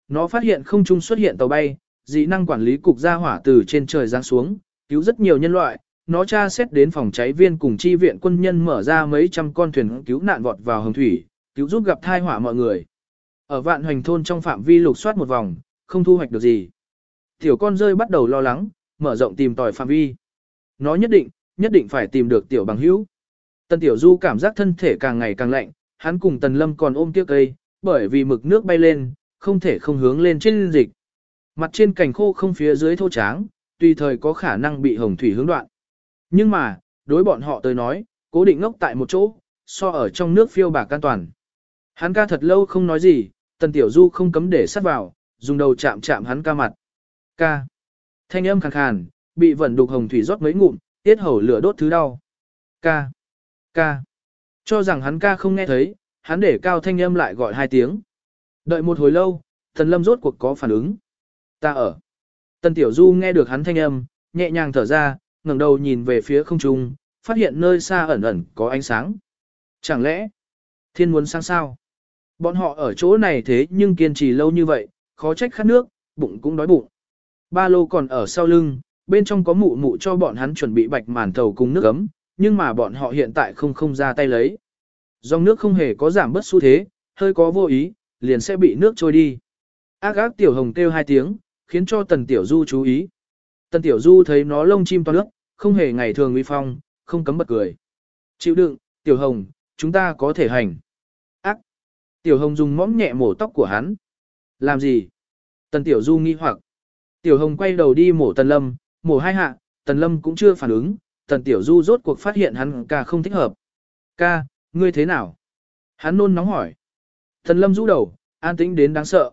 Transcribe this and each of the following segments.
nó phát hiện không trung xuất hiện tàu bay, dị năng quản lý cục ra hỏa từ trên trời giáng xuống, cứu rất nhiều nhân loại. Nó tra xét đến phòng cháy viên cùng chi viện quân nhân mở ra mấy trăm con thuyền cứu nạn vọt vào hồng thủy, cứu giúp gặp thai hỏa mọi người. Ở Vạn Hoành thôn trong phạm vi lục soát một vòng, không thu hoạch được gì. Tiểu con rơi bắt đầu lo lắng, mở rộng tìm tòi phạm vi. Nó nhất định phải tìm được tiểu bằng hữu. Tần Tiểu Du cảm giác thân thể càng ngày càng lạnh, hắn cùng Tần Lâm còn ôm tiếc cây, bởi vì mực nước bay lên, không thể không hướng lên trên dịch. Mặt trên cành khô không phía dưới thô tráng, tùy thời có khả năng bị hồng thủy hướng đoạn. Nhưng mà, đối bọn họ tới nói, cố định ngốc tại một chỗ, so ở trong nước phiêu bạc an toàn. Hắn ca thật lâu không nói gì, Tần Tiểu Du không cấm để sát vào, dùng đầu chạm chạm hắn ca mặt. Ca. Thanh âm khàn khàn, bị vẩn đục hồng thủy rót mấy ngụm, tiết hầu lửa đốt thứ đau. Ca. Ca. Cho rằng hắn ca không nghe thấy, hắn để cao thanh âm lại gọi 2 tiếng. Đợi một hồi lâu, Tần Lâm rốt cuộc có phản ứng. Ta ở. Tần Tiểu Du nghe được hắn thanh âm, nhẹ nhàng thở ra, ngẩng đầu nhìn về phía không trung, phát hiện nơi xa ẩn ẩn có ánh sáng. Chẳng lẽ, thiên muốn sáng sao? Bọn họ ở chỗ này thế nhưng kiên trì lâu như vậy, khó trách khát nước, bụng cũng đói bụng. Ba lô còn ở sau lưng, bên trong có mụ mụ cho bọn hắn chuẩn bị bạch màn thầu cùng nước ấm, nhưng mà bọn họ hiện tại không ra tay lấy. Dòng nước không hề có giảm bớt xu thế, hơi có vô ý, liền sẽ bị nước trôi đi. Ác ác Tiểu Hồng kêu 2 tiếng, khiến cho Tần Tiểu Du chú ý. Tần Tiểu Du thấy nó lông chim toan nước, không hề ngày thường uy phong, không cấm bật cười. Chịu đựng, Tiểu Hồng, chúng ta có thể hành. Ác. Tiểu Hồng dùng mõm nhẹ mổ tóc của hắn. Làm gì? Tần Tiểu Du nghi hoặc. Tiểu Hồng quay đầu đi mổ Tần Lâm, mổ 2 hạ, Tần Lâm cũng chưa phản ứng. Tần Tiểu Du rốt cuộc phát hiện hắn ca không thích hợp. Ca, ngươi thế nào? Hắn nôn nóng hỏi. Tần Lâm rũ đầu, an tĩnh đến đáng sợ.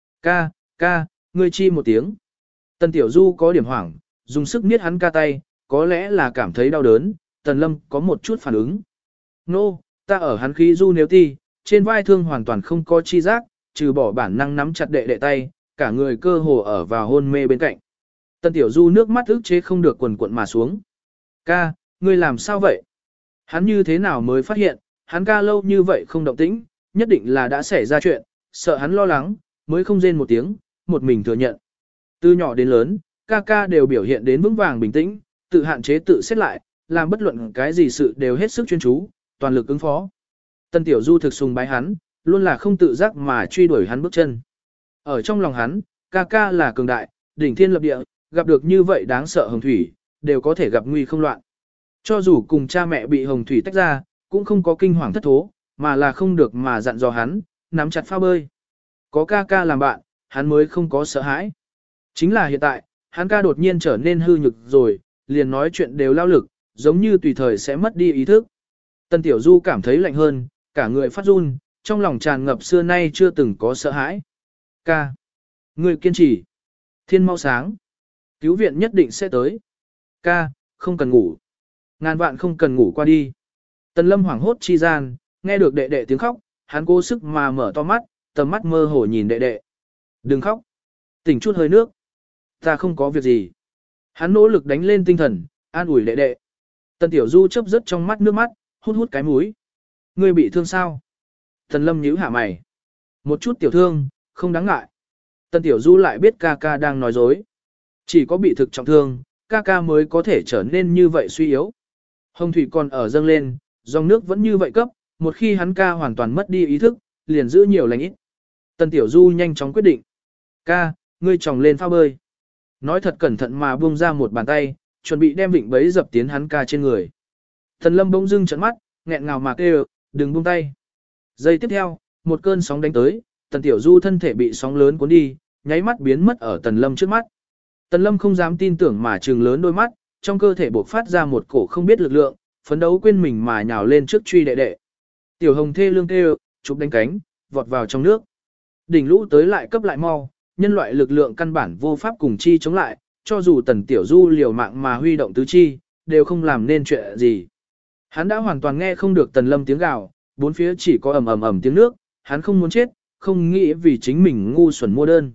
Ca, ngươi chi một tiếng. Tần Tiểu Du có điểm hoảng, dùng sức niết hắn ca tay, có lẽ là cảm thấy đau đớn, Tần Lâm có một chút phản ứng. Nô, ta ở hắn khí du nếu ti, trên vai thương hoàn toàn không có chi giác, trừ bỏ bản năng nắm chặt đệ tay, cả người cơ hồ ở vào hôn mê bên cạnh. Tần Tiểu Du nước mắt ức chế không được quần cuộn mà xuống. Ca, ngươi làm sao vậy? Hắn như thế nào mới phát hiện, hắn ca lâu như vậy không động tĩnh, nhất định là đã xảy ra chuyện, sợ hắn lo lắng, mới không rên một tiếng, một mình thừa nhận. Từ nhỏ đến lớn, ca đều biểu hiện đến vững vàng bình tĩnh, tự hạn chế tự xét lại, làm bất luận cái gì sự đều hết sức chuyên chú, toàn lực ứng phó. Tần Tiểu Du thực sùng bái hắn, luôn là không tự giác mà truy đuổi hắn bước chân. Ở trong lòng hắn, ca là cường đại, đỉnh thiên lập địa, gặp được như vậy đáng sợ hồng thủy, đều có thể gặp nguy không loạn. Cho dù cùng cha mẹ bị hồng thủy tách ra, cũng không có kinh hoàng thất thố, mà là không được mà dặn dò hắn, nắm chặt phao bơi. Có ca làm bạn, hắn mới không có sợ hãi. Chính là hiện tại, hắn ca đột nhiên trở nên hư nhược rồi, liền nói chuyện đều lao lực, giống như tùy thời sẽ mất đi ý thức. Tần Tiểu Du cảm thấy lạnh hơn, cả người phát run, trong lòng tràn ngập xưa nay chưa từng có sợ hãi. Ca. Người kiên trì. Thiên mau sáng. Cứu viện nhất định sẽ tới. Ca, không cần ngủ. Ngàn vạn không cần ngủ qua đi. Tần Lâm hoảng hốt chi gian, nghe được đệ tiếng khóc, hắn cố sức mà mở to mắt, tầm mắt mơ hồ nhìn đệ. Đừng khóc. Tỉnh chút hơi nước. Ta không có việc gì. Hắn nỗ lực đánh lên tinh thần, an ủi đệ. Tần Tiểu Du chớp rất trong mắt nước mắt, hút cái mũi. Ngươi bị thương sao? Tần Lâm nhíu hạ mày. Một chút tiểu thương, không đáng ngại. Tần Tiểu Du lại biết ca đang nói dối. Chỉ có bị thực trọng thương, ca mới có thể trở nên như vậy suy yếu. Hồng thủy còn ở dâng lên, dòng nước vẫn như vậy cấp, một khi hắn ca hoàn toàn mất đi ý thức, liền giữ nhiều lành ít. Tần Tiểu Du nhanh chóng quyết định. Ca, ngươi tròng lên phao bơi. Nói thật cẩn thận mà buông ra một bàn tay, chuẩn bị đem vịnh bấy dập tiến hắn ca trên người. Tần Lâm bỗng dưng trợn mắt, nghẹn ngào mà kêu, đừng buông tay. Giây tiếp theo, một cơn sóng đánh tới, Tần Tiểu Du thân thể bị sóng lớn cuốn đi, nháy mắt biến mất ở Tần Lâm trước mắt. Tần Lâm không dám tin tưởng mà trừng lớn đôi mắt, trong cơ thể bộc phát ra một cổ không biết lực lượng, phấn đấu quên mình mà nhào lên trước truy đệ. Tiểu Hồng thê lương kêu, chụp đánh cánh, vọt vào trong nước. Đỉnh lũ tới lại cấp lại mau, nhân loại lực lượng căn bản vô pháp cùng chi chống lại, cho dù Tần Tiểu Du liều mạng mà huy động tứ chi, đều không làm nên chuyện gì. Hắn đã hoàn toàn nghe không được Tần Lâm tiếng gào, bốn phía chỉ có ầm tiếng nước, hắn không muốn chết, không nghĩ vì chính mình ngu xuẩn mua đơn.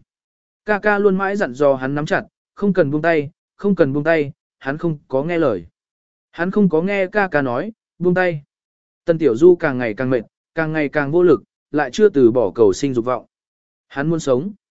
Ca luôn mãi dặn dò hắn nắm chặt, không cần buông tay, không cần buông tay, hắn không có nghe lời. Hắn không có nghe ca nói, buông tay. Tần Tiểu Du càng ngày càng mệt, càng ngày càng vô lực, lại chưa từ bỏ cầu sinh dục vọng. Hắn muốn sống.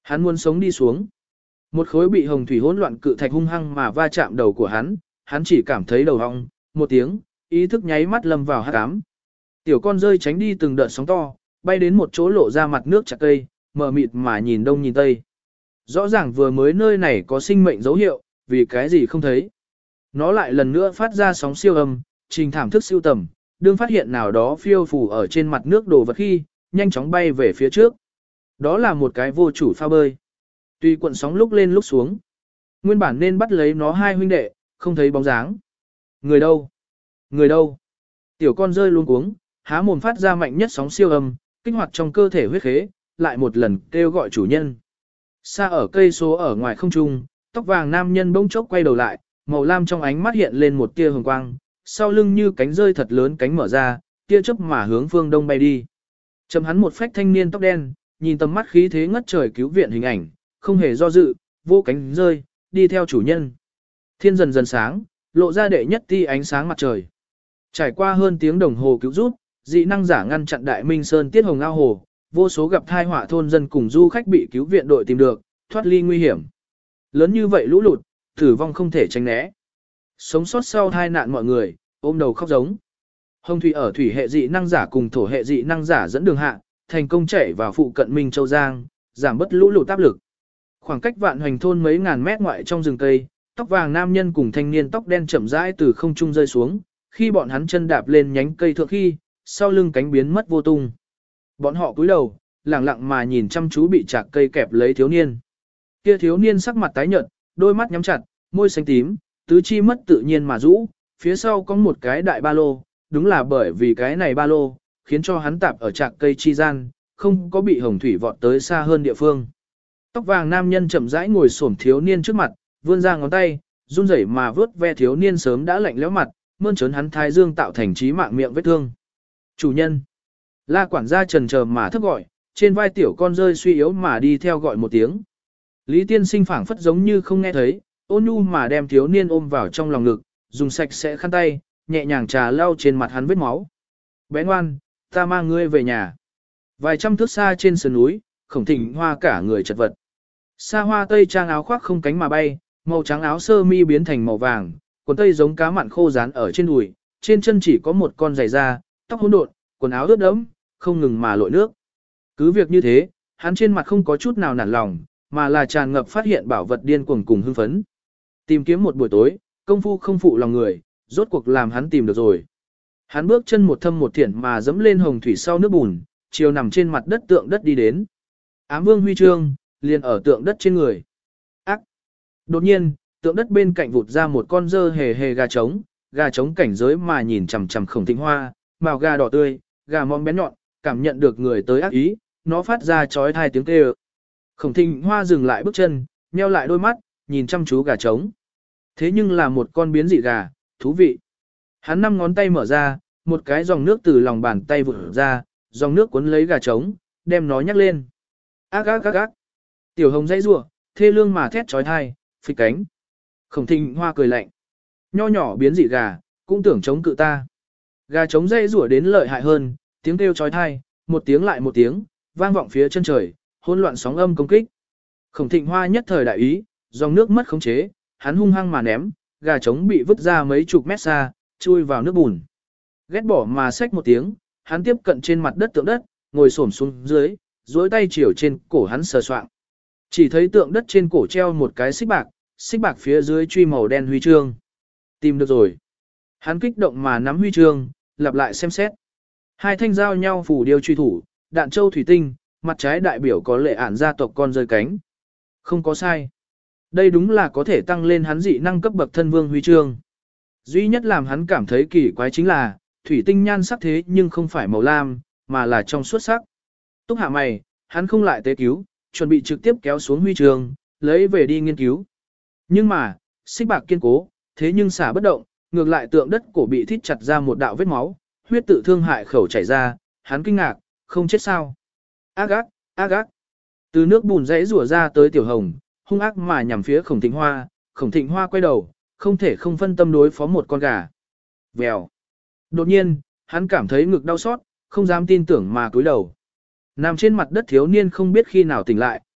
Hắn muốn sống đi xuống. Một khối bị hồng thủy hỗn loạn cự thạch hung hăng mà va chạm đầu của hắn chỉ cảm thấy đầu ong, một tiếng, ý thức nháy mắt lâm vào hắc ám. Tiểu con rơi tránh đi từng đợt sóng to, bay đến một chỗ lộ ra mặt nước chặt cây, mờ mịt mà nhìn đông nhìn tây. Rõ ràng vừa mới nơi này có sinh mệnh dấu hiệu, vì cái gì không thấy. Nó lại lần nữa phát ra sóng siêu âm, trình thảm thức siêu tầm, đương phát hiện nào đó phiêu phù ở trên mặt nước đồ vật khi, nhanh chóng bay về phía trước. Đó là một cái vô chủ phao bơi. Tuy cuộn sóng lúc lên lúc xuống. Nguyên bản nên bắt lấy nó hai huynh đệ, không thấy bóng dáng. Người đâu? Người đâu? Tiểu con rơi luôn cuống, há mồm phát ra mạnh nhất sóng siêu âm, kích hoạt trong cơ thể huyết khế, lại một lần kêu gọi chủ nhân. Xa ở cây số ở ngoài không trung, tóc vàng nam nhân bỗng chốc quay đầu lại, màu lam trong ánh mắt hiện lên một tia hồng quang, sau lưng như cánh rơi thật lớn cánh mở ra, tia chớp mà hướng phương đông bay đi. Chầm hắn một phách thanh niên tóc đen, nhìn tầm mắt khí thế ngất trời cứu viện hình ảnh, không hề do dự, vô cánh rơi, đi theo chủ nhân. Thiên dần dần sáng, lộ ra đệ nhất tia ánh sáng mặt trời. Trải qua hơn tiếng đồng hồ cứu giúp, dị năng giả ngăn chặn Đại Minh Sơn tiết hồng ao hồ, vô số gặp thai họa thôn dân cùng du khách bị cứu viện đội tìm được, thoát ly nguy hiểm. Lớn như vậy lũ lụt, tử vong không thể tránh né. Sống sót sau tai nạn mọi người, ôm đầu khóc giống. Hồng thủy ở thủy hệ dị năng giả cùng thổ hệ dị năng giả dẫn đường hạ, thành công chảy vào phụ cận Minh Châu Giang, giảm bớt lũ lụt áp lực. Khoảng cách Vạn Hoành thôn mấy ngàn mét ngoại trong rừng cây, tóc vàng nam nhân cùng thanh niên tóc đen chậm rãi từ không trung rơi xuống, khi bọn hắn chân đạp lên nhánh cây thượng khi, sau lưng cánh biến mất vô tung. Bọn họ cúi đầu, lặng lặng mà nhìn chăm chú bị chạc cây kẹp lấy thiếu niên. Kia thiếu niên sắc mặt tái nhợt, đôi mắt nhắm chặt, môi xanh tím, tứ chi mất tự nhiên mà rũ, phía sau có một cái đại ba lô, đúng là bởi vì cái này ba lô, khiến cho hắn tạp ở chạc cây chi gian, không có bị hồng thủy vọt tới xa hơn địa phương. Tóc vàng nam nhân chậm rãi ngồi xổm thiếu niên trước mặt, vươn ra ngón tay, run rẩy mà vớt ve thiếu niên sớm đã lạnh lẽo mặt, mơn trớn hắn thái dương tạo thành chí mạng miệng vết thương. Chủ nhân. La quản gia trần chờ mà thấp gọi, trên vai tiểu con rơi suy yếu mà đi theo gọi một tiếng. Lý tiên sinh phảng phất giống như không nghe thấy, ôn nhu mà đem thiếu niên ôm vào trong lòng ngực, dùng sạch sẽ khăn tay, nhẹ nhàng trà lau trên mặt hắn vết máu. Bé ngoan, ta mang ngươi về nhà. Vài trăm thước xa trên sườn núi, Khổng Thịnh Hoa cả người chật vật. Sa hoa tây trang áo khoác không cánh mà bay, màu trắng áo sơ mi biến thành màu vàng, quần tây giống cá mặn khô dán ở trên đùi, trên chân chỉ có một con giày da, tóc hỗn độn, quần áo ướt đẫm, không ngừng mà lội nước. Cứ việc như thế, hắn trên mặt không có chút nào nản lòng, mà là tràn ngập phát hiện bảo vật điên cuồng cùng hưng phấn. Tìm kiếm một buổi tối, công phu không phụ lòng người, rốt cuộc làm hắn tìm được rồi. Hắn bước chân một thâm một thiện mà dẫm lên hồng thủy sau nước bùn, chiều nằm trên mặt đất tượng đất đi đến. Ám vương huy chương, liền ở tượng đất trên người. Ác! Đột nhiên, tượng đất bên cạnh vụt ra một con dơ hề hề gà trống cảnh giới mà nhìn chằm chằm Khổng Thịnh Hoa, màu gà đỏ tươi, gà mong bén nhọn, cảm nhận được người tới ác ý, nó phát ra chói tai tiếng kêu. Khổng Thịnh Hoa dừng lại bước chân, nheo lại đôi mắt, nhìn chăm chú gà trống. Thế nhưng là một con biến dị gà, thú vị. Hắn 5 ngón tay mở ra, một cái dòng nước từ lòng bàn tay vụt ra, dòng nước cuốn lấy gà trống, đem nó nhắc lên. Ác ác ác ác. Tiểu hồng dãy rủa, thê lương mà thét chói tai, phịch cánh. Khổng Thịnh Hoa cười lạnh. Nho nhỏ biến dị gà, cũng tưởng chống cự ta. Gà trống dãy rủa đến lợi hại hơn, tiếng kêu chói tai, một tiếng lại một tiếng, vang vọng phía chân trời, hỗn loạn sóng âm công kích. Khổng Thịnh Hoa nhất thời đại ý, dòng nước mất khống chế, hắn hung hăng mà ném, gà trống bị vứt ra mấy chục mét xa, chui vào nước bùn. Ghét bỏ mà xách một tiếng, hắn tiếp cận trên mặt đất tượng đất, ngồi xổm xuống dưới, duỗi tay chiều trên cổ hắn sờ soạng. Chỉ thấy tượng đất trên cổ treo một cái xích bạc phía dưới truy màu đen huy chương. Tìm được rồi. Hắn kích động mà nắm huy chương, lặp lại xem xét. Hai thanh giao nhau phủ điêu truy thủ, đạn châu thủy tinh, mặt trái đại biểu có lệ ản gia tộc con rơi cánh. Không có sai. Đây đúng là có thể tăng lên hắn dị năng cấp bậc thân vương huy chương. Duy nhất làm hắn cảm thấy kỳ quái chính là, thủy tinh nhan sắc thế nhưng không phải màu lam, mà là trong suốt sắc. Túc hạ mày, hắn không lại tế cứu, chuẩn bị trực tiếp kéo xuống huy chương, lấy về đi nghiên cứu. Nhưng mà, xích bạc kiên cố, thế nhưng xả bất động, ngược lại tượng đất cổ bị thít chặt ra một đạo vết máu, huyết tự thương hại khẩu chảy ra, hắn kinh ngạc, không chết sao. Ác ác, ác ác. Từ nước bùn rẽ rủa ra tới tiểu hồng, hung ác mà nhằm phía Khổng Thịnh Hoa, Khổng Thịnh Hoa quay đầu, không thể không phân tâm đối phó một con gà. Vèo. Đột nhiên, hắn cảm thấy ngực đau xót, không dám tin tưởng mà cúi đầu. Nằm trên mặt đất thiếu niên không biết khi nào tỉnh lại,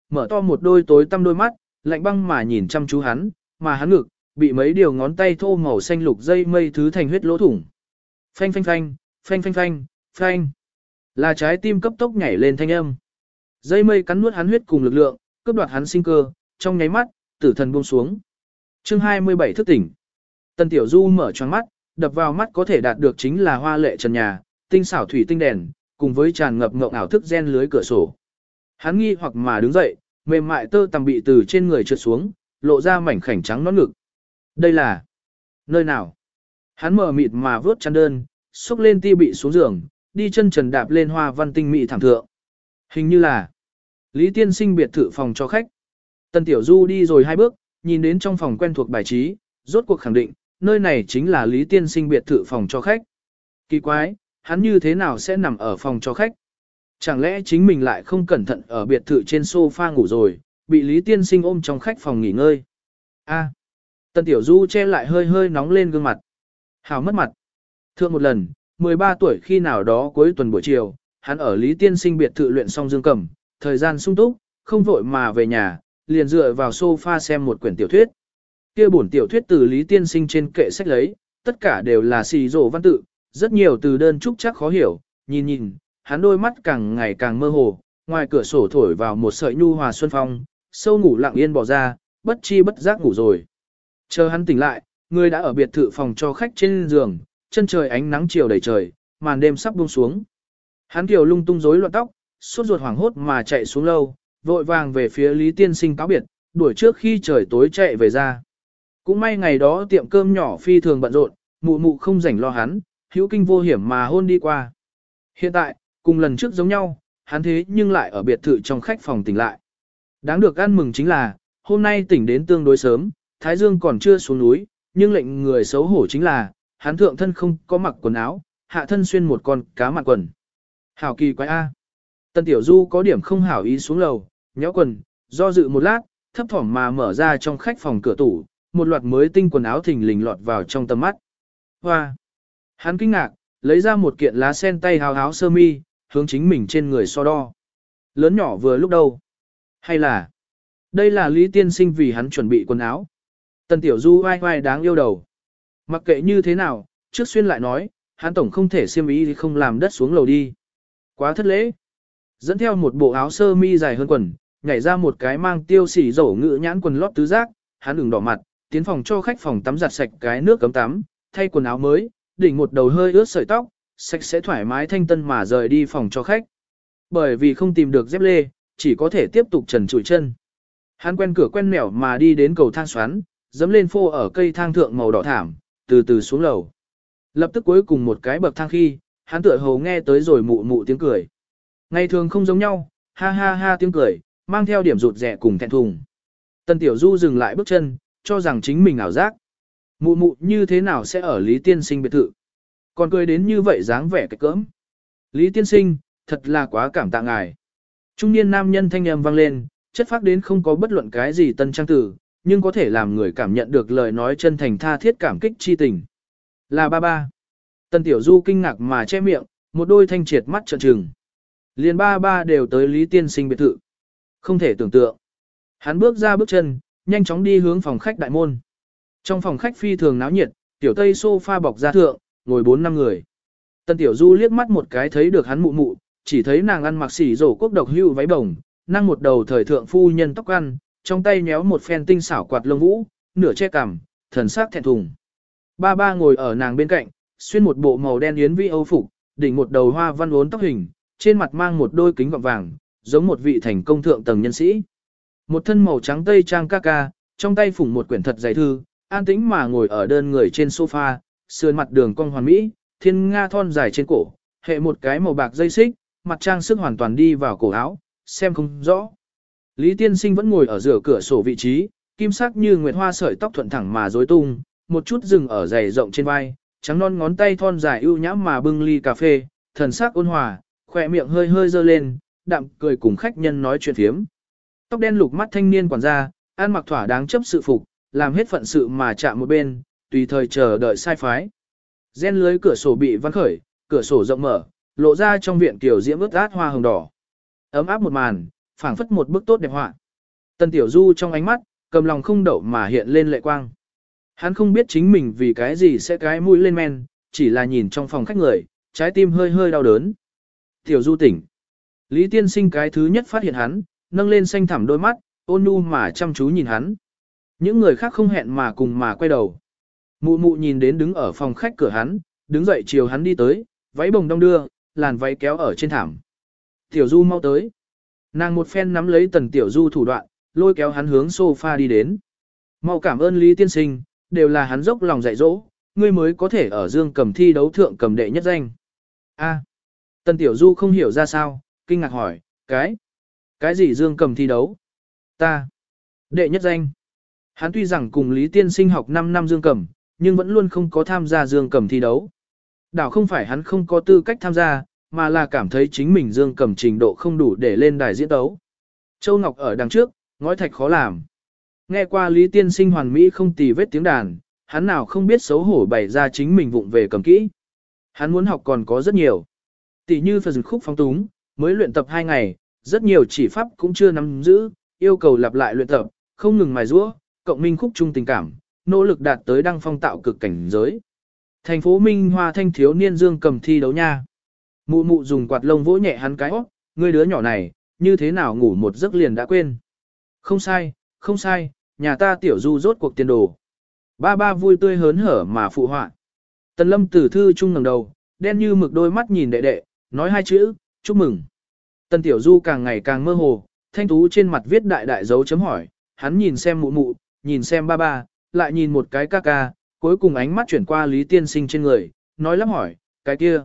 mở to một đôi tối tăm đôi mắt, lạnh băng mà nhìn chăm chú hắn, mà hắn ngực, bị mấy điều ngón tay thô màu xanh lục dây mây thứ thành huyết lỗ thủng. Phanh phanh phanh, phanh phanh phanh, phanh. Là trái tim cấp tốc nhảy lên thanh âm. Dây mây cắn nuốt hắn huyết cùng lực lượng, cướp đoạt hắn sinh cơ, trong nháy mắt, tử thần buông xuống. Chương 27 thức tỉnh. Tần Tiểu Du mở choáng mắt, đập vào mắt có thể đạt được chính là hoa lệ trần nhà, tinh xảo thủy tinh đèn, cùng với tràn ngập ngộng ảo thức gen lưới cửa sổ. Hắn nghi hoặc mà đứng dậy, mềm mại tơ tằm bị từ trên người trượt xuống, lộ ra mảnh khảnh trắng nõn ngực. Đây là nơi nào? Hắn mở mịt mà vớt chăn đơn, xúc lên ti bị xuống giường, đi chân trần đạp lên hoa văn tinh mỹ thảm thượng. Hình như là Lý Tiên Sinh biệt thự phòng cho khách. Tần Tiểu Du đi rồi 2 bước, nhìn đến trong phòng quen thuộc bài trí, rốt cuộc khẳng định, nơi này chính là Lý Tiên Sinh biệt thự phòng cho khách. Kỳ quái, hắn như thế nào sẽ nằm ở phòng cho khách? Chẳng lẽ chính mình lại không cẩn thận ở biệt thự trên sofa ngủ rồi, bị Lý Tiên Sinh ôm trong khách phòng nghỉ ngơi? A. Tần Tiểu Du che lại hơi hơi nóng lên gương mặt. Hào mất mặt. Thượng một lần, 13 tuổi khi nào đó cuối tuần buổi chiều, hắn ở Lý Tiên Sinh biệt thự luyện xong dương cầm, thời gian sung túc, không vội mà về nhà, liền dựa vào sofa xem một quyển tiểu thuyết. Kia bổn tiểu thuyết từ Lý Tiên Sinh trên kệ sách lấy, tất cả đều là xì rổ văn tự, rất nhiều từ đơn trúc chắc khó hiểu, nhìn, hắn đôi mắt càng ngày càng mơ hồ, ngoài cửa sổ thổi vào một sợi nhu hòa xuân phong, sâu ngủ lặng yên bỏ ra, bất chi bất giác ngủ rồi. Chờ hắn tỉnh lại, người đã ở biệt thự phòng cho khách trên giường, chân trời ánh nắng chiều đầy trời, màn đêm sắp buông xuống. Hắn kiều lung tung rối loạn tóc, sốt ruột hoảng hốt mà chạy xuống lâu, vội vàng về phía Lý Tiên Sinh cáo biệt, đuổi trước khi trời tối chạy về ra. Cũng may ngày đó tiệm cơm nhỏ phi thường bận rộn, mụ mụ không rảnh lo hắn, hữu kinh vô hiểm mà hôn đi qua. Hiện tại, cùng lần trước giống nhau, hắn thế nhưng lại ở biệt thự trong khách phòng tỉnh lại. Đáng được ăn mừng chính là, hôm nay tỉnh đến tương đối sớm, Thái Dương còn chưa xuống núi, nhưng lệnh người xấu hổ chính là, hắn thượng thân không có mặc quần áo, hạ thân xuyên một con cá mặn quần. Hảo kỳ quái A. Tần Tiểu Du có điểm không hảo ý xuống lầu, nhéo quần, do dự một lát, thấp thỏm mà mở ra trong khách phòng cửa tủ, một loạt mới tinh quần áo thình lình lọt vào trong tầm mắt. Hoa! Hắn kinh ngạc, lấy ra một kiện lá sen tay hào áo sơ mi, hướng chính mình trên người so đo. Lớn nhỏ vừa lúc đâu? Hay là đây là Lý Tiên Sinh vì hắn chuẩn bị quần áo? Tần Tiểu Du vai vai đáng yêu đầu. Mặc kệ như thế nào, trước xuyên lại nói, hắn tổng không thể xiêm ý thì không làm đất xuống lầu đi. Quá thất lễ. Dẫn theo một bộ áo sơ mi dài hơn quần, nhảy ra một cái mang tiêu xỉ dầu ngự nhãn quần lót tứ giác, hắn ửng đỏ mặt, tiến phòng cho khách phòng tắm giặt sạch cái nước cấm tắm, thay quần áo mới, đỉnh một đầu hơi ướt sợi tóc, sạch sẽ thoải mái thanh tân mà rời đi phòng cho khách. Bởi vì không tìm được dép lê, chỉ có thể tiếp tục trần trụi chân. Hắn quen cửa quen nẻo mà đi đến cầu thang xoắn, dẫm lên phô ở cây thang thượng màu đỏ thảm, từ từ xuống lầu. Lập tức cuối cùng một cái bậc thang khi, hắn tựa hồ nghe tới rồi mụ mụ tiếng cười. Ngày thường không giống nhau, ha ha ha tiếng cười, mang theo điểm rụt rẻ cùng thẹn thùng. Tần Tiểu Du dừng lại bước chân, cho rằng chính mình ảo giác. Mụ mụ như thế nào sẽ ở Lý Tiên Sinh biệt thự? Còn cười đến như vậy dáng vẻ cái cỡm. Lý Tiên Sinh, thật là quá cảm tạ ngài. Trung niên nam nhân thanh âm vang lên, chất phác đến không có bất luận cái gì tân trang tử, nhưng có thể làm người cảm nhận được lời nói chân thành tha thiết cảm kích chi tình. Là ba ba. Tần Tiểu Du kinh ngạc mà che miệng, một đôi thanh triệt mắt trợn trừng. Liền ba ba đều tới Lý Tiên Sinh biệt thự. Không thể tưởng tượng. Hắn bước ra bước chân, nhanh chóng đi hướng phòng khách đại môn. Trong phòng khách phi thường náo nhiệt, tiểu tây sofa bọc ra thượng, ngồi 4-5 người. Tần Tiểu Du liếc mắt một cái thấy được hắn mụ mụ, chỉ thấy nàng ăn mặc xỉ rổ quốc độc hưu váy bồng, năng một đầu thời thượng phu nhân tóc ăn, trong tay nhéo một phen tinh xảo quạt lông vũ, nửa che cằm, thần sắc thẹn thùng. Ba ba ngồi ở nàng bên cạnh, xuyên một bộ màu đen yến vi âu phục, đỉnh một đầu hoa văn uốn tóc hình, trên mặt mang một đôi kính gọng vàng, giống một vị thành công thượng tầng nhân sĩ. Một thân màu trắng tây trang ca ca, trong tay phủng một quyển thật dày thư, an tĩnh mà ngồi ở đơn người trên sofa, sườn mặt đường cong hoàn mỹ, thiên nga thon dài trên cổ, hệ một cái màu bạc dây xích, mặt trang sức hoàn toàn đi vào cổ áo, xem không rõ. Lý Tiên Sinh vẫn ngồi ở giữa cửa sổ vị trí, kim sắc như nguyệt hoa sợi tóc thuận thẳng mà rối tung, một chút dừng ở dày rộng trên vai, trắng non ngón tay thon dài ưu nhã mà bưng ly cà phê, thần sắc ôn hòa, khỏe miệng hơi hơi dơ lên, đạm cười cùng khách nhân nói chuyện phiếm. Tóc đen lục mắt thanh niên quản gia, ăn mặc thỏa đáng chấp sự phục, làm hết phận sự mà chạm một bên, tùy thời chờ đợi sai phái. Gen lưới cửa sổ bị văng khởi, cửa sổ rộng mở, lộ ra trong viện kiểu diễm ướt át hoa hồng đỏ. Ấm áp một màn, phảng phất một bức tốt đẹp họa. Tần Tiểu Du trong ánh mắt, cầm lòng không đậu mà hiện lên lệ quang. Hắn không biết chính mình vì cái gì sẽ cái mũi lên men, chỉ là nhìn trong phòng khách người, trái tim hơi hơi đau đớn. Tiểu Du tỉnh. Lý Tiên Sinh cái thứ nhất phát hiện hắn, nâng lên xanh thẳm đôi mắt, ôn nhu mà chăm chú nhìn hắn. Những người khác không hẹn mà cùng mà quay đầu. Mụ mụ nhìn đến đứng ở phòng khách cửa hắn, đứng dậy chiều hắn đi tới, váy bồng đong đưa, làn váy kéo ở trên thảm. Tiểu Du mau tới. Nàng một phen nắm lấy Tần Tiểu Du thủ đoạn, lôi kéo hắn hướng sofa đi đến. Mau cảm ơn Lý Tiên Sinh, đều là hắn dốc lòng dạy dỗ, ngươi mới có thể ở Dương Cầm thi đấu thượng cầm đệ nhất danh. A. Tần Tiểu Du không hiểu ra sao, kinh ngạc hỏi, cái gì Dương Cầm thi đấu? Ta. Đệ nhất danh. Hắn tuy rằng cùng Lý Tiên Sinh học 5 năm Dương Cầm, nhưng vẫn luôn không có tham gia Dương Cầm thi đấu. Đảo không phải hắn không có tư cách tham gia, mà là cảm thấy chính mình Dương Cầm trình độ không đủ để lên đài diễn tấu. Châu Ngọc ở đằng trước, ngói thạch khó làm. Nghe qua Lý Tiên Sinh hoàn mỹ không tì vết tiếng đàn, hắn nào không biết xấu hổ bày ra chính mình vụng về cầm kỹ. Hắn muốn học còn có rất nhiều. Tỷ như phần khúc phóng túng, mới luyện tập 2 ngày, rất nhiều chỉ pháp cũng chưa nắm giữ, yêu cầu lặp lại luyện tập, không ngừng mài giũa, cộng minh khúc chung tình cảm, nỗ lực đạt tới đăng phong tạo cực cảnh giới. Thành phố Minh Hoa thanh thiếu niên Dương Cầm thi đấu nha. Mụ mụ dùng quạt lông vỗ nhẹ hắn cái hót, ngươi đứa nhỏ này, như thế nào ngủ một giấc liền đã quên. Không sai, không sai, nhà ta Tiểu Du rốt cuộc tiền đồ. Ba ba vui tươi hớn hở mà phụ họa. Tần Lâm từ thư trung ngẩng đầu, đen như mực đôi mắt nhìn đệ đệ, nói 2 chữ, chúc mừng. Tần Tiểu Du càng ngày càng mơ hồ, thanh tú trên mặt viết đại đại dấu chấm hỏi, hắn nhìn xem mụ mụ, nhìn xem ba ba, lại nhìn một cái ca ca, cuối cùng ánh mắt chuyển qua Lý Tiên Sinh trên người, nói lắp hỏi, cái kia,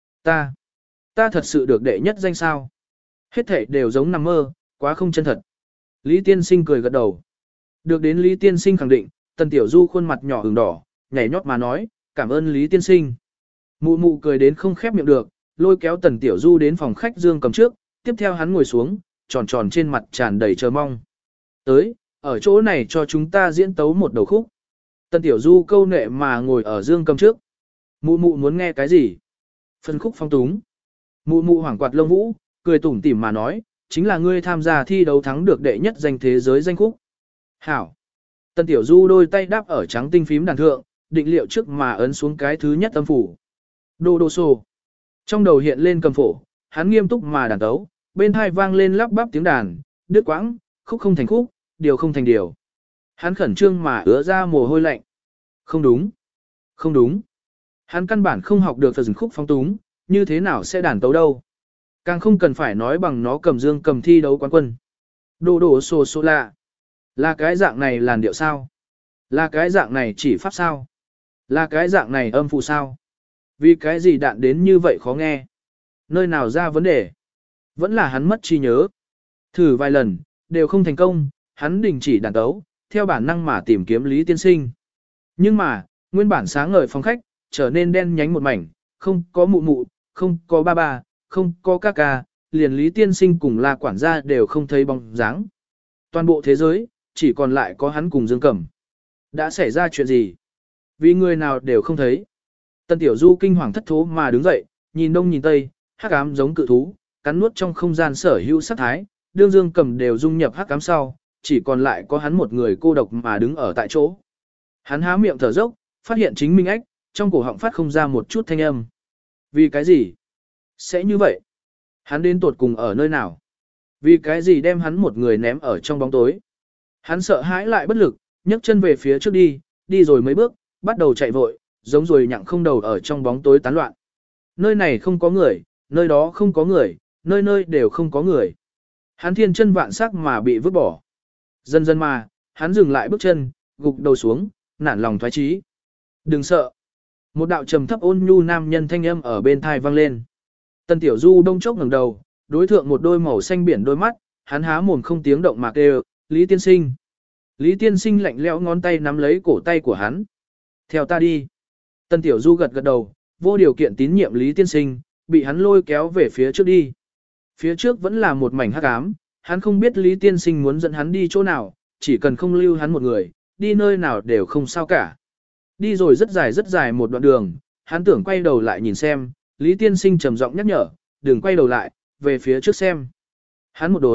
ta thật sự được đệ nhất danh sao? Hết thảy đều giống nằm mơ, quá không chân thật. Lý Tiên Sinh cười gật đầu. Được đến Lý Tiên Sinh khẳng định, Tần Tiểu Du khuôn mặt nhỏ ửng đỏ, nhảy nhót mà nói, cảm ơn Lý Tiên Sinh. Mụ mụ cười đến không khép miệng được, lôi kéo Tần Tiểu Du đến phòng khách Dương Cầm trước, tiếp theo hắn ngồi xuống, tròn tròn trên mặt tràn đầy chờ mong. Tới, ở chỗ này cho chúng ta diễn tấu một đầu khúc. Tần Tiểu Du câu nệ mà ngồi ở Dương Cầm trước. Mụ mụ muốn nghe cái gì? Phân khúc phong túng. Mụ mụ hoảng quạt lông vũ, cười tủm tỉm mà nói, chính là ngươi tham gia thi đấu thắng được đệ nhất danh thế giới danh khúc. Hảo. Tần Tiểu Du đôi tay đáp ở trắng tinh phím đàn thượng, định liệu trước mà ấn xuống cái thứ nhất âm phủ. Đô đô xô. Trong đầu hiện lên cầm phổ, hắn nghiêm túc mà đàn tấu, bên tai vang lên lắp bắp tiếng đàn, đứt quãng, khúc không thành khúc, điều không thành điều. Hắn khẩn trương mà ứa ra mồ hôi lạnh. Không đúng. Không đúng. Hắn căn bản không học được phần khúc phong túng, như thế nào sẽ đàn tấu đâu. Càng không cần phải nói bằng nó cầm Dương Cầm thi đấu quán quân. Đô đô xô xô lạ. Là cái dạng này làn điệu sao? Là cái dạng này chỉ pháp sao? Là cái dạng này âm phụ sao? Vì cái gì đạn đến như vậy khó nghe? Nơi nào ra vấn đề? Vẫn là hắn mất trí nhớ. Thử vài lần, đều không thành công, hắn đình chỉ đàn tấu, theo bản năng mà tìm kiếm Lý Tiên Sinh. Nhưng mà, nguyên bản sáng ngời phòng khách, trở nên đen nhánh một mảnh, không có mụ mụ, không có ba ba, không có ca ca, liền Lý Tiên Sinh cùng là quản gia đều không thấy bóng dáng. Toàn bộ thế giới, chỉ còn lại có hắn cùng Dương Cầm. Đã xảy ra chuyện gì? Vì người nào đều không thấy. Tần Tiểu Du kinh hoàng thất thố mà đứng dậy, nhìn đông nhìn tây, hắc ám giống cự thú, cắn nuốt trong không gian sở hữu sát thái, đương Dương Cầm đều dung nhập hắc ám sau, chỉ còn lại có hắn một người cô độc mà đứng ở tại chỗ. Hắn há miệng thở dốc, phát hiện chính mình ếch, trong cổ họng phát không ra một chút thanh âm. Vì cái gì? Sẽ như vậy? Hắn đến tuột cùng ở nơi nào? Vì cái gì đem hắn một người ném ở trong bóng tối? Hắn sợ hãi lại bất lực, nhấc chân về phía trước đi rồi mấy bước, bắt đầu chạy vội, giống rồi nhặng không đầu ở trong bóng tối tán loạn. Nơi này không có người, nơi đó không có người, nơi nơi đều không có người. Hắn thiên chân vạn sắc mà bị vứt bỏ. Dần dần mà, hắn dừng lại bước chân, gục đầu xuống, nản lòng thoái chí. Đừng sợ. Một đạo trầm thấp ôn nhu nam nhân thanh âm ở bên thai vang lên. Tần Tiểu Du đông chốc ngẩng đầu, đối thượng một đôi màu xanh biển đôi mắt, hắn há mồm không tiếng động mà kêu, Lý Tiên Sinh. Lý Tiên Sinh lạnh lẽo ngón tay nắm lấy cổ tay của hắn. Theo ta đi. Tần Tiểu Du gật gật đầu, vô điều kiện tín nhiệm Lý Tiên Sinh, bị hắn lôi kéo về phía trước đi. Phía trước vẫn là một mảnh hắc ám, hắn không biết Lý Tiên Sinh muốn dẫn hắn đi chỗ nào, chỉ cần không lưu hắn một người, đi nơi nào đều không sao cả. Đi rồi rất dài một đoạn đường, hắn tưởng quay đầu lại nhìn xem, Lý Tiên Sinh trầm giọng nhắc nhở, đừng quay đầu lại, về phía trước xem. Hắn một đốn,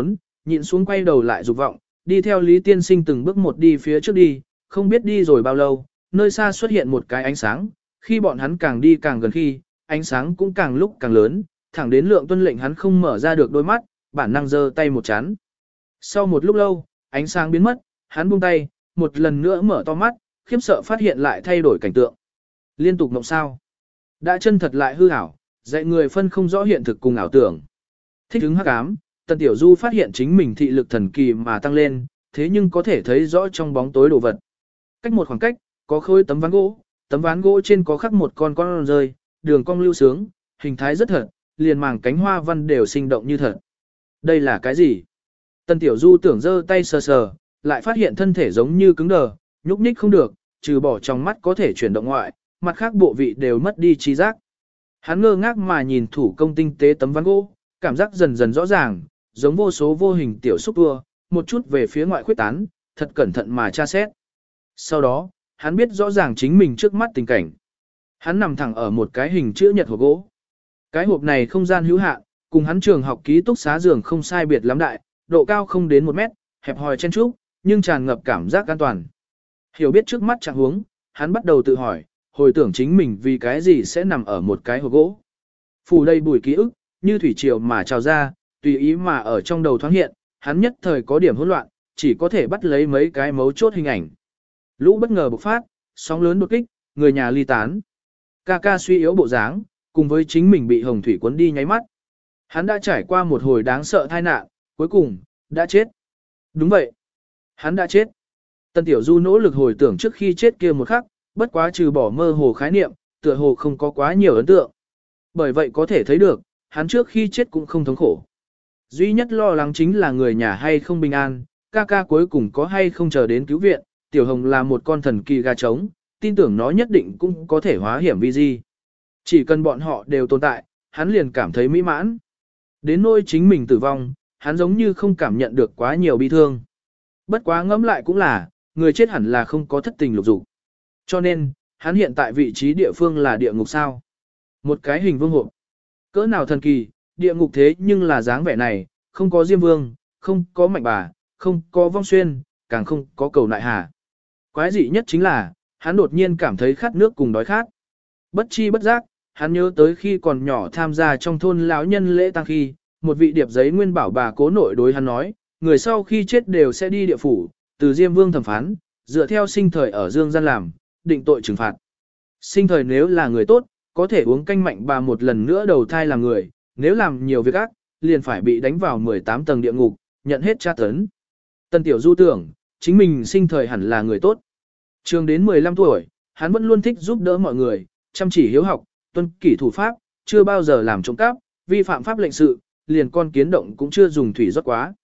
nhịn xuống quay đầu lại dục vọng, đi theo Lý Tiên Sinh từng bước một đi phía trước đi, không biết đi rồi bao lâu, nơi xa xuất hiện một cái ánh sáng, khi bọn hắn càng đi càng gần khi, ánh sáng cũng càng lúc càng lớn, thẳng đến Lượng Tuân lệnh hắn không mở ra được đôi mắt, bản năng giơ tay một chán. Sau một lúc lâu, ánh sáng biến mất, hắn buông tay, một lần nữa mở to mắt, khiếp sợ phát hiện lại thay đổi cảnh tượng. Liên tục mộng sao. Đã chân thật lại hư ảo, dạy người phân không rõ hiện thực cùng ảo tưởng. Thích ứng hắc ám, Tần Tiểu Du phát hiện chính mình thị lực thần kỳ mà tăng lên, thế nhưng có thể thấy rõ trong bóng tối đồ vật. Cách một khoảng cách, có khối tấm ván gỗ trên có khắc một con rơi, đường cong lưu sướng, hình thái rất thật, liền màng cánh hoa văn đều sinh động như thật. Đây là cái gì? Tần Tiểu Du tưởng giơ tay sờ sờ, lại phát hiện thân thể giống như cứng đờ, nhúc nhích không được, trừ bỏ trong mắt có thể chuyển động ngoại, mặt khác bộ vị đều mất đi trí giác. Hắn ngơ ngác mà nhìn thủ công tinh tế tấm ván gỗ, cảm giác dần dần rõ ràng, giống vô số vô hình tiểu xúc tua, một chút về phía ngoại khuyết tán, thật cẩn thận mà tra xét. Sau đó, hắn biết rõ ràng chính mình trước mắt tình cảnh. Hắn nằm thẳng ở một cái hình chữ nhật hộp gỗ. Cái hộp này không gian hữu hạn, cùng hắn trường học ký túc xá giường không sai biệt lắm đại, độ cao không đến 1 mét, hẹp hòi chen trúc, nhưng tràn ngập cảm giác an toàn. Hiểu biết trước mắt trạng huống, hắn bắt đầu tự hỏi, hồi tưởng chính mình vì cái gì sẽ nằm ở một cái hộp gỗ. Phủ đầy bụi ký ức, như thủy triều mà trào ra, tùy ý mà ở trong đầu thoáng hiện, hắn nhất thời có điểm hỗn loạn, chỉ có thể bắt lấy mấy cái mấu chốt hình ảnh. Lũ bất ngờ bộc phát, sóng lớn đột kích, người nhà ly tán. Ca ca suy yếu bộ dáng, cùng với chính mình bị hồng thủy cuốn đi nháy mắt. Hắn đã trải qua một hồi đáng sợ tai nạn, cuối cùng, đã chết. Đúng vậy. Hắn đã chết. Tần Tiểu Du nỗ lực hồi tưởng trước khi chết kia một khắc, bất quá trừ bỏ mơ hồ khái niệm, tựa hồ không có quá nhiều ấn tượng. Bởi vậy có thể thấy được, hắn trước khi chết cũng không thống khổ. Duy nhất lo lắng chính là người nhà hay không bình an, ca ca cuối cùng có hay không chờ đến cứu viện, Tiểu Hồng là một con thần kỳ gà trống, tin tưởng nó nhất định cũng có thể hóa hiểm vi di. Chỉ cần bọn họ đều tồn tại, hắn liền cảm thấy mỹ mãn. Đến nỗi chính mình tử vong, hắn giống như không cảm nhận được quá nhiều bi thương. Bất quá ngẫm lại cũng là, người chết hẳn là không có thất tình lục dục. Cho nên, hắn hiện tại vị trí địa phương là địa ngục sao. Một cái hình vương hộp. Cỡ nào thần kỳ, địa ngục thế nhưng là dáng vẻ này, không có Diêm Vương, không có Mạnh Bà, không có Vong Xuyên, càng không có Cầu Nại Hà. Quái dị nhất chính là, hắn đột nhiên cảm thấy khát nước cùng đói khát. Bất chi bất giác, hắn nhớ tới khi còn nhỏ tham gia trong thôn lão nhân lễ tang khi, một vị điệp giấy nguyên bảo bà cố nội đối hắn nói, người sau khi chết đều sẽ đi địa phủ, từ Diêm Vương thẩm phán, dựa theo sinh thời ở dương gian làm, định tội trừng phạt. Sinh thời nếu là người tốt, có thể uống canh Mạnh Bà một lần nữa đầu thai làm người, nếu làm nhiều việc ác, liền phải bị đánh vào 18 tầng địa ngục, nhận hết tra tấn. Tần Tiểu Du tưởng, chính mình sinh thời hẳn là người tốt. Trường đến 15 tuổi, hắn vẫn luôn thích giúp đỡ mọi người, chăm chỉ hiếu học, tuân kỷ thủ pháp, chưa bao giờ làm trộm cắp, vi phạm pháp lệnh sự, liền con kiến động cũng chưa dùng thủy rót quá.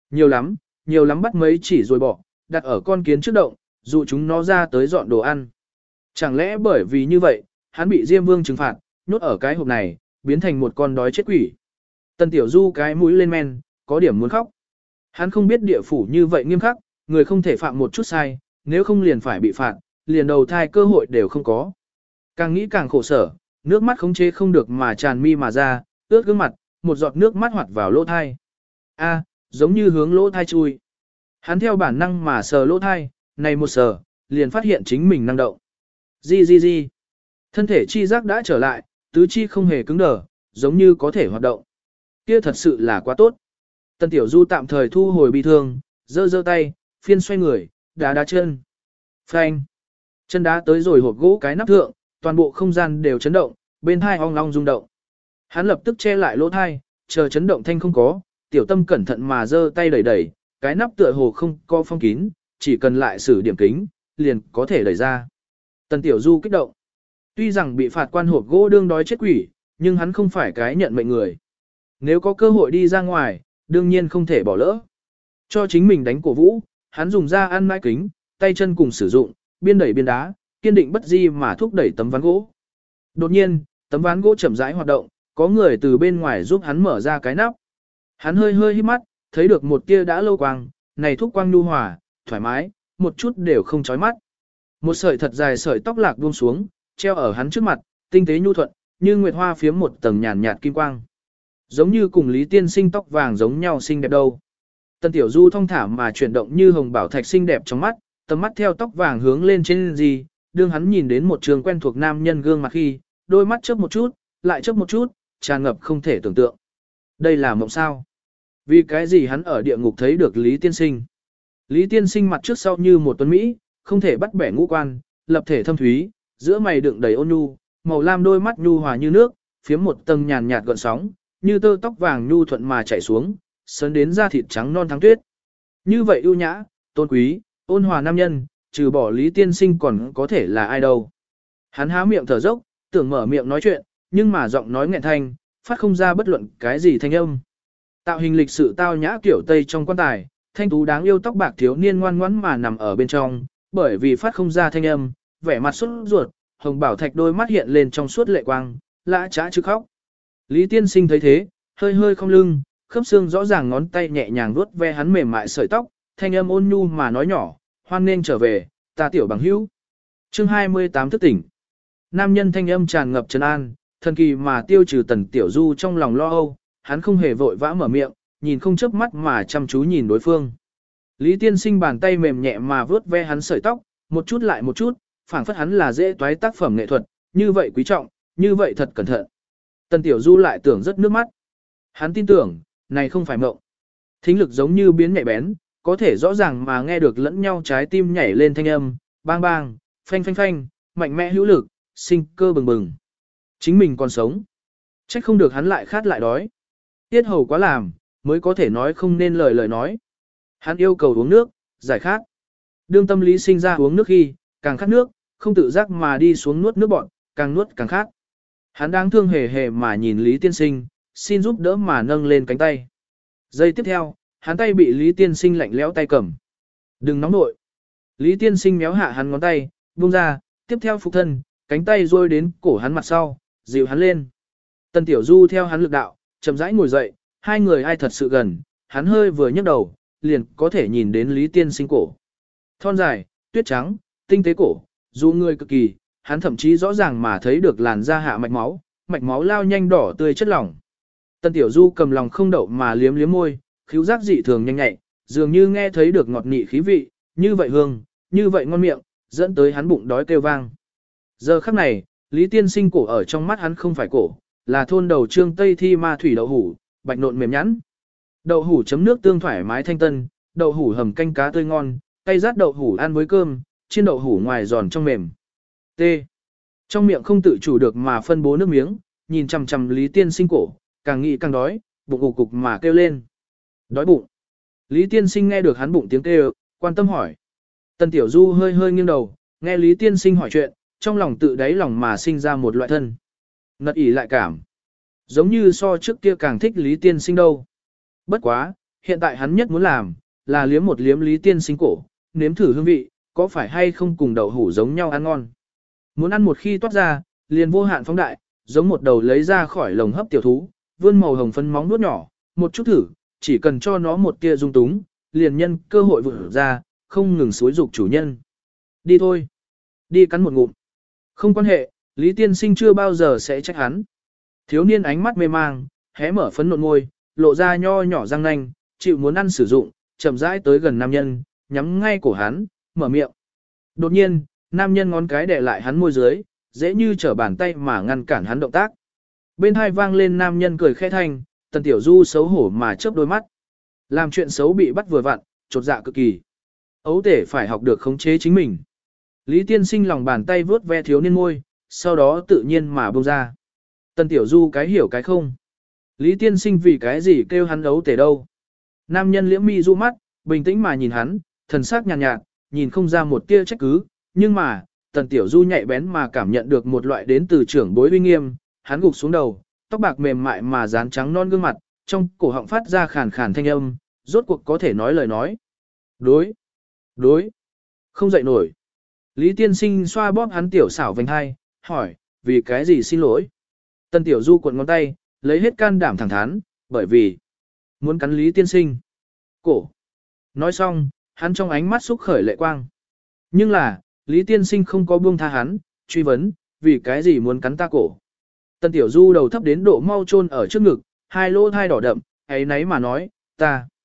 Nhiều lắm bắt mấy chỉ rồi bỏ, đặt ở con kiến trước động, dụ chúng nó ra tới dọn đồ ăn. Chẳng lẽ bởi vì như vậy, hắn bị Diêm Vương trừng phạt, nhốt ở cái hộp này, biến thành một con đói chết quỷ. Tần Tiểu Du cái mũi lên men, có điểm muốn khóc. Hắn không biết địa phủ như vậy nghiêm khắc, người không thể phạm một chút sai, nếu không liền phải bị phạt, liền đầu thai cơ hội đều không có. Càng nghĩ càng khổ sở, nước mắt khống chế không được mà tràn mi mà ra, ướt gương mặt, một giọt nước mắt hoạt vào lỗ thai. A, giống như hướng lỗ thai chui. Hắn theo bản năng mà sờ lỗ thai, này một sờ, liền phát hiện chính mình năng động. Di. Thân thể chi giác đã trở lại, tứ chi không hề cứng đờ, giống như có thể hoạt động. Kia thật sự là quá tốt. Tần Tiểu Du tạm thời thu hồi bi thương, giơ tay, phiên xoay người, đá chân. Phanh. Chân đá tới rồi hộp gỗ cái nắp thượng, toàn bộ không gian đều chấn động, bên thai ong ong rung động. Hắn lập tức che lại lỗ thai, chờ chấn động thanh không có, Tiểu Tâm cẩn thận mà giơ tay đẩy, cái nắp tựa hồ không có phong kín, chỉ cần lại sử điểm kính, liền có thể đẩy ra. Tần Tiểu Du kích động. Tuy rằng bị phạt quan hộp gỗ đương đói chết quỷ, nhưng hắn không phải cái nhận mệnh người. Nếu có cơ hội đi ra ngoài, đương nhiên không thể bỏ lỡ. Cho chính mình đánh cổ vũ, hắn dùng ra ăn mãi kính, tay chân cùng sử dụng, biên đẩy biên đá, kiên định bất di mà thúc đẩy tấm ván gỗ. Đột nhiên, tấm ván gỗ chậm rãi hoạt động, có người từ bên ngoài giúp hắn mở ra cái nắp. Hắn hơi híp mắt, thấy được một tia đã lâu quang, này thúc quang nhu hòa, thoải mái, một chút đều không chói mắt. Một sợi thật dài sợi tóc lạc buông xuống, treo ở hắn trước mặt, tinh tế nhu thuận, như nguyệt hoa phiếm một tầng nhàn nhạt kim quang. Giống như cùng Lý Tiên Sinh tóc vàng giống nhau xinh đẹp đâu. Tần Tiểu Du thong thả mà chuyển động như hồng bảo thạch xinh đẹp trong mắt, tầm mắt theo tóc vàng hướng lên trên gì, đương hắn nhìn đến một trường quen thuộc nam nhân gương mặt khi, đôi mắt chớp một chút, lại chớp một chút, tràn ngập không thể tưởng tượng. Đây là mộng sao? Vì cái gì hắn ở địa ngục thấy được Lý Tiên Sinh? Lý Tiên Sinh mặt trước sau như một tuấn Mỹ, không thể bắt bẻ ngũ quan, lập thể thâm thúy, giữa mày đựng đầy ôn nhu, màu lam đôi mắt nhu hòa như nước, phiếm một tầng nhàn nhạt gợn sóng, như tơ tóc vàng nhu thuận mà chảy xuống, sấn đến da thịt trắng non thắng tuyết. Như vậy ưu nhã, tôn quý, ôn hòa nam nhân, trừ bỏ Lý Tiên Sinh còn có thể là ai đâu. Hắn há miệng thở dốc, tưởng mở miệng nói chuyện, nhưng mà giọng nói nghẹn thanh, phát không ra bất luận cái gì thanh âm. Tạo hình lịch sự tao nhã kiểu Tây trong quan tài, thanh tú đáng yêu tóc bạc thiếu niên ngoan ngoãn mà nằm ở bên trong, bởi vì phát không ra thanh âm, vẻ mặt sốt ruột, hồng bảo thạch đôi mắt hiện lên trong suốt lệ quang, lã trá chứ khóc. Lý Tiên Sinh thấy thế, hơi hơi không lưng, khớp xương rõ ràng ngón tay nhẹ nhàng vuốt ve hắn mềm mại sợi tóc, thanh âm ôn nhu mà nói nhỏ, hoan nên trở về, ta tiểu bằng hữu. Chương 28 thức tỉnh. Nam nhân thanh âm tràn ngập trấn an, thần kỳ mà tiêu trừ Tần Tiểu Du trong lòng lo âu, hắn không hề vội vã mở miệng, nhìn không chớp mắt mà chăm chú nhìn đối phương. Lý Tiên Sinh bàn tay mềm nhẹ mà vuốt ve hắn sợi tóc, một chút lại một chút, phảng phất hắn là dễ toái tác phẩm nghệ thuật, như vậy quý trọng, như vậy thật cẩn thận. Tần Tiểu Du lại tưởng rất nước mắt. Hắn tin tưởng, này không phải mộng. Thính lực giống như biến nhạy bén, có thể rõ ràng mà nghe được lẫn nhau trái tim nhảy lên thanh âm, bang bang, phanh phanh phanh, mạnh mẽ hữu lực, sinh cơ bừng bừng. Chính mình còn sống. Trách không được hắn lại khát lại đói. Tiết hầu quá làm, mới có thể nói không nên lời nói. Hắn yêu cầu uống nước, giải khát. Đương tâm lý sinh ra uống nước khi, càng khát nước, không tự giác mà đi xuống nuốt nước bọn, càng nuốt càng khát. Hắn đáng thương hề hề mà nhìn Lý Tiên Sinh, xin giúp đỡ mà nâng lên cánh tay. Giây tiếp theo, hắn tay bị Lý Tiên Sinh lạnh lẽo tay cầm. Đừng nóng nội. Lý Tiên Sinh méo hạ hắn ngón tay, buông ra, tiếp theo phục thân, cánh tay rôi đến cổ hắn mặt sau, dịu hắn lên. Tần Tiểu Du theo hắn lực đạo, chậm rãi ngồi dậy, hai người ai thật sự gần, hắn hơi vừa nhấc đầu, liền có thể nhìn đến Lý Tiên Sinh cổ. Thon dài, tuyết trắng, tinh tế cổ, dù người cực kỳ, hắn thậm chí rõ ràng mà thấy được làn da hạ mạch máu lao nhanh đỏ tươi chất lỏng. Tần Tiểu Du cầm lòng không đậu mà liếm liếm môi, khứu giác dị thường nhanh nhạy, dường như nghe thấy được ngọt nị khí vị, như vậy hương, như vậy ngon miệng, dẫn tới hắn bụng đói kêu vang. Giờ khắc này, Lý Tiên Sinh cổ ở trong mắt hắn không phải cổ, là thôn đầu trương Tây Thi ma thủy đậu hủ, bạch nộn mềm nhẵn. Đậu hủ chấm nước tương thoải mái thanh tân, đậu hủ hầm canh cá tươi ngon, cay rát đậu hủ ăn với cơm, chiên đậu hủ ngoài giòn trong mềm. T. Trong miệng không tự chủ được mà phân bố nước miếng, nhìn chằm chằm Lý Tiên Sinh cổ, càng nghĩ càng đói, bụng ục cục mà kêu lên. Đói bụng. Lý Tiên Sinh nghe được hắn bụng tiếng kêu, quan tâm hỏi. Tần Tiểu Du hơi hơi nghiêng đầu, nghe Lý Tiên Sinh hỏi chuyện, trong lòng tự đáy lòng mà sinh ra một loại thân. Ngật ỉ lại cảm. Giống như so trước kia càng thích Lý Tiên Sinh đâu. Bất quá, hiện tại hắn nhất muốn làm, là liếm một liếm Lý Tiên Sinh cổ, nếm thử hương vị, có phải hay không cùng đậu hủ giống nhau ăn ngon. Muốn ăn một khi toát ra, liền vô hạn phóng đại, giống một đầu lấy ra khỏi lồng hấp tiểu thú, vươn màu hồng phấn móng nuốt nhỏ, một chút thử, chỉ cần cho nó một tia dung túng, liền nhân cơ hội vượt ra, không ngừng xúi dục chủ nhân. Đi thôi. Đi cắn một ngụm. Không quan hệ, Lý Tiên Sinh chưa bao giờ sẽ trách hắn. Thiếu niên ánh mắt mê mang, hé mở phấn nộn môi, lộ ra nho nhỏ răng nanh, chịu muốn ăn sử dụng, chậm rãi tới gần nam nhân, nhắm ngay cổ hắn, mở miệng. Đột nhiên, nam nhân ngón cái đè lại hắn môi dưới, dễ như trở bàn tay mà ngăn cản hắn động tác. Bên hai vang lên nam nhân cười khẽ thanh, Tần Tiểu Du xấu hổ mà chớp đôi mắt. Làm chuyện xấu bị bắt vừa vặn, chột dạ cực kỳ. Ấu tể phải học được khống chế chính mình. Lý Tiên Sinh lòng bàn tay vướt ve thiếu niên môi, sau đó tự nhiên mà buông ra. Tần Tiểu Du cái hiểu cái không. Lý Tiên Sinh vì cái gì kêu hắn ấu tể đâu. Nam nhân liễm mi du mắt, bình tĩnh mà nhìn hắn, thần sắc nhàn nhạt, nhìn không ra một tia trách cứ, nhưng mà, Tần Tiểu Du nhạy bén mà cảm nhận được một loại đến từ trưởng bối uy nghiêm, hắn gục xuống đầu, tóc bạc mềm mại mà dán trắng non gương mặt, trong cổ họng phát ra khàn khàn thanh âm, rốt cuộc có thể nói lời nói. Đối, không dậy nổi. Lý Tiên Sinh xoa bóp hắn tiểu xảo vành hai, hỏi, vì cái gì xin lỗi? Tần Tiểu Du cuộn ngón tay, lấy hết can đảm thẳng thắn, bởi vì muốn cắn Lý Tiên Sinh. Cổ. Nói xong, hắn trong ánh mắt xúc khởi lệ quang. Nhưng là, Lý Tiên Sinh không có buông tha hắn, truy vấn, vì cái gì muốn cắn ta cổ. Tần Tiểu Du đầu thấp đến độ mau chôn ở trước ngực, hai lỗ thai đỏ đậm, ấy nấy mà nói, ta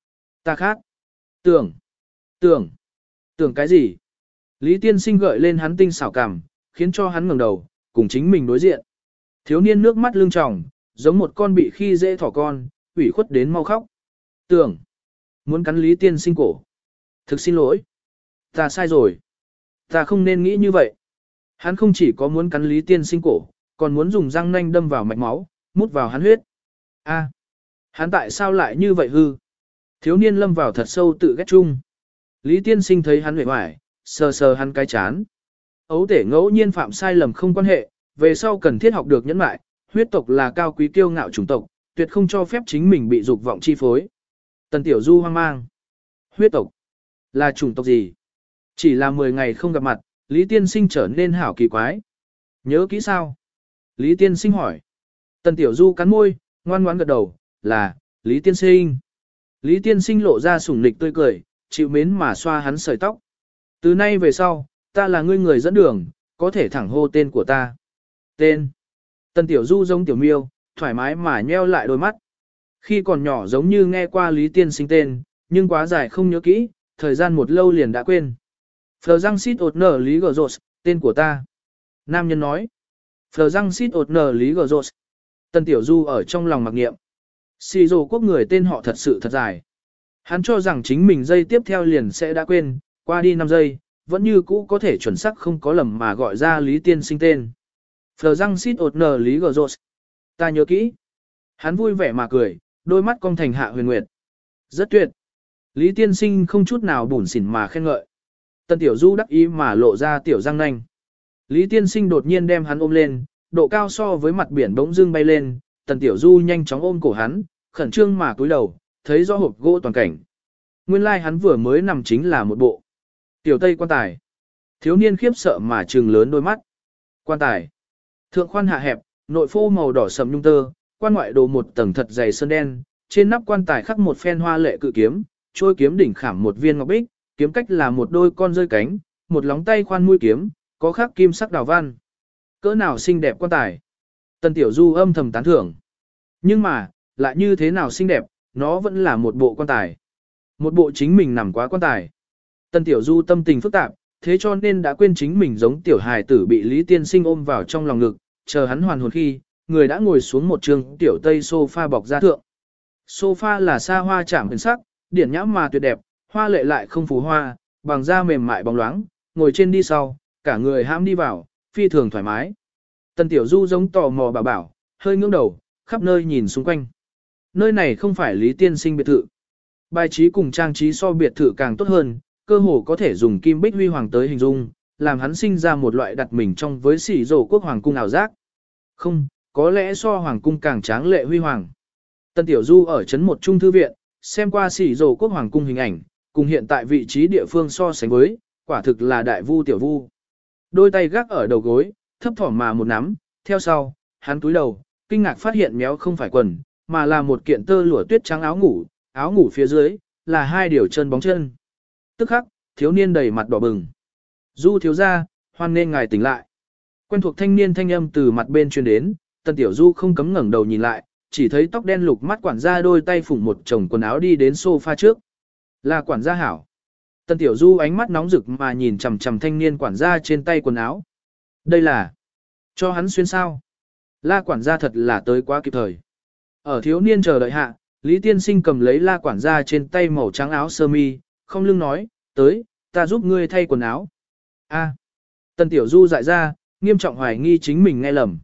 Ta khác. Tưởng. Tưởng. Tưởng cái gì? Lý tiên sinh gợi lên hắn tinh xảo cảm, khiến cho hắn ngẩng đầu, cùng chính mình đối diện. Thiếu niên nước mắt lưng tròng, giống một con bị khi dễ thỏ con, ủy khuất đến mau khóc. Tưởng. Muốn cắn Lý tiên sinh cổ. Thực xin lỗi. Ta sai rồi. Ta không nên nghĩ như vậy. Hắn không chỉ có muốn cắn Lý tiên sinh cổ, còn muốn dùng răng nanh đâm vào mạch máu, mút vào hắn huyết. A, hắn tại sao lại như vậy hư? Thiếu niên lâm vào thật sâu tự ghét chung. Lý tiên sinh thấy hắn vẻ vải, sờ sờ hắn cái chán. Ấu tể ngẫu nhiên phạm sai lầm không quan hệ, về sau cần thiết học được nhẫn lại, huyết tộc là cao quý kiêu ngạo chủng tộc, tuyệt không cho phép chính mình bị dục vọng chi phối. Tần Tiểu Du hoang mang. Huyết tộc? Là chủng tộc gì? Chỉ là 10 ngày không gặp mặt, Lý tiên sinh trở nên hảo kỳ quái. Nhớ kỹ sao? Lý tiên sinh hỏi. Tần Tiểu Du cắn môi, ngoan ngoãn gật đầu, là, Lý tiên sinh. Lý tiên sinh lộ ra sủng nịch tươi cười, chịu mến mà xoa hắn sợi tóc. Từ nay về sau, ta là ngươi người dẫn đường, có thể thẳng hô tên của ta. Tên. Tần Tiểu Du giống Tiểu Miêu, thoải mái mà nheo lại đôi mắt. Khi còn nhỏ giống như nghe qua Lý tiên sinh tên, nhưng quá dài không nhớ kỹ, thời gian một lâu liền đã quên. Phờ răng xít ột nở Lý Gờ Rột, tên của ta. Nam nhân nói. Phờ răng xít ột nở Lý Gờ Rột. Tần Tiểu Du ở trong lòng mặc niệm. Xì rồ quốc người tên họ thật sự thật dài. Hắn cho rằng chính mình giây tiếp theo liền sẽ đã quên, qua đi 5 giây, vẫn như cũ có thể chuẩn xác không có lầm mà gọi ra Lý tiên sinh tên. Phờ răng xít ột nở Lý Gờ Rột. Ta nhớ kỹ. Hắn vui vẻ mà cười, đôi mắt cong thành hạ huyền nguyệt. Rất tuyệt. Lý tiên sinh không chút nào bủn xỉn mà khen ngợi. Tần Tiểu Du đắc ý mà lộ ra tiểu răng nanh. Lý tiên sinh đột nhiên đem hắn ôm lên, độ cao so với mặt biển bỗng dưng bay lên, Tần Tiểu Du nhanh chóng ôm cổ hắn, khẩn trương mà cúi đầu, thấy rõ hộp gỗ toàn cảnh. Nguyên lai hắn vừa mới nằm chính là một bộ tiểu tây quan tài. Thiếu niên khiếp sợ mà trừng lớn đôi mắt. Quan tài. Thượng khoan hạ hẹp, nội phô màu đỏ sầm nhung tơ, quan ngoại đồ một tầng thật dày sơn đen, trên nắp quan tài khắc một phen hoa lệ cự kiếm, trôi kiếm đỉnh khảm một viên ngọc bích, kiếm cách là một đôi con rơi cánh, một lóng tay khoan mũi kiếm, có khắc kim sắc đào văn. Cỡ nào xinh đẹp quan tài. Tần Tiểu Du âm thầm tán thưởng. Nhưng mà, lại như thế nào xinh đẹp, nó vẫn là một bộ quan tài. Một bộ chính mình nằm quá quan tài. Tần Tiểu Du tâm tình phức tạp, thế cho nên đã quên chính mình giống tiểu hài tử bị Lý tiên sinh ôm vào trong lòng ngực, chờ hắn hoàn hồn khi, người đã ngồi xuống một trường tiểu tây sofa bọc da thượng. Sofa là sa hoa chạm huyền sắc, điển nhã mà tuyệt đẹp, hoa lệ lại không phù hoa, bằng da mềm mại bóng loáng, ngồi trên đi sau, cả người hãm đi vào, phi thường thoải mái. Tần Tiểu Du giống tò mò bảo bảo, hơi ngưỡng đầu, khắp nơi nhìn xung quanh. Nơi này không phải Lý tiên sinh biệt thự. Bài trí cùng trang trí so biệt thự càng tốt hơn, cơ hồ có thể dùng kim bích huy hoàng tới hình dung, làm hắn sinh ra một loại đặt mình trong với sỉ rổ quốc hoàng cung ảo giác. Không, có lẽ so hoàng cung càng tráng lệ huy hoàng. Tần Tiểu Du ở trấn một trung thư viện, xem qua sỉ rổ quốc hoàng cung hình ảnh, cùng hiện tại vị trí địa phương so sánh với, quả thực là đại vu tiểu vu. Đôi tay gác ở đầu gối, thấp thỏm mà một nắm, theo sau, hắn túi đầu, kinh ngạc phát hiện méo không phải quần, mà là một kiện tơ lụa tuyết trắng áo ngủ phía dưới, là 2 điều chân bóng chân. Tức khắc, thiếu niên đầy mặt đỏ bừng. Du thiếu gia, hoan nên ngài tỉnh lại. Quen thuộc thanh niên thanh âm từ mặt bên truyền đến, Tần Tiểu Du không cấm ngẩng đầu nhìn lại, chỉ thấy tóc đen lục mắt quản gia đôi tay phủng một chồng quần áo đi đến sofa trước. Là quản gia hảo. Tần Tiểu Du ánh mắt nóng rực mà nhìn chằm chằm thanh niên quản gia trên tay quần áo. Đây là cho hắn xuyên sao? La quản gia thật là tới quá kịp thời. Ở thiếu niên chờ đợi hạ, Lý tiên sinh cầm lấy la quản gia trên tay màu trắng áo sơ mi, không lưng nói, tới, ta giúp ngươi thay quần áo. A. Tần Tiểu Du dại ra, nghiêm trọng hoài nghi chính mình nghe lầm.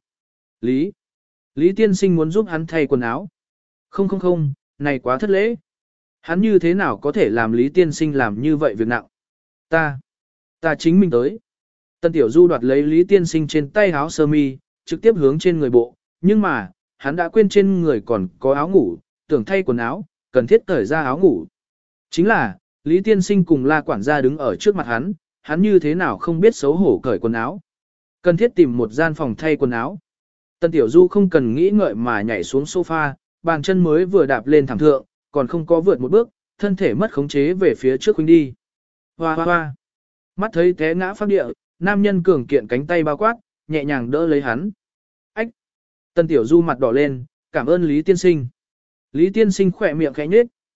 Lý tiên sinh muốn giúp hắn thay quần áo. Không, này quá thất lễ. Hắn như thế nào có thể làm Lý tiên sinh làm như vậy việc nặng? Ta chính mình tới. Tần Tiểu Du đoạt lấy Lý tiên sinh trên tay áo sơ mi, trực tiếp hướng trên người bộ, nhưng mà, hắn đã quên trên người còn có áo ngủ, tưởng thay quần áo, cần thiết cởi ra áo ngủ. Chính là, Lý tiên sinh cùng la quản gia đứng ở trước mặt hắn như thế nào không biết xấu hổ cởi quần áo. Cần thiết tìm một gian phòng thay quần áo. Tần Tiểu Du không cần nghĩ ngợi mà nhảy xuống sofa, bàn chân mới vừa đạp lên thảm thượng, còn không có vượt một bước, thân thể mất khống chế về phía trước huynh đi. Hoa hoa hoa. Mắt thấy té ngã phát địa, nam nhân cường kiện cánh tay bao quát, nhẹ nhàng đỡ lấy hắn. Ách. Tần Tiểu Du mặt đỏ lên, cảm ơn Lý tiên sinh. Lý tiên sinh khỏe miệng khẽ nhếch,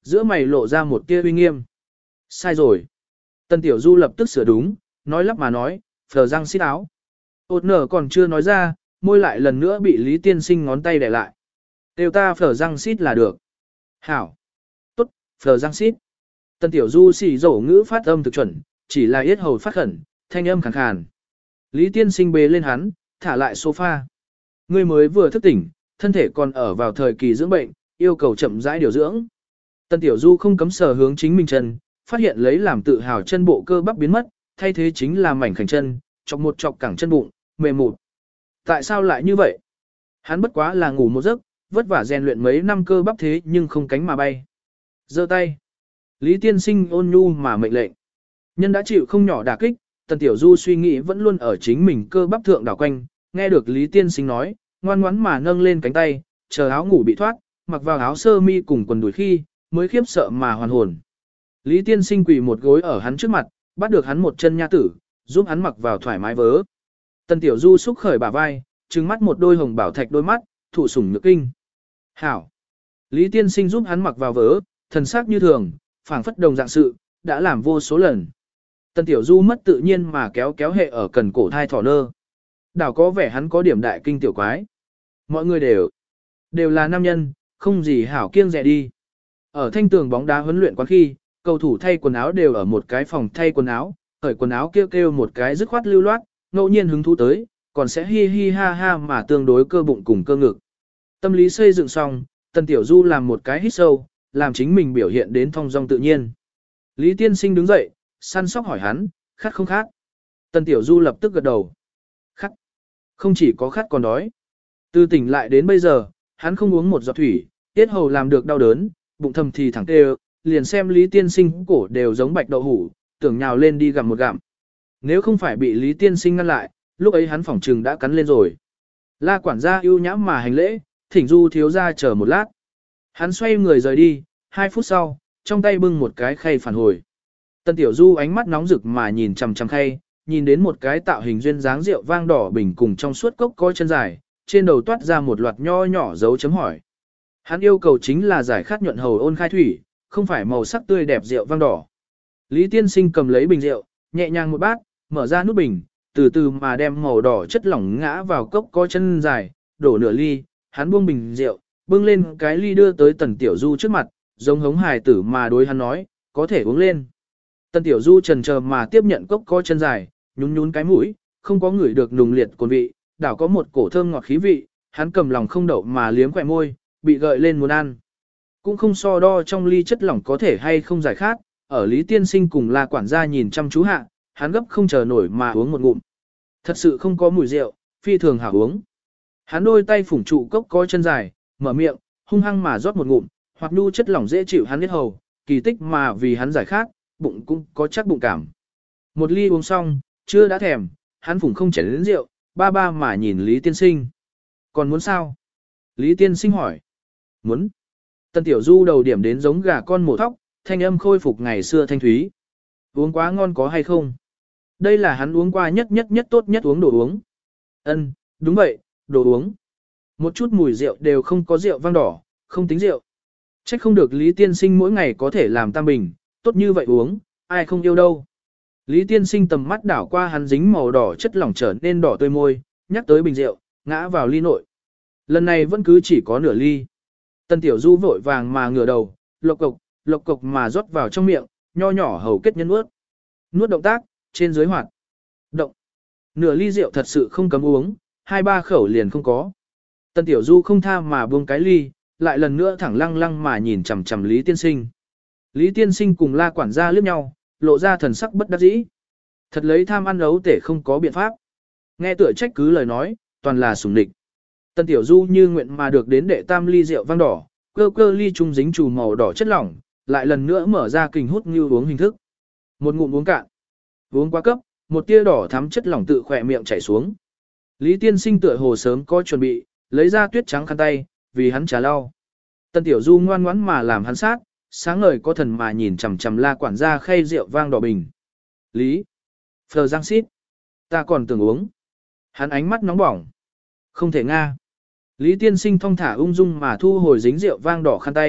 giữa mày lộ ra một tia uy nghiêm. Sai rồi. Tần Tiểu Du lập tức sửa đúng, nói lắp mà nói, phờ răng xít áo. Ốt nở còn chưa nói ra, môi lại lần nữa bị Lý Tiên Sinh ngón tay đè lại. Đều ta phờ răng xít là được. Hảo. Tốt, phờ răng xít. Tần Tiểu Du xỉ dỗ ngữ phát âm thực chuẩn, chỉ là yết hầu phát khẩn, thanh âm khàn khàn. Lý Tiên Sinh bế lên hắn, thả lại sofa. Ngươi mới vừa thức tỉnh, thân thể còn ở vào thời kỳ dưỡng bệnh, yêu cầu chậm rãi điều dưỡng. Tần Tiểu Du không cấm sờ hướng chính mình chân, phát hiện lấy làm tự hào chân bộ cơ bắp biến mất, thay thế chính là mảnh khảnh chân, chọc một chọc cẳng chân bụng, mềm mụt. Tại sao lại như vậy? Hắn bất quá là ngủ một giấc, vất vả rèn luyện mấy năm cơ bắp thế nhưng không cánh mà bay. Giơ tay. Lý Tiên Sinh ôn nhu mà mệnh lệnh. Nhân đã chịu không nhỏ đả kích, Tần Tiểu Du suy nghĩ vẫn luôn ở chính mình cơ bắp thượng đảo quanh, nghe được Lý Tiên Sinh nói, ngoan ngoãn mà nâng lên cánh tay, chờ áo ngủ bị thoát, mặc vào áo sơ mi cùng quần đùi khi, mới khiếp sợ mà hoàn hồn. Lý Tiên Sinh quỳ một gối ở hắn trước mặt, bắt được hắn một chân nha tử, giúp hắn mặc vào thoải mái vớ. Tần Tiểu Du xúc khởi bả vai, trừng mắt một đôi hồng bảo thạch đôi mắt, thụ sủng nhược kinh. Hảo. Lý Tiên Sinh giúp hắn mặc vào vớ, thần sắc như thường, phảng phất đồng dạng sự, đã làm vô số lần. Tần Tiểu Du mất tự nhiên mà kéo kéo hệ ở cần cổ thai thỏ nơ. Đảo có vẻ hắn có điểm đại kinh tiểu quái. Mọi người đều là nam nhân, không gì hảo kiêng dè đi. Ở thanh tường bóng đá huấn luyện quán khi, cầu thủ thay quần áo đều ở một cái phòng thay quần áo, khởi quần áo kêu kêu một cái dứt khoát lưu loát, ngẫu nhiên hứng thú tới, còn sẽ hi hi ha ha mà tương đối cơ bụng cùng cơ ngực. Tâm lý xây dựng xong, Tần Tiểu Du làm một cái hít sâu, làm chính mình biểu hiện đến thong dong tự nhiên. Lý Tiên Sinh đứng dậy, săn sóc hỏi hắn, khát không khát? Tần Tiểu Du lập tức gật đầu. Khát. Không chỉ có khát còn đói. Từ tỉnh lại đến bây giờ, hắn không uống một giọt thủy, tiết hầu làm được đau đớn, bụng thầm thì thẳng tê, liền xem Lý Tiên Sinh cổ đều giống bạch đậu hủ, tưởng nhào lên đi gặm một gặm. Nếu không phải bị Lý Tiên Sinh ngăn lại, lúc ấy hắn phỏng trừng đã cắn lên rồi. La quản gia ưu nhãm mà hành lễ, thỉnh Du thiếu gia chờ một lát. Hắn xoay người rời đi, 2 phút sau, trong tay bưng một cái khay phản hồi. Tần Tiểu Du ánh mắt nóng rực mà nhìn chằm chằm khay, nhìn đến một cái tạo hình duyên dáng rượu vang đỏ bình cùng trong suốt cốc có chân dài, trên đầu toát ra một loạt nho nhỏ dấu chấm hỏi. Hắn yêu cầu chính là giải khát nhuận hầu ôn khai thủy, không phải màu sắc tươi đẹp rượu vang đỏ. Lý Tiên Sinh cầm lấy bình rượu, nhẹ nhàng một bát, mở ra nút bình, từ từ mà đem màu đỏ chất lỏng ngã vào cốc có chân dài, đổ nửa ly, hắn buông bình rượu, bưng lên cái ly đưa tới Tần Tiểu Du trước mặt, giống hống hài tử mà đối hắn nói, có thể uống lên. Tần Tiểu Du chần chờ mà tiếp nhận cốc có chân dài, nhún nhún cái mũi, không có ngửi được nùng liệt cồn vị, đảo có một cổ thơm ngọt khí vị, hắn cầm lòng không đậu mà liếm khỏe môi, bị gợi lên muốn ăn. Cũng không so đo trong ly chất lỏng có thể hay không giải khát, ở Lý Tiên Sinh cùng La quản gia nhìn chăm chú hạ, hắn gấp không chờ nổi mà uống một ngụm. Thật sự không có mùi rượu, phi thường hảo uống. Hắn đôi tay phủng trụ cốc có chân dài, mở miệng, hung hăng mà rót một ngụm, hoặc nhu chất lỏng dễ chịu hắn biết hầu, kỳ tích mà vì hắn giải khát, bụng cũng có chắc bụng cảm. Một ly uống xong, chưa đã thèm, hắn phủng không chén đến rượu, ba ba mà nhìn Lý Tiên Sinh. Còn muốn sao? Lý Tiên Sinh hỏi. Muốn. Tần Tiểu Du đầu điểm đến giống gà con mổ thóc, thanh âm khôi phục ngày xưa thanh thúy. Uống quá ngon có hay không? Đây là hắn uống qua nhất tốt nhất uống đồ uống. Ân, đúng vậy, đồ uống. Một chút mùi rượu đều không có rượu vang đỏ, không tính rượu. Trách không được Lý Tiên Sinh mỗi ngày có thể làm tam bình, tốt như vậy uống, ai không yêu đâu. Lý Tiên Sinh tầm mắt đảo qua hắn dính màu đỏ chất lỏng trở nên đỏ tươi môi, nhắc tới bình rượu, ngã vào ly nội. Lần này vẫn cứ chỉ có nửa ly. Tần Tiểu Du vội vàng mà ngửa đầu, lộc cộc mà rót vào trong miệng, nho nhỏ hầu kết nhân nuốt. Nuốt động tác, trên dưới hoạt. Động. Nửa ly rượu thật sự không cấm uống, 2-3 khẩu liền không có. Tần Tiểu Du không tha mà buông cái ly, lại lần nữa thẳng lăng lăng mà nhìn chằm chằm Lý Tiên Sinh. Lý Tiên Sinh cùng La quản gia liếc nhau, lộ ra thần sắc bất đắc dĩ. Thật lấy tham ăn ấu tể không có biện pháp. Nghe tựa trách cứ lời nói, toàn là sủng địch. Tần Tiểu Du như nguyện mà được đến đệ tam ly rượu vang đỏ, cơ ly trung dính trù màu đỏ chất lỏng, lại lần nữa mở ra kình hút như uống hình thức. Một ngụm uống cạn. Uống quá cấp, một tia đỏ thắm chất lỏng tự khỏe miệng chảy xuống. Lý Tiên Sinh tựa hồ sớm có chuẩn bị, lấy ra tuyết trắng khăn tay, vì hắn trà lau. Tần Tiểu Du ngoan ngoãn mà làm hắn sát, sáng ngời có thần mà nhìn chằm chằm La quản gia khay rượu vang đỏ bình. Lý. Phờ giang xít. Ta còn tưởng uống. Hắn ánh mắt nóng bỏng. Không thể nga. Lý Tiên Sinh thong thả ung dung mà thu hồi dính rượu vang đỏ khăn tay,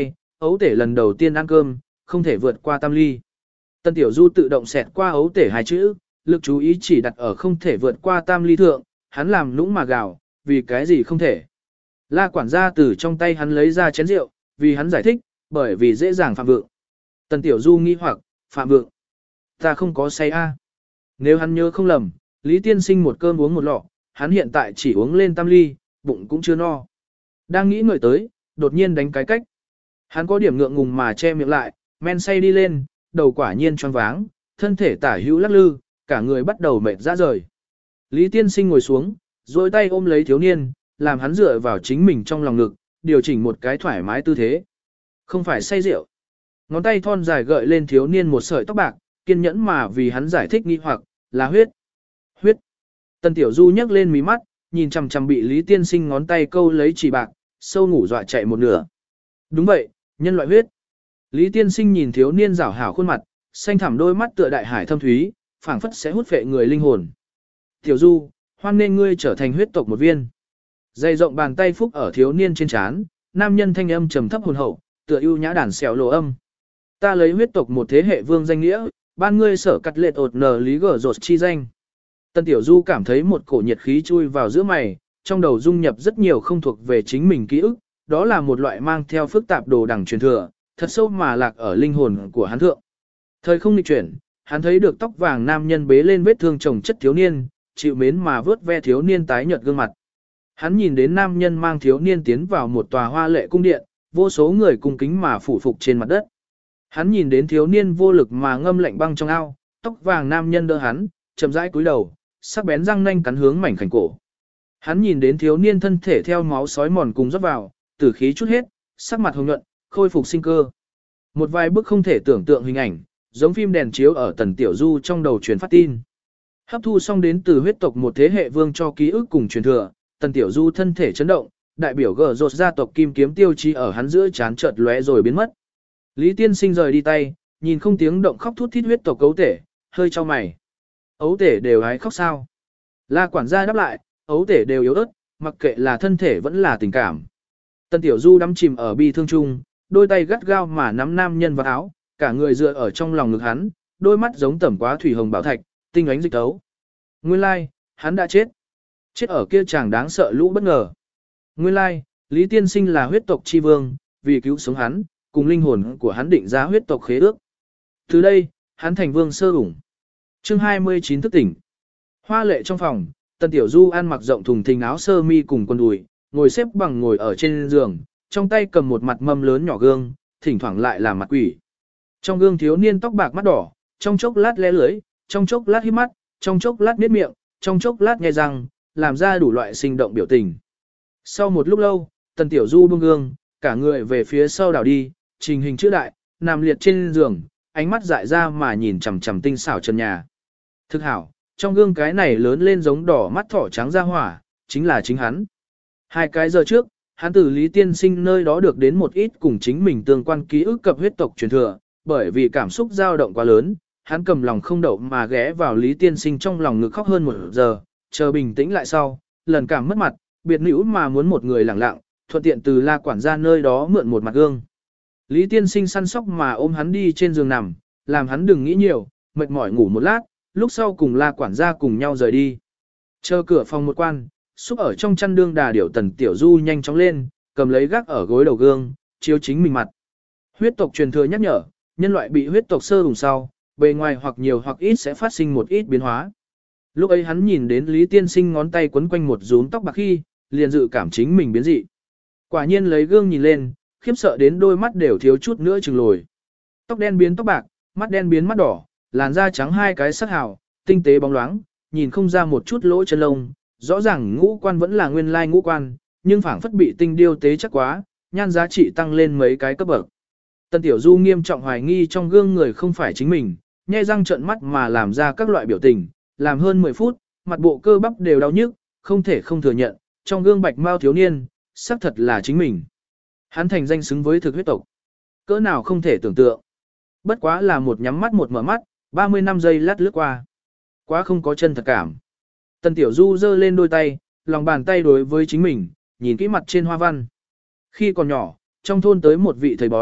ấu tể lần đầu tiên ăn cơm, không thể vượt qua tam ly. Tân Tiểu Du tự động xẹt qua ấu tể hai chữ, lực chú ý chỉ đặt ở không thể vượt qua tam ly thượng, hắn làm nũng mà gào, vì cái gì không thể. La quản gia từ trong tay hắn lấy ra chén rượu, vì hắn giải thích, bởi vì dễ dàng phạm vượng. Tần Tiểu Du nghi hoặc, phạm vượng. Ta không có say a. Nếu hắn nhớ không lầm, Lý Tiên Sinh một cơm uống một lọ, hắn hiện tại chỉ uống lên tam ly, bụng cũng chưa no. Đang nghĩ ngợi tới, đột nhiên đánh cái cách. Hắn có điểm ngượng ngùng mà che miệng lại, men say đi lên, đầu quả nhiên choáng váng, thân thể tả hữu lắc lư, cả người bắt đầu mệt ra rời. Lý Tiên Sinh ngồi xuống, duỗi tay ôm lấy thiếu niên, làm hắn dựa vào chính mình trong lòng ngực, điều chỉnh một cái thoải mái tư thế. Không phải say rượu. Ngón tay thon dài gợi lên thiếu niên một sợi tóc bạc, kiên nhẫn mà vì hắn giải thích nghi hoặc, là huyết. Huyết. Tần Tiểu Du nhấc lên mí mắt, nhìn chằm chằm bị Lý Tiên Sinh ngón tay câu lấy chỉ bạc, sâu ngủ dọa chạy một nửa. Đúng vậy, nhân loại huyết. Lý Tiên Sinh nhìn thiếu niên rảo hảo khuôn mặt, xanh thẳm đôi mắt tựa đại hải thâm thúy, phảng phất sẽ hút phệ người linh hồn. Tiểu Du, hoan nên ngươi trở thành huyết tộc một viên. Dày rộng bàn tay phúc ở thiếu niên trên trán, nam nhân thanh âm trầm thấp hồn hậu, tựa ưu nhã đàn xèo lộ âm. Ta lấy huyết tộc một thế hệ vương danh nghĩa, ban ngươi sở cắt lệ ột nở lý gở rột chi danh. Tân Tiểu Du cảm thấy một cổ nhiệt khí chui vào giữa mày, trong đầu dung nhập rất nhiều không thuộc về chính mình ký ức, đó là một loại mang theo phức tạp đồ đằng truyền thừa, thật sâu mà lạc ở linh hồn của hắn thượng. Thời không nghịch chuyển, hắn thấy được tóc vàng nam nhân bế lên vết thương chồng chất thiếu niên, chịu mến mà vớt ve thiếu niên tái nhợt gương mặt. Hắn nhìn đến nam nhân mang thiếu niên tiến vào một tòa hoa lệ cung điện, vô số người cung kính mà phủ phục trên mặt đất. Hắn nhìn đến thiếu niên vô lực mà ngâm lạnh băng trong ao, tóc vàng nam nhân đỡ hắn, chậm rãi cúi đầu, sắc bén răng nanh cắn hướng mảnh khảnh cổ. Hắn nhìn đến thiếu niên thân thể theo máu sói mòn cùng rót vào, tử khí chút hết, sắc mặt hồng nhuận, khôi phục sinh cơ. Một vài bức không thể tưởng tượng hình ảnh, giống phim đèn chiếu ở Tần Tiểu Du trong đầu truyền phát tin. Hấp thu xong đến từ huyết tộc một thế hệ vương cho ký ức cùng truyền thừa, Tần Tiểu Du thân thể chấn động, đại biểu gở rột gia tộc kim kiếm tiêu chí ở hắn giữa chán chợt lóe rồi biến mất. Lý Tiên Sinh rời đi tay, nhìn không tiếng động khóc thút thít huyết tộc ấu tể, hơi cho mày. Ấu tể đều hái khóc sao? La quản gia đáp lại, ấu tể đều yếu ớt, mặc kệ là thân thể vẫn là tình cảm. Tần Tiểu Du đắm chìm ở bi thương chung, đôi tay gắt gao mà nắm nam nhân vào áo, cả người dựa ở trong lòng ngực hắn, đôi mắt giống tẩm quá thủy hồng bảo thạch, tinh ánh dịch tấu. Nguyên lai, hắn đã chết. Chết ở kia chàng đáng sợ lũ bất ngờ. Nguyên lai, Lý Tiên Sinh là huyết tộc chi vương, vì cứu sống hắn, cùng linh hồn của hắn định ra huyết tộc khế ước. Từ đây, hắn thành vương sơ ủng. Chương 29 thức tỉnh. Hoa lệ trong phòng, Tần Tiểu Du ăn mặc rộng thùng thình áo sơ mi cùng quần đùi, ngồi xếp bằng ngồi ở trên giường, trong tay cầm một mặt mâm lớn nhỏ gương, thỉnh thoảng lại là mặt quỷ. Trong gương thiếu niên tóc bạc mắt đỏ, trong chốc lát lé lưới, trong chốc lát híp mắt, trong chốc lát miết miệng, trong chốc lát nghe răng, làm ra đủ loại sinh động biểu tình. Sau một lúc lâu, Tần Tiểu Du buông gương, cả người về phía sau đảo đi, trình hình chữ đại, nằm liệt trên giường, ánh mắt dại ra mà nhìn chằm chằm tinh xảo trần nhà. Thực hảo, trong gương cái này lớn lên giống đỏ mắt thỏ trắng ra hỏa, chính là chính hắn. 2 cái giờ trước, hắn từ Lý Tiên Sinh nơi đó được đến một ít cùng chính mình tương quan ký ức cập huyết tộc truyền thừa, bởi vì cảm xúc dao động quá lớn, hắn cầm lòng không đậu mà ghé vào Lý Tiên Sinh trong lòng ngực khóc hơn 1 giờ, chờ bình tĩnh lại sau, lần cảm mất mặt, biệt nữ mà muốn một người lặng lặng, thuận tiện từ La quản gia nơi đó mượn một mặt gương. Lý Tiên Sinh săn sóc mà ôm hắn đi trên giường nằm, làm hắn đừng nghĩ nhiều, mệt mỏi ngủ một lát, lúc sau cùng La quản gia cùng nhau rời đi. Chờ cửa phòng một quan, xúc ở trong chăn đương đà điểu Tần Tiểu Du nhanh chóng lên, cầm lấy gác ở gối đầu gương, chiếu chính mình mặt. Huyết tộc truyền thừa nhắc nhở, nhân loại bị huyết tộc sơ vùng sau, bề ngoài hoặc nhiều hoặc ít sẽ phát sinh một ít biến hóa. Lúc ấy hắn nhìn đến Lý Tiên Sinh ngón tay quấn quanh một rúm tóc bạc khi, liền dự cảm chính mình biến dị. Quả nhiên lấy gương nhìn lên, khiếp sợ đến đôi mắt đều thiếu chút nữa chừng lồi. Tóc đen biến tóc bạc, mắt đen biến mắt đỏ, làn da trắng 2 cái sắc hào, tinh tế bóng loáng, nhìn không ra một chút lỗ chân lông, rõ ràng ngũ quan vẫn là nguyên lai ngũ quan, nhưng phảng phất bị tinh điêu tế chắc quá, nhan giá trị tăng lên mấy cái cấp bậc. Tần Tiểu Du nghiêm trọng hoài nghi trong gương người không phải chính mình, nhe răng trợn mắt mà làm ra các loại biểu tình, làm hơn 10 phút, mặt bộ cơ bắp đều đau nhức, không thể không thừa nhận, trong gương bạch mao thiếu niên, xác thật là chính mình. Hắn thành danh xứng với thực huyết tộc. Cỡ nào không thể tưởng tượng. Bất quá là một nhắm mắt một mở mắt, 30 năm giây lát lướt qua. Quá không có chân thật cảm. Tần Tiểu Du giơ lên đôi tay, lòng bàn tay đối với chính mình, nhìn kỹ mặt trên hoa văn. Khi còn nhỏ, trong thôn tới một vị thầy bói,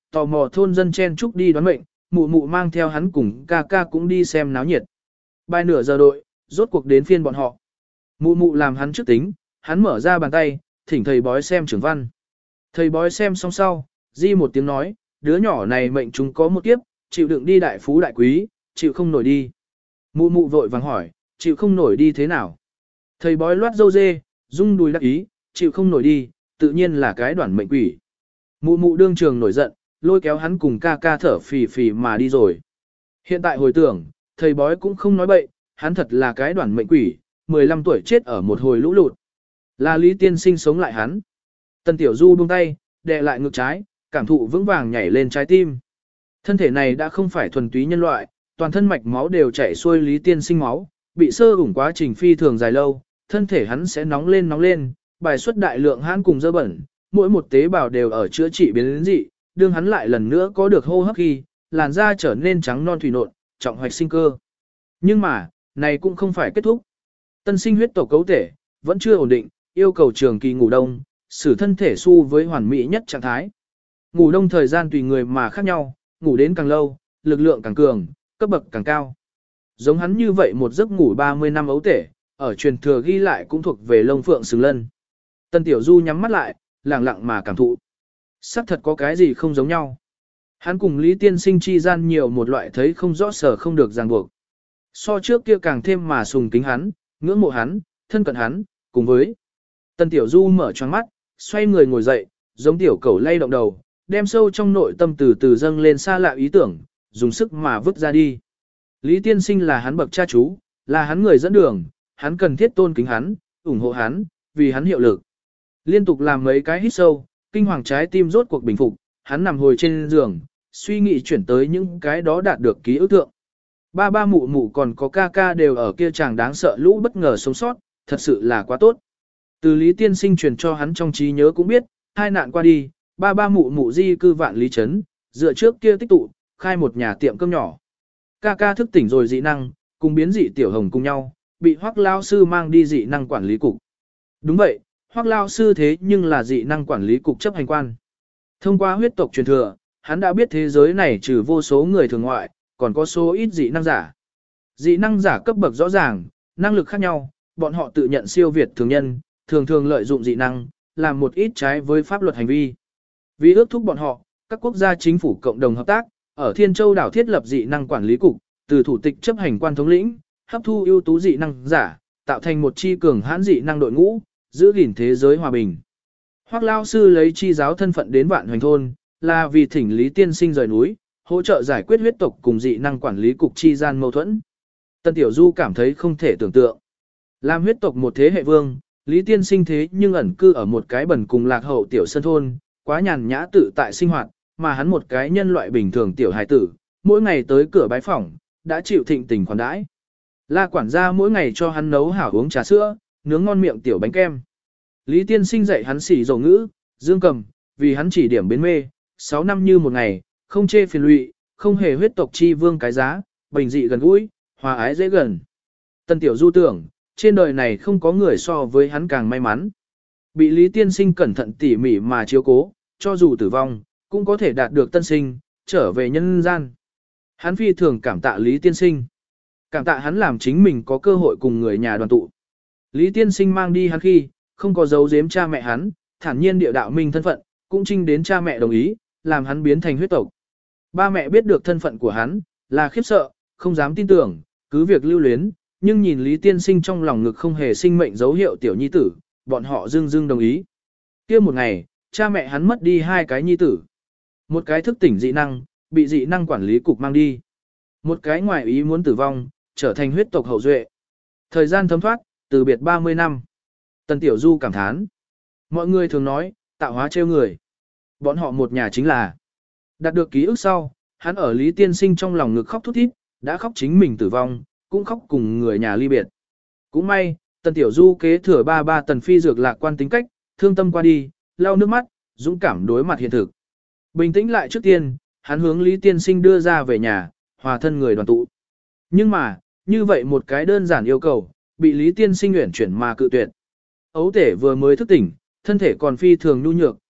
tò mò thôn dân chen chúc đi đoán mệnh, mụ mụ mang theo hắn cùng ca ca cũng đi xem náo nhiệt. Bài nửa giờ đội, rốt cuộc đến phiên bọn họ. Mụ mụ làm hắn trước tính, hắn mở ra bàn tay, thỉnh thầy bói xem trưởng văn. Thầy bói xem xong sau, di một tiếng nói, đứa nhỏ này mệnh chúng có một kiếp, chịu đựng đi đại phú đại quý, chịu không nổi đi. Mụ mụ vội vàng hỏi, chịu không nổi đi thế nào? Thầy bói loát dâu dê, rung đùi đắc ý, chịu không nổi đi, tự nhiên là cái đoản mệnh quỷ. Mụ mụ đương trường nổi giận, lôi kéo hắn cùng ca ca thở phì phì mà đi rồi. Hiện tại hồi tưởng, thầy bói cũng không nói bậy, hắn thật là cái đoản mệnh quỷ, 15 tuổi chết ở một hồi lũ lụt. Là Lý Tiên Sinh sống lại hắn. Tần Tiểu Du buông tay, đè lại ngực trái, cảm thụ vững vàng nhảy lên trái tim. Thân thể này đã không phải thuần túy nhân loại, toàn thân mạch máu đều chảy xuôi Lý Tiên Sinh máu, bị sơ ủng quá trình phi thường dài lâu, thân thể hắn sẽ nóng lên, bài xuất đại lượng hãn cùng dơ bẩn, mỗi một tế bào đều ở chữa trị biến dị, đương hắn lại lần nữa có được hô hấp khi, làn da trở nên trắng non thủy nộn, trọng hoạch sinh cơ. Nhưng mà, này cũng không phải kết thúc. Tân sinh huyết tộc cấu thể, vẫn chưa ổn định, yêu cầu trường kỳ ngủ đông,使thân thể su với hoàn mỹ nhất trạng thái. Ngủ đông thời gian tùy người mà khác nhau, ngủ đến càng lâu, lực lượng càng cường, cấp bậc càng cao. Giống hắn như vậy một giấc ngủ 30 năm ấu tể, ở truyền thừa ghi lại cũng thuộc về lông phượng xứng lân. Tân Tiểu Du nhắm mắt lại, lặng lặng mà cảm thụ. Sắc thật có cái gì không giống nhau. Hắn cùng Lý Tiên Sinh chi gian nhiều một loại thấy không rõ sở không được ràng buộc. So trước kia càng thêm mà sùng kính hắn, ngưỡng mộ hắn, thân cận hắn, cùng với. Tân Tiểu Du mở choáng mắt, xoay người ngồi dậy, giống tiểu cẩu lay động đầu, đem sâu trong nội tâm từ từ dâng lên xa lạ ý tưởng, dùng sức mà vứt ra đi. Lý Tiên Sinh là hắn bậc cha chú, là hắn người dẫn đường, hắn cần thiết tôn kính hắn, ủng hộ hắn, vì hắn hiệu lực. Liên tục làm mấy cái hít sâu, kinh hoàng trái tim rốt cuộc bình phục, hắn nằm hồi trên giường, suy nghĩ chuyển tới những cái đó đạt được ký ức thượng. Ba mụ mụ còn có ca ca đều ở kia chàng đáng sợ lũ bất ngờ sống sót, thật sự là quá tốt. Từ Lý Tiên Sinh truyền cho hắn trong trí nhớ cũng biết, hai nạn qua đi, ba mụ mụ di cư vạn lý trấn, dựa trước kia tích tụ, khai một nhà tiệm cơm nhỏ. Ca ca thức tỉnh rồi dị năng, cùng biến dị tiểu hồng cùng nhau, bị Hoắc lao sư mang đi dị năng quản lý cục. Đúng vậy, Hoắc lao sư thế nhưng là dị năng quản lý cục chấp hành quan. Thông qua huyết tộc truyền thừa, hắn đã biết thế giới này trừ vô số người thường ngoại, còn có số ít dị năng giả. Dị năng giả cấp bậc rõ ràng, năng lực khác nhau, bọn họ tự nhận siêu việt thường nhân, thường lợi dụng dị năng, làm một ít trái với pháp luật hành vi. Vì ước thúc bọn họ, các quốc gia chính phủ cộng đồng hợp tác, ở Thiên Châu đảo thiết lập dị năng quản lý cục, từ thủ tịch chấp hành quan thống lĩnh, hấp thu ưu tú dị năng giả, tạo thành một chi cường hãn dị năng đội ngũ, giữ gìn thế giới hòa bình. Hoắc lao sư lấy chi giáo thân phận đến Vạn Hoành thôn, là vì thỉnh Lý Tiên Sinh rời núi, hỗ trợ giải quyết huyết tộc cùng dị năng quản lý cục chi gian mâu thuẫn. Tân Tiểu Du cảm thấy không thể tưởng tượng. Làm huyết tộc một thế hệ vương, Lý Tiên Sinh thế nhưng ẩn cư ở một cái bần cùng lạc hậu tiểu sân thôn, quá nhàn nhã tự tại sinh hoạt, mà hắn một cái nhân loại bình thường tiểu hài tử, mỗi ngày tới cửa bái phỏng, đã chịu thịnh tình khoản đãi. La quản gia mỗi ngày cho hắn nấu hảo uống trà sữa, nướng ngon miệng tiểu bánh kem. Lý Tiên Sinh dạy hắn xỉ dầu ngữ, dương cầm, vì hắn chỉ điểm bến mê, 6 năm như một ngày, không chê phiền lụy, không hề huyết tộc chi vương cái giá, bình dị gần gũi, hòa ái dễ gần. Tân Tiểu Du tưởng, trên đời này không có người so với hắn càng may mắn. Bị Lý Tiên Sinh cẩn thận tỉ mỉ mà chiếu cố, cho dù tử vong, cũng có thể đạt được tân sinh, trở về nhân gian. Hắn phi thường cảm tạ Lý Tiên Sinh. Cảm tạ hắn làm chính mình có cơ hội cùng người nhà đoàn tụ. Lý Tiên Sinh mang đi hắn khi, không có giấu giếm cha mẹ hắn, thản nhiên địa đạo minh thân phận, cũng trinh đến cha mẹ đồng ý, làm hắn biến thành huyết tộc. Ba mẹ biết được thân phận của hắn, là khiếp sợ, không dám tin tưởng, cứ việc lưu luyến, nhưng nhìn Lý Tiên Sinh trong lòng ngực không hề sinh mệnh dấu hiệu tiểu nhi tử, bọn họ dưng đồng ý. Kia một ngày, cha mẹ hắn mất đi 2 cái nhi tử. Một cái thức tỉnh dị năng, bị dị năng quản lý cục mang đi. Một cái ngoài ý muốn tử vong, trở thành huyết tộc hậu duệ. Thời gian thấm thoát, từ biệt 30 năm. Tần Tiểu Du cảm thán. Mọi người thường nói, tạo hóa trêu người. Bọn họ một nhà chính là. Đạt được ký ức sau, hắn ở Lý Tiên Sinh trong lòng ngực khóc thút thít, đã khóc chính mình tử vong, cũng khóc cùng người nhà ly biệt. Cũng may, Tần Tiểu Du kế thừa ba Tần Phi dược lạc quan tính cách, thương tâm qua đi, lau nước mắt, dũng cảm đối mặt hiện thực. Bình tĩnh lại trước tiên, hắn hướng Lý Tiên Sinh đưa ra về nhà, hòa thân người đoàn tụ. Nhưng mà, như vậy một cái đơn giản yêu cầu, bị Lý Tiên Sinh uyển chuyển mà cự tuyệt. Ấu thể vừa mới thức tỉnh, thân thể còn phi thường nhu nhược,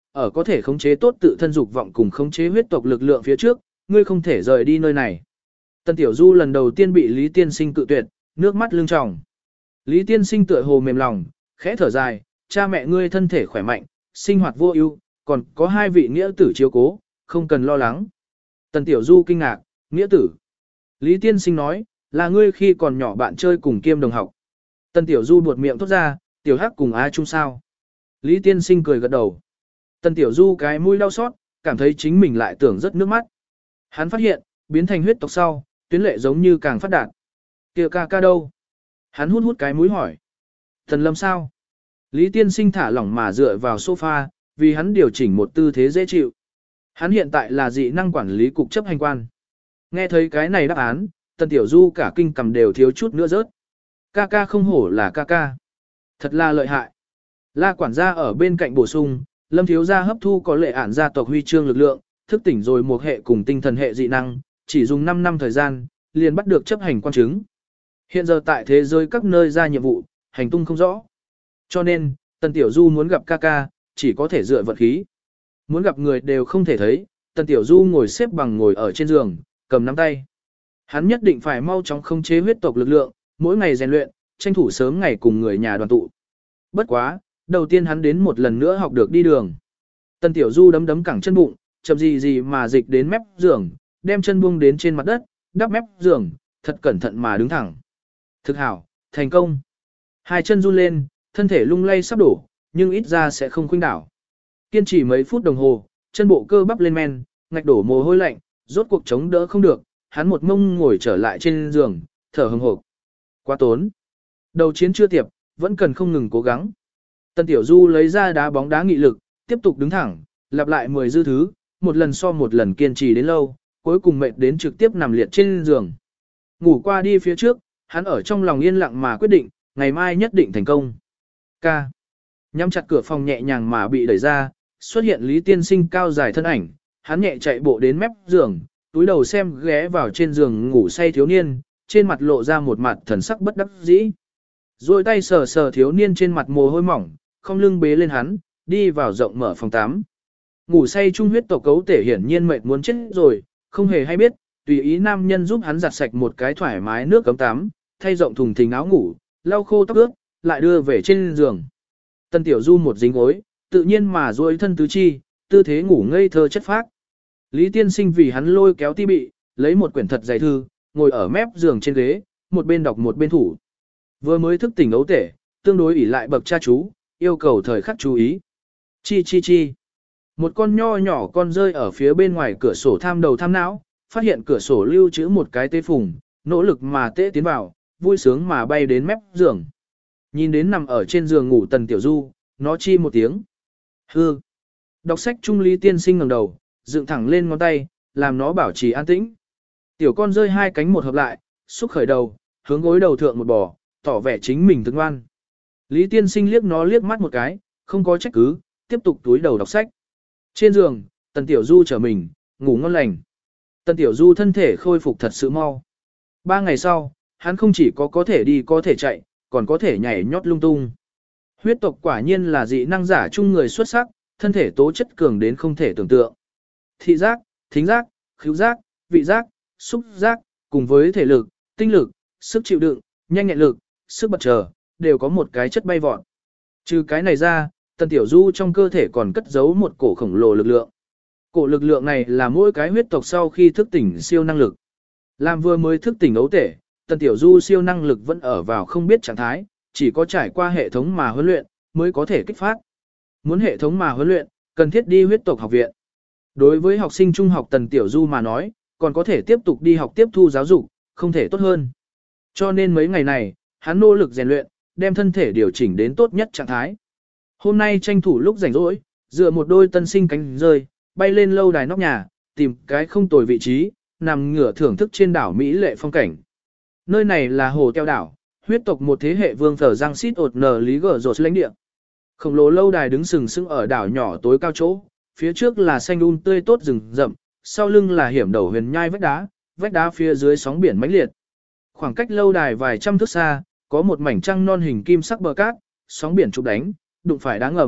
ở có thể khống chế tốt tự thân dục vọng cùng khống chế huyết tộc lực lượng phía trước, ngươi không thể rời đi nơi này. Tần Tiểu Du lần đầu tiên bị Lý Tiên Sinh cự tuyệt, nước mắt lưng tròng. Lý Tiên Sinh tựa hồ mềm lòng, khẽ thở dài, cha mẹ ngươi thân thể khỏe mạnh, sinh hoạt vô ưu, còn có 2 vị nghĩa tử chiếu cố, không cần lo lắng. Tần Tiểu Du kinh ngạc, nghĩa tử. Lý Tiên Sinh nói, là ngươi khi còn nhỏ bạn chơi cùng kiêm đồng học. Tần Tiểu Du buột miệng thốt ra, Tiểu Hắc cùng A Trung sao. Lý Tiên Sinh cười gật đầu. Tần Tiểu Du cái mũi đau xót, cảm thấy chính mình lại tưởng rất nước mắt. Hắn phát hiện, biến thành huyết tộc sau, tuyến lệ giống như càng phát đạt. Kìa ca ca đâu? Hắn hút cái mũi hỏi. Thần Lâm sao? Lý Tiên Sinh thả lỏng mà dựa vào sofa, vì hắn điều chỉnh một tư thế dễ chịu. Hắn hiện tại là dị năng quản lý cục chấp hành quan. Nghe thấy cái này đáp án, Tần Tiểu Du cả kinh cầm đều thiếu chút nữa rớt. Ca ca không hổ là ca ca. Thật là lợi hại. La quản gia ở bên cạnh bổ sung, Lâm thiếu gia hấp thu có lệ ản gia tộc huy chương lực lượng, thức tỉnh rồi một hệ cùng tinh thần hệ dị năng, chỉ dùng 5 năm thời gian, liền bắt được chấp hành quan chứng. Hiện giờ tại thế giới các nơi ra nhiệm vụ, hành tung không rõ. Cho nên, Tần Tiểu Du muốn gặp ca ca, chỉ có thể dựa vận khí. Muốn gặp người đều không thể thấy, Tần Tiểu Du ngồi xếp bằng ngồi ở trên giường, cầm nắm tay. Hắn nhất định phải mau chóng khống chế huyết tộc lực lượng, mỗi ngày rèn luyện, tranh thủ sớm ngày cùng người nhà đoàn tụ. Bất quá, đầu tiên hắn đến một lần nữa học được đi đường. Tần Tiểu Du đấm đấm cẳng chân bụng, chậm gì mà dịch đến mép giường, đem chân buông đến trên mặt đất, đắp mép giường, thật cẩn thận mà đứng thẳng. Thực hảo, thành công. 2 chân run lên, thân thể lung lay sắp đổ, nhưng ít ra sẽ không khuynh đảo. Kiên trì mấy phút đồng hồ, chân bộ cơ bắp lên men, ngạch đổ mồ hôi lạnh, rốt cuộc chống đỡ không được, hắn một mông ngồi trở lại trên giường, thở hừng hộp. Quá tốn. Đầu chiến chưa tiệp, vẫn cần không ngừng cố gắng. Tần Tiểu Du lấy ra đá bóng đá nghị lực, tiếp tục đứng thẳng, lặp lại 10 dư thứ, một lần so một lần kiên trì đến lâu, cuối cùng mệt đến trực tiếp nằm liệt trên giường. Ngủ qua đi phía trước, hắn ở trong lòng yên lặng mà quyết định, ngày mai nhất định thành công. Ca. Nhắm chặt cửa phòng nhẹ nhàng mà bị đẩy ra, xuất hiện Lý Tiên Sinh cao dài thân ảnh, hắn nhẹ chạy bộ đến mép giường, túi đầu xem ghé vào trên giường ngủ say thiếu niên, trên mặt lộ ra một mặt thần sắc bất đắc dĩ. Rồi tay sờ sờ thiếu niên trên mặt mồ hôi mỏng, không lưng bế lên hắn, đi vào rộng mở phòng 8. Ngủ say trung huyết tộc cấu thể hiển nhiên mệt muốn chết rồi, không hề hay biết, tùy ý nam nhân giúp hắn giặt sạch một cái thoải mái nước cấm tắm, thay rộng thùng thình áo ngủ, lau khô tóc ướt, lại đưa về trên giường. Tần Tiểu Du một dính gối, tự nhiên mà duỗi thân tứ chi, tư thế ngủ ngây thơ chất phác. Lý Tiên Sinh vì hắn lôi kéo ti bị, lấy một quyển thật dày thư, ngồi ở mép giường trên ghế, một bên đọc một bên thủ. Vừa mới thức tỉnh ấu tể, tương đối ỷ lại bậc cha chú, yêu cầu thời khắc chú ý. Chi chi chi. Một con nho nhỏ con rơi ở phía bên ngoài cửa sổ tham đầu tham não, phát hiện cửa sổ lưu trữ một cái tê phùng, nỗ lực mà tê tiến vào, vui sướng mà bay đến mép giường. Nhìn đến nằm ở trên giường ngủ Tần Tiểu Du, nó chi một tiếng. Hư. Đọc sách Trung Lý Tiên Sinh ngẩng đầu, dựng thẳng lên ngón tay, làm nó bảo trì an tĩnh. Tiểu con rơi 2 cánh một hợp lại, xúc khởi đầu, hướng gối đầu thượng một bò, tỏ vẻ chính mình thức ngoan. Lý Tiên Sinh liếc nó liếc mắt một cái, không có trách cứ, tiếp tục túi đầu đọc sách. Trên giường, Tần Tiểu Du trở mình, ngủ ngon lành. Tần Tiểu Du thân thể khôi phục thật sự mau. 3 ngày sau, hắn không chỉ có thể đi có thể chạy, còn có thể nhảy nhót lung tung. Huyết tộc quả nhiên là dị năng giả chung người xuất sắc, thân thể tố chất cường đến không thể tưởng tượng. Thị giác, thính giác, khứu giác, vị giác, xúc giác, cùng với thể lực, tinh lực, sức chịu đựng, nhanh nhẹn lực, sức bật trở, đều có một cái chất bay vọt. Trừ cái này ra, Tần Tiểu Du trong cơ thể còn cất giấu một cổ khổng lồ lực lượng. Cổ lực lượng này là mỗi cái huyết tộc sau khi thức tỉnh siêu năng lực. Làm vừa mới thức tỉnh ấu tể, Tần Tiểu Du siêu năng lực vẫn ở vào không biết trạng thái, chỉ có trải qua hệ thống mà huấn luyện, mới có thể kích phát. Muốn hệ thống mà huấn luyện, cần thiết đi huyết tộc học viện. Đối với học sinh trung học Tần Tiểu Du mà nói, còn có thể tiếp tục đi học tiếp thu giáo dục, không thể tốt hơn. Cho nên mấy ngày này, hắn nỗ lực rèn luyện, đem thân thể điều chỉnh đến tốt nhất trạng thái. Hôm nay tranh thủ lúc rảnh rỗi, dựa một đôi tân sinh cánh rơi, bay lên lâu đài nóc nhà, tìm cái không tồi vị trí, nằm ngửa thưởng thức trên đảo Mỹ lệ phong cảnh. Nơi này là hồ Teo đảo, huyết tộc một thế hệ vương thờ Giang Sít ột nờ lý gở rột lãnh địa. Khổng lồ lâu đài đứng sừng sững ở đảo nhỏ tối cao chỗ, phía trước là xanh tươi tốt rừng rậm, sau lưng là hiểm đầu huyền nhai vách đá phía dưới sóng biển mãnh liệt. Khoảng cách lâu đài vài trăm thước xa, có một mảnh trăng non hình kim sắc bờ cát, sóng biển chụp đánh, đụng phải đá ngầm,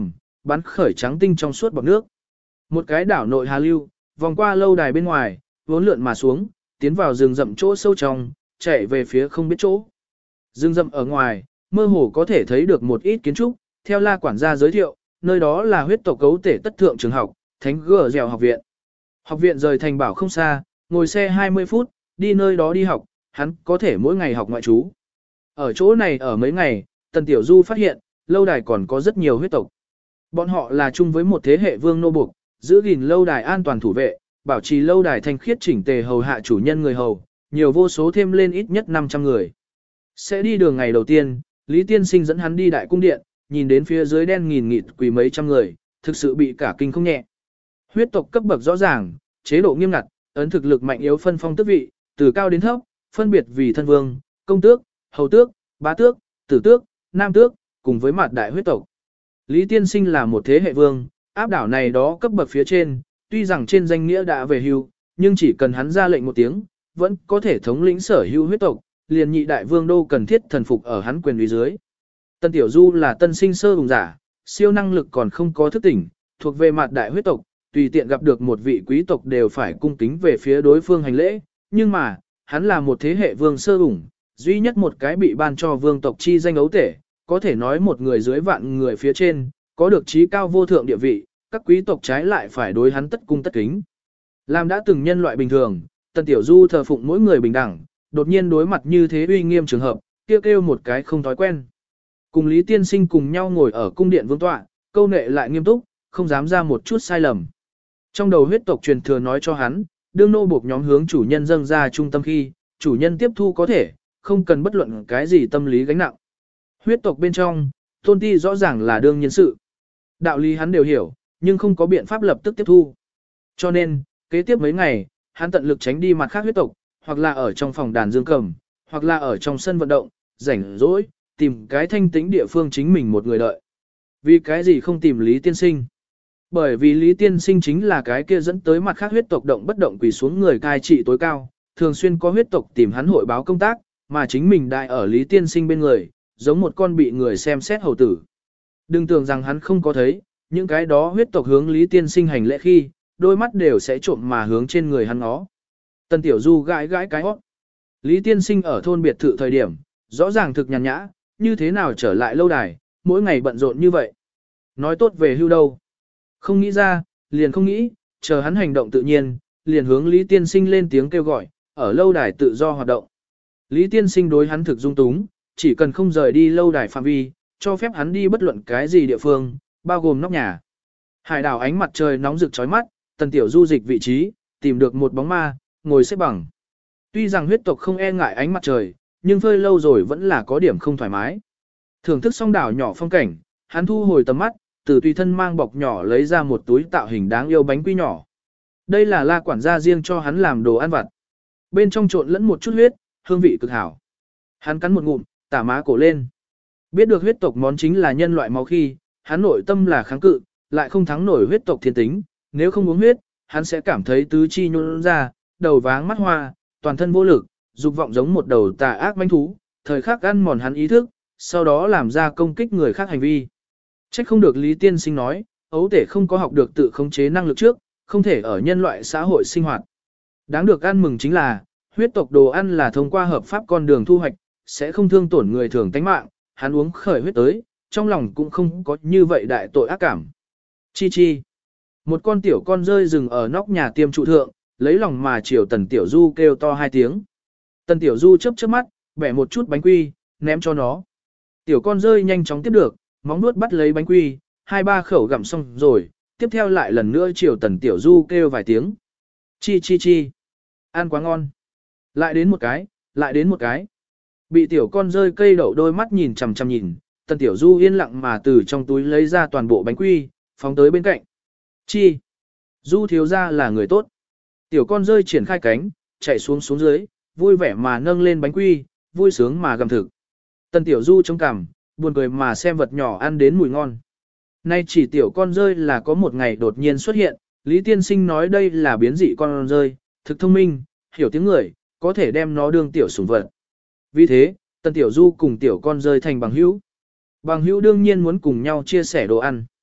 bắn khởi trắng tinh trong suốt bọt nước. Một cái đảo nội hà lưu, vòng qua lâu đài bên ngoài, vốn lượn mà xuống, tiến vào rừng rậm chỗ sâu trong, chạy về phía không biết chỗ. Rừng rậm ở ngoài, mơ hồ có thể thấy được một ít kiến trúc, theo La quản gia giới thiệu, nơi đó là huyết tộc cấu tể tất thượng trường học, Thánh Gở Dẻo học viện. Học viện rời thành bảo không xa, ngồi xe 20 phút, đi nơi đó đi học, hắn có thể mỗi ngày học ngoại trú. Ở chỗ này ở mấy ngày, Tần Tiểu Du phát hiện, lâu đài còn có rất nhiều huyết tộc. Bọn họ là chung với một thế hệ vương nô buộc, giữ gìn lâu đài an toàn thủ vệ, bảo trì lâu đài thanh khiết chỉnh tề hầu hạ chủ nhân người hầu, nhiều vô số thêm lên ít nhất 500 người. Sẽ đi đường ngày đầu tiên, Lý Tiên Sinh dẫn hắn đi đại cung điện, nhìn đến phía dưới đen nghìn nghịt quỳ mấy trăm người, thực sự bị cả kinh không nhẹ. Huyết tộc cấp bậc rõ ràng, chế độ nghiêm ngặt, ấn thực lực mạnh yếu phân phong tước vị, từ cao đến thấp, phân biệt vì thân vương, công tước, hầu tước, bá tước, tử tước, nam tước, cùng với mặt đại huyết tộc. Lý Tiên Sinh là một thế hệ vương, áp đảo này đó cấp bậc phía trên, tuy rằng trên danh nghĩa đã về hưu, nhưng chỉ cần hắn ra lệnh một tiếng, vẫn có thể thống lĩnh sở hữu huyết tộc, liền nhị đại vương đô cần thiết thần phục ở hắn quyền uy dưới. Tân Tiểu Du là tân sinh sơ hùng giả, siêu năng lực còn không có thức tỉnh, thuộc về mặt đại huyết tộc, tùy tiện gặp được một vị quý tộc đều phải cung kính về phía đối phương hành lễ, nhưng mà, hắn là một thế hệ vương sơ hùng, duy nhất một cái bị ban cho vương tộc chi danh ấu tể, có thể nói một người dưới vạn người phía trên, có được trí cao vô thượng địa vị, các quý tộc trái lại phải đối hắn tất cung tất kính. Làm đã từng nhân loại bình thường, Tần Tiểu Du thờ phụng mỗi người bình đẳng, đột nhiên đối mặt như thế uy nghiêm trường hợp, kêu một cái không thói quen. Cùng Lý Tiên Sinh cùng nhau ngồi ở cung điện vương tọa, câu nệ lại nghiêm túc, không dám ra một chút sai lầm. Trong đầu huyết tộc truyền thừa nói cho hắn, đương nô buộc nhóm hướng chủ nhân dâng ra trung tâm khi, chủ nhân tiếp thu có thể, không cần bất luận cái gì tâm lý gánh nặng. Huyết tộc bên trong, tôn ti rõ ràng là đương nhân sự. Đạo lý hắn đều hiểu, nhưng không có biện pháp lập tức tiếp thu. Cho nên, kế tiếp mấy ngày, hắn tận lực tránh đi mặt khác huyết tộc, hoặc là ở trong phòng đàn dương cầm, hoặc là ở trong sân vận động, rảnh rỗi, tìm cái thanh tĩnh địa phương chính mình một người đợi. Vì cái gì không tìm Lý Tiên Sinh? Bởi vì Lý Tiên Sinh chính là cái kia dẫn tới mặt khác huyết tộc động bất động quỳ xuống người cai trị tối cao, thường xuyên có huyết tộc tìm hắn hội báo công tác, mà chính mình đại ở Lý Tiên Sinh bên người, giống một con bị người xem xét hầu tử. Đừng tưởng rằng hắn không có thấy, những cái đó huyết tộc hướng Lý Tiên Sinh hành lễ khi, đôi mắt đều sẽ trộm mà hướng trên người hắn ngó. Tần Tiểu Du gãi gãi cái hót. Lý Tiên Sinh ở thôn biệt thự thời điểm, rõ ràng thực nhàn nhã, như thế nào trở lại lâu đài, mỗi ngày bận rộn như vậy. Nói tốt về hưu đâu. Không nghĩ ra, liền không nghĩ, chờ hắn hành động tự nhiên, liền hướng Lý Tiên Sinh lên tiếng kêu gọi, ở lâu đài tự do hoạt động. Lý Tiên Sinh đối hắn thực dung túng, chỉ cần không rời đi lâu đài phạm vi, cho phép hắn đi bất luận cái gì địa phương, bao gồm nóc nhà. Hải đảo ánh mặt trời nóng rực chói mắt, Tần Tiểu Du dịch vị trí, tìm được một bóng ma, ngồi xếp bằng. Tuy rằng huyết tộc không e ngại ánh mặt trời, nhưng phơi lâu rồi vẫn là có điểm không thoải mái. Thưởng thức xong đảo nhỏ phong cảnh, hắn thu hồi tầm mắt, từ tùy thân mang bọc nhỏ lấy ra một túi tạo hình đáng yêu bánh quy nhỏ. Đây là La quản gia riêng cho hắn làm đồ ăn vặt. Bên trong trộn lẫn một chút huyết, hương vị cực hảo. Hắn cắn một ngụm, tả má cổ lên. Biết được huyết tộc món chính là nhân loại máu khi, hắn nội tâm là kháng cự, lại không thắng nổi huyết tộc thiên tính, nếu không uống huyết, hắn sẽ cảm thấy tứ chi nhũn ra, đầu váng mắt hoa, toàn thân vô lực, dục vọng giống một đầu tà ác manh thú, thời khắc ăn mòn hắn ý thức, sau đó làm ra công kích người khác hành vi. Trách không được Lý Tiên Sinh nói, ấu tể không có học được tự khống chế năng lực trước, không thể ở nhân loại xã hội sinh hoạt. Đáng được ăn mừng chính là, huyết tộc đồ ăn là thông qua hợp pháp con đường thu hoạch, sẽ không thương tổn người thường tánh mạng, hắn uống khởi huyết tới, trong lòng cũng không có như vậy đại tội ác cảm. Chi chi. Một con tiểu con rơi rừng ở nóc nhà tiêm trụ thượng, lấy lòng mà chiều Tần Tiểu Du kêu to 2 tiếng. Tần Tiểu Du chớp chớp mắt, bẻ một chút bánh quy, ném cho nó. Tiểu con rơi nhanh chóng tiếp được, móng nuốt bắt lấy bánh quy, 2-3 khẩu gặm xong rồi, tiếp theo lại lần nữa chiều Tần Tiểu Du kêu vài tiếng. Chi chi chi. Ăn quá ngon. Lại đến một cái, lại đến một cái. Bị tiểu con rơi cây đậu đôi mắt nhìn chằm chằm nhìn, Tần Tiểu Du yên lặng mà từ trong túi lấy ra toàn bộ bánh quy, phóng tới bên cạnh. Chi. Du thiếu gia là người tốt. Tiểu con rơi triển khai cánh, chạy xuống xuống dưới, vui vẻ mà nâng lên bánh quy, vui sướng mà gặm thực. Tần Tiểu Du trông cằm, buồn cười mà xem vật nhỏ ăn đến mùi ngon. Nay chỉ tiểu con rơi là có một ngày đột nhiên xuất hiện, Lý Tiên Sinh nói đây là biến dị con rơi, thực thông minh, hiểu tiếng người, có thể đem nó đương tiểu sủng vật. Vì thế, Tần Tiểu Du cùng tiểu con rơi thành bằng hữu. Bằng hữu đương nhiên muốn cùng nhau chia sẻ đồ ăn.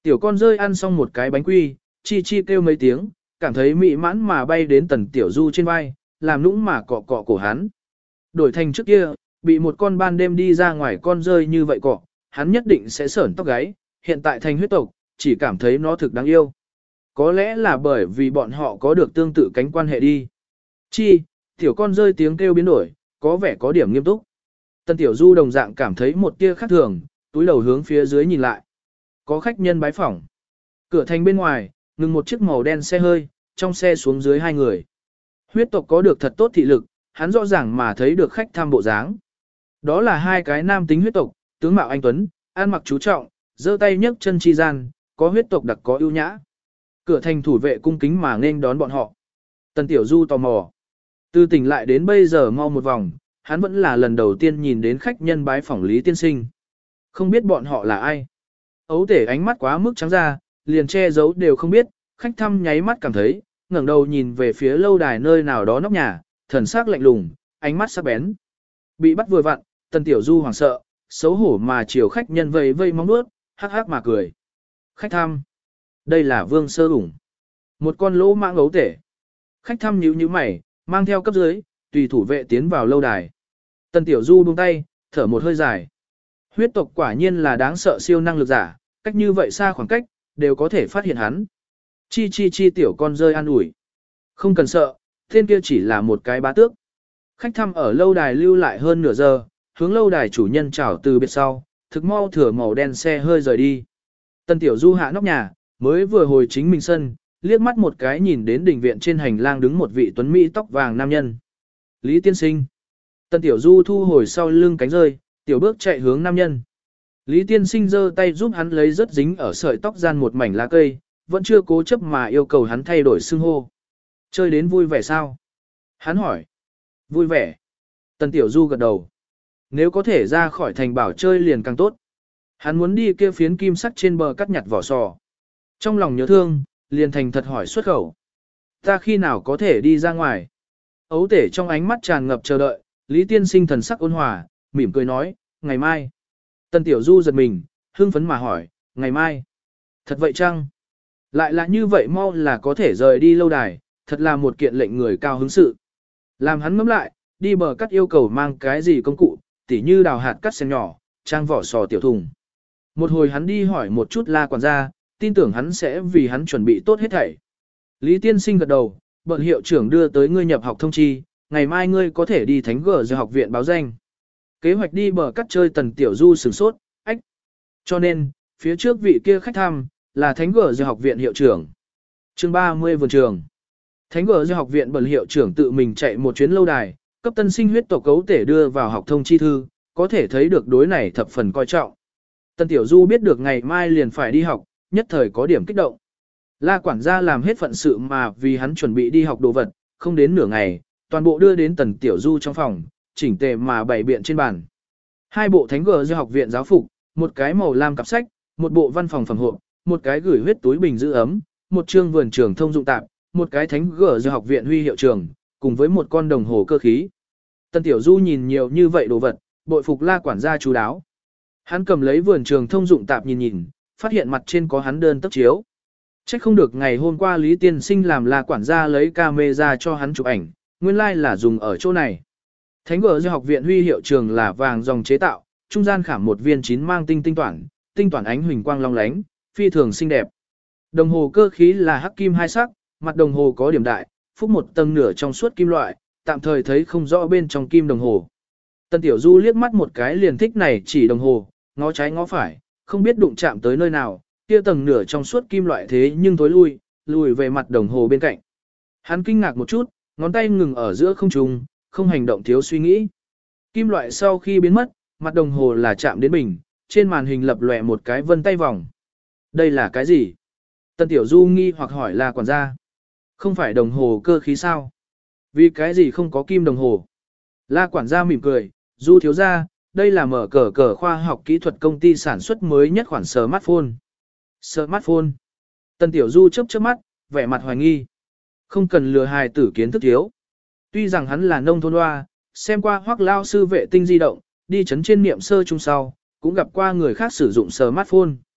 Tiểu con rơi ăn xong một cái bánh quy, chi chi kêu mấy tiếng, cảm thấy mị mãn mà bay đến Tần Tiểu Du trên vai, làm nũng mà cọ cọ cổ hắn. Đổi thành trước kia, bị một con ban đêm đi ra ngoài con rơi như vậy cọ, hắn nhất định sẽ sởn tóc gáy, hiện tại thành huyết tộc, chỉ cảm thấy nó thực đáng yêu. Có lẽ là bởi vì bọn họ có được tương tự cánh quan hệ đi. Chi, tiểu con rơi tiếng kêu biến đổi, có vẻ có điểm nghiêm túc. Tần Tiểu Du đồng dạng cảm thấy một tia khác thường, túi đầu hướng phía dưới nhìn lại. Có khách nhân bái phỏng. Cửa thành bên ngoài, ngừng một chiếc màu đen xe hơi, trong xe xuống dưới hai người. Huyết tộc có được thật tốt thị lực, hắn rõ ràng mà thấy được khách tham bộ dáng. Đó là hai cái nam tính huyết tộc, tướng mạo anh tuấn, ăn mặc chú trọng, giơ tay nhấc chân chi gian, có huyết tộc đặc có ưu nhã. Cửa thành thủ vệ cung kính mà nên đón bọn họ. Tần Tiểu Du tò mò. Từ tỉnh lại đến bây giờ mau một vòng, hắn vẫn là lần đầu tiên nhìn đến khách nhân bái phỏng Lý Tiên Sinh. Không biết bọn họ là ai. Ấu tể ánh mắt quá mức trắng ra, liền che giấu đều không biết, khách thăm nháy mắt cảm thấy, ngẩng đầu nhìn về phía lâu đài nơi nào đó nóc nhà, thần sắc lạnh lùng, ánh mắt sắc bén. Bị bắt vừa vặn, Tần Tiểu Du hoảng sợ, xấu hổ mà chiều khách nhân vây vây mong nuốt, hắc hắc mà cười. Khách thăm. Đây là Vương Sơ ủng. Một con lỗ mãng ấu tể. Khách thăm nhíu nhíu mày, mang theo cấp dưới, tùy thủ vệ tiến vào lâu đài. Tần Tiểu Du buông tay, thở một hơi dài. Huyết tộc quả nhiên là đáng sợ siêu năng lực giả, cách như vậy xa khoảng cách, đều có thể phát hiện hắn. Chi chi chi tiểu con rơi an ủi. Không cần sợ, tên kia chỉ là một cái bá tước. Khách thăm ở lâu đài lưu lại hơn nửa giờ, hướng lâu đài chủ nhân chào từ biệt sau, thực mau thửa màu đen xe hơi rời đi. Tần Tiểu Du hạ nóc nhà, mới vừa hồi chính mình sân, liếc mắt một cái nhìn đến đỉnh viện trên hành lang đứng một vị tuấn mỹ tóc vàng nam nhân. Lý Tiên Sinh. Tần Tiểu Du thu hồi sau lưng cánh rơi, tiểu bước chạy hướng nam nhân. Lý Tiên Sinh giơ tay giúp hắn lấy rất dính ở sợi tóc gian một mảnh lá cây, vẫn chưa cố chấp mà yêu cầu hắn thay đổi xưng hô. Chơi đến vui vẻ sao? Hắn hỏi. Vui vẻ. Tần Tiểu Du gật đầu. Nếu có thể ra khỏi thành bảo chơi liền càng tốt. Hắn muốn đi kia phiến kim sắt trên bờ cắt nhặt vỏ sò. Trong lòng nhớ thương, liền thành thật hỏi xuất khẩu. Ta khi nào có thể đi ra ngoài? Ấu tể trong ánh mắt tràn ngập chờ đợi, Lý Tiên Sinh thần sắc ôn hòa, mỉm cười nói, ngày mai. Tần Tiểu Du giật mình, hưng phấn mà hỏi, ngày mai. Thật vậy chăng? Lại là như vậy mau là có thể rời đi lâu đài, thật là một kiện lệnh người cao hứng sự. Làm hắn ngẫm lại, đi bờ cắt yêu cầu mang cái gì công cụ, tỉ như đào hạt cắt sen nhỏ, trang vỏ sò tiểu thùng. Một hồi hắn đi hỏi một chút La quản gia, tin tưởng hắn sẽ vì hắn chuẩn bị tốt hết thảy. Lý Tiên Sinh gật đầu, bận hiệu trưởng đưa tới ngươi nhập học thông chi, ngày mai ngươi có thể đi Thánh Gở Giờ học viện báo danh. Kế hoạch đi bờ cắt chơi Tần Tiểu Du sửng sốt, ách. Cho nên, phía trước vị kia khách thăm, là Thánh Gở Giờ học viện hiệu trưởng. Chương 30 vườn trường. Thánh Gở Giờ học viện bận hiệu trưởng tự mình chạy một chuyến lâu đài, cấp tân sinh huyết tộc cấu tể đưa vào học thông chi thư, có thể thấy được đối này thập phần coi trọng. Tần Tiểu Du biết được ngày mai liền phải đi học, nhất thời có điểm kích động. La quản gia làm hết phận sự mà vì hắn chuẩn bị đi học đồ vật, không đến nửa ngày, toàn bộ đưa đến Tần Tiểu Du trong phòng, chỉnh tề mà bày biện trên bàn. Hai bộ Thánh Gở Giờ học viện giáo phục, một cái màu lam cặp sách, một bộ văn phòng phẩm hộp, một cái gửi huyết túi bình giữ ấm, một chương vườn trường thông dụng tạp, một cái Thánh Gở Giờ học viện huy hiệu trường, cùng với một con đồng hồ cơ khí. Tần Tiểu Du nhìn nhiều như vậy đồ vật, bội phục La quản gia chú đáo. Hắn cầm lấy vườn trường thông dụng tạp nhìn nhìn, phát hiện mặt trên có hắn đơn tấc chiếu. Chắc không được ngày hôm qua Lý Tiên Sinh làm La quản gia lấy camera cho hắn chụp ảnh, nguyên lai là dùng ở chỗ này. Thánh Gở Giờ học viện huy hiệu trường là vàng dòng chế tạo, trung gian khảm một viên chín mang tinh toản ánh huỳnh quang long lánh, phi thường xinh đẹp. Đồng hồ cơ khí là hắc kim hai sắc, mặt đồng hồ có điểm đại, phúc một tầng nửa trong suốt kim loại, tạm thời thấy không rõ bên trong kim đồng hồ. Tần Tiểu Du liếc mắt một cái liền thích này chỉ đồng hồ, ngó trái ngó phải, không biết đụng chạm tới nơi nào, kia tầng nửa trong suốt kim loại thế nhưng tối lùi về mặt đồng hồ bên cạnh. Hắn kinh ngạc một chút, ngón tay ngừng ở giữa không trung, không hành động thiếu suy nghĩ. Kim loại sau khi biến mất, mặt đồng hồ là chạm đến bình, trên màn hình lập lòe một cái vân tay vòng. Đây là cái gì? Tần Tiểu Du nghi hoặc hỏi La quản gia. Không phải đồng hồ cơ khí sao? Vì cái gì không có kim đồng hồ? La quản gia mỉm cười, Du thiếu gia, đây là mở cờ khoa học kỹ thuật công ty sản xuất mới nhất khoản smartphone. Smartphone. Tần Tiểu Du chớp mắt, vẻ mặt hoài nghi. Không cần lừa hài tử kiến thức thiếu. Tuy rằng hắn là nông thôn hoa, xem qua Hoắc lao sư vệ tinh di động, đi chấn trên niệm sơ trung sau, cũng gặp qua người khác sử dụng smartphone.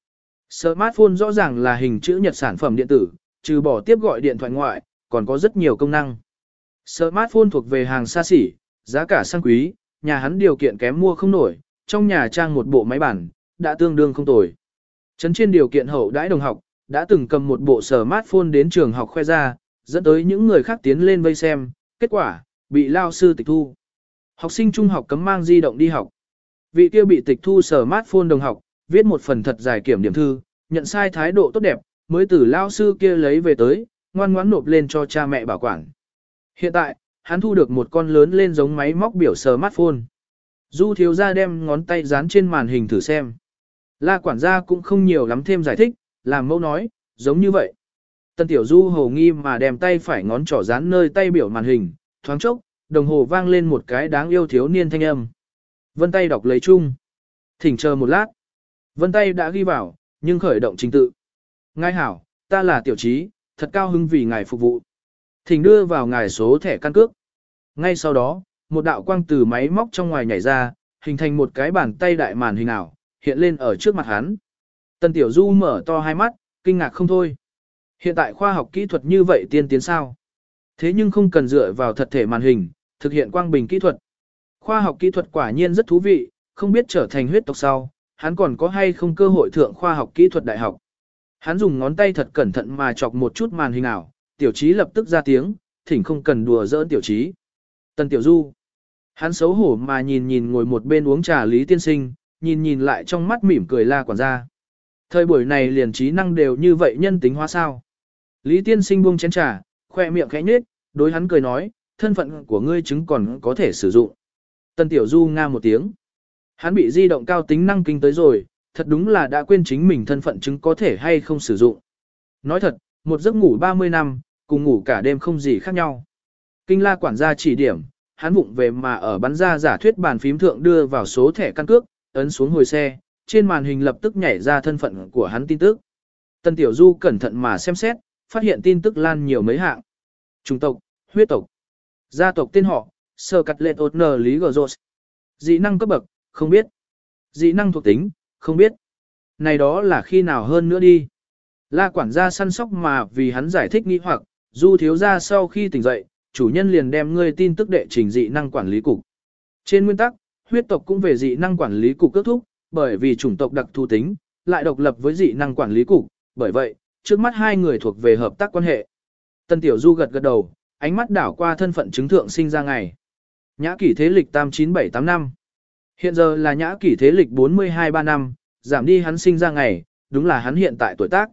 Smartphone rõ ràng là hình chữ nhật sản phẩm điện tử, trừ bỏ tiếp gọi điện thoại ngoại, còn có rất nhiều công năng. Smartphone thuộc về hàng xa xỉ, giá cả sang quý, nhà hắn điều kiện kém mua không nổi, trong nhà trang một bộ máy bản, đã tương đương không tồi. Trấn trên điều kiện hậu đãi đồng học, đã từng cầm một bộ smartphone đến trường học khoe ra, dẫn tới những người khác tiến lên vây xem, kết quả, bị lao sư tịch thu. Học sinh trung học cấm mang di động đi học. Vị kia bị tịch thu smartphone đồng học, viết một phần thật dài kiểm điểm thư, nhận sai thái độ tốt đẹp, mới từ lao sư kia lấy về tới, ngoan ngoãn nộp lên cho cha mẹ bảo quản. Hiện tại, hắn thu được một con lớn lên giống máy móc biểu smartphone. Du thiếu gia đem ngón tay dán trên màn hình thử xem. La quản gia cũng không nhiều lắm thêm giải thích, làm mẫu nói, giống như vậy. Tân tiểu du hồ nghi mà đem tay phải ngón trỏ dán nơi tay biểu màn hình, thoáng chốc, đồng hồ vang lên một cái đáng yêu thiếu niên thanh âm. Vân tay đọc lấy chung. Thỉnh chờ một lát. Vân tay đã ghi vào, nhưng khởi động trình tự. Ngài hảo, ta là tiểu trí, thật cao hứng vì ngài phục vụ. Thỉnh đưa vào ngài số thẻ căn cước. Ngay sau đó, một đạo quang từ máy móc trong ngoài nhảy ra, hình thành một cái bàn tay đại màn hình ảo, hiện lên ở trước mặt hắn. Tần Tiểu Du mở to hai mắt, kinh ngạc không thôi. Hiện tại khoa học kỹ thuật như vậy tiên tiến sao? Thế nhưng không cần dựa vào thật thể màn hình, thực hiện quang bình kỹ thuật. Khoa học kỹ thuật quả nhiên rất thú vị, không biết trở thành huyết tộc sau, hắn còn có hay không cơ hội thượng khoa học kỹ thuật đại học. Hắn dùng ngón tay thật cẩn thận mà chọc một chút màn hình ảo, tiểu trí lập tức ra tiếng, thỉnh không cần đùa giỡn tiểu trí. Tần Tiểu Du. Hắn xấu hổ mà nhìn ngồi một bên uống trà Lý Tiên Sinh, nhìn lại trong mắt mỉm cười La quản gia. Thời buổi này liền trí năng đều như vậy nhân tính hóa sao. Lý Tiên Sinh buông chén trà, khoe miệng khẽ nhếch, đối hắn cười nói, thân phận của ngươi chứng còn có thể sử dụng. Tần Tiểu Du nga một tiếng. Hắn bị di động cao tính năng kinh tới rồi, thật đúng là đã quên chính mình thân phận chứng có thể hay không sử dụng. Nói thật, một giấc ngủ 30 năm, cùng ngủ cả đêm không gì khác nhau. Kinh La quản gia chỉ điểm, hắn vụng về mà ở bắn ra giả thuyết bàn phím thượng đưa vào số thẻ căn cước, ấn xuống hồi xe, trên màn hình lập tức nhảy ra thân phận của hắn tin tức. Tần Tiểu Du cẩn thận mà xem xét, phát hiện tin tức lan nhiều mấy hạng. Chủng tộc, huyết tộc, gia tộc tên họ, Sơ Cắt Lệ Tốt Nờ Lý Gờ Rột. Dị năng cấp bậc, không biết. Dị năng thuộc tính, không biết. Này đó là khi nào hơn nữa đi. La quản gia săn sóc mà vì hắn giải thích nghi hoặc, Du thiếu gia sau khi tỉnh dậy, chủ nhân liền đem ngươi tin tức đệ trình dị năng quản lý cục. Trên nguyên tắc, huyết tộc cũng về dị năng quản lý cục kết thúc, bởi vì chủng tộc đặc thù tính, lại độc lập với dị năng quản lý cục, bởi vậy, trước mắt hai người thuộc về hợp tác quan hệ. Tân Tiểu Du gật đầu, ánh mắt đảo qua thân phận chứng thượng sinh ra ngày. Nhã kỷ thế lịch tam 9785 năm. Hiện giờ là nhã kỷ thế lịch 42-3 năm, giảm đi hắn sinh ra ngày, đúng là hắn hiện tại tuổi tác.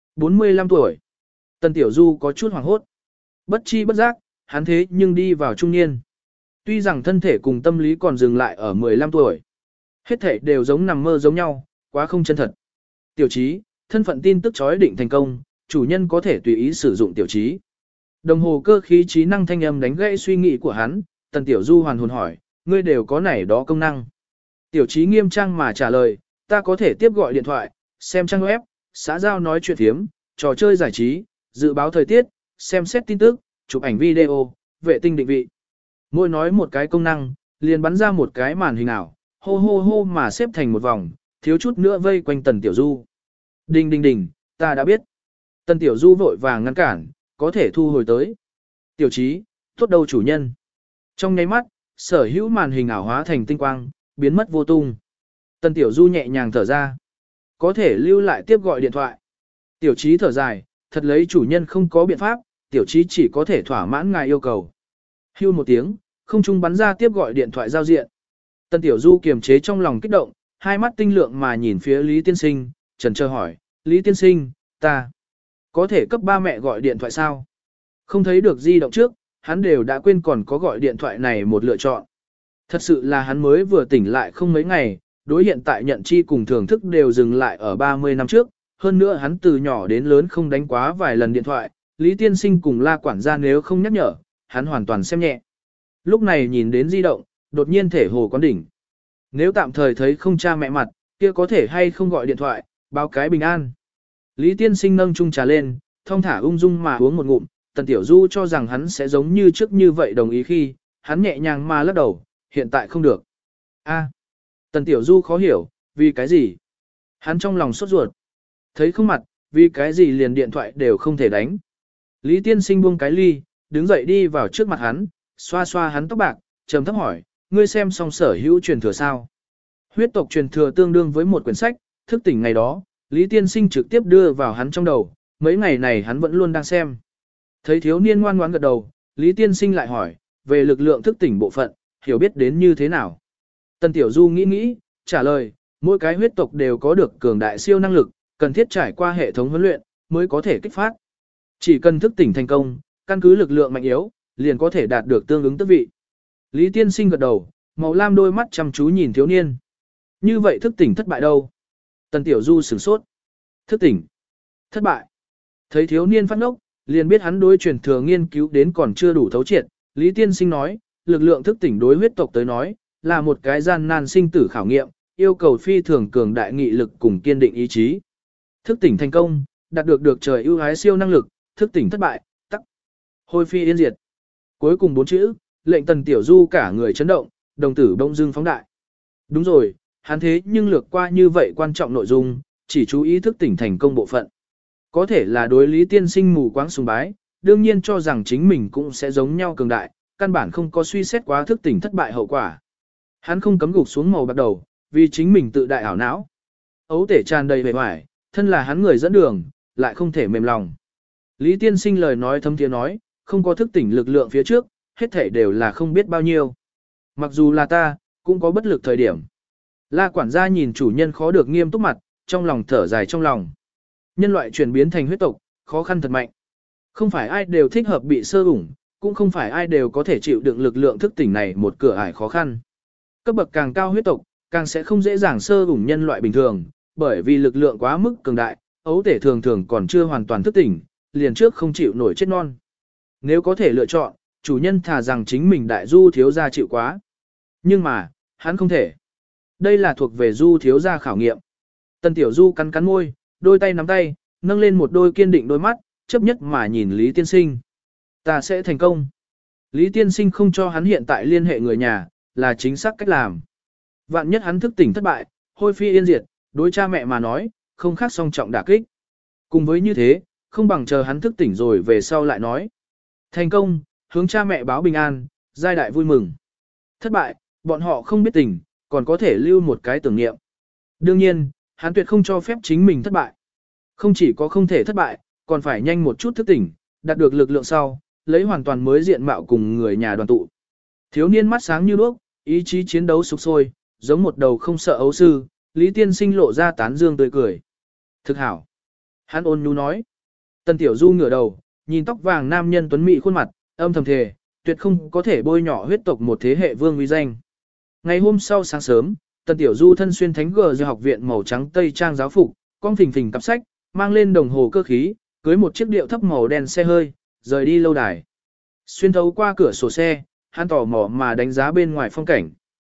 45 tuổi. Tân Tiểu Du có chút hoảng hốt. Bất chi bất giác, hắn thế nhưng đi vào trung niên. Tuy rằng thân thể cùng tâm lý còn dừng lại ở 15 tuổi. Hết thể đều giống nằm mơ giống nhau, quá không chân thật. Tiểu trí, thân phận tin tức chói định thành công, chủ nhân có thể tùy ý sử dụng tiểu trí. Đồng hồ cơ khí trí năng thanh âm đánh gãy suy nghĩ của hắn, Tần Tiểu Du hoàn hồn hỏi, ngươi đều có này đó công năng. Tiểu trí nghiêm trang mà trả lời, ta có thể tiếp gọi điện thoại, xem trang web, xã giao nói chuyện thiếm, trò chơi giải trí, dự báo thời tiết, xem xét tin tức, chụp ảnh video, vệ tinh định vị. Mỗi nói một cái công năng, liền bắn ra một cái màn hình ảo, hô hô hô mà xếp thành một vòng, thiếu chút nữa vây quanh Tần Tiểu Du. Đình đình đình, ta đã biết. Tần Tiểu Du vội vàng ngăn cản, có thể thu hồi tới. Tiểu trí, tốt đâu chủ nhân. Trong nháy mắt, sở hữu màn hình ảo hóa thành tinh quang, biến mất vô tung. Tần Tiểu Du nhẹ nhàng thở ra. Có thể lưu lại tiếp gọi điện thoại. Tiểu trí thở dài, thật lấy chủ nhân không có biện pháp, tiểu trí chỉ có thể thỏa mãn ngài yêu cầu. Hưu một tiếng, không trung bắn ra tiếp gọi điện thoại giao diện. Tần Tiểu Du kiềm chế trong lòng kích động, hai mắt tinh lượng mà nhìn phía Lý Tiên Sinh, trần chờ hỏi, Lý Tiên Sinh, ta có thể cấp ba mẹ gọi điện thoại sao? Không thấy được di động trước, hắn đều đã quên còn có gọi điện thoại này một lựa chọn. Thật sự là hắn mới vừa tỉnh lại không mấy ngày, đối hiện tại nhận chi cùng thưởng thức đều dừng lại ở 30 năm trước, hơn nữa hắn từ nhỏ đến lớn không đánh quá vài lần điện thoại, Lý Tiên Sinh cùng La quản gia nếu không nhắc nhở, hắn hoàn toàn xem nhẹ. Lúc này nhìn đến di động, đột nhiên thể hồ quán đỉnh. Nếu tạm thời thấy không cha mẹ mặt, kia có thể hay không gọi điện thoại, báo cái bình an. Lý Tiên Sinh nâng chung trà lên, thong thả ung dung mà uống một ngụm, Tần Tiểu Du cho rằng hắn sẽ giống như trước như vậy đồng ý khi, hắn nhẹ nhàng mà lắc đầu, hiện tại không được. A. Tần Tiểu Du khó hiểu, vì cái gì? Hắn trong lòng sốt ruột. Thấy không mặt, vì cái gì liền điện thoại đều không thể đánh. Lý tiên sinh buông cái ly, đứng dậy đi vào trước mặt hắn, xoa xoa hắn tóc bạc, trầm thấp hỏi, ngươi xem xong sở hữu truyền thừa sao? Huyết tộc truyền thừa tương đương với một quyển sách, thức tỉnh ngày đó, Lý tiên sinh trực tiếp đưa vào hắn trong đầu, mấy ngày này hắn vẫn luôn đang xem. Thấy thiếu niên ngoan ngoãn gật đầu, Lý tiên sinh lại hỏi, về lực lượng thức tỉnh bộ phận, hiểu biết đến như thế nào? Tần Tiểu Du nghĩ nghĩ, trả lời, mỗi cái huyết tộc đều có được cường đại siêu năng lực, cần thiết trải qua hệ thống huấn luyện, mới có thể kích phát. Chỉ cần thức tỉnh thành công, căn cứ lực lượng mạnh yếu, liền có thể đạt được tương ứng tước vị. Lý tiên sinh gật đầu, màu lam đôi mắt chăm chú nhìn thiếu niên. Như vậy thức tỉnh thất bại đâu? Tần Tiểu Du sửng sốt. Thức tỉnh. Thất bại. Thấy thiếu niên phát ngốc, liền biết hắn đối truyền thừa nghiên cứu đến còn chưa đủ thấu triệt. Lý tiên sinh nói, lực lượng thức tỉnh đối huyết tộc tới nói, là một cái gian nan sinh tử khảo nghiệm, yêu cầu phi thường cường đại nghị lực cùng kiên định ý chí. Thức tỉnh thành công, đạt được trời ưu ái siêu năng lực, thức tỉnh thất bại, tắc. Hôi phi yên diệt. Cuối cùng 4 chữ, lệnh Tần Tiểu Du cả người chấn động, đồng tử bỗng dưng phóng đại. Đúng rồi, hắn thế nhưng lược qua như vậy quan trọng nội dung, chỉ chú ý thức tỉnh thành công bộ phận. Có thể là đối Lý tiên sinh mù quáng sùng bái, đương nhiên cho rằng chính mình cũng sẽ giống nhau cường đại, căn bản không có suy xét quá thức tỉnh thất bại hậu quả. Hắn không cấm gục xuống màu bạc đầu, vì chính mình tự đại ảo não. Ấu tể tràn đầy vẻ vải, thân là hắn người dẫn đường, lại không thể mềm lòng. Lý tiên sinh lời nói thâm thiế nói, không có thức tỉnh lực lượng phía trước, hết thể đều là không biết bao nhiêu. Mặc dù là ta, cũng có bất lực thời điểm. La quản gia nhìn chủ nhân khó được nghiêm túc mặt, trong lòng thở dài trong lòng. Nhân loại chuyển biến thành huyết tộc, khó khăn thật mạnh. Không phải ai đều thích hợp bị sơ ủng, cũng không phải ai đều có thể chịu đựng lực lượng thức tỉnh này một cửa ải khó khăn. Cấp bậc càng cao huyết tộc, càng sẽ không dễ dàng sơ ủng nhân loại bình thường, bởi vì lực lượng quá mức cường đại, ấu thể thường thường còn chưa hoàn toàn thức tỉnh, liền trước không chịu nổi chết non. Nếu có thể lựa chọn, chủ nhân thà rằng chính mình đại du thiếu gia chịu quá. Nhưng mà, hắn không thể. Đây là thuộc về du thiếu gia khảo nghiệm. Tần Tiểu Du cắn cắn môi, đôi tay nắm tay, nâng lên một đôi kiên định đôi mắt, chấp nhất mà nhìn Lý tiên sinh. Ta sẽ thành công. Lý tiên sinh không cho hắn hiện tại liên hệ người nhà, là chính xác cách làm. Vạn nhất hắn thức tỉnh thất bại, hôi phi yên diệt, đối cha mẹ mà nói, không khác song trọng đả kích. Cùng với như thế, không bằng chờ hắn thức tỉnh rồi về sau lại nói. Thành công, hướng cha mẹ báo bình an, giai đại vui mừng. Thất bại, bọn họ không biết tình, còn có thể lưu một cái tưởng niệm. Đương nhiên, hắn tuyệt không cho phép chính mình thất bại. Không chỉ có không thể thất bại, còn phải nhanh một chút thức tỉnh, đạt được lực lượng sau, lấy hoàn toàn mới diện mạo cùng người nhà đoàn tụ. Thiếu niên mắt sáng như đuốc, ý chí chiến đấu sục sôi, giống một đầu không sợ ấu sư, Lý tiên sinh lộ ra tán dương tươi cười. Thực hảo. Hắn ôn nhu nói. Tần Tiểu Du ngửa đầu, nhìn tóc vàng nam nhân tuấn mỹ khuôn mặt, âm thầm thề, tuyệt không có thể bôi nhỏ huyết tộc một thế hệ vương uy danh. Ngày hôm sau sáng sớm, Tần Tiểu Du thân xuyên thánh gờ học viện màu trắng tây trang giáo phục, con phình phình cặp sách, mang lên đồng hồ cơ khí, cưới một chiếc điệu thấp màu đen xe hơi, rời đi lâu đài. Xuyên thấu qua cửa sổ xe, hắn tò mò mà đánh giá bên ngoài phong cảnh.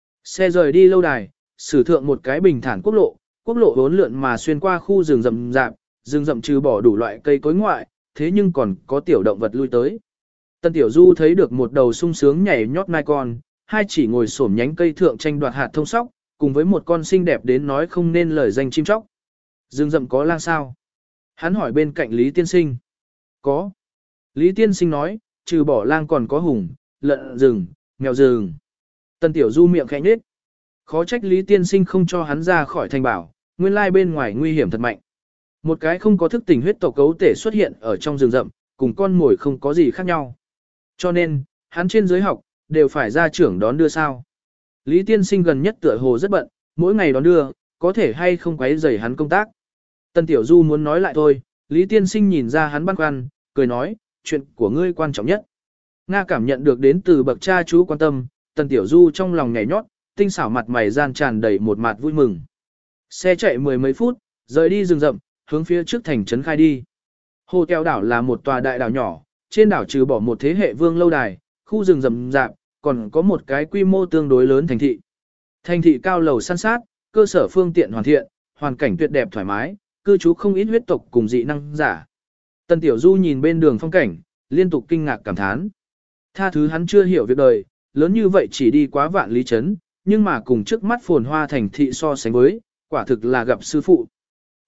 Xe rời đi lâu đài, sử thượng một cái bình thản quốc lộ vốn lượn mà xuyên qua khu rừng rậm rạp, rừng rậm trừ bỏ đủ loại cây cối ngoại, thế nhưng còn có tiểu động vật lui tới. Tần Tiểu Du thấy được một đầu sung sướng nhảy nhót nai con, hai chỉ ngồi xổm nhánh cây thượng tranh đoạt hạt thông sóc, cùng với một con xinh đẹp đến nói không nên lời danh chim chóc. Rừng rậm có lang sao? Hắn hỏi bên cạnh Lý tiên sinh. Có. Lý tiên sinh nói, trừ bỏ lang còn có hùng, lợn rừng, mèo rừng. Tần Tiểu Du miệng khẽ nhếch. Khó trách Lý tiên sinh không cho hắn ra khỏi thành bảo, nguyên lai bên ngoài nguy hiểm thật mạnh. Một cái không có thức tỉnh huyết tộc cấu thể xuất hiện ở trong rừng rậm, cùng con mồi không có gì khác nhau. Cho nên, hắn trên dưới học, đều phải ra trưởng đón đưa sao. Lý tiên sinh gần nhất tựa hồ rất bận, mỗi ngày đón đưa, có thể hay không quấy rầy hắn công tác. Tần Tiểu Du muốn nói lại thôi, Lý tiên sinh nhìn ra hắn băn khoăn, cười nói, chuyện của ngươi quan trọng nhất. Nga cảm nhận được đến từ bậc cha chú quan tâm, Tần Tiểu Du trong lòng nhảy nhót, tinh xảo mặt mày gian tràn đầy một mặt vui mừng. Xe chạy mười mấy phút, rời đi rừng rậm, hướng phía trước thành trấn khai đi. Hồ Tèo đảo là một tòa đại đảo nhỏ, trên đảo trừ bỏ một thế hệ vương lâu đài, khu rừng rậm rạp, còn có một cái quy mô tương đối lớn thành thị. Thành thị cao lầu san sát, cơ sở phương tiện hoàn thiện, hoàn cảnh tuyệt đẹp thoải mái, cư trú không ít huyết tộc cùng dị năng giả. Tần Tiểu Du nhìn bên đường phong cảnh, liên tục kinh ngạc cảm thán. Tha thứ hắn chưa hiểu việc đời, lớn như vậy chỉ đi quá vạn lý trấn, nhưng mà cùng trước mắt phồn hoa thành thị so sánh với, quả thực là gặp sư phụ.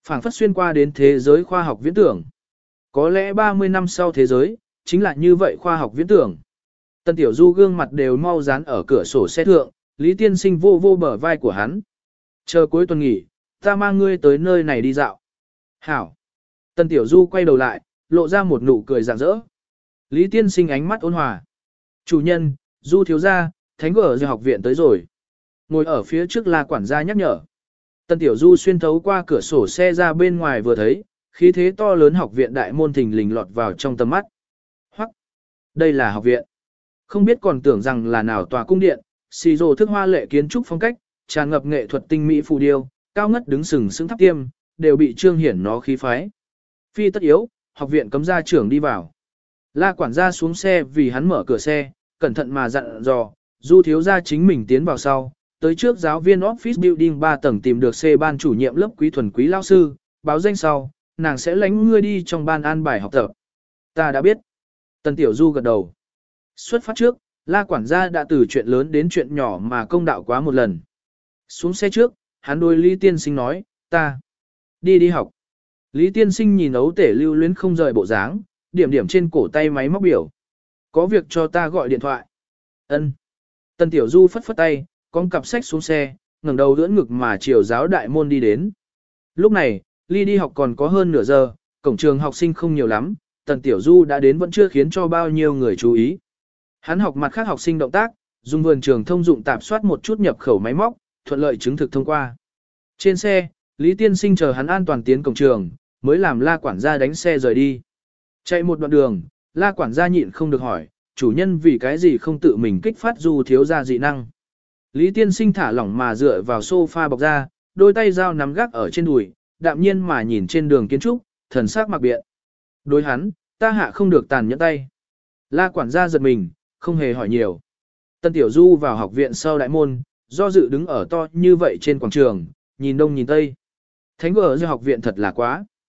Phảng phất xuyên qua đến thế giới khoa học viễn tưởng. Có lẽ 30 năm sau thế giới, chính là như vậy khoa học viễn tưởng. Tần Tiểu Du gương mặt đều mau dán ở cửa sổ xe thượng, Lý Tiên Sinh vô vô bờ vai của hắn. Chờ cuối tuần nghỉ, ta mang ngươi tới nơi này đi dạo. Hảo. Tần Tiểu Du quay đầu lại, lộ ra một nụ cười rạng rỡ. Lý Tiên Sinh ánh mắt ôn hòa. Chủ nhân, Du thiếu gia, Thánh Gở học viện tới rồi. Ngồi ở phía trước là quản gia nhắc nhở. Tần Tiểu Du xuyên thấu qua cửa sổ xe ra bên ngoài vừa thấy, khí thế to lớn học viện đại môn thình lình lọt vào trong tầm mắt. Hoặc, đây là học viện. Không biết còn tưởng rằng là nào tòa cung điện, xì rồ thức hoa lệ kiến trúc phong cách, tràn ngập nghệ thuật tinh mỹ phù điêu, cao ngất đứng sừng sững tháp tiêm, đều bị trương hiển nó khí phái. Phi tất yếu, học viện cấm gia trưởng đi vào. La quản gia xuống xe vì hắn mở cửa xe, cẩn thận mà dặn dò, Du thiếu gia chính mình tiến vào sau, tới trước giáo viên office building 3 tầng tìm được C ban chủ nhiệm lớp Quý Thuần Quý lao sư, báo danh sau, nàng sẽ lãnh ngươi đi trong ban an bài học tập. Ta đã biết. Tần Tiểu Du gật đầu. Xuất phát trước, La quản gia đã từ chuyện lớn đến chuyện nhỏ mà công đạo quá một lần. Xuống xe trước, hắn đối Lý Tiên Sinh nói, ta đi học. Lý Tiên Sinh nhìn ấu tể lưu luyến không rời bộ dáng, điểm điểm trên cổ tay máy móc biểu. Có việc cho ta gọi điện thoại. Ân. Tần Tiểu Du phất phất tay, con cặp sách xuống xe, ngẩng đầu đỡ ngực mà chiều giáo đại môn đi đến. Lúc này, Ly đi học còn có hơn nửa giờ, cổng trường học sinh không nhiều lắm, Tần Tiểu Du đã đến vẫn chưa khiến cho bao nhiêu người chú ý. Hắn học mặt khác học sinh động tác, dùng vườn trường thông dụng tạp soát một chút nhập khẩu máy móc, thuận lợi chứng thực thông qua. Trên xe, Lý Tiên Sinh chờ hắn an toàn tiến cổng trường, mới làm La quản gia đánh xe rời đi. Chạy một đoạn đường, La quản gia nhịn không được hỏi, chủ nhân vì cái gì không tự mình kích phát Du thiếu gia dị năng. Lý Tiên Sinh thả lỏng mà dựa vào sofa bọc ra, đôi tay dao nắm gác ở trên đùi, đạm nhiên mà nhìn trên đường kiến trúc, thần sắc mặc biện. Đối hắn, ta hạ không được tàn nhẫn tay. La quản gia giật mình, không hề hỏi nhiều. Tân Tiểu Du vào học viện sau đại môn, do dự đứng ở to như vậy trên quảng trường, nhìn đông nhìn tây. Thánh Gở học viện thật là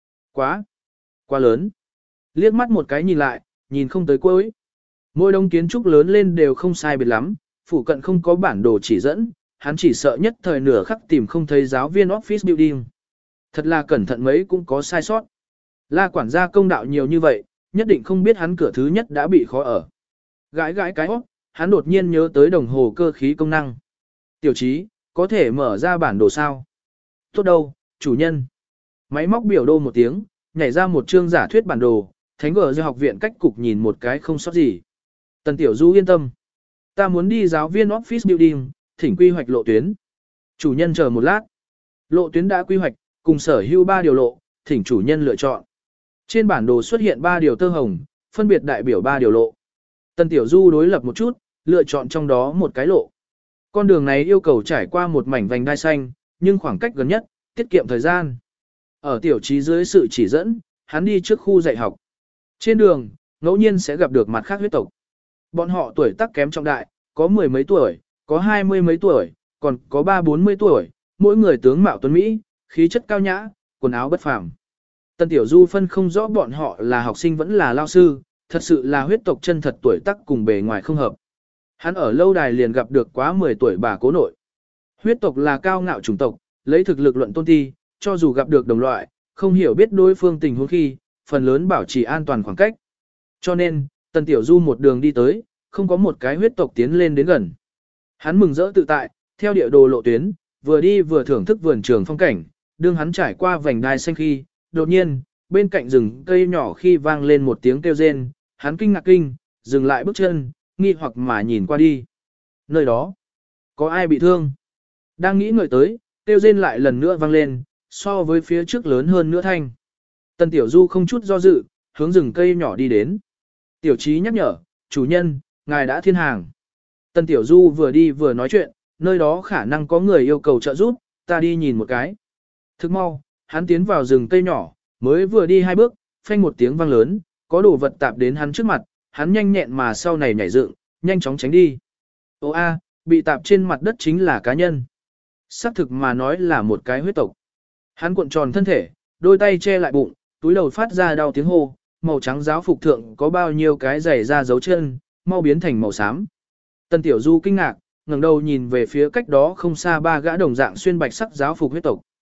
quá lớn. Liếc mắt một cái nhìn lại, nhìn không tới cuối. Mỗi đông kiến trúc lớn lên đều không sai biệt lắm, phụ cận không có bản đồ chỉ dẫn, hắn chỉ sợ nhất thời nửa khắc tìm không thấy giáo viên office building. Thật là cẩn thận mấy cũng có sai sót. La quản gia công đạo nhiều như vậy, nhất định không biết hắn cửa thứ nhất đã bị khó ở. Gãi cái óc, hắn đột nhiên nhớ tới đồng hồ cơ khí công năng. Tiểu trí, có thể mở ra bản đồ sao? Tốt đâu, chủ nhân. Máy móc biểu đô một tiếng, nhảy ra một chương giả thuyết bản đồ, Thánh Gở học viện cách cục nhìn một cái không sót gì. Tần Tiểu Du yên tâm. Ta muốn đi giáo viên office building, thỉnh quy hoạch lộ tuyến. Chủ nhân chờ một lát. Lộ tuyến đã quy hoạch, cùng sở hữu 3 điều lộ, thỉnh chủ nhân lựa chọn. Trên bản đồ xuất hiện 3 điều tơ hồng, phân biệt đại biểu 3 điều lộ. Tần Tiểu Du đối lập một chút, lựa chọn trong đó một cái lộ. Con đường này yêu cầu trải qua một mảnh vành đai xanh, nhưng khoảng cách gần nhất, tiết kiệm thời gian. Ở tiểu trí dưới sự chỉ dẫn, hắn đi trước khu dạy học. Trên đường, ngẫu nhiên sẽ gặp được mặt khác huyết tộc. Bọn họ tuổi tác kém trọng đại, có 10 mấy tuổi, có 20 mấy tuổi, còn có 30-40 tuổi, mỗi người tướng mạo tuấn Mỹ, khí chất cao nhã, quần áo bất phàm. Tần Tiểu Du phân không rõ bọn họ là học sinh vẫn là lao sư, thật sự là huyết tộc chân thật tuổi tác cùng bề ngoài không hợp. Hắn ở lâu đài liền gặp được quá 10 tuổi bà cố nội. Huyết tộc là cao ngạo chủng tộc, lấy thực lực luận tôn ti, cho dù gặp được đồng loại, không hiểu biết đối phương tình huống khi, phần lớn bảo trì an toàn khoảng cách. Cho nên, Tần Tiểu Du một đường đi tới, không có một cái huyết tộc tiến lên đến gần. Hắn mừng rỡ tự tại, theo địa đồ lộ tuyến, vừa đi vừa thưởng thức vườn trường phong cảnh, đương hắn trải qua vành đai xanh khi, đột nhiên, bên cạnh rừng cây nhỏ khi vang lên một tiếng kêu rên, hắn kinh ngạc dừng lại bước chân, nghi hoặc mà nhìn qua đi. Nơi đó, có ai bị thương? Đang nghĩ ngợi tới, kêu rên lại lần nữa vang lên, so với phía trước lớn hơn nữa thanh. Tần Tiểu Du không chút do dự, hướng rừng cây nhỏ đi đến. Tiểu Trí nhắc nhở, chủ nhân, ngài đã thiên hàng. Tần Tiểu Du vừa đi vừa nói chuyện, nơi đó khả năng có người yêu cầu trợ giúp, ta đi nhìn một cái. Thức mau, hắn tiến vào rừng cây nhỏ, mới vừa đi 2 bước, phanh một tiếng vang lớn, có đồ vật tạp đến hắn trước mặt, hắn nhanh nhẹn mà sau này nhảy dựng, nhanh chóng tránh đi. Ô a, bị tạp trên mặt đất chính là cá nhân. Xác thực mà nói là một cái huyết tộc. Hắn cuộn tròn thân thể, đôi tay che lại bụng, túi đầu phát ra đau tiếng hô, màu trắng giáo phục thượng có bao nhiêu cái giày ra dấu chân, mau biến thành màu xám. Tần Tiểu Du kinh ngạc, ngẩng đầu nhìn về phía cách đó không xa 3 gã đồng dạng xuyên bạch sắc giáo phục huyết tộc.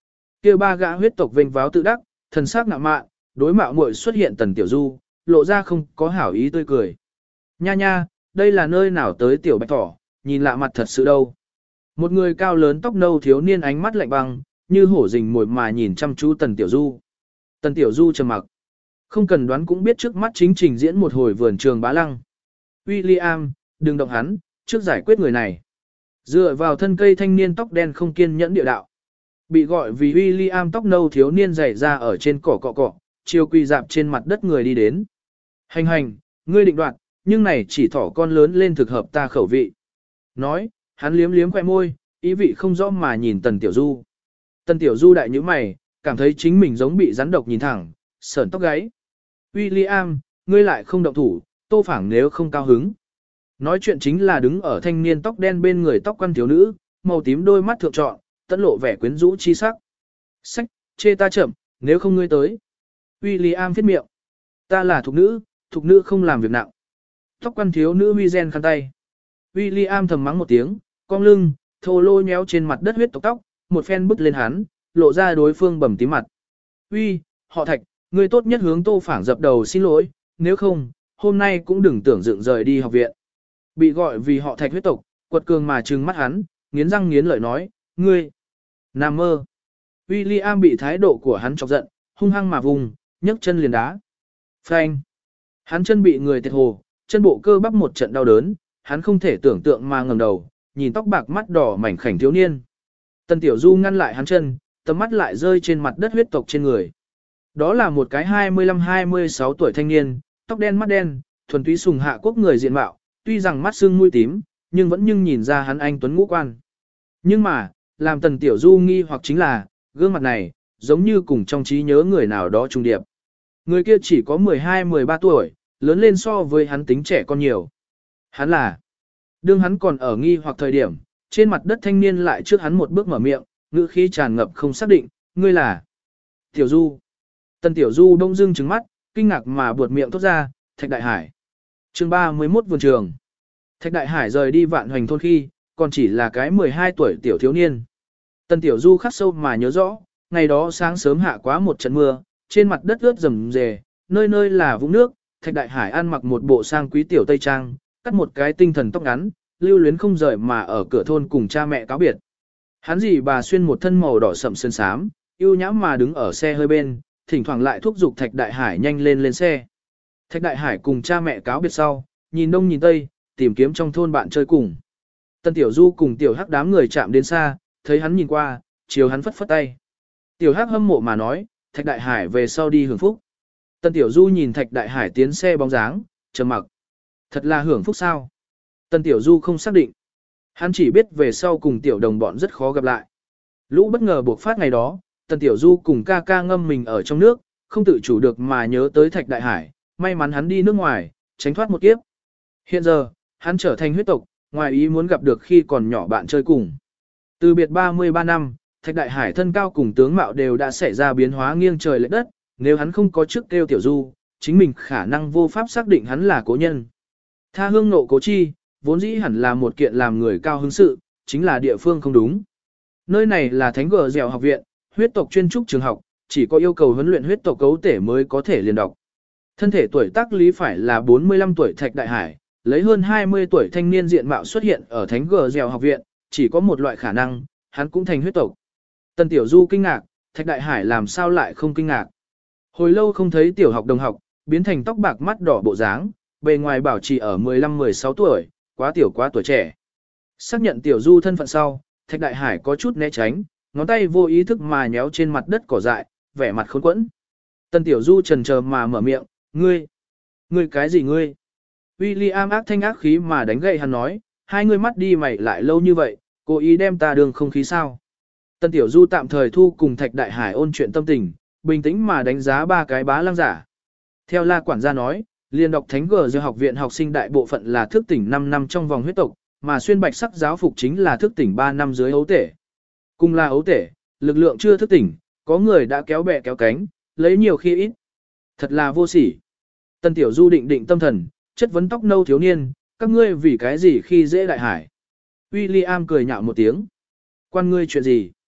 kia ba gã huyết tộc vênh váo tự đắc, thần sắc ngạo mạn, đối mạo muội xuất hiện Tần Tiểu Du, lộ ra không có hảo ý tươi cười. Nha nha, đây là nơi nào tới tiểu bạch thỏ, nhìn lạ mặt thật sự đâu. Một người cao lớn tóc nâu thiếu niên ánh mắt lạnh băng, như hổ rình mồi mà nhìn chăm chú Tần Tiểu Du. Tần Tiểu Du trầm mặc. Không cần đoán cũng biết trước mắt chính trình diễn một hồi vườn trường bá lăng. William, đừng động hắn, trước giải quyết người này. Dựa vào thân cây thanh niên tóc đen không kiên nhẫn địa đạo. Bị gọi vì William tóc nâu thiếu niên dày ra ở trên cỏ cọ cọ, chiều quỳ dạp trên mặt đất người đi đến. Hành hành, ngươi định đoạt, nhưng này chỉ thỏ con lớn lên thực hợp ta khẩu vị. Nói, hắn liếm liếm khoe môi, ý vị không rõ mà nhìn Tần Tiểu Du. Tần Tiểu Du đại nhíu mày, cảm thấy chính mình giống bị rắn độc nhìn thẳng, sởn tóc gáy. William, ngươi lại không động thủ, Tô Phảng nếu không cao hứng. Nói chuyện chính là đứng ở thanh niên tóc đen bên người tóc quăn thiếu nữ, màu tím đôi mắt thượng trọn, tận lộ vẻ quyến rũ chi sắc. Sách, chê ta chậm, nếu không ngươi tới. William viết miệng. Ta là thục nữ không làm việc nặng. Tóc quăn thiếu nữ huy gen khăn tay. William thầm mắng một tiếng, cong lưng, thô lôi méo trên mặt đất huyết tóc, một phen bứt lên hắn, lộ ra đối phương bầm tím mặt. Uy, họ Thạch, ngươi tốt nhất hướng Tô Phảng dập đầu xin lỗi, nếu không, hôm nay cũng đừng tưởng dựng rời đi học viện. Bị gọi vì họ Thạch huyết tộc, quật cường mà trừng mắt hắn, nghiến răng nghiến lợi nói, ngươi, nằm mơ. William bị thái độ của hắn chọc giận, hung hăng mà vùng, nhấc chân liền đá. Phanh. Hắn chân bị người tiệt hồ, chân bộ cơ bắp một trận đau đớn, hắn không thể tưởng tượng mà ngẩng đầu, nhìn tóc bạc mắt đỏ mảnh khảnh thiếu niên. Tần Tiểu Du ngăn lại hắn chân, tầm mắt lại rơi trên mặt đất huyết tộc trên người. Đó là một cái 25-26 tuổi thanh niên, tóc đen mắt đen, thuần túy sùng hạ quốc người diện mạo, tuy rằng mắt sưng mũi tím, nhưng vẫn nhìn ra hắn anh tuấn ngũ quan. Nhưng mà, làm Tần Tiểu Du nghi hoặc chính là, gương mặt này, giống như cùng trong trí nhớ người nào đó trùng điệp. Người kia chỉ có 12-13 tuổi, lớn lên so với hắn tính trẻ con nhiều. Hắn là, đương hắn còn ở nghi hoặc thời điểm, trên mặt đất thanh niên lại trước hắn một bước mở miệng, ngữ khí tràn ngập không xác định, ngươi là Tiểu Du. Tần Tiểu Du đông dưng trừng mắt, kinh ngạc mà buột miệng thốt ra, Thạch Đại Hải. Chương 31 vườn trường. Thạch Đại Hải rời đi Vạn Hoành thôn khi, còn chỉ là cái 12 tuổi tiểu thiếu niên. Tần Tiểu Du khắc sâu mà nhớ rõ, ngày đó sáng sớm hạ quá một trận mưa, trên mặt đất ướt rầm rề, nơi nơi là vũng nước, Thạch Đại Hải ăn mặc một bộ sang quý tiểu tây trang, cắt một cái tinh thần tóc ngắn, lưu luyến không rời mà ở cửa thôn cùng cha mẹ cáo biệt. Hắn dì bà xuyên một thân màu đỏ sậm sơn xám, yêu nhãm mà đứng ở xe hơi bên, thỉnh thoảng lại thúc giục Thạch Đại Hải nhanh lên xe. Thạch Đại Hải cùng cha mẹ cáo biệt sau, nhìn đông nhìn tây, tìm kiếm trong thôn bạn chơi cùng. Tân Tiểu Du cùng Tiểu Hắc đám người chạm đến xa, thấy hắn nhìn qua, chiều hắn phất phất tay. Tiểu Hắc hâm mộ mà nói, Thạch Đại Hải về sau đi hưởng phúc. Tân Tiểu Du nhìn Thạch Đại Hải tiến xe bóng dáng, trầm mặc. Thật là hưởng phúc sao? Tân Tiểu Du không xác định. Hắn chỉ biết về sau cùng Tiểu đồng bọn rất khó gặp lại. Lũ bất ngờ buộc phát ngày đó, Tân Tiểu Du cùng ca ca ngâm mình ở trong nước, không tự chủ được mà nhớ tới Thạch Đại Hải, may mắn hắn đi nước ngoài, tránh thoát một kiếp. Hiện giờ, hắn trở thành huyết tộc, ngoài ý muốn gặp được khi còn nhỏ bạn chơi cùng. Từ biệt 33 năm, Thạch Đại Hải thân cao cùng tướng mạo đều đã xảy ra biến hóa nghiêng trời lệch đất, nếu hắn không có trước kêu Tiểu Du, chính mình khả năng vô pháp xác định hắn là cố nhân. Tha hương nộ cố chi, vốn dĩ hẳn là một kiện làm người cao hứng sự, chính là địa phương không đúng. Nơi này là Thánh Gờ Dẻo học viện, huyết tộc chuyên trúc trường học, chỉ có yêu cầu huấn luyện huyết tộc cấu thể mới có thể liền đọc. Thân thể tuổi tác lý phải là 45 tuổi Thạch Đại Hải, lấy hơn 20 tuổi thanh niên diện mạo xuất hiện ở Thánh Gờ Dẻo học viện, chỉ có một loại khả năng, hắn cũng thành huyết tộc. Tần Tiểu Du kinh ngạc, Thạch Đại Hải làm sao lại không kinh ngạc. Hồi lâu không thấy tiểu học đồng học, biến thành tóc bạc mắt đỏ bộ dáng, bề ngoài bảo trì ở 15-16 tuổi, quá tiểu quá tuổi trẻ. Xác nhận Tiểu Du thân phận sau, Thạch Đại Hải có chút né tránh, ngón tay vô ý thức mà nhéo trên mặt đất cỏ dại, vẻ mặt khốn quẫn. Tần Tiểu Du chần chờ mà mở miệng, ngươi cái gì ngươi? William ác thanh ác khí mà đánh gậy hắn nói, hai ngươi mắt đi mày lại lâu như vậy, cố ý đem ta đường không khí sao? Tần Tiểu Du tạm thời thu cùng Thạch Đại Hải ôn chuyện tâm tình, bình tĩnh mà đánh giá ba cái bá lăng giả. Theo La quản gia nói, liên đọc Thánh Gờ Dẻo học viện học sinh đại bộ phận là thức tỉnh 5 năm trong vòng huyết tộc, mà xuyên bạch sắc giáo phục chính là thức tỉnh 3 năm dưới ấu tể. Cùng là ấu tể, lực lượng chưa thức tỉnh, có người đã kéo bè kéo cánh, lấy nhiều khi ít. Thật là vô sỉ. Tần Tiểu Du định định tâm thần, chất vấn tóc nâu thiếu niên, các ngươi vì cái gì khi dễ Đại Hải. William cười nhạo một tiếng. Quan ngươi chuyện gì?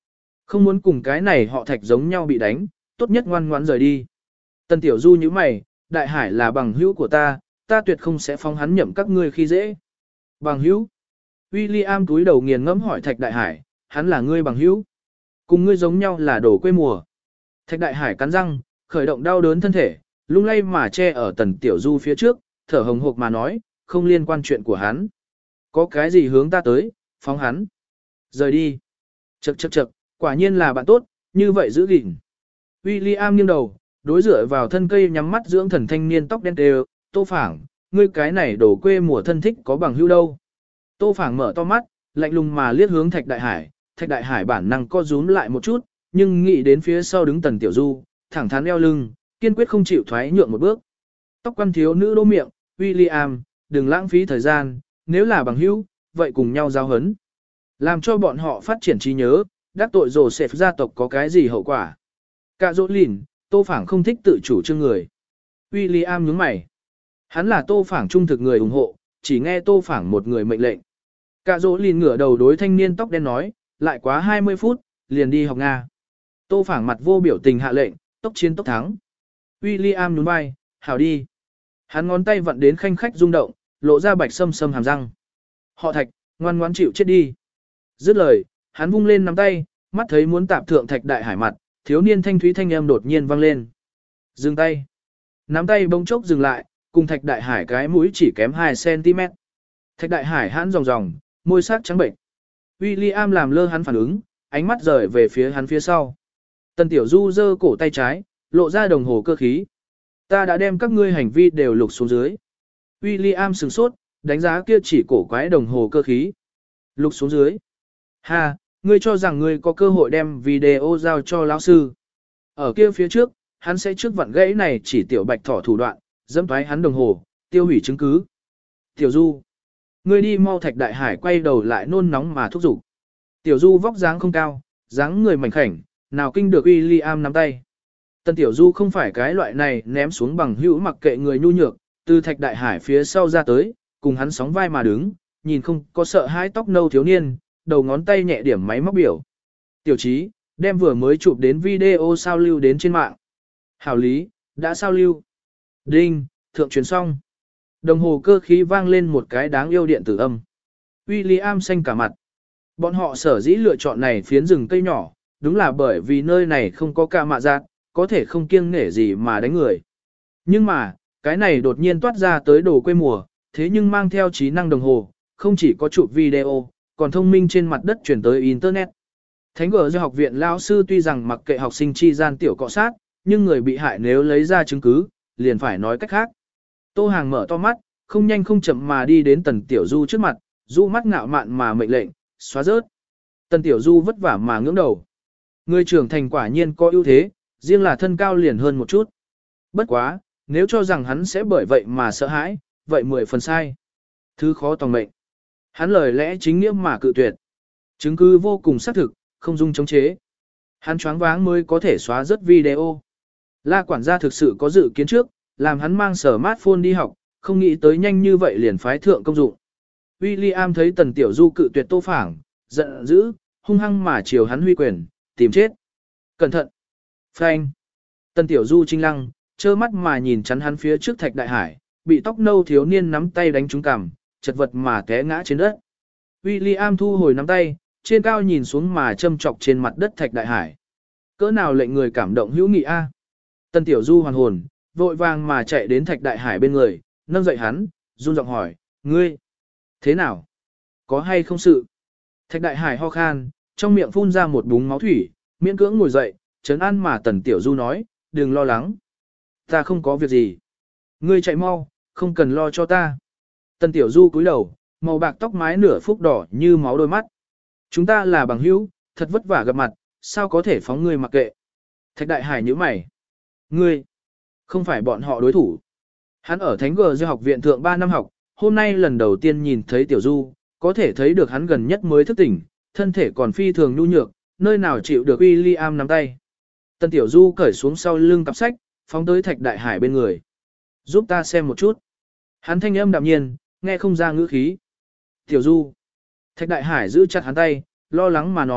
Không muốn cùng cái này họ Thạch giống nhau bị đánh, tốt nhất ngoan ngoãn rời đi. Tần Tiểu Du như mày, Đại Hải là bằng hữu của ta tuyệt không sẽ phóng hắn nhậm các ngươi khi dễ. Bằng hữu? William túi đầu nghiền ngẫm hỏi Thạch Đại Hải, hắn là ngươi bằng hữu? Cùng ngươi giống nhau là đổ quê mùa. Thạch Đại Hải cắn răng, khởi động đau đớn thân thể, lung lay mà che ở Tần Tiểu Du phía trước, thở hồng hộc mà nói, không liên quan chuyện của hắn. Có cái gì hướng ta tới, phóng hắn. Rời đi. Chậc, quả nhiên là bạn tốt, như vậy giữ gìn. William nghiêng đầu, đối dựa vào thân cây nhắm mắt dưỡng thần thanh niên tóc đen đều, Tô Phảng, ngươi cái này đổ quê mùa thân thích có bằng hữu đâu. Tô Phảng mở to mắt, lạnh lùng mà liếc hướng Thạch Đại Hải bản năng co rúm lại một chút, nhưng nghĩ đến phía sau đứng Tần Tiểu Du, thẳng thắn eo lưng, kiên quyết không chịu thoái nhượng một bước. Tóc quan thiếu nữ đô miệng, William, đừng lãng phí thời gian, nếu là bằng hữu, vậy cùng nhau giao hấn. Làm cho bọn họ phát triển trí nhớ, đắc tội Joseph gia tộc có cái gì hậu quả. Cả dỗ lìn, Tô Phảng không thích tự chủ trương người. William nhướng mày. Hắn là Tô Phảng trung thực người ủng hộ, chỉ nghe Tô Phảng một người mệnh lệnh. Cả dỗ lìn ngửa đầu đối thanh niên tóc đen nói, lại quá 20 phút, liền đi học Nga. Tô Phảng mặt vô biểu tình hạ lệnh, tốc chiến tốc thắng. William nhún vai, hảo đi. Hắn ngón tay vặn đến khanh khách rung động, lộ ra bạch sâm sâm hàm răng. Họ Thạch, ngoan ngoãn chịu chết đi. Dứt lời, hắn vung lên nắm tay, mắt thấy muốn tạp thượng Thạch Đại Hải mặt, thiếu niên thanh thúy thanh âm đột nhiên vang lên. Dừng tay. Nắm tay bỗng chốc dừng lại, cùng Thạch Đại Hải cái mũi chỉ kém 2 cm. Thạch Đại Hải hãn ròng ròng, môi sắc trắng bệnh. William làm lơ hắn phản ứng, ánh mắt rời về phía hắn phía sau. Tần Tiểu Du giơ cổ tay trái, lộ ra đồng hồ cơ khí. Ta đã đem các ngươi hành vi đều lục xuống dưới. William sửng sốt, đánh giá kia chỉ cổ quái đồng hồ cơ khí. Lục xuống dưới. Ha, ngươi cho rằng ngươi có cơ hội đem video giao cho lão sư. Ở kia phía trước, hắn sẽ trước vặn gãy này chỉ tiểu bạch thỏ thủ đoạn, dẫm thoái hắn đồng hồ, tiêu hủy chứng cứ. Tiểu Du. Ngươi đi mau. Thạch Đại Hải quay đầu lại nôn nóng mà thúc giục. Tiểu Du vóc dáng không cao, dáng người mảnh khảnh, nào kinh được William nắm tay. Tần Tiểu Du không phải cái loại này ném xuống bằng hữu mặc kệ người nhu nhược, từ Thạch Đại Hải phía sau ra tới, cùng hắn sóng vai mà đứng, nhìn không có sợ hãi tóc nâu thiếu niên, đầu ngón tay nhẹ điểm máy móc biểu. Tiểu Chí, đem vừa mới chụp đến video sao lưu đến trên mạng. Hảo lý, đã sao lưu. Đinh, thượng truyền xong. Đồng hồ cơ khí vang lên một cái đáng yêu điện tử âm. William xanh cả mặt. Bọn họ sở dĩ lựa chọn này phiến rừng cây nhỏ, đúng là bởi vì nơi này không có ca mạ giác, có thể không kiêng nể gì mà đánh người. Nhưng mà, cái này đột nhiên toát ra tới đồ quê mùa, thế nhưng mang theo trí năng đồng hồ, không chỉ có chụp video, còn thông minh trên mặt đất chuyển tới Internet. Thánh gở do học viện lao sư tuy rằng mặc kệ học sinh chi gian tiểu cọ sát, nhưng người bị hại nếu lấy ra chứng cứ, liền phải nói cách khác. Tô Hàng mở to mắt, không nhanh không chậm mà đi đến Tần Tiểu Du trước mặt, du mắt ngạo mạn mà mệnh lệnh, xóa rớt. Tần Tiểu Du vất vả mà ngưỡng đầu. Người trưởng thành quả nhiên có ưu thế, riêng là thân cao liền hơn một chút. Bất quá, nếu cho rằng hắn sẽ bởi vậy mà sợ hãi, vậy 10 phần sai. Thứ khó tòng mệnh. Hắn lời lẽ chính nghĩa mà cự tuyệt. Chứng cứ vô cùng xác thực, không dung chống chế. Hắn choáng váng mới có thể xóa rớt video. La quản gia thực sự có dự kiến trước, làm hắn mang smartphone đi học, không nghĩ tới nhanh như vậy liền phái thượng công dụng. William thấy Tần Tiểu Du cự tuyệt Tô Phảng, giận dữ, hung hăng mà chiều hắn huy quyền, tìm chết. Cẩn thận. Phanh. Tần Tiểu Du trinh lăng, trơ mắt mà nhìn chắn hắn phía trước Thạch Đại Hải, bị tóc nâu thiếu niên nắm tay đánh trúng cằm, chật vật mà té ngã trên đất. William thu hồi nắm tay, trên cao nhìn xuống mà châm chọc trên mặt đất Thạch Đại Hải. Cỡ nào lệnh người cảm động hữu nghị a. Tần Tiểu Du hoàn hồn, vội vàng mà chạy đến Thạch Đại Hải bên người, nâng dậy hắn, run giọng hỏi, ngươi, thế nào? Có hay không sự? Thạch Đại Hải ho khan, trong miệng phun ra một búng máu thủy, miễn cưỡng ngồi dậy, trấn an mà Tần Tiểu Du nói, đừng lo lắng. Ta không có việc gì. Ngươi chạy mau, không cần lo cho ta. Tần Tiểu Du cúi đầu, màu bạc tóc mái nửa phúc đỏ như máu đôi mắt. Chúng ta là bằng hữu, thật vất vả gặp mặt, sao có thể phóng ngươi mặc kệ. Thạch Đại Hải nhíu mày. Ngươi, không phải bọn họ đối thủ. Hắn ở Thánh Gờ học viện thượng 3 năm học, hôm nay lần đầu tiên nhìn thấy Tiểu Du, có thể thấy được hắn gần nhất mới thức tỉnh, thân thể còn phi thường nhu nhược, nơi nào chịu được William nắm tay. Tần Tiểu Du cởi xuống sau lưng cặp sách, phóng tới Thạch Đại Hải bên người. Giúp ta xem một chút. Hắn thanh âm đạm nhiên, nghe không ra ngữ khí. Tiểu Du. Thạch Đại Hải giữ chặt hắn tay, lo lắng mà nói,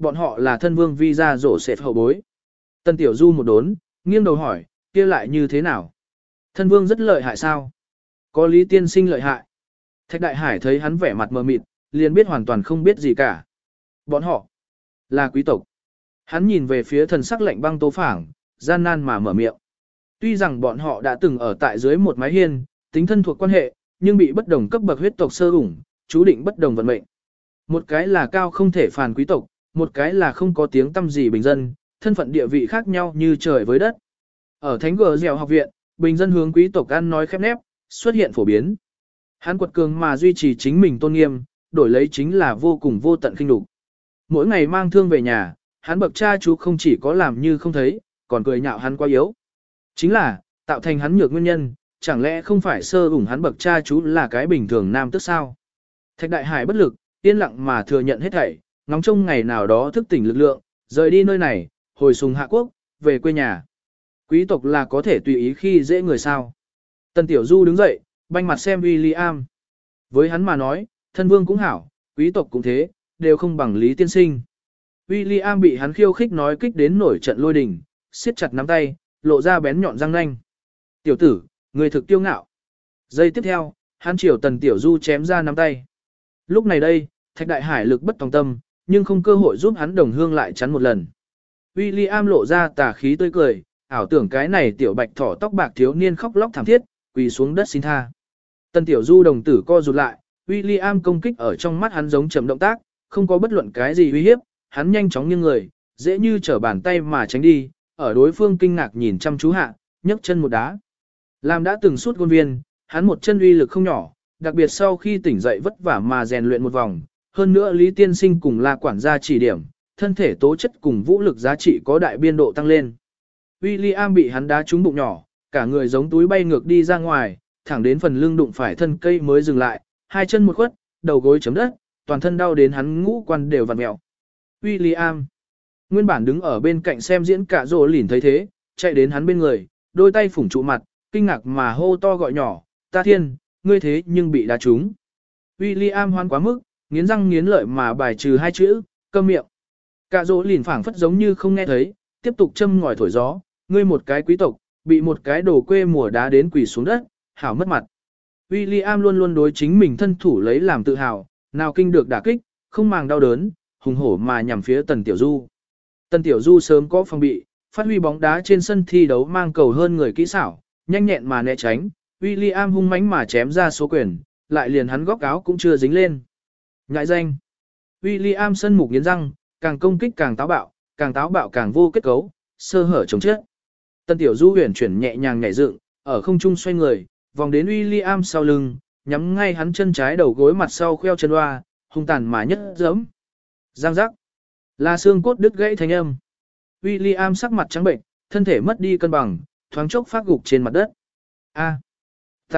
bọn họ là thân vương visa rổ xẹp hậu bối. Tần Tiểu Du một đốn, nghiêng đầu hỏi, kia lại như thế nào? Thân vương rất lợi hại sao? Có Lý tiên sinh lợi hại. Thạch Đại Hải thấy hắn vẻ mặt mờ mịt, liền biết hoàn toàn không biết gì cả. Bọn họ là quý tộc. Hắn nhìn về phía thần sắc lạnh băng Tô Phảng, gian nan mà mở miệng. Tuy rằng bọn họ đã từng ở tại dưới một mái hiên, tính thân thuộc quan hệ, nhưng bị bất đồng cấp bậc huyết tộc sơ ủng, chú định bất đồng vận mệnh. Một cái là cao không thể phàn quý tộc, một cái là không có tiếng tăm gì bình dân, thân phận địa vị khác nhau như trời với đất. Ở Thánh Gờ Dẻo học viện, bình dân hướng quý tộc ăn nói khép nép, xuất hiện phổ biến. Hắn quật cường mà duy trì chính mình tôn nghiêm, đổi lấy chính là vô cùng vô tận khinh nhục. Mỗi ngày mang thương về nhà, hắn bậc cha chú không chỉ có làm như không thấy, còn cười nhạo hắn quá yếu. Chính là, tạo thành hắn nhược nguyên nhân, chẳng lẽ không phải sơ ủng hắn bậc cha chú là cái bình thường nam tức sao? Thạch Đại Hải bất lực, yên lặng mà thừa nhận hết thảy, ngóng trông ngày nào đó thức tỉnh lực lượng, rời đi nơi này, hồi sùng hạ quốc, về quê nhà. Quý tộc là có thể tùy ý khi dễ người sao? Tần Tiểu Du đứng dậy, banh mặt xem William. Với hắn mà nói, thân vương cũng hảo, quý tộc cũng thế, đều không bằng Lý tiên sinh. William bị hắn khiêu khích nói kích đến nổi trận lôi đình, siết chặt nắm tay, lộ ra bén nhọn răng nanh. Tiểu tử, người thực tiêu ngạo. Giây tiếp theo, hắn chiều Tần Tiểu Du chém ra nắm tay. Lúc này đây, Thạch Đại Hải lực bất tòng tâm, nhưng không cơ hội giúp hắn đồng hương lại chắn một lần. William lộ ra tà khí tươi cười, ảo tưởng cái này tiểu bạch thỏ tóc bạc thiếu niên khóc lóc thảm thiết, quỳ xuống đất xin tha. Tần Tiểu Du đồng tử co rụt lại, William công kích ở trong mắt hắn giống chậm động tác, không có bất luận cái gì uy hiếp, hắn nhanh chóng nghiêng người, dễ như trở bàn tay mà tránh đi, ở đối phương kinh ngạc nhìn chăm chú hạ, nhấc chân một đá. Làm đã từng suốt gôn viên, hắn một chân uy lực không nhỏ, đặc biệt sau khi tỉnh dậy vất vả mà rèn luyện một vòng, hơn nữa Lý tiên sinh cùng là quản gia chỉ điểm, thân thể tố chất cùng vũ lực giá trị có đại biên độ tăng lên. William bị hắn đá trúng bụng nhỏ, cả người giống túi bay ngược đi ra ngoài, thẳng đến phần lưng đụng phải thân cây mới dừng lại, hai chân một khuất, đầu gối chấm đất, toàn thân đau đến hắn ngũ quan đều vặn mẹo. William, nguyên bản đứng ở bên cạnh xem diễn cả rồ lỉn thấy thế, chạy đến hắn bên người, đôi tay phủng trụ mặt, kinh ngạc mà hô to gọi nhỏ, ta thiên, ngươi thế nhưng bị đá trúng. William hoan quá mức, nghiến răng nghiến lợi mà bài trừ hai chữ, câm miệng. Cả rồ lỉn phảng phất giống như không nghe thấy, tiếp tục châm ngòi thổi gió, ngươi một cái quý tộc, bị một cái đồ quê mùa đá đến quỳ xuống đất, hảo mất mặt. William luôn luôn đối chính mình thân thủ lấy làm tự hào, nào kinh được đả kích, không màng đau đớn, hùng hổ mà nhằm phía Tần Tiểu Du. Tần Tiểu Du sớm có phòng bị, phát huy bóng đá trên sân thi đấu mang cầu hơn người kỹ xảo, nhanh nhẹn mà né tránh, William hung mãnh mà chém ra số quyền, lại liền hắn góc áo cũng chưa dính lên. Ngại danh. William sân mục nghiến răng, càng công kích càng táo bạo càng vô kết cấu, sơ hở chống chết. Tần Tiểu Du huyền chuyển nhẹ nhàng nhảy dựng, ở không trung xoay người, vòng đến William sau lưng, nhắm ngay hắn chân trái đầu gối mặt sau khoeo chân hoa, hung tàn mà nhất giẫm. Giang giác. Là xương cốt đứt gãy thanh âm. William sắc mặt trắng bệnh, thân thể mất đi cân bằng, thoáng chốc phát gục trên mặt đất. A, ta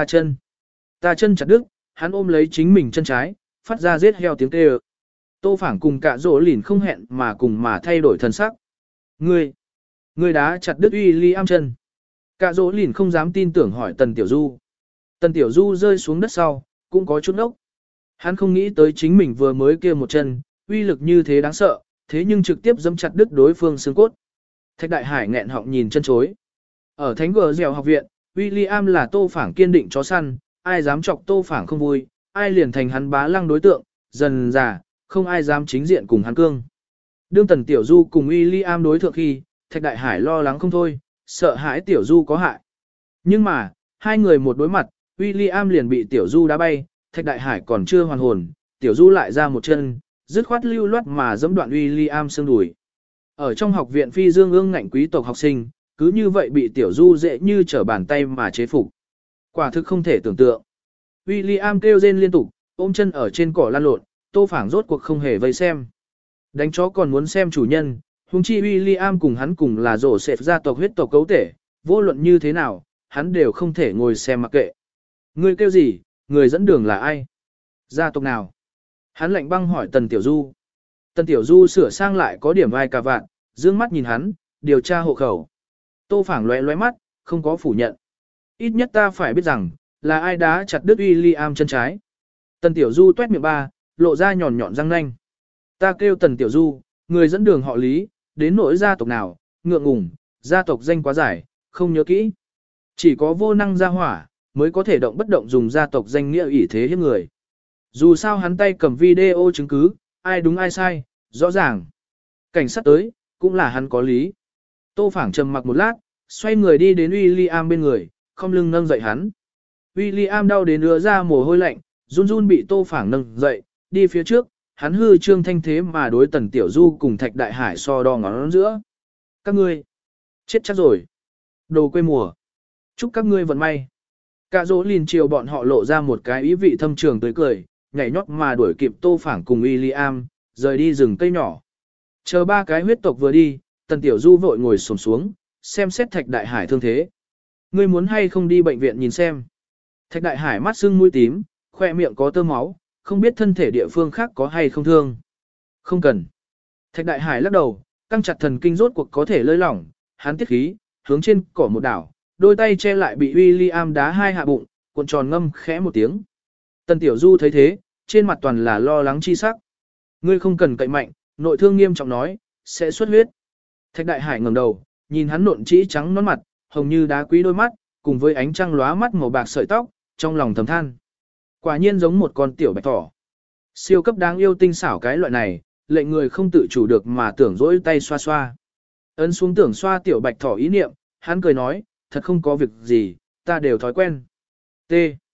chân chặt đứt, hắn ôm lấy chính mình chân trái, phát ra giết heo tiếng kêu. Tô Phảng cùng cả rỗ lìn không hẹn mà cùng mà thay đổi thần sắc. Ngươi đá chặt đứt William chân. Cả rỗ lìn không dám tin tưởng hỏi Tần Tiểu Du. Tần Tiểu Du rơi xuống đất sau, cũng có chút ốc. Hắn không nghĩ tới chính mình vừa mới kia một chân, uy lực như thế đáng sợ, thế nhưng trực tiếp dẫm chặt đứt đối phương xương cốt. Thạch Đại Hải nghẹn họng nhìn chân chối. Ở Thánh Gờ Dẻo học viện, William là Tô Phảng kiên định chó săn, ai dám chọc Tô Phảng không vui, ai liền thành hắn bá lăng đối tượng, dần dà, không ai dám chính diện cùng hắn cương. Đương Tần Tiểu Du cùng William đối thượng khi, Thạch Đại Hải lo lắng không thôi, sợ hãi Tiểu Du có hại. Nhưng mà, hai người một đối mặt, William liền bị Tiểu Du đá bay, Thạch Đại Hải còn chưa hoàn hồn, Tiểu Du lại ra một chân, dứt khoát lưu loát mà dẫm đoạn William xương đùi. Ở trong học viện phi dương ương ngạnh quý tộc học sinh, cứ như vậy bị Tiểu Du dễ như trở bàn tay mà chế phục. Quả thực không thể tưởng tượng. William kêu rên liên tục, ôm chân ở trên cỏ lăn lộn, Tô Phảng rốt cuộc không hề vây xem. Đánh chó còn muốn xem chủ nhân, huống chi William cùng hắn cùng là rổ xẹp gia tộc huyết tộc cấu thể, vô luận như thế nào, hắn đều không thể ngồi xem mặc kệ. Người kêu gì, người dẫn đường là ai? Gia tộc nào? Hắn lạnh băng hỏi Tần Tiểu Du. Tần Tiểu Du sửa sang lại có điểm vai cà vạn, dương mắt nhìn hắn, điều tra hộ khẩu. Tô Phảng lóe lóe mắt, không có phủ nhận. Ít nhất ta phải biết rằng, là ai đá chặt đứt William chân trái. Tần Tiểu Du tuét miệng ba, lộ ra nhọn nhọn răng nanh. Ta kêu Tần Tiểu Du, Người dẫn đường họ Lý, đến nỗi gia tộc nào, ngượng ngùng, gia tộc danh quá dài, không nhớ kỹ. Chỉ có vô năng gia hỏa, mới có thể động bất động dùng gia tộc danh nghĩa ủy thế hiếp người. Dù sao hắn tay cầm video chứng cứ, ai đúng ai sai, rõ ràng. Cảnh sát tới, cũng là hắn có lý. Tô Phảng trầm mặc một lát, xoay người đi đến William bên người, không lưng nâng dậy hắn. William đau đến ứa ra mồ hôi lạnh, run run bị Tô Phảng nâng dậy, đi phía trước, hắn hư trương thanh thế mà đối Tần Tiểu Du cùng Thạch Đại Hải so đo ngón giữa. Các ngươi, chết chắc rồi. Đồ quê mùa. Chúc các ngươi vận may. Cả dỗ lìn chiều bọn họ lộ ra một cái ý vị thâm trường tới cười, nhảy nhót mà đuổi kịp Tô Phảng cùng William, rời đi rừng cây nhỏ. Chờ ba cái huyết tộc vừa đi, Tần Tiểu Du vội ngồi xổm xuống, xem xét Thạch Đại Hải thương thế. Ngươi muốn hay không đi bệnh viện nhìn xem. Thạch Đại Hải mắt sưng mũi tím, khoe miệng có tơ máu, không biết thân thể địa phương khác có hay không thương. Không cần. Thạch Đại Hải lắc đầu, căng chặt thần kinh rốt cuộc có thể lơi lỏng, hắn tiết khí, hướng trên cỏ một đảo, đôi tay che lại bị William đá hai hạ bụng, cuộn tròn ngâm khẽ một tiếng. Tần Tiểu Du thấy thế, trên mặt toàn là lo lắng chi sắc. Ngươi không cần cậy mạnh, nội thương nghiêm trọng nói, sẽ xuất huyết. Thạch Đại Hải ngẩng đầu, nhìn hắn nộn trĩ trắng nón mặt, hồng như đá quý đôi mắt, cùng với ánh trăng lóa mắt màu bạc sợi tóc, trong lòng thầm than. Quả nhiên giống một con tiểu bạch thỏ. Siêu cấp đáng yêu tinh xảo cái loại này, lệnh người không tự chủ được mà tưởng dỗi tay xoa xoa. Ấn xuống tưởng xoa tiểu bạch thỏ ý niệm, hắn cười nói, thật không có việc gì, ta đều thói quen. T.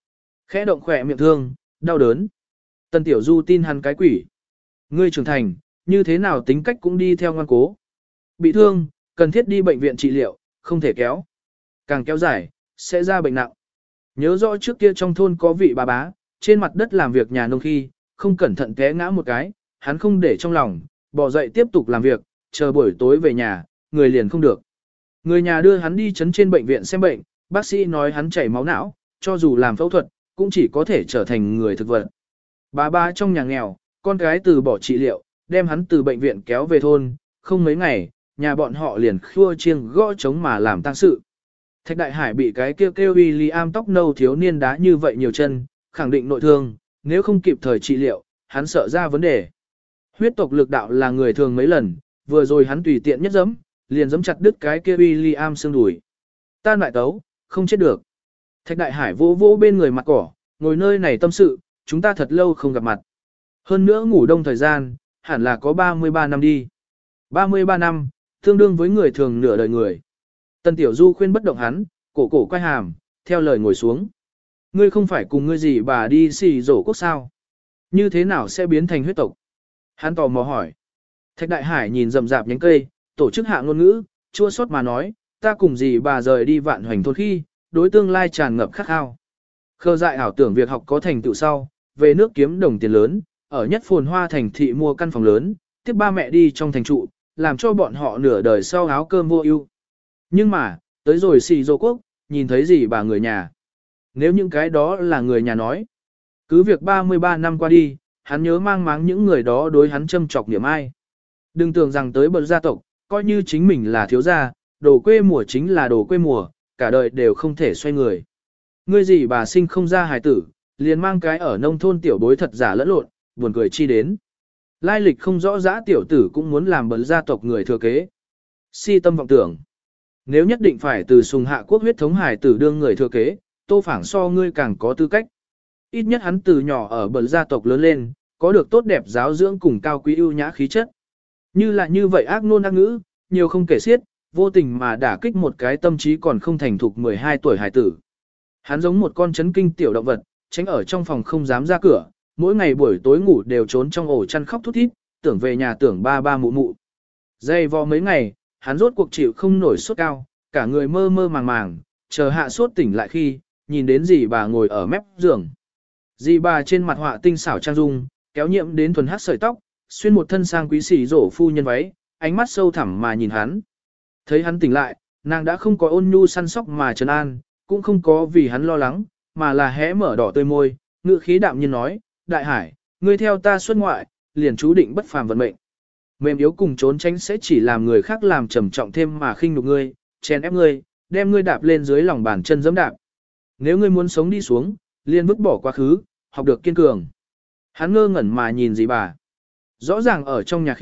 Khẽ động khỏe miệng thương, đau đớn. Tần Tiểu Du tin hắn cái quỷ. Ngươi trưởng thành, như thế nào tính cách cũng đi theo ngoan cố. Bị thương, cần thiết đi bệnh viện trị liệu, không thể kéo. Càng kéo dài, sẽ ra bệnh nặng. Nhớ rõ trước kia trong thôn có vị bà bá, trên mặt đất làm việc nhà nông khi, không cẩn thận té ngã một cái, hắn không để trong lòng, bỏ dậy tiếp tục làm việc, chờ buổi tối về nhà, người liền không được. Người nhà đưa hắn đi chấn trên bệnh viện xem bệnh, bác sĩ nói hắn chảy máu não, cho dù làm phẫu thuật, cũng chỉ có thể trở thành người thực vật. Bà ba trong nhà nghèo, con gái từ bỏ trị liệu, đem hắn từ bệnh viện kéo về thôn, không mấy ngày, nhà bọn họ liền khua chiêng gõ trống mà làm tang sự. Thạch Đại Hải bị cái kêu kêu William tóc nâu thiếu niên đá như vậy nhiều chân, khẳng định nội thương, nếu không kịp thời trị liệu, hắn sợ ra vấn đề. Huyết tộc lực đạo là người thường mấy lần, vừa rồi hắn tùy tiện nhất giẫm, liền giẫm chặt đứt cái kia William xương đùi. Tan lại tấu, không chết được. Thạch Đại Hải vỗ vỗ bên người mặt cỏ, ngồi nơi này tâm sự, chúng ta thật lâu không gặp mặt. Hơn nữa ngủ đông thời gian, hẳn là có 33 năm đi. 33 năm, tương đương với người thường nửa đời người. Tần Tiểu Du khuyên bất động hắn, cổ cổ quay hàm, theo lời ngồi xuống. Ngươi không phải cùng ngươi gì bà đi xì rổ quốc sao? Như thế nào sẽ biến thành huyết tộc? Hắn tò mò hỏi. Thạch Đại Hải nhìn rậm rạp nhánh cây, tổ chức hạ ngôn ngữ, chua xót mà nói, ta cùng gì bà rời đi vạn hoành thôn khi, đối tương lai tràn ngập khát khao. Khờ dại ảo tưởng việc học có thành tựu sau, về nước kiếm đồng tiền lớn, ở nhất phồn hoa thành thị mua căn phòng lớn, tiếp ba mẹ đi trong thành trụ, làm cho bọn họ nửa đời sau áo cơm vô ưu. Nhưng mà, tới rồi xì dô quốc, nhìn thấy gì bà người nhà. Nếu những cái đó là người nhà nói. Cứ việc 33 năm qua đi, hắn nhớ mang máng những người đó đối hắn châm chọc niệm ai. Đừng tưởng rằng tới bậc gia tộc, coi như chính mình là thiếu gia, đồ quê mùa chính là đồ quê mùa, cả đời đều không thể xoay người. Ngươi gì bà sinh không ra hài tử, liền mang cái ở nông thôn tiểu bối thật giả lẫn lộn, buồn cười chi đến. Lai lịch không rõ dã tiểu tử cũng muốn làm bậc gia tộc người thừa kế. Si tâm vọng tưởng. Nếu nhất định phải từ sùng hạ quốc huyết thống hài tử đương người thừa kế, Tô Phảng so ngươi càng có tư cách. Ít nhất hắn từ nhỏ ở bậc gia tộc lớn lên, có được tốt đẹp giáo dưỡng cùng cao quý ưu nhã khí chất. Như là như vậy ác nôn ác ngữ, nhiều không kể xiết, vô tình mà đả kích một cái tâm trí còn không thành thục 12 tuổi hài tử. Hắn giống một con chấn kinh tiểu động vật, tránh ở trong phòng không dám ra cửa, mỗi ngày buổi tối ngủ đều trốn trong ổ chăn khóc thút thít, tưởng về nhà tưởng ba ba mụ mụ. Dây vò mấy ngày, hắn rốt cuộc chịu không nổi sốt cao, cả người mơ mơ màng màng, chờ hạ sốt tỉnh lại khi, nhìn đến dì bà ngồi ở mép giường. Dì bà trên mặt họa tinh xảo trang dung, kéo nhiễm đến thuần hát sợi tóc, xuyên một thân sang quý sĩ rổ phu nhân váy, ánh mắt sâu thẳm mà nhìn hắn. Thấy hắn tỉnh lại, nàng đã không có ôn nhu săn sóc mà trấn an, cũng không có vì hắn lo lắng, mà là hé mở đỏ tươi môi, ngữ khí đạm nhiên nói, Đại Hải, ngươi theo ta xuất ngoại, liền chú định bất phàm vận mệnh. Mềm yếu cùng trốn tránh sẽ chỉ làm người khác làm trầm trọng thêm mà khinh nhục ngươi, chèn ép ngươi, đem ngươi đạp lên dưới lòng bàn chân giẫm đạp. Nếu ngươi muốn sống đi xuống, liền vứt bỏ quá khứ, học được kiên cường. Hắn ngơ ngẩn mà nhìn dì bà. Rõ ràng ở trong nhà khi,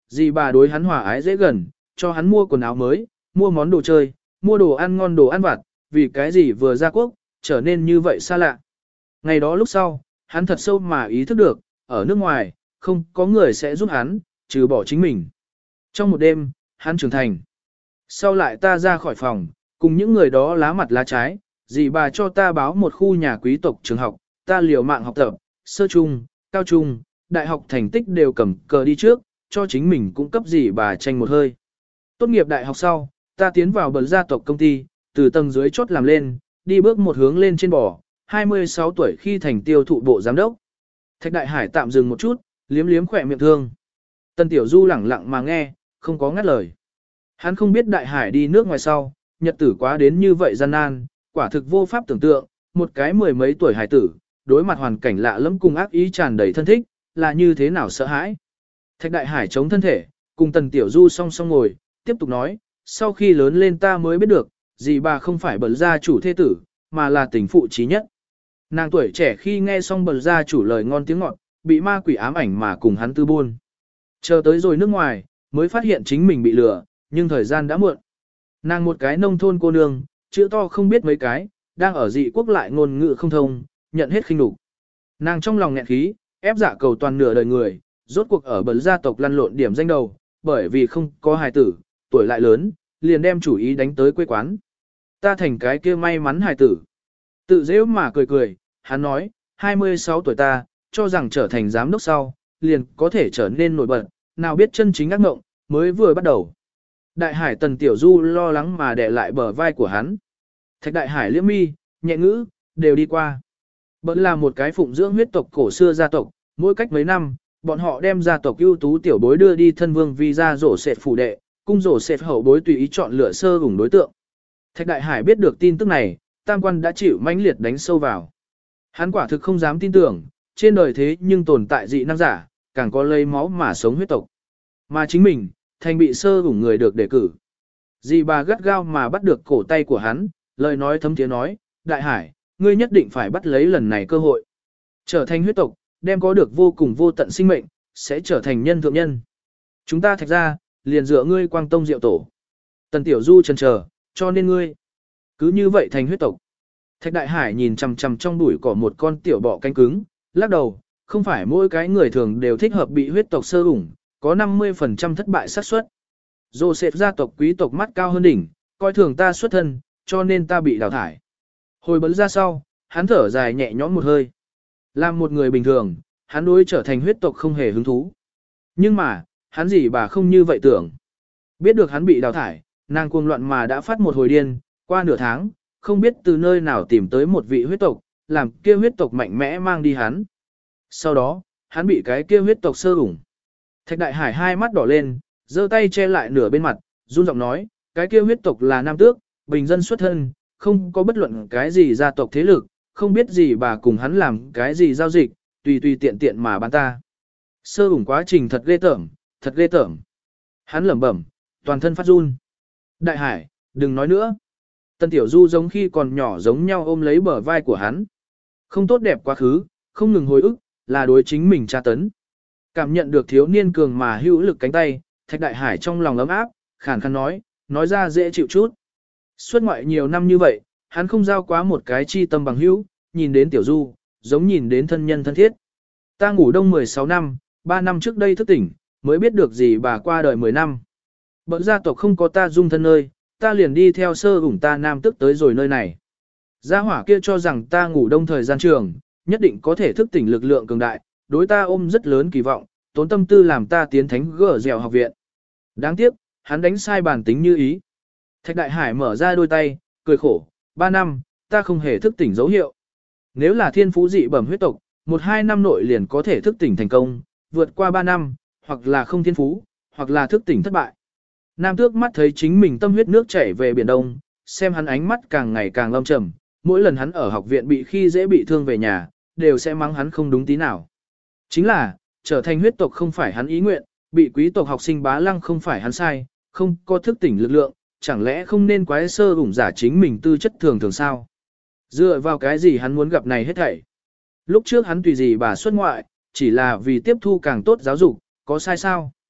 dì bà đối hắn hòa ái dễ gần, cho hắn mua quần áo mới, mua món đồ chơi, mua đồ ăn ngon đồ ăn vặt, vì cái gì vừa ra quốc, trở nên như vậy xa lạ. Ngày đó lúc sau, hắn thật sâu mà ý thức được, ở nước ngoài, không có người sẽ giúp hắn, trừ bỏ chính mình. Trong một đêm, hắn trưởng thành. Sau lại ta ra khỏi phòng, cùng những người đó lá mặt lá trái, dì bà cho ta báo một khu nhà quý tộc trường học, ta liều mạng học tập, sơ trung, cao trung, đại học thành tích đều cầm cờ đi trước, cho chính mình cũng cấp dì bà tranh một hơi. Tốt nghiệp đại học sau, ta tiến vào bờ gia tộc công ty, từ tầng dưới chốt làm lên, đi bước một hướng lên trên bò, 26 tuổi khi thành tiêu thụ bộ giám đốc. Thạch Đại Hải tạm dừng một chút, liếm liếm khỏe miệng thương. Tân Tiểu Du lẳng lặng mà nghe, không có ngắt lời. Hắn không biết Đại Hải đi nước ngoài sau, nhật tử quá đến như vậy gian nan, quả thực vô pháp tưởng tượng, một cái mười mấy tuổi hải tử, đối mặt hoàn cảnh lạ lẫm cùng ác ý tràn đầy thân thích, là như thế nào sợ hãi. Thạch Đại Hải chống thân thể, cùng Tần Tiểu Du song song ngồi, tiếp tục nói, sau khi lớn lên ta mới biết được, dì bà không phải bẩn gia chủ thế tử, mà là tình phụ trí nhất. Nàng tuổi trẻ khi nghe xong bẩn gia chủ lời ngon tiếng ngọt, bị ma quỷ ám ảnh mà cùng hắn tư buôn. Chờ tới rồi nước ngoài, mới phát hiện chính mình bị lừa, nhưng thời gian đã muộn. Nàng một cái nông thôn cô nương, chữ to không biết mấy cái, đang ở dị quốc lại ngôn ngữ không thông, nhận hết khinh nhục. Nàng trong lòng nghẹn khí, ép dạ cầu toàn nửa đời người, rốt cuộc ở bẩn gia tộc lăn lộn điểm danh đầu, bởi vì không có hài tử, tuổi lại lớn, liền đem chủ ý đánh tới quê quán. Ta thành cái kia may mắn hài tử. Tự dễ mà cười cười, hắn nói, 26 tuổi ta, cho rằng trở thành giám đốc sau, liền có thể trở nên nổi bật, nào biết chân chính ác ngộng, mới vừa bắt đầu. Đại Hải Tần Tiểu Du lo lắng mà đè lại bờ vai của hắn. Thạch Đại Hải liễm mi, nhẹ ngữ, đều đi qua. Bận là một cái phụng dưỡng huyết tộc cổ xưa gia tộc, mỗi cách mấy năm, bọn họ đem gia tộc ưu tú tiểu bối đưa đi thân vương vì ra rổ sệt phủ đệ, cung rổ sệt hậu bối tùy ý chọn lựa sơ ủng đối tượng. Thạch Đại Hải biết được tin tức này, tam quan đã chịu mãnh liệt đánh sâu vào. Hắn quả thực không dám tin tưởng, trên đời thế nhưng tồn tại dị năng giả, càng có lấy máu mà sống huyết tộc. Mà chính mình, thành bị sơ ủng người được đề cử. Dì bà gắt gao mà bắt được cổ tay của hắn, lời nói thấm thiế nói, Đại Hải, ngươi nhất định phải bắt lấy lần này cơ hội. Trở thành huyết tộc, đem có được vô cùng vô tận sinh mệnh, sẽ trở thành nhân thượng nhân. Chúng ta Thạch ra, liền dựa ngươi quang tông diệu tổ. Tần Tiểu Du chần chờ, cho nên ngươi, cứ như vậy thành huyết tộc. Thạch Đại Hải nhìn chằm chằm trong bụi cỏ một con tiểu bọ cánh cứng, lắc đầu, không phải mỗi cái người thường đều thích hợp bị huyết tộc sơ ủng, có 50% thất bại xác suất. Joseph gia tộc quý tộc mắt cao hơn đỉnh, coi thường ta xuất thân, cho nên ta bị đào thải. Hồi bấn ra sau, hắn thở dài nhẹ nhõm một hơi. Làm một người bình thường, hắn đối trở thành huyết tộc không hề hứng thú. Nhưng mà, hắn gì bà không như vậy tưởng. Biết được hắn bị đào thải, nàng cuồng loạn mà đã phát một hồi điên, qua nửa tháng, không biết từ nơi nào tìm tới một vị huyết tộc, làm kia huyết tộc mạnh mẽ mang đi hắn. Sau đó, hắn bị cái kia huyết tộc sơ ủng. Thạch Đại Hải hai mắt đỏ lên, giơ tay che lại nửa bên mặt, run giọng nói, cái kia huyết tộc là nam tước, bình dân xuất thân, không có bất luận cái gì gia tộc thế lực, không biết gì bà cùng hắn làm cái gì giao dịch, tùy tùy tiện tiện mà bán ta. Sơ ủng quá trình thật ghê tởm, thật ghê tởm. Hắn lẩm bẩm, toàn thân phát run. Đại Hải, đừng nói nữa. Tân Tiểu Du giống khi còn nhỏ giống nhau ôm lấy bờ vai của hắn. Không tốt đẹp quá khứ, không ngừng hồi ức, là đối chính mình tra tấn. Cảm nhận được thiếu niên cường mà hữu lực cánh tay, Thạch Đại Hải trong lòng ấm áp, khàn khàn nói ra dễ chịu chút. Xuất ngoại nhiều năm như vậy, hắn không giao quá một cái chi tâm bằng hữu, nhìn đến Tiểu Du, giống nhìn đến thân nhân thân thiết. Ta ngủ đông 16 năm, 3 năm trước đây thức tỉnh, mới biết được gì bà qua đời 10 năm. Bận gia tộc không có ta dung thân nơi, ta liền đi theo sơ ủng ta nam tức tới rồi nơi này. Gia hỏa kia cho rằng ta ngủ đông thời gian trường, nhất định có thể thức tỉnh lực lượng cường đại, đối ta ôm rất lớn kỳ vọng, tốn tâm tư làm ta tiến thánh gở dẻo học viện. Đáng tiếc, hắn đánh sai bản tính như ý. Thạch Đại Hải mở ra đôi tay, cười khổ, 3 năm, ta không hề thức tỉnh dấu hiệu. Nếu là thiên phú dị bẩm huyết tộc, 1-2 năm nội liền có thể thức tỉnh thành công, vượt qua 3 năm, hoặc là không thiên phú, hoặc là thức tỉnh thất bại. Nam tước mắt thấy chính mình tâm huyết nước chảy về biển đông, xem hắn ánh mắt càng ngày càng âm trầm, mỗi lần hắn ở học viện bị khi dễ bị thương về nhà, đều sẽ mắng hắn không đúng tí nào. Chính là, trở thành huyết tộc không phải hắn ý nguyện, bị quý tộc học sinh bá lăng không phải hắn sai, không có thức tỉnh lực lượng, chẳng lẽ không nên quái sơ ủng giả chính mình tư chất thường thường sao? Dựa vào cái gì hắn muốn gặp này hết thảy? Lúc trước hắn tùy gì bà xuất ngoại, chỉ là vì tiếp thu càng tốt giáo dục, có sai sao?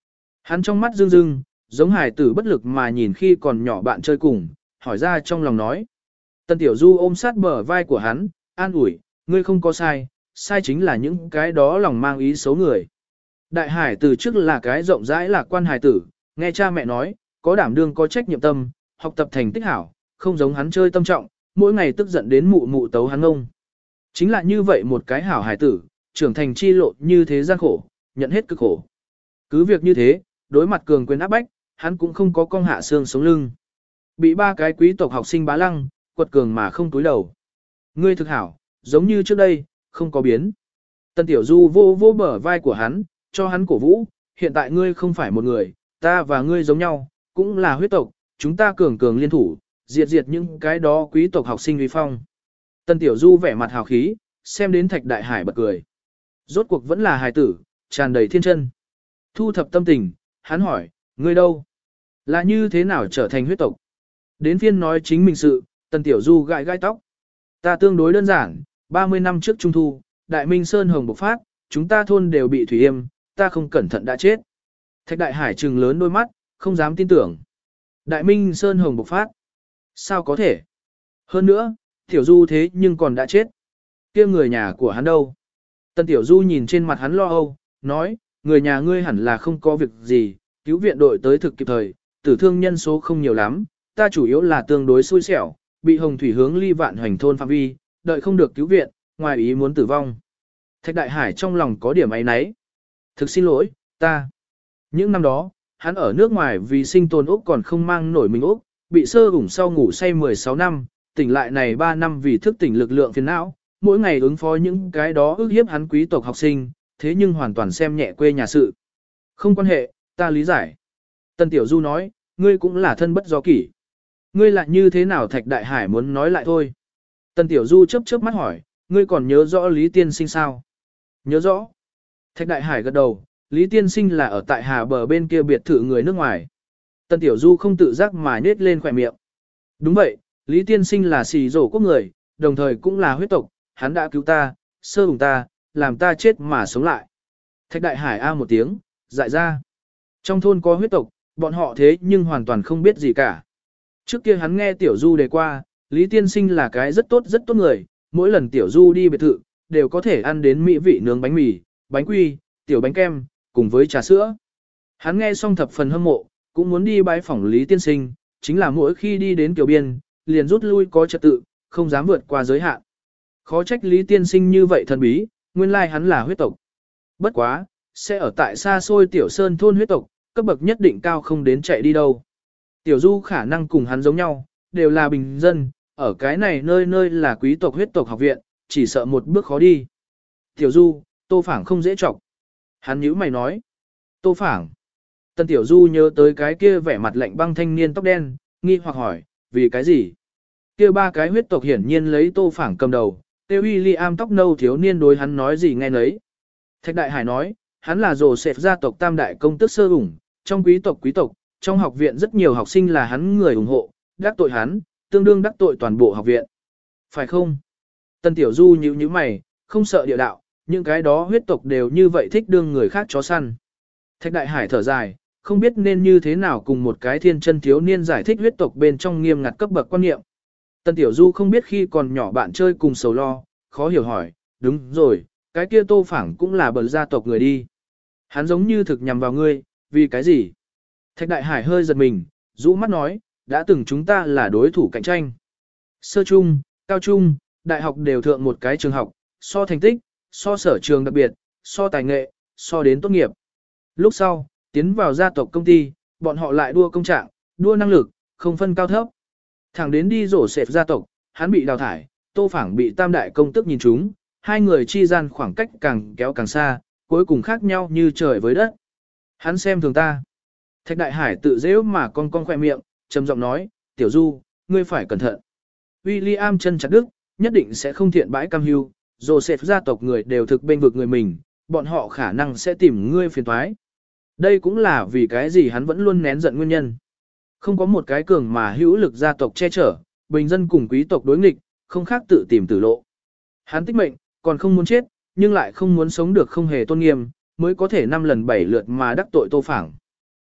Hắn trong mắt rưng rưng, giống hài tử bất lực mà nhìn khi còn nhỏ bạn chơi cùng, hỏi ra trong lòng nói. Tân Tiểu Du ôm sát bờ vai của hắn, an ủi, ngươi không có sai, sai chính là những cái đó lòng mang ý xấu người. Đại hải từ trước là cái rộng rãi lạc quan hài tử, nghe cha mẹ nói, có đảm đương có trách nhiệm tâm, học tập thành tích hảo, không giống hắn chơi tâm trọng, mỗi ngày tức giận đến mụ mụ tấu hắn ông. Chính là như vậy một cái hảo hài tử, trưởng thành chi lộ như thế gian khổ, nhận hết cực khổ. Cứ việc như thế, đối mặt cường quyền áp bách, hắn cũng không có cong hạ xương sống lưng. Bị ba cái quý tộc học sinh bá lăng, quật cường mà không túi đầu. Ngươi thực hảo, giống như trước đây, không có biến. Tân Tiểu Du vô vô bờ vai của hắn, cho hắn cổ vũ, hiện tại ngươi không phải một người, ta và ngươi giống nhau, cũng là huyết tộc, chúng ta cường cường liên thủ, diệt diệt những cái đó quý tộc học sinh uy phong. Tân Tiểu Du vẻ mặt hào khí, xem đến Thạch Đại Hải bật cười. Rốt cuộc vẫn là hài tử, tràn đầy thiên chân. Thu thập tâm tình, hắn hỏi, ngươi đâu? Là như thế nào trở thành huyết tộc? Đến phiên nói chính mình sự, Tân Tiểu Du gãi gai tóc. Ta tương đối đơn giản, 30 năm trước Trung Thu, Đại Minh Sơn Hồng bộc phát, chúng ta thôn đều bị thủy yêm, ta không cẩn thận đã chết. Thạch Đại Hải trừng lớn đôi mắt, không dám tin tưởng. Đại Minh Sơn Hồng bộc phát. Sao có thể? Hơn nữa, Tiểu Du thế nhưng còn đã chết. Kia người nhà của hắn đâu? Tân Tiểu Du nhìn trên mặt hắn lo âu, nói, người nhà ngươi hẳn là không có việc gì, cứu viện đội tới thực kịp thời, tử thương nhân số không nhiều lắm, ta chủ yếu là tương đối xui xẻo, bị hồng thủy hướng ly vạn hoành thôn phạm vi, đợi không được cứu viện, ngoài ý muốn tử vong. Thạch Đại Hải trong lòng có điểm áy náy. Thực xin lỗi, ta. Những năm đó, hắn ở nước ngoài vì sinh tồn Úc còn không mang nổi mình Úc, bị sơ ủng sau ngủ say 16 năm, tỉnh lại này 3 năm vì thức tỉnh lực lượng phiền não, mỗi ngày ứng phó những cái đó ức hiếp hắn quý tộc học sinh, thế nhưng hoàn toàn xem nhẹ quê nhà sự. Không quan hệ, ta lý giải. Tân Tiểu Du nói, ngươi cũng là thân bất do kỷ. Ngươi lại như thế nào Thạch Đại Hải muốn nói lại thôi. Tân Tiểu Du chớp chớp mắt hỏi, ngươi còn nhớ rõ Lý Tiên Sinh sao? Nhớ rõ. Thạch Đại Hải gật đầu, Lý Tiên Sinh là ở tại Hà Bờ bên kia biệt thự người nước ngoài. Tân Tiểu Du không tự giác mà nết lên khỏe miệng. Đúng vậy, Lý Tiên Sinh là xì rổ quốc người, đồng thời cũng là huyết tộc, hắn đã cứu ta, sơ hùng ta, làm ta chết mà sống lại. Thạch Đại Hải a một tiếng, dại ra. Trong thôn có huyết tộc, bọn họ thế nhưng hoàn toàn không biết gì cả. Trước kia hắn nghe Tiểu Du đề qua, Lý Tiên Sinh là cái rất tốt người, mỗi lần Tiểu Du đi biệt thự, đều có thể ăn đến mỹ vị nướng bánh mì, bánh quy, tiểu bánh kem, cùng với trà sữa. Hắn nghe xong thập phần hâm mộ, cũng muốn đi bái phỏng Lý Tiên Sinh, chính là mỗi khi đi đến Kiều Biên, liền rút lui có trật tự, không dám vượt qua giới hạn. Khó trách Lý Tiên Sinh như vậy thần bí, nguyên lai hắn là huyết tộc. Bất quá, sẽ ở tại xa xôi Tiểu Sơn thôn huyết tộc, cấp bậc nhất định cao không đến chạy đi đâu. Tiểu Du khả năng cùng hắn giống nhau, đều là bình dân, ở cái này nơi nơi là quý tộc huyết tộc học viện, chỉ sợ một bước khó đi. Tiểu Du, Tô Phảng không dễ chọc. Hắn nhíu mày nói. Tô Phảng. Tân Tiểu Du nhớ tới cái kia vẻ mặt lạnh băng thanh niên tóc đen, nghi hoặc hỏi, vì cái gì? Kia ba cái huyết tộc hiển nhiên lấy Tô Phảng cầm đầu, tiêu William tóc nâu thiếu niên đối hắn nói gì nghe nấy. Thạch Đại Hải nói, hắn là Joseph gia tộc tam đại công tước sơ ủng, trong quý tộc, trong học viện rất nhiều học sinh là hắn người ủng hộ, đắc tội hắn, tương đương đắc tội toàn bộ học viện. Phải không? Tân Tiểu Du nhíu mày, không sợ địa đạo, những cái đó huyết tộc đều như vậy thích đương người khác chó săn. Thạch Đại Hải thở dài, không biết nên như thế nào cùng một cái thiên chân thiếu niên giải thích huyết tộc bên trong nghiêm ngặt cấp bậc quan niệm. Tân Tiểu Du không biết khi còn nhỏ bạn chơi cùng sầu lo, khó hiểu hỏi, đúng rồi, cái kia Tô Phảng cũng là bờ gia tộc người đi. Hắn giống như thực nhằm vào ngươi, vì cái gì? Thạch Đại Hải hơi giật mình, rũ mắt nói, đã từng chúng ta là đối thủ cạnh tranh. Sơ trung, cao trung, đại học đều thượng một cái trường học, so thành tích, so sở trường đặc biệt, so tài nghệ, so đến tốt nghiệp. Lúc sau, tiến vào gia tộc công ty, bọn họ lại đua công trạng, đua năng lực, không phân cao thấp. Thẳng đến đi rổ xẹp gia tộc, hắn bị đào thải, Tô Phảng bị tam đại công tức nhìn trúng, hai người chi gian khoảng cách càng kéo càng xa, cuối cùng khác nhau như trời với đất. Hắn xem thường ta. Thạch Đại Hải tự dễ mà con khoe miệng, trầm giọng nói, Tiểu Du, ngươi phải cẩn thận. William chân chặt đức, nhất định sẽ không thiện bãi cam hưu, Joseph gia tộc người đều thực bên vực người mình, bọn họ khả năng sẽ tìm ngươi phiền toái. Đây cũng là vì cái gì hắn vẫn luôn nén giận nguyên nhân. Không có một cái cường mà hữu lực gia tộc che chở, bình dân cùng quý tộc đối nghịch, không khác tự tìm tử lộ. Hắn tích mệnh, còn không muốn chết, nhưng lại không muốn sống được không hề tôn nghiêm, mới có thể 5 lần 7 lượt mà đắc tội Tô Phảng.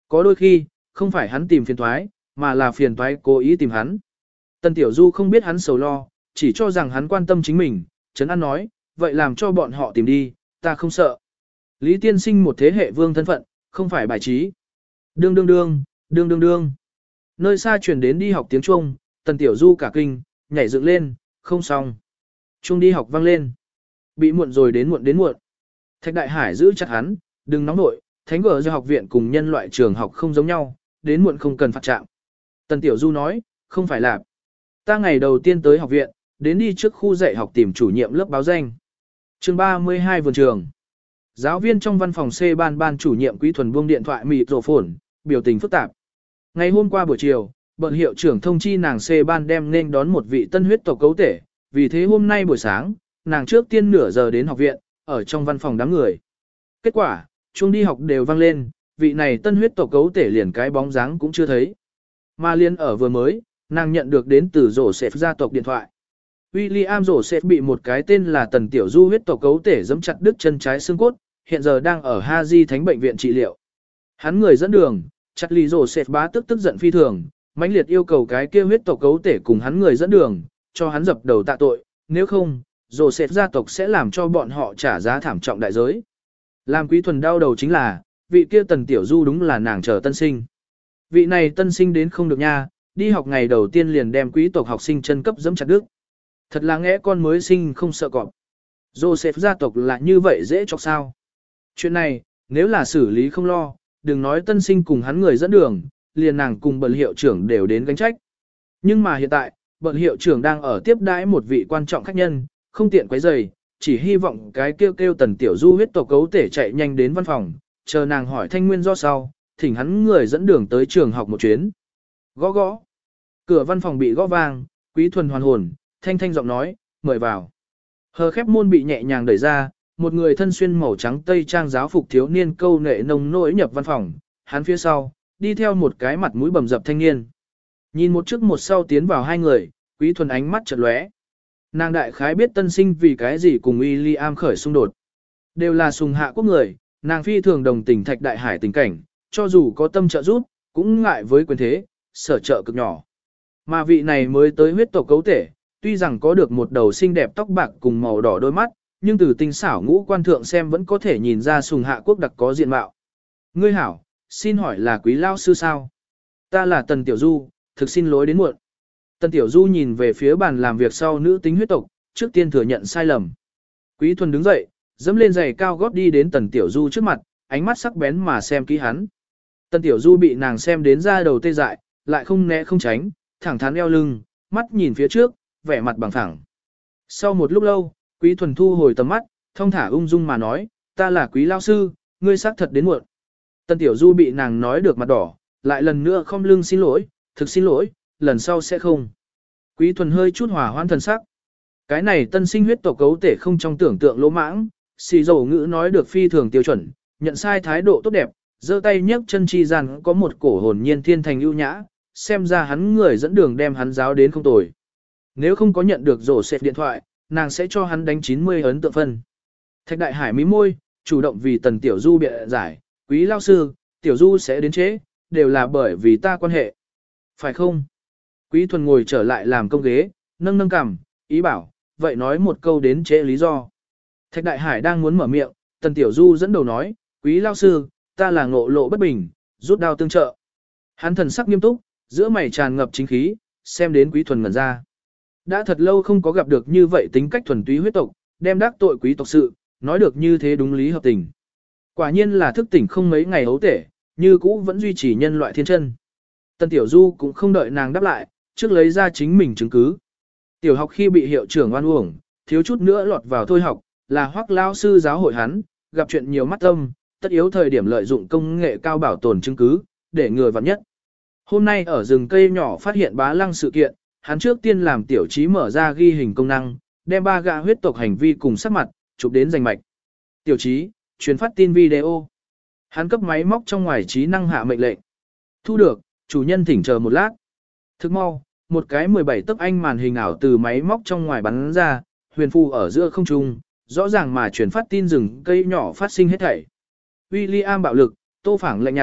Có đôi khi, không phải hắn tìm phiền toái, mà là phiền toái cố ý tìm hắn. Tần Tiểu Du không biết hắn sầu lo, chỉ cho rằng hắn quan tâm chính mình, Trấn An nói, vậy làm cho bọn họ tìm đi, ta không sợ. Lý Tiên Sinh một thế hệ vương thân phận, không phải bài trí. Đương đương đương, đương đương đương. Nơi xa chuyển đến đi học tiếng Trung, Tần Tiểu Du cả kinh, nhảy dựng lên, không xong. Trung đi học vang lên. Bị muộn rồi đến muộn đến muộn. Thạch Đại Hải giữ chặt hắn, đừng nóng nội, Thánh Gở do học viện cùng nhân loại trường học không giống nhau, đến muộn không cần phạt trạng. Tần Tiểu Du nói, không phải là. Ta ngày đầu tiên tới học viện, đến đi trước khu dạy học tìm chủ nhiệm lớp báo danh. Chương 32 vườn trường. Giáo viên trong văn phòng C ban chủ nhiệm Quý Thuần buông điện thoại mịt rổ phồn, biểu tình phức tạp. Ngày hôm qua buổi chiều, bận hiệu trưởng thông chi nàng C ban đem nên đón một vị tân huyết tộc cấu thể, vì thế hôm nay buổi sáng, nàng trước tiên nửa giờ đến học viện, ở trong văn phòng đám người. Kết quả, chuông đi học đều vang lên, vị này tân huyết tộc cấu thể liền cái bóng dáng cũng chưa thấy. Mà liên ở vừa mới, nàng nhận được đến từ Joseph gia tộc điện thoại. William Joseph bị một cái tên là Tần Tiểu Du huyết tộc cấu thể giẫm chặt đứt chân trái xương cốt, hiện giờ đang ở Haji Thánh bệnh viện trị liệu. Hắn người dẫn đường, chặt lý Joseph bá tức giận phi thường, mãnh liệt yêu cầu cái kia huyết tộc cấu thể cùng hắn người dẫn đường, cho hắn dập đầu tạ tội, nếu không, Joseph gia tộc sẽ làm cho bọn họ trả giá thảm trọng đại giới. Làm Quý Thuần đau đầu chính là, vị kia Tần Tiểu Du đúng là nàng chờ tân sinh. Vị này tân sinh đến không được nha, đi học ngày đầu tiên liền đem quý tộc học sinh chân cấp giẫm chặt đứt. Thật là ngẽ con mới sinh không sợ cọp. Joseph gia tộc là như vậy dễ chọc sao. Chuyện này, nếu là xử lý không lo, đừng nói tân sinh cùng hắn người dẫn đường, liền nàng cùng bận hiệu trưởng đều đến gánh trách. Nhưng mà hiện tại, bận hiệu trưởng đang ở tiếp đãi một vị quan trọng khách nhân, không tiện quấy rầy, chỉ hy vọng cái kêu Tần Tiểu Du huyết tộc cấu thể chạy nhanh đến văn phòng, chờ nàng hỏi thanh nguyên do sau, thỉnh hắn người dẫn đường tới trường học một chuyến. Gõ gõ. Cửa văn phòng bị gõ vang, Quý Thuần hoàn hồn, thanh thanh giọng nói, mời vào. Hờ khép môn bị nhẹ nhàng đẩy ra, một người thân xuyên màu trắng tây trang giáo phục thiếu niên câu nệ nồng nỗi nhập văn phòng, hắn phía sau, đi theo một cái mặt mũi bầm dập thanh niên. Nhìn một trước một sau tiến vào hai người, Quý Thuần ánh mắt chợt lóe. Nàng đại khái biết tân sinh vì cái gì cùng William khởi xung đột. Đều là sùng hạ quốc người, nàng phi thường đồng tình Thạch Đại Hải tình cảnh, cho dù có tâm trợ giúp, cũng ngại với quyền thế, sở trợ cực nhỏ. Mà vị này mới tới huyết tộc cấu thể, tuy rằng có được một đầu xinh đẹp tóc bạc cùng màu đỏ đôi mắt, nhưng từ tinh xảo ngũ quan thượng xem vẫn có thể nhìn ra sùng hạ quốc đặc có diện mạo. Ngươi hảo, xin hỏi là Quý lao sư sao? Ta là Tần Tiểu Du, thực xin lỗi đến muộn. Tần Tiểu Du nhìn về phía bàn làm việc sau nữ tính huyết tộc, trước tiên thừa nhận sai lầm. Quý Thuần đứng dậy, dẫm lên giày cao gót đi đến Tần Tiểu Du trước mặt, ánh mắt sắc bén mà xem kỹ hắn. Tần Tiểu Du bị nàng xem đến ra đầu tê dại, lại không né không tránh, thẳng thắn eo lưng, mắt nhìn phía trước, vẻ mặt bằng thẳng. Sau một lúc lâu, Quý Thuần thu hồi tầm mắt, thong thả ung dung mà nói, ta là Quý lao sư, ngươi xác thật đến muộn. Tần Tiểu Du bị nàng nói được mặt đỏ, lại lần nữa không lưng xin lỗi, thực xin lỗi, lần sau sẽ không. Quý Thuần hơi chút hòa hoãn thần sắc. Cái này tân sinh huyết tộc cấu thể không trong tưởng tượng lỗ mãng, xì dầu ngữ nói được phi thường tiêu chuẩn, nhận sai thái độ tốt đẹp, giơ tay nhấc chân chi gian có một cổ hồn nhiên thiên thành ưu nhã, xem ra hắn người dẫn đường đem hắn giáo đến không tồi. Nếu không có nhận được rổ xẹp điện thoại, nàng sẽ cho hắn đánh 90 ấn tượng phân. Thạch Đại Hải mí môi, chủ động vì Tần Tiểu Du bịa giải, Quý lao sư, Tiểu Du sẽ đến chế, đều là bởi vì ta quan hệ. Phải không? Quý Thuần ngồi trở lại làm công ghế, nâng nâng cằm, ý bảo, vậy nói một câu đến chế lý do. Thạch Đại Hải đang muốn mở miệng, Tần Tiểu Du dẫn đầu nói, Quý lao sư, ta là ngộ lộ bất bình, rút đao tương trợ. Hắn thần sắc nghiêm túc, giữa mày tràn ngập chính khí, xem đến Quý Thuần ngẩn ra. Đã thật lâu không có gặp được như vậy tính cách thuần túy huyết tộc, đem đắc tội quý tộc sự, nói được như thế đúng lý hợp tình. Quả nhiên là thức tỉnh không mấy ngày ấu tể, như cũ vẫn duy trì nhân loại thiên chân. Tần Tiểu Du cũng không đợi nàng đáp lại, trước lấy ra chính mình chứng cứ. Tiểu học khi bị hiệu trưởng oan uổng, thiếu chút nữa lọt vào thôi học, là Hoắc lao sư giáo hội hắn, gặp chuyện nhiều mắt tâm, tất yếu thời điểm lợi dụng công nghệ cao bảo tồn chứng cứ, để ngừa vặn nhất. Hôm nay ở rừng cây nhỏ phát hiện bá lăng sự kiện, hắn trước tiên làm tiểu trí mở ra ghi hình công năng, đem 3 gã huyết tộc hành vi cùng sắc mặt, chụp đến danh mạch. Tiểu trí, truyền phát tin video. Hắn cấp máy móc trong ngoài trí năng hạ mệnh lệnh. Thu được, chủ nhân thỉnh chờ một lát. Thức mau, một cái 17 tấc anh màn hình ảo từ máy móc trong ngoài bắn ra, huyền phù ở giữa không trung, rõ ràng mà truyền phát tin rừng cây nhỏ phát sinh hết thảy. William bạo lực, Tô Phảng lạnh nhạt,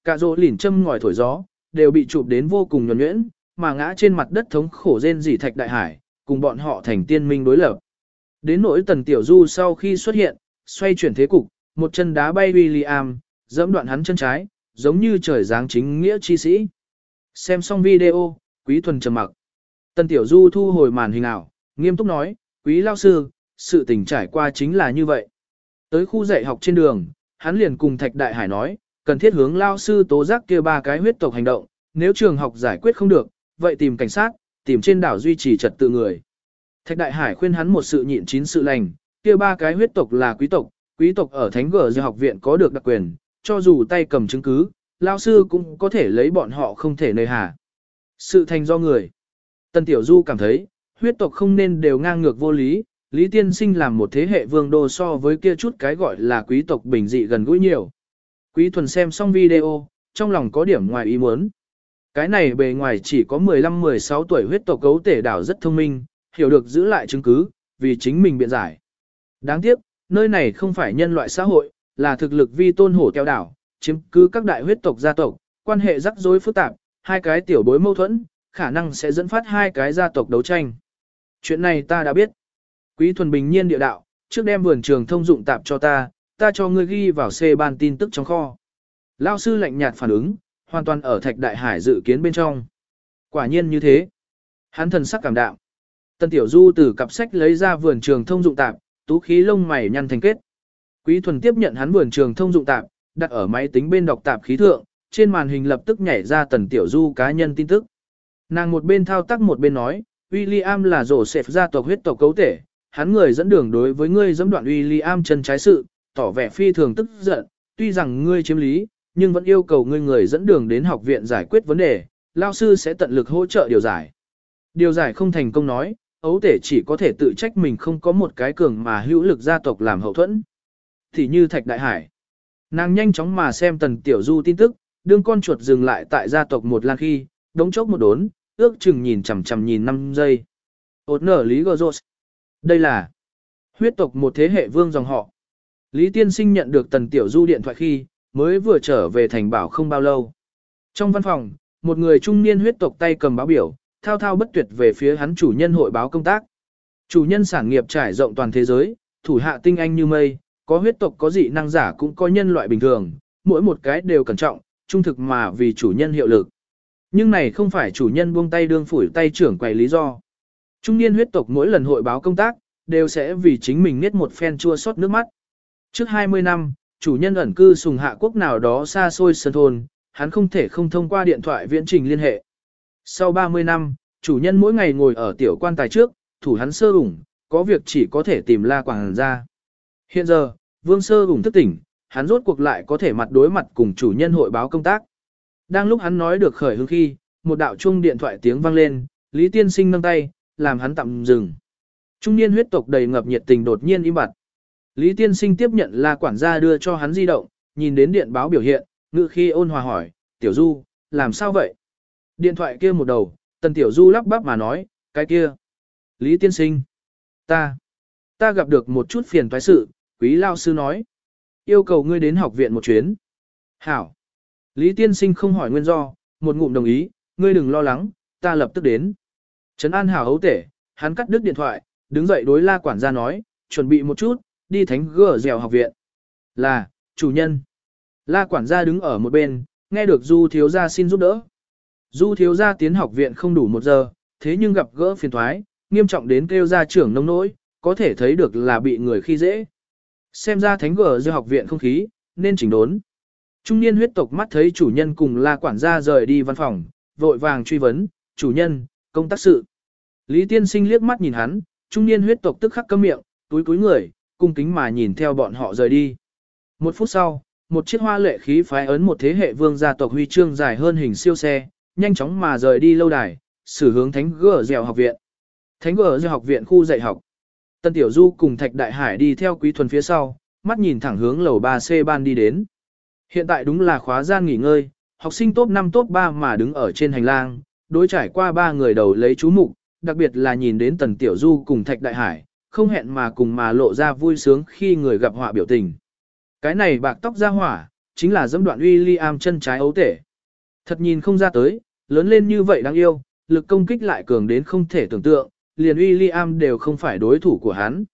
cả rỗ lỉn châm ngòi thổi gió, đều bị chụp đến vô cùng nhuần nhuyễn, mà ngã trên mặt đất thống khổ rên rỉ Thạch Đại Hải, cùng bọn họ thành tiên minh đối lập. Đến nỗi Tần Tiểu Du sau khi xuất hiện, xoay chuyển thế cục, một chân đá bay William, dẫm đoạn hắn chân trái, giống như trời giáng chính nghĩa chi sĩ. Xem xong video, Quý Thuần trầm mặc. Tần Tiểu Du thu hồi màn hình ảo, nghiêm túc nói, Quý lao sư, sự tình trải qua chính là như vậy. Tới khu dạy học trên đường, hắn liền cùng Thạch Đại Hải nói, cần thiết hướng lao sư tố giác kia 3 cái huyết tộc hành động, nếu trường học giải quyết không được, vậy tìm cảnh sát, tìm trên đảo duy trì trật tự người. Thạch Đại Hải khuyên hắn một sự nhịn 9 sự lành, kia 3 cái huyết tộc là quý tộc ở Thánh Gở học viện có được đặc quyền, cho dù tay cầm chứng cứ, lao sư cũng có thể lấy bọn họ không thể nơi hà. Sự thành do người. Tần Tiểu Du cảm thấy, huyết tộc không nên đều ngang ngược vô lý, Lý Tiên Sinh làm một thế hệ vương đô so với kia chút cái gọi là quý tộc bình dị gần gũi nhiều. Quý Thuần xem xong video, trong lòng có điểm ngoài ý muốn. Cái này bề ngoài chỉ có 15-16 tuổi huyết tộc cấu tể đảo rất thông minh, hiểu được giữ lại chứng cứ, vì chính mình biện giải. Đáng tiếc, nơi này không phải nhân loại xã hội, là thực lực vi tôn hổ theo đảo, chiếm cứ các đại huyết tộc gia tộc, quan hệ rắc rối phức tạp, 2 cái tiểu bối mâu thuẫn, khả năng sẽ dẫn phát 2 cái gia tộc đấu tranh. Chuyện này ta đã biết. Quý Thuần bình nhiên địa đạo, trước đem vườn trường thông dụng tạp cho ta cho ngươi ghi vào C ban tin tức trong kho. Lao sư lạnh nhạt phản ứng, hoàn toàn ở Thạch Đại Hải dự kiến bên trong. Quả nhiên như thế. Hắn thần sắc cảm đạm. Tần Tiểu Du từ cặp sách lấy ra vườn trường thông dụng tạp, tú khí lông mày nhăn thành kết. Quý Thuần tiếp nhận hắn vườn trường thông dụng tạp, đặt ở máy tính bên đọc tạp khí thượng, trên màn hình lập tức nhảy ra Tần Tiểu Du cá nhân tin tức. Nàng một bên thao tác một bên nói, William là Joseph gia tộc huyết tộc cấu thể, hắn người dẫn đường đối với ngươi dẫm đoạn William chân trái sự, tỏ vẻ phi thường tức giận, tuy rằng ngươi chiếm lý, nhưng vẫn yêu cầu ngươi người dẫn đường đến học viện giải quyết vấn đề, lao sư sẽ tận lực hỗ trợ điều giải. Điều giải không thành công nói, ấu tể chỉ có thể tự trách mình không có một cái cường mà hữu lực gia tộc làm hậu thuẫn. Thì như Thạch Đại Hải. Nàng nhanh chóng mà xem Tần Tiểu Du tin tức, đương con chuột dừng lại tại gia tộc một lan khi, đống chốc một đốn, ước chừng nhìn chằm chằm nhìn 5 giây. Ốt nở Lý Gơ Rốt. Đây là huyết tộc một thế hệ vương dòng họ. Lý Tiên Sinh nhận được Tần Tiểu Du điện thoại khi, mới vừa trở về thành bảo không bao lâu. Trong văn phòng, một người trung niên huyết tộc tay cầm báo biểu, thao thao bất tuyệt về phía hắn chủ nhân hội báo công tác. Chủ nhân sản nghiệp trải rộng toàn thế giới, thủ hạ tinh anh như mây, có huyết tộc có dị năng giả cũng có nhân loại bình thường, mỗi một cái đều cẩn trọng, trung thực mà vì chủ nhân hiệu lực. Nhưng này không phải chủ nhân buông tay đương phủi tay trưởng quầy lý do. Trung niên huyết tộc mỗi lần hội báo công tác, đều sẽ vì chính mình niết một phen chua xót nước mắt. Trước 20 năm, chủ nhân ẩn cư sùng hạ quốc nào đó xa xôi sơn thôn, hắn không thể không thông qua điện thoại viễn trình liên hệ. Sau 30 năm, chủ nhân mỗi ngày ngồi ở tiểu quan tài trước, thủ hắn sơ ủng, có việc chỉ có thể tìm La Quảng ra. Hiện giờ, Vương Sơ ủng thức tỉnh, hắn rốt cuộc lại có thể mặt đối mặt cùng chủ nhân hội báo công tác. Đang lúc hắn nói được khởi hứng khi, một đạo chuông điện thoại tiếng vang lên, Lý Tiên Sinh nâng tay, làm hắn tạm dừng. Trung niên huyết tộc đầy ngập nhiệt tình đột nhiên im bặt. Lý Tiên Sinh tiếp nhận La quản gia đưa cho hắn di động, nhìn đến điện báo biểu hiện, ngự khi ôn hòa hỏi, Tiểu Du, làm sao vậy? Điện thoại kia một đầu, Tần Tiểu Du lắp bắp mà nói, cái kia. Lý Tiên Sinh, ta gặp được một chút phiền toái sự, Quý lao sư nói. Yêu cầu ngươi đến học viện một chuyến. Hảo. Lý Tiên Sinh không hỏi nguyên do, một ngụm đồng ý, ngươi đừng lo lắng, ta lập tức đến. Trấn An hảo hấu tể, hắn cắt đứt điện thoại, đứng dậy đối La quản gia nói, chuẩn bị một chút, đi Thánh Gở dẻo học viện. Là, chủ nhân. La quản gia đứng ở một bên, nghe được Du thiếu gia xin giúp đỡ. Du thiếu gia tiến học viện không đủ 1 giờ, thế nhưng gặp gỡ phiền thoái, nghiêm trọng đến kêu gia trưởng nông nỗi, có thể thấy được là bị người khi dễ. Xem ra Thánh Gở dẻo học viện không khí, nên chỉnh đốn. Trung niên huyết tộc mắt thấy chủ nhân cùng La quản gia rời đi văn phòng, vội vàng truy vấn, chủ nhân, công tác sự. Lý Tiên Sinh liếc mắt nhìn hắn, trung niên huyết tộc tức khắc câm miệng, túi cúi người, cung kính mà nhìn theo bọn họ rời đi. 1 phút sau, một chiếc hoa lệ khí phái ấn một thế hệ vương gia tộc huy chương dài hơn hình siêu xe, nhanh chóng mà rời đi lâu đài, xử hướng Thánh Gở dẻo học viện. Thánh Gở dẻo học viện khu dạy học. Tân Tiểu Du cùng Thạch Đại Hải đi theo Quý Thuần phía sau, mắt nhìn thẳng hướng lầu 3C ban đi đến. Hiện tại đúng là khóa gian nghỉ ngơi, học sinh top 5 top 3 mà đứng ở trên hành lang, đối trải qua 3 người đầu lấy chú mục, đặc biệt là nhìn đến Tần Tiểu Du cùng Thạch Đại Hải, không hẹn mà cùng mà lộ ra vui sướng khi người gặp họa biểu tình. Cái này bạc tóc ra hỏa, chính là dẫm đoạn William chân trái ấu tể. Thật nhìn không ra tới, lớn lên như vậy đáng yêu, lực công kích lại cường đến không thể tưởng tượng, liền William đều không phải đối thủ của hắn.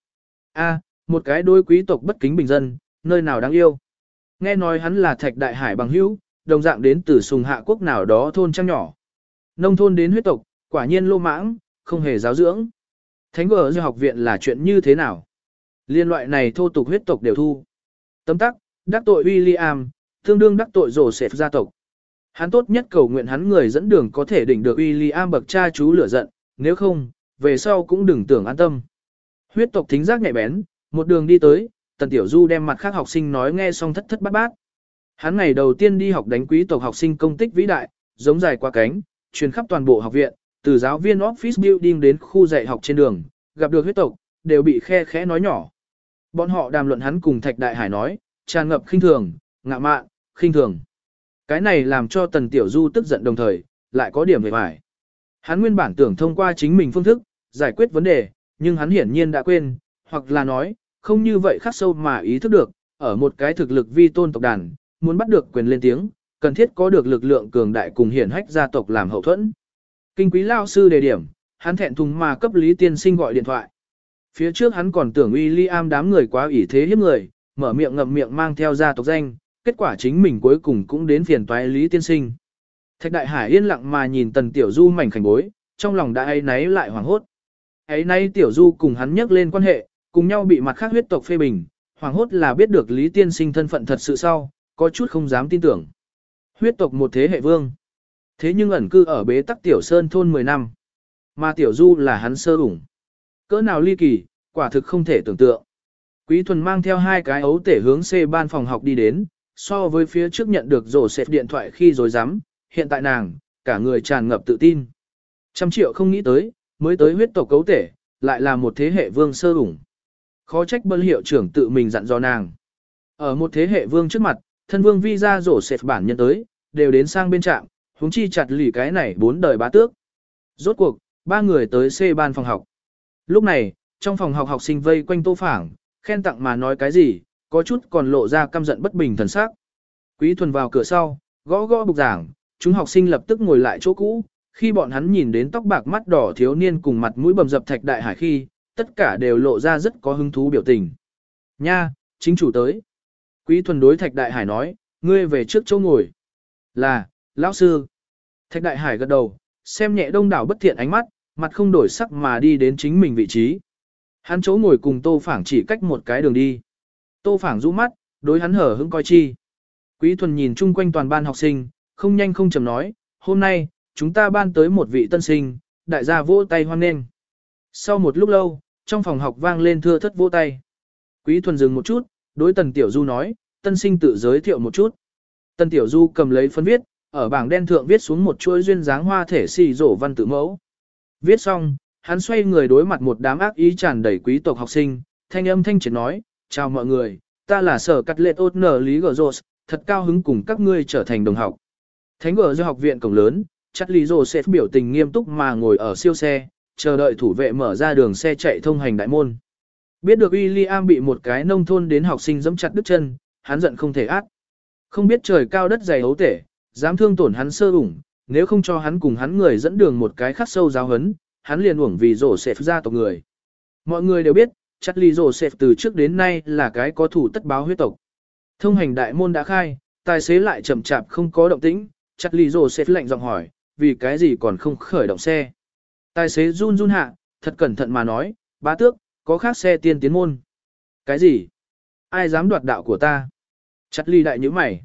Một cái đối quý tộc bất kính bình dân, nơi nào đáng yêu. Nghe nói hắn là Thạch Đại Hải bằng hữu, đồng dạng đến từ Sùng Hạ quốc nào đó thôn trang nhỏ. Nông thôn đến huyết tộc, quả nhiên lô mãng, không hề giáo dưỡng. Thánh gở học viện là chuyện như thế nào? Liên loại này thô tục huyết tộc đều thu. Tấm tắc, đắc tội William, tương đương đắc tội Joseph gia tộc. Hắn tốt nhất cầu nguyện hắn người dẫn đường có thể đỉnh được William bậc cha chú lửa giận, nếu không, về sau cũng đừng tưởng an tâm. Huyết tộc thính giác nhạy bén, một đường đi tới, Tần Tiểu Du đem mặt khác học sinh nói nghe xong thất thất bát bát. Hắn ngày đầu tiên đi học đánh quý tộc học sinh công tích vĩ đại, giống dài qua cánh, truyền khắp toàn bộ học viện, từ giáo viên office building đến khu dạy học trên đường, gặp được huyết tộc, đều bị khe khẽ nói nhỏ. Bọn họ đàm luận hắn cùng Thạch Đại Hải nói, tràn ngập khinh thường, ngạ mạn, khinh thường. Cái này làm cho Tần Tiểu Du tức giận đồng thời, lại có điểm về vải. Hắn nguyên bản tưởng thông qua chính mình phương thức, giải quyết vấn đề, nhưng hắn hiển nhiên đã quên, hoặc là nói, không như vậy khắc sâu mà ý thức được, ở một cái thực lực vi tôn tộc đàn, muốn bắt được quyền lên tiếng, cần thiết có được lực lượng cường đại cùng hiển hách gia tộc làm hậu thuẫn. Kinh quý lao sư đề điểm, hắn thẹn thùng mà cấp Lý Tiên Sinh gọi điện thoại. Phía trước hắn còn tưởng William đám người quá ủy thế hiếp người, mở miệng ngậm miệng mang theo gia tộc danh, kết quả chính mình cuối cùng cũng đến phiền toái Lý Tiên Sinh. Thạch Đại Hải yên lặng mà nhìn Tần Tiểu Du mảnh khảnh bối, trong lòng đã ấy náy lại hoảng hốt. Ấy nay Tiểu Du cùng hắn nhắc lên quan hệ, cùng nhau bị mặt khác huyết tộc phê bình, hoảng hốt là biết được Lý Tiên Sinh thân phận thật sự sau, có chút không dám tin tưởng. Huyết tộc một thế hệ vương. Thế nhưng ẩn cư ở bế tắc Tiểu Sơn thôn 10 năm. Mà Tiểu Du là hắn sơ ủng. Cỡ nào ly kỳ, quả thực không thể tưởng tượng. Quý Thuần mang theo hai cái ấu tể hướng C ban phòng học đi đến, so với phía trước nhận được rổ xẹp điện thoại khi rồi dám, hiện tại nàng, cả người tràn ngập tự tin. 100 triệu không nghĩ tới, mới tới huyết tộc cấu tể, lại là một thế hệ vương sơ ủng. Khó trách Bân hiệu trưởng tự mình dặn dò nàng. Ở một thế hệ vương trước mặt, thân vương vi ra rổ xẹp bản nhân tới, đều đến sang bên trạm, huống chi chặt lì cái này 4 đời bá tước. Rốt cuộc, 3 người tới C ban phòng học. Lúc này, trong phòng học học sinh vây quanh Tô Phảng, khen tặng mà nói cái gì, có chút còn lộ ra căm giận bất bình thần sắc. Quý Thuần vào cửa sau, gõ gõ bục giảng, chúng học sinh lập tức ngồi lại chỗ cũ, khi bọn hắn nhìn đến tóc bạc mắt đỏ thiếu niên cùng mặt mũi bầm dập Thạch Đại Hải khi, tất cả đều lộ ra rất có hứng thú biểu tình. Nha, chính chủ tới. Quý Thuần đối Thạch Đại Hải nói, ngươi về trước chỗ ngồi. Là, lão sư. Thạch Đại Hải gật đầu, xem nhẹ đông đảo bất thiện ánh mắt, mặt không đổi sắc mà đi đến chính mình vị trí. Hắn chỗ ngồi cùng Tô Phảng chỉ cách một cái đường đi. Tô Phảng rũ mắt, đối hắn hở hững coi chi. Quý Thuần nhìn chung quanh toàn ban học sinh, không nhanh không chậm nói, hôm nay, chúng ta ban tới một vị tân sinh, đại gia vỗ tay hoan nghênh. Sau một lúc lâu, trong phòng học vang lên thưa thất vỗ tay. Quý Thuần dừng một chút, đối Tần Tiểu Du nói, tân sinh tự giới thiệu một chút. Tần Tiểu Du cầm lấy phấn viết, ở bảng đen thượng viết xuống một chuỗi duyên dáng hoa thể xì rổ văn tự mẫu. Viết xong, hắn xoay người đối mặt một đám ác ý tràn đầy quý tộc học sinh, thanh âm thanh triệt nói, chào mọi người, ta là sở cắt lệ ốt nở Lý Gờ Rột, thật cao hứng cùng các ngươi trở thành đồng học. Thánh Gờ do học viện cổng lớn, chắc Lý Rồ sẽ biểu tình nghiêm túc mà ngồi ở siêu xe, chờ đợi thủ vệ mở ra đường xe chạy thông hành đại môn. Biết được William bị một cái nông thôn đến học sinh giẫm chặt đứt chân, hắn giận không thể át. Không biết trời cao đất dày hấu tể, dám thương tổn hắn sơ ủng, nếu không cho hắn cùng hắn người dẫn đường một cái khắc sâu giáo hấn, hắn liền uổng vì rổ xẹp ra tộc người. Mọi người đều biết, chắc Lý Rồ xẹp từ trước đến nay là cái có thủ tất báo huyết tộc. Thông hành đại môn đã khai, tài xế lại chậm chạp không có động tĩnh, chắc Lý Rồ xẹp lạnh giọng hỏi, vì cái gì còn không khởi động xe. Tài xế run run hạ, thật cẩn thận mà nói, bá tước, có khác xe tiên tiến môn. Cái gì? Ai dám đoạt đạo của ta? Chắc Lý đại nhíu mày.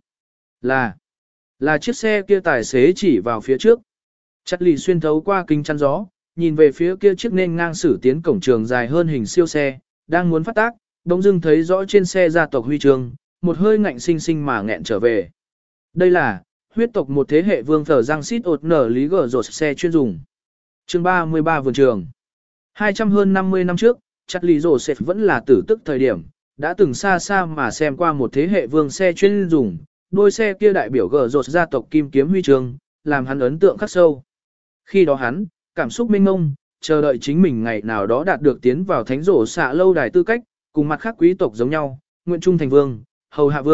Là chiếc xe kia tài xế chỉ vào phía trước. Chắc Lý xuyên thấu qua kính chắn gió, nhìn về phía kia chiếc nên ngang xử tiến cổng trường dài hơn hình siêu xe, đang muốn phát tác, bỗng dưng thấy rõ trên xe gia tộc huy chương, một hơi ngạnh sinh sinh mà nghẹn trở về. Đây là huyết tộc một thế hệ vương thờ răng xít ột nở Lý Gờ Rột xe chuyên dùng. Chương 33 vườn trường. 200 hơn 50 năm trước, chắc Lý Rồ Sệt vẫn là tử tức thời điểm, đã từng xa xa mà xem qua một thế hệ vương xe chuyên dùng, đôi xe kia đại biểu Gờ Rột gia tộc kim kiếm huy chương, làm hắn ấn tượng khắc sâu. Khi đó hắn, cảm xúc mênh mông, chờ đợi chính mình ngày nào đó đạt được tiến vào thánh rổ xạ lâu đài tư cách, cùng mặt khác quý tộc giống nhau, nguyện trung thành vương, hầu hạ vương,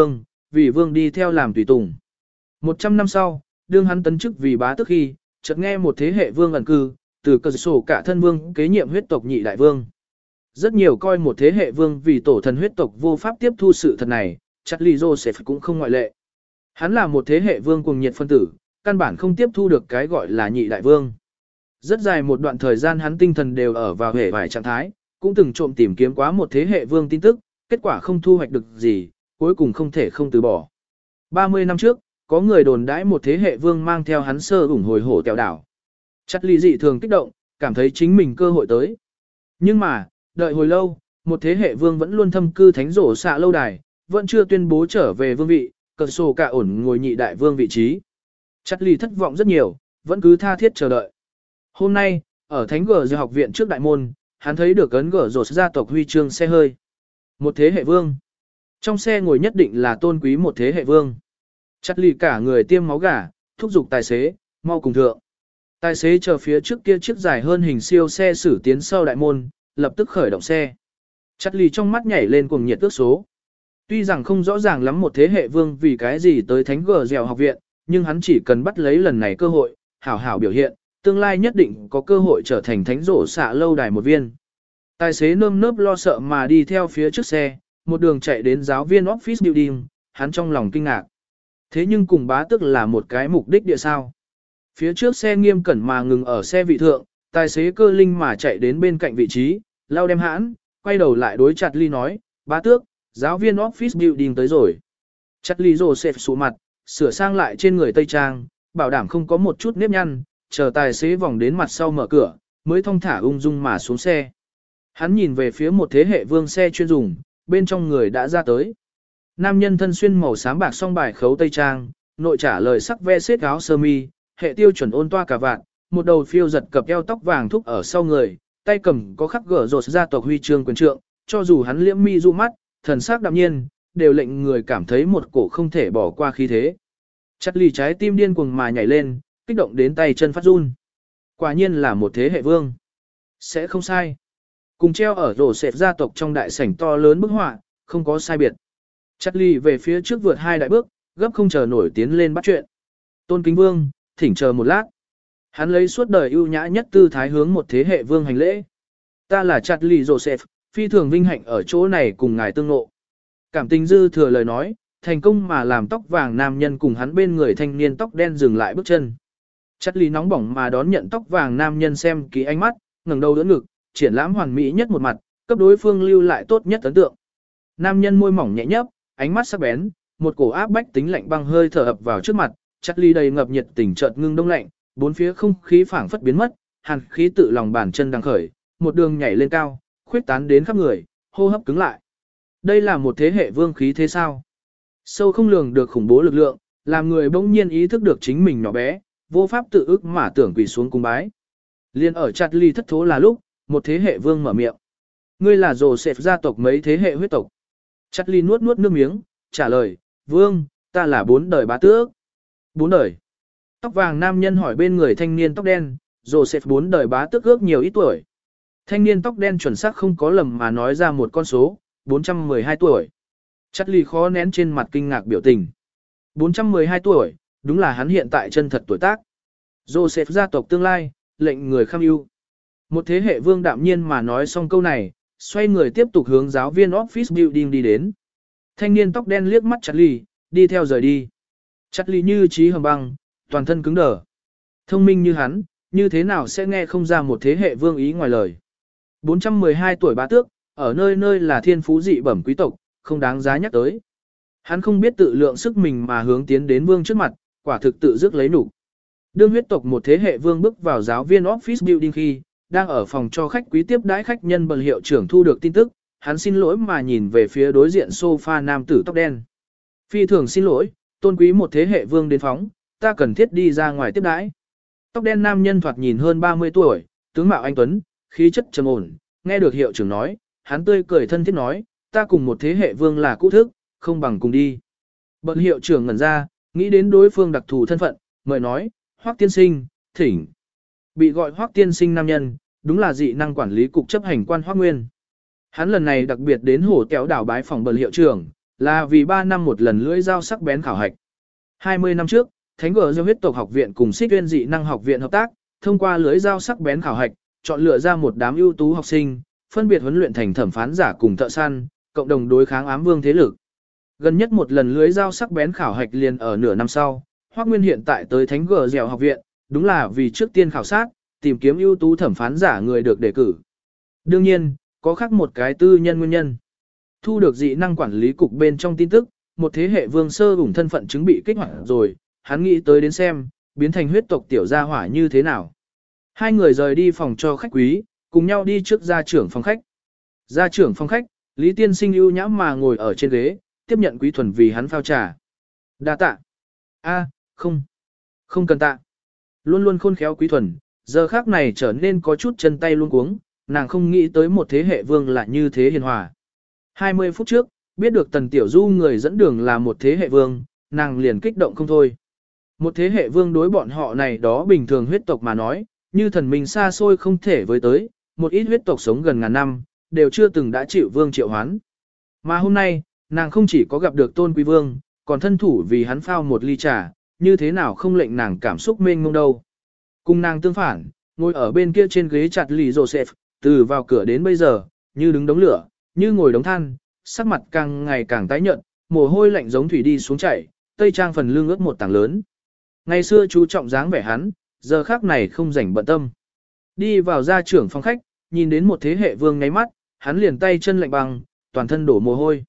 vì vương đi theo làm tùy tùng. 100 năm sau, đương hắn tấn chức vì bá tước khi, chợt nghe một thế hệ vương ẩn cư, từ cờ sổ cả thân vương kế nhiệm huyết tộc nhị đại vương. Rất nhiều coi một thế hệ vương vì tổ thần huyết tộc vô pháp tiếp thu sự thật này, Charlie Joseph cũng không ngoại lệ. Hắn là một thế hệ vương cuồng nhiệt phân tử, căn bản không tiếp thu được cái gọi là nhị đại vương. Rất dài một đoạn thời gian hắn tinh thần đều ở vào hệ vài trạng thái, cũng từng trộm tìm kiếm quá một thế hệ vương tin tức, kết quả không thu hoạch được gì, cuối cùng không thể không từ bỏ. 30 năm trước, có người đồn đãi một thế hệ vương mang theo hắn sơ ủng hồi hổ tèo đảo. Charlie dị thường kích động, cảm thấy chính mình cơ hội tới. Nhưng mà, đợi hồi lâu, một thế hệ vương vẫn luôn thâm cư thánh rổ xạ lâu đài, vẫn chưa tuyên bố trở về vương vị, cờ sổ cả ổn ngồi nhị đại vương vị trí. Charlie thất vọng rất nhiều, vẫn cứ tha thiết chờ đợi. Hôm nay, ở Thánh Gở Dư học viện trước đại môn, hắn thấy được ấn gở rột gia tộc huy chương xe hơi. Một thế hệ vương. Trong xe ngồi nhất định là tôn quý một thế hệ vương. Charlie cả người tiêm máu gà, thúc giục tài xế, mau cùng thượng. Tài xế chờ phía trước kia chiếc dài hơn hình siêu xe xử tiến sau đại môn, lập tức khởi động xe. Charlie trong mắt nhảy lên cuồng nhiệt ước số. Tuy rằng không rõ ràng lắm một thế hệ vương vì cái gì tới Thánh Gở Dẻo học viện, nhưng hắn chỉ cần bắt lấy lần này cơ hội, hảo hảo biểu hiện, tương lai nhất định có cơ hội trở thành thánh rổ xạ lâu đài một viên. Tài xế nơm nớp lo sợ mà đi theo phía trước xe, một đường chạy đến giáo viên office building, hắn trong lòng kinh ngạc. Thế nhưng cùng bá tức là một cái mục đích địa sao. Phía trước xe nghiêm cẩn mà ngừng ở xe vị thượng, tài xế cơ linh mà chạy đến bên cạnh vị trí, lao đem hãn, quay đầu lại đối chặt ly nói, bá tước, giáo viên office building tới rồi. Chặt ly rồ xẹp sụ mặt, sửa sang lại trên người tây trang, bảo đảm không có một chút nếp nhăn, chờ tài xế vòng đến mặt sau mở cửa, mới thong thả ung dung mà xuống xe. Hắn nhìn về phía một thế hệ vương xe chuyên dùng, bên trong người đã ra tới. Nam nhân thân xuyên màu xám bạc song bài khấu tây trang, nội trả lời sắc ve xếp áo sơ mi, hệ tiêu chuẩn ôn toa cà vạt, một đầu phiêu giật cập eo tóc vàng thúc ở sau người, tay cầm có khắc gở rột gia tộc huy chương quyền trượng, cho dù hắn liễm mi du mắt, thần sắc đạm nhiên, đều lệnh người cảm thấy một cổ không thể bỏ qua khí thế. Chặt lì trái tim điên cuồng mà nhảy lên, kích động đến tay chân phát run. Quả nhiên là một thế hệ vương. Sẽ không sai. Cùng treo ở rổ xẹp gia tộc trong đại sảnh to lớn bức họa, không có sai biệt. Chặt lì về phía trước vượt hai đại bước, gấp không chờ nổi tiến lên bắt chuyện. Tôn kính vương, thỉnh chờ một lát. Hắn lấy suốt đời ưu nhã nhất tư thái hướng một thế hệ vương hành lễ. Ta là chặt lì Joseph, phi thường vinh hạnh ở chỗ này cùng ngài tương ngộ. Cảm tình dư thừa lời nói, thành công mà làm tóc vàng nam nhân cùng hắn bên người thanh niên tóc đen dừng lại bước chân. Chặt lì nóng bỏng mà đón nhận tóc vàng nam nhân xem kỹ ánh mắt, ngẩng đầu đỡ ngực, triển lãm hoàn mỹ nhất một mặt, cấp đối phương lưu lại tốt nhất ấn tượng. Nam nhân môi mỏng nhẹ nhấp, ánh mắt sắc bén, một cổ áp bách tính lạnh băng hơi thở ập vào trước mặt, chặt lì đầy ngập nhiệt tình chợt ngưng đông lạnh, bốn phía không khí phảng phất biến mất, hàn khí tự lòng bàn chân đang khởi, một đường nhảy lên cao, khuyết tán đến khắp người, hô hấp cứng lại. Đây là một thế hệ vương khí thế sao? Sâu không lường được khủng bố lực lượng, làm người bỗng nhiên ý thức được chính mình nhỏ bé, vô pháp tự ức mà tưởng quỳ xuống cung bái. Liên ở chặt ly thất thố là lúc, một thế hệ vương mở miệng. Ngươi là Joseph gia tộc mấy thế hệ huyết tộc. Chặt ly nuốt nuốt nước miếng, trả lời, vương, ta là 4 đời bá tước. 4 đời. Tóc vàng nam nhân hỏi bên người thanh niên tóc đen, Joseph 4 đời bá tước ước nhiều ít tuổi. Thanh niên tóc đen chuẩn xác không có lầm mà nói ra một con số, 412 tuổi. Chặt ly khó nén trên mặt kinh ngạc biểu tình. 412 tuổi, đúng là hắn hiện tại chân thật tuổi tác. Joseph gia tộc tương lai, lệnh người kham ưu. Một thế hệ vương đạm nhiên mà nói xong câu này, xoay người tiếp tục hướng giáo viên office building đi đến. Thanh niên tóc đen liếc mắt Charlie, đi theo rời đi. Charlie như trí hầm băng, toàn thân cứng đờ. Thông minh như hắn, như thế nào sẽ nghe không ra một thế hệ vương ý ngoài lời. 412 tuổi bá tước, ở nơi nơi là thiên phú dị bẩm quý tộc, không đáng giá nhắc tới. Hắn không biết tự lượng sức mình mà hướng tiến đến vương trước mặt, quả thực tự dứt lấy nụ. Đương huyết tộc một thế hệ vương bước vào giáo viên office building khi, đang ở phòng cho khách quý tiếp đãi khách nhân bần hiệu trưởng thu được tin tức, hắn xin lỗi mà nhìn về phía đối diện sofa nam tử tóc đen. Phi thường xin lỗi, tôn quý một thế hệ vương đến phóng, ta cần thiết đi ra ngoài tiếp đãi. Tóc đen nam nhân thoạt nhìn hơn 30 tuổi, tướng mạo anh tuấn, khí chất trầm ổn, nghe được hiệu trưởng nói, hắn tươi cười thân thiết nói, ta cùng một thế hệ vương là cũ thức, không bằng cùng đi. Bần hiệu trưởng ngẩn ra, nghĩ đến đối phương đặc thù thân phận, mời nói, Hoắc tiên sinh, thỉnh. Bị gọi Hoắc tiên sinh nam nhân, đúng là dị năng quản lý cục chấp hành quan Hoắc Nguyên. Hắn lần này đặc biệt đến hồ kéo đảo bái phòng bần hiệu trưởng, Là vì 3 năm một lần lưỡi dao sắc bén khảo hạch. 20 năm trước, Thánh Gở Gieo huyết tộc học viện cùng Xích Uyên dị năng học viện hợp tác, thông qua lưỡi dao sắc bén khảo hạch, chọn lựa ra một đám ưu tú học sinh, phân biệt huấn luyện thành thẩm phán giả cùng thợ săn, cộng đồng đối kháng ám vương thế lực. Gần nhất một lần lưỡi dao sắc bén khảo hạch liền ở nửa năm sau, Hoắc Nguyên hiện tại tới Thánh Gở Gieo học viện, đúng là vì trước tiên khảo sát, tìm kiếm ưu tú thẩm phán giả người được đề cử. Đương nhiên, có khác một cái tư nhân nguyên nhân. Thu được dị năng quản lý cục bên trong tin tức, một thế hệ vương sơ ủng thân phận chứng bị kích hoạt rồi, hắn nghĩ tới đến xem, biến thành huyết tộc tiểu gia hỏa như thế nào. Hai người rời đi phòng cho khách quý, cùng nhau đi trước gia trưởng phòng khách. Gia trưởng phòng khách, Lý Tiên Sinh ưu nhã mà ngồi ở trên ghế, tiếp nhận Quý Thuần vì hắn phao trà. Đa tạ. Không cần tạ. Luôn luôn khôn khéo Quý Thuần, giờ khác này trở nên có chút chân tay luống cuống, nàng không nghĩ tới một thế hệ vương lại như thế hiền hòa. 20 phút trước, biết được Tần Tiểu Du người dẫn đường là một thế hệ vương, nàng liền kích động không thôi. Một thế hệ vương đối bọn họ này đó bình thường huyết tộc mà nói, như thần minh xa xôi không thể với tới, một ít huyết tộc sống gần ngàn năm, đều chưa từng đã chịu vương triệu hoán. Mà hôm nay, nàng không chỉ có gặp được Tôn Quý Vương, còn thân thủ vì hắn phao một ly trà, như thế nào không lệnh nàng cảm xúc mênh mông đâu. Cùng nàng tương phản, ngồi ở bên kia trên ghế chặt lì Joseph, từ vào cửa đến bây giờ, như đứng đống lửa, như ngồi đống than, sắc mặt càng ngày càng tái nhợt, mồ hôi lạnh giống thủy đi xuống chảy, tây trang phần lưng ướt một tảng lớn. Ngày xưa chú trọng dáng vẻ hắn, giờ khác này không rảnh bận tâm. Đi vào gia trưởng phòng khách, nhìn đến một thế hệ vương ngáy mắt, hắn liền tay chân lạnh băng, toàn thân đổ mồ hôi.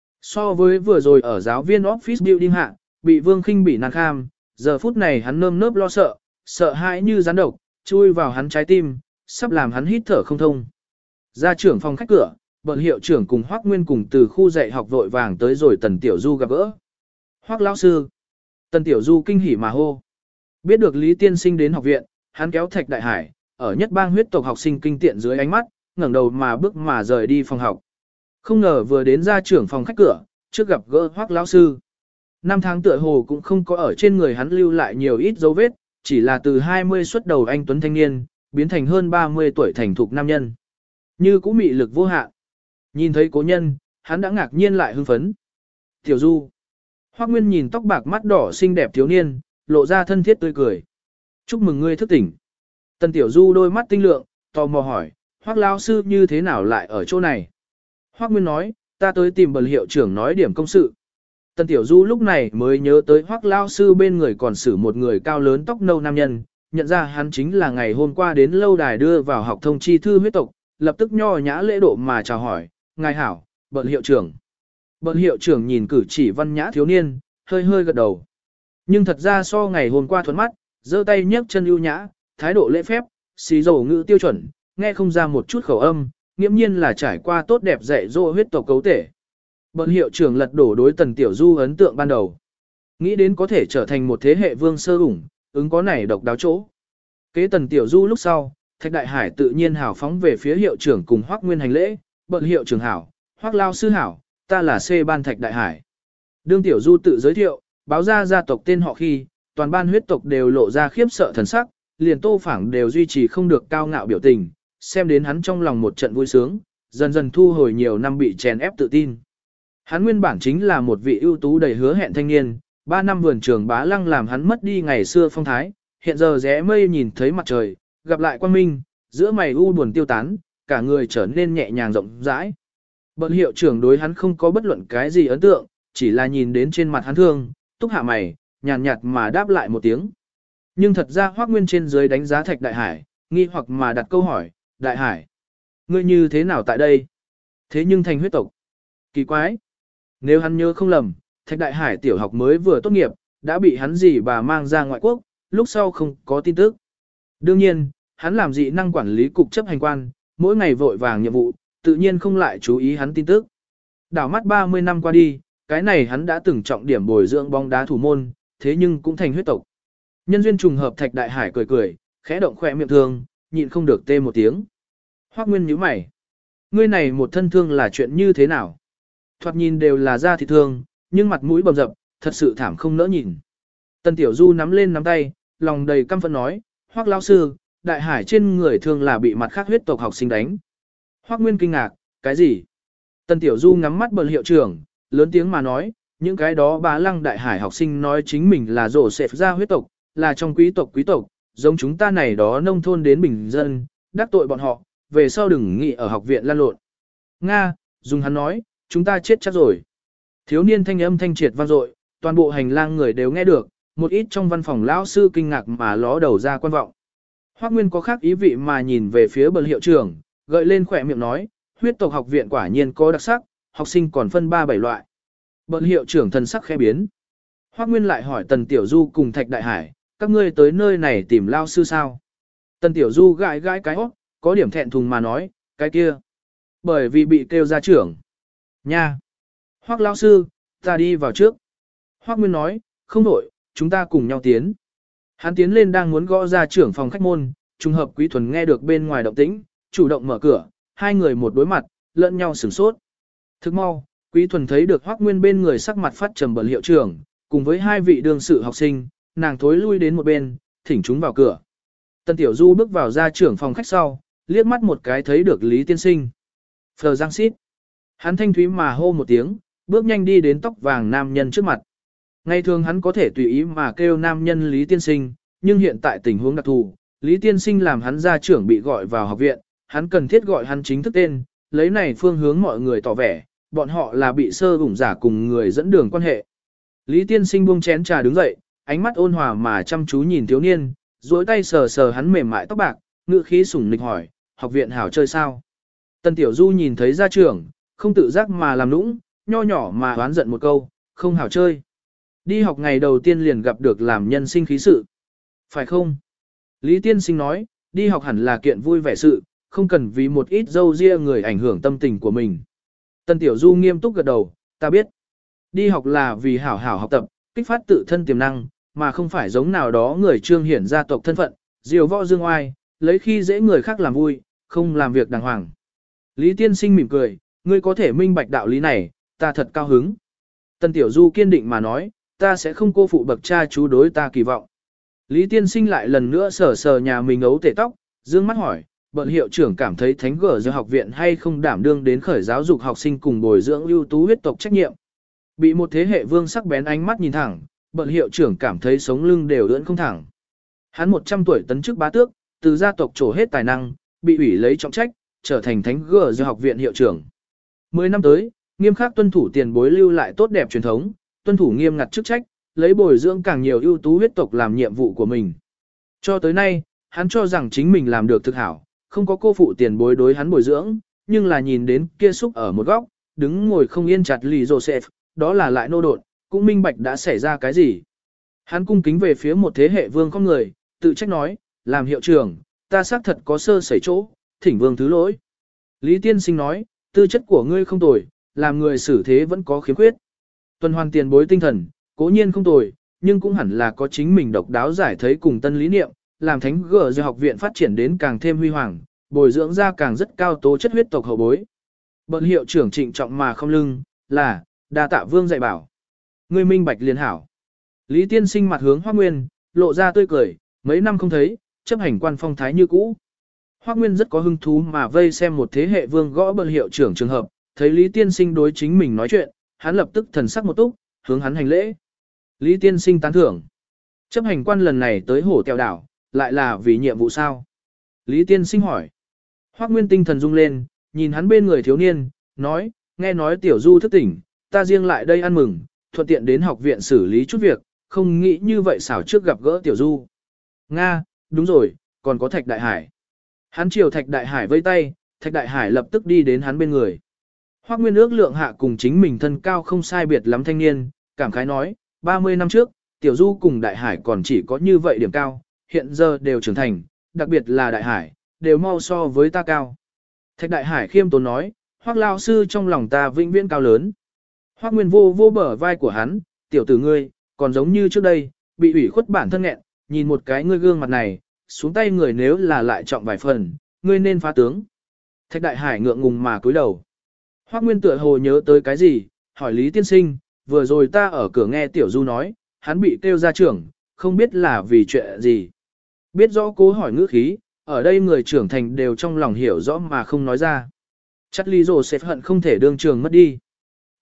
So với vừa rồi ở giáo viên office building hạ, bị vương khinh bỉ nàng kham, giờ phút này hắn nơm nớp lo sợ, sợ hãi như rắn độc, chui vào hắn trái tim, sắp làm hắn hít thở không thông. Gia trưởng phòng khách cửa, bận hiệu trưởng cùng Hoắc Nguyên cùng từ khu dạy học vội vàng tới rồi Tần Tiểu Du gặp gỡ. Hoắc lão sư. Tần Tiểu Du kinh hỉ mà hô. Biết được Lý Tiên Sinh đến học viện, hắn kéo Thạch Đại Hải, ở nhất bang huyết tộc học sinh kinh tiện dưới ánh mắt, ngẩng đầu mà bước mà rời đi phòng học. Không ngờ vừa đến gia trưởng phòng khách cửa, trước gặp gỡ Hoắc lão sư. Năm tháng tựa hồ cũng không có ở trên người hắn lưu lại nhiều ít dấu vết, chỉ là từ 20 xuất đầu anh tuấn thanh niên, biến thành hơn 30 tuổi thành thục nam nhân. Như cũ mị lực vô hạn. Nhìn thấy cố nhân, hắn đã ngạc nhiên lại hưng phấn. Tiểu Du. Hoắc Nguyên nhìn tóc bạc mắt đỏ xinh đẹp thiếu niên, lộ ra thân thiết tươi cười. Chúc mừng ngươi thức tỉnh. Tần Tiểu Du đôi mắt tinh lượng, tò mò hỏi, Hoắc lão sư như thế nào lại ở chỗ này? Hoắc Nguyên nói, ta tới tìm bần hiệu trưởng nói điểm công sự. Tần Tiểu Du lúc này mới nhớ tới Hoắc lão sư bên người còn xử một người cao lớn tóc nâu nam nhân, nhận ra hắn chính là ngày hôm qua đến lâu đài đưa vào học thông chi thư huyết tộc, lập tức nho nhã lễ độ mà chào hỏi, ngài hảo, bận hiệu trưởng. Bận hiệu trưởng nhìn cử chỉ văn nhã thiếu niên, hơi hơi gật đầu. Nhưng thật ra so ngày hôm qua thuận mắt, giơ tay nhấc chân ưu nhã, thái độ lễ phép, xí dầu ngữ tiêu chuẩn, nghe không ra một chút khẩu âm, nghiễm nhiên là trải qua tốt đẹp dạy dỗ huyết tộc cấu thể. Bận hiệu trưởng lật đổ đối Tần Tiểu Du ấn tượng ban đầu. Nghĩ đến có thể trở thành một thế hệ vương sơ ủng, ứng có này độc đáo chỗ. Kế Tần Tiểu Du lúc sau, Thạch Đại Hải tự nhiên hào phóng về phía hiệu trưởng cùng Hoắc Nguyên hành lễ, bận hiệu trưởng hảo, Hoắc lao sư hảo, ta là C ban Thạch Đại Hải. Đương Tiểu Du tự giới thiệu, báo ra gia tộc tên họ khi, toàn ban huyết tộc đều lộ ra khiếp sợ thần sắc, liền Tô Phảng đều duy trì không được cao ngạo biểu tình, xem đến hắn trong lòng một trận vui sướng, dần dần thu hồi nhiều năm bị chèn ép tự tin. Hắn nguyên bản chính là một vị ưu tú đầy hứa hẹn thanh niên, 3 năm vườn trường bá lăng làm hắn mất đi ngày xưa phong thái, hiện giờ rẽ mây nhìn thấy mặt trời, gặp lại quang minh, giữa mày u buồn tiêu tán, cả người trở nên nhẹ nhàng rộng rãi. Bận hiệu trưởng đối hắn không có bất luận cái gì ấn tượng, chỉ là nhìn đến trên mặt hắn thương, túc hạ mày, nhàn nhạt mà đáp lại một tiếng. Nhưng thật ra Hoắc Nguyên trên dưới đánh giá Thạch Đại Hải, nghi hoặc mà đặt câu hỏi, Đại Hải, ngươi như thế nào tại đây? Thế nhưng thành huyết tộc. Kỳ quái. Nếu hắn nhớ không lầm, Thạch Đại Hải tiểu học mới vừa tốt nghiệp, đã bị hắn dì bà mang ra ngoại quốc, lúc sau không có tin tức. Đương nhiên, hắn làm dị năng quản lý cục chấp hành quan, mỗi ngày vội vàng nhiệm vụ, tự nhiên không lại chú ý hắn tin tức. Đảo mắt 30 năm qua đi, cái này hắn đã từng trọng điểm bồi dưỡng bóng đá thủ môn, thế nhưng cũng thành huyết tộc. Nhân duyên trùng hợp Thạch Đại Hải cười cười, khẽ động khỏe miệng thương, nhịn không được tê một tiếng. Hoắc Nguyên nhíu mày. Ngươi này một thân thương là chuyện như thế nào? Thoạt nhìn đều là da thịt thương, nhưng mặt mũi bầm dập, thật sự thảm không nỡ nhìn. Tần Tiểu Du nắm lên nắm tay, lòng đầy căm phẫn nói, Hoắc lão sư, Đại Hải trên người thương là bị mặt khác huyết tộc học sinh đánh. Hoắc Nguyên kinh ngạc, cái gì? Tần Tiểu Du ngắm mắt bận hiệu trưởng, lớn tiếng mà nói, những cái đó bá lăng đại hải học sinh nói chính mình là rổ xẹp ra huyết tộc, là trong quý tộc, giống chúng ta này đó nông thôn đến bình dân, đắc tội bọn họ, về sau đừng nghĩ ở học viện lan lộn. Nga, dùng hắn nói, chúng ta chết chắc rồi. Thiếu niên thanh âm thanh triệt vang dội, toàn bộ hành lang người đều nghe được, một ít trong văn phòng lão sư kinh ngạc mà ló đầu ra quan vọng. Hoắc Nguyên có khác ý vị mà nhìn về phía bậc hiệu trưởng, gợi lên khỏe miệng nói, huyết tộc học viện quả nhiên có đặc sắc, học sinh còn phân 3-7 loại. Bậc hiệu trưởng thần sắc khẽ biến. Hoắc Nguyên lại hỏi Tần Tiểu Du cùng Thạch Đại Hải, các ngươi tới nơi này tìm lao sư sao? Tần Tiểu Du gãi gãi cái óc, có điểm thẹn thùng mà nói, cái kia. Bởi vì bị kêu ra trưởng. Nha! Hoắc lao sư, ta đi vào trước. Hoắc Nguyên nói, không đổi, chúng ta cùng nhau tiến. Hắn tiến lên đang muốn gõ ra trưởng phòng khách môn, trùng hợp Quý Thuần nghe được bên ngoài động tĩnh, chủ động mở cửa, hai người một đối mặt, lẫn nhau sửng sốt. Thức mau, Quý Thuần thấy được Hoắc Nguyên bên người sắc mặt phát trầm bẩn hiệu trưởng, cùng với hai vị đương sự học sinh, nàng thối lui đến một bên, thỉnh chúng vào cửa. Tần Tiểu Du bước vào ra trưởng phòng khách sau, liếc mắt một cái thấy được Lý Tiên Sinh. Phờ giang xít. Hắn thanh thúy mà hô một tiếng, bước nhanh đi đến tóc vàng nam nhân trước mặt. Ngày thường hắn có thể tùy ý mà kêu nam nhân Lý Tiên Sinh, nhưng hiện tại tình huống đặc thù, Lý Tiên Sinh làm hắn gia trưởng bị gọi vào học viện, hắn cần thiết gọi hắn chính thức tên, lấy này phương hướng mọi người tỏ vẻ, bọn họ là bị sơ ủng giả cùng người dẫn đường quan hệ. Lý Tiên Sinh buông chén trà đứng dậy, ánh mắt ôn hòa mà chăm chú nhìn thiếu niên, duỗi tay sờ sờ hắn mềm mại tóc bạc, ngữ khí sủng nịch hỏi, học viện hảo chơi sao? Tần Tiểu Du nhìn thấy gia trưởng, không tự giác mà làm nũng, nho nhỏ mà oán giận một câu, không hảo chơi. Đi học ngày đầu tiên liền gặp được làm nhân sinh khí sự. Phải không? Lý Tiên Sinh nói, đi học hẳn là kiện vui vẻ sự, không cần vì một ít dâu ria người ảnh hưởng tâm tình của mình. Tần Tiểu Du nghiêm túc gật đầu, ta biết. Đi học là vì hảo hảo học tập, kích phát tự thân tiềm năng, mà không phải giống nào đó người trương hiển gia tộc thân phận, diều võ dương oai, lấy khi dễ người khác làm vui, không làm việc đàng hoàng. Lý Tiên Sinh mỉm cười, ngươi có thể minh bạch đạo lý này, ta thật cao hứng. Tần Tiểu Du kiên định mà nói, ta sẽ không cô phụ bậc cha chú đối ta kỳ vọng. Lý Tiên Sinh lại lần nữa sờ sờ nhà mình ấu tể tóc, dương mắt hỏi, bận hiệu trưởng cảm thấy thánh gở giờ học viện hay không đảm đương đến khởi giáo dục học sinh cùng bồi dưỡng ưu tú huyết tộc trách nhiệm. Bị một thế hệ vương sắc bén ánh mắt nhìn thẳng, bận hiệu trưởng cảm thấy sống lưng đều ưỡn không thẳng. Hắn 100 tuổi tấn chức bá tước, từ gia tộc trổ hết tài năng, bị ủy lấy trọng trách, trở thành thánh gở giờ học viện hiệu trưởng. 10 năm tới, nghiêm khắc tuân thủ tiền bối lưu lại tốt đẹp truyền thống, tuân thủ nghiêm ngặt chức trách, lấy bồi dưỡng càng nhiều ưu tú huyết tộc làm nhiệm vụ của mình. Cho tới nay, hắn cho rằng chính mình làm được thực hảo, không có cô phụ tiền bối đối hắn bồi dưỡng, nhưng là nhìn đến kia xúc ở một góc, đứng ngồi không yên chặt lì Joseph, đó là lại nô đột, cũng minh bạch đã xảy ra cái gì. Hắn cung kính về phía một thế hệ vương con người, tự trách nói, làm hiệu trưởng, ta xác thật có sơ sẩy chỗ, thỉnh vương thứ lỗi. Lý Tiên Sinh nói, tư chất của ngươi không tồi, làm người xử thế vẫn có khiếm khuyết. Tuần hoàn tiền bối tinh thần, cố nhiên không tồi, nhưng cũng hẳn là có chính mình độc đáo giải thấy cùng tân lý niệm, làm thánh gở giờ học viện phát triển đến càng thêm huy hoàng, bồi dưỡng ra càng rất cao tố chất huyết tộc hậu bối. Bận hiệu trưởng trịnh trọng mà không lưng, là, đa tạ vương dạy bảo. Ngươi minh bạch liền hảo. Lý Tiên Sinh mặt hướng Hoắc Nguyên, lộ ra tươi cười, mấy năm không thấy, chấp hành quan phong thái như cũ. Hoắc Nguyên rất có hứng thú mà vây xem một thế hệ vương gõ bận hiệu trưởng trường hợp, thấy Lý Tiên Sinh đối chính mình nói chuyện, hắn lập tức thần sắc một túc, hướng hắn hành lễ. Lý Tiên Sinh tán thưởng. Chấp hành quan lần này tới hổ tèo đảo, lại là vì nhiệm vụ sao? Lý Tiên Sinh hỏi. Hoắc Nguyên tinh thần rung lên, nhìn hắn bên người thiếu niên, nói, nghe nói Tiểu Du thức tỉnh, ta riêng lại đây ăn mừng, thuận tiện đến học viện xử lý chút việc, không nghĩ như vậy xảo trước gặp gỡ Tiểu Du. Nga, đúng rồi, còn có Thạch Đại Hải. Hắn chiều Thạch Đại Hải vây tay, Thạch Đại Hải lập tức đi đến hắn bên người. Hoắc Nguyên ước lượng hạ cùng chính mình thân cao không sai biệt lắm thanh niên, cảm khái nói, 30 năm trước, Tiểu Du cùng Đại Hải còn chỉ có như vậy điểm cao, hiện giờ đều trưởng thành, đặc biệt là Đại Hải, đều mau so với ta cao. Thạch Đại Hải khiêm tốn nói, Hoắc lão sư trong lòng ta vĩnh viễn cao lớn. Hoắc Nguyên vô bờ vai của hắn, tiểu tử ngươi, còn giống như trước đây, bị ủy khuất bản thân nghẹn, nhìn một cái ngươi gương mặt này, xuống tay người nếu là lại trọng vài phần, ngươi nên phá tướng. Thạch Đại Hải ngượng ngùng mà cúi đầu. Hoắc Nguyên tựa hồ nhớ tới cái gì, hỏi Lý Tiên Sinh, vừa rồi ta ở cửa nghe Tiểu Du nói, hắn bị kêu ra trưởng, không biết là vì chuyện gì. Biết rõ cố hỏi ngữ khí, ở đây người trưởng thành đều trong lòng hiểu rõ mà không nói ra. Chắc Lý Joseph hận không thể đương trường mất đi.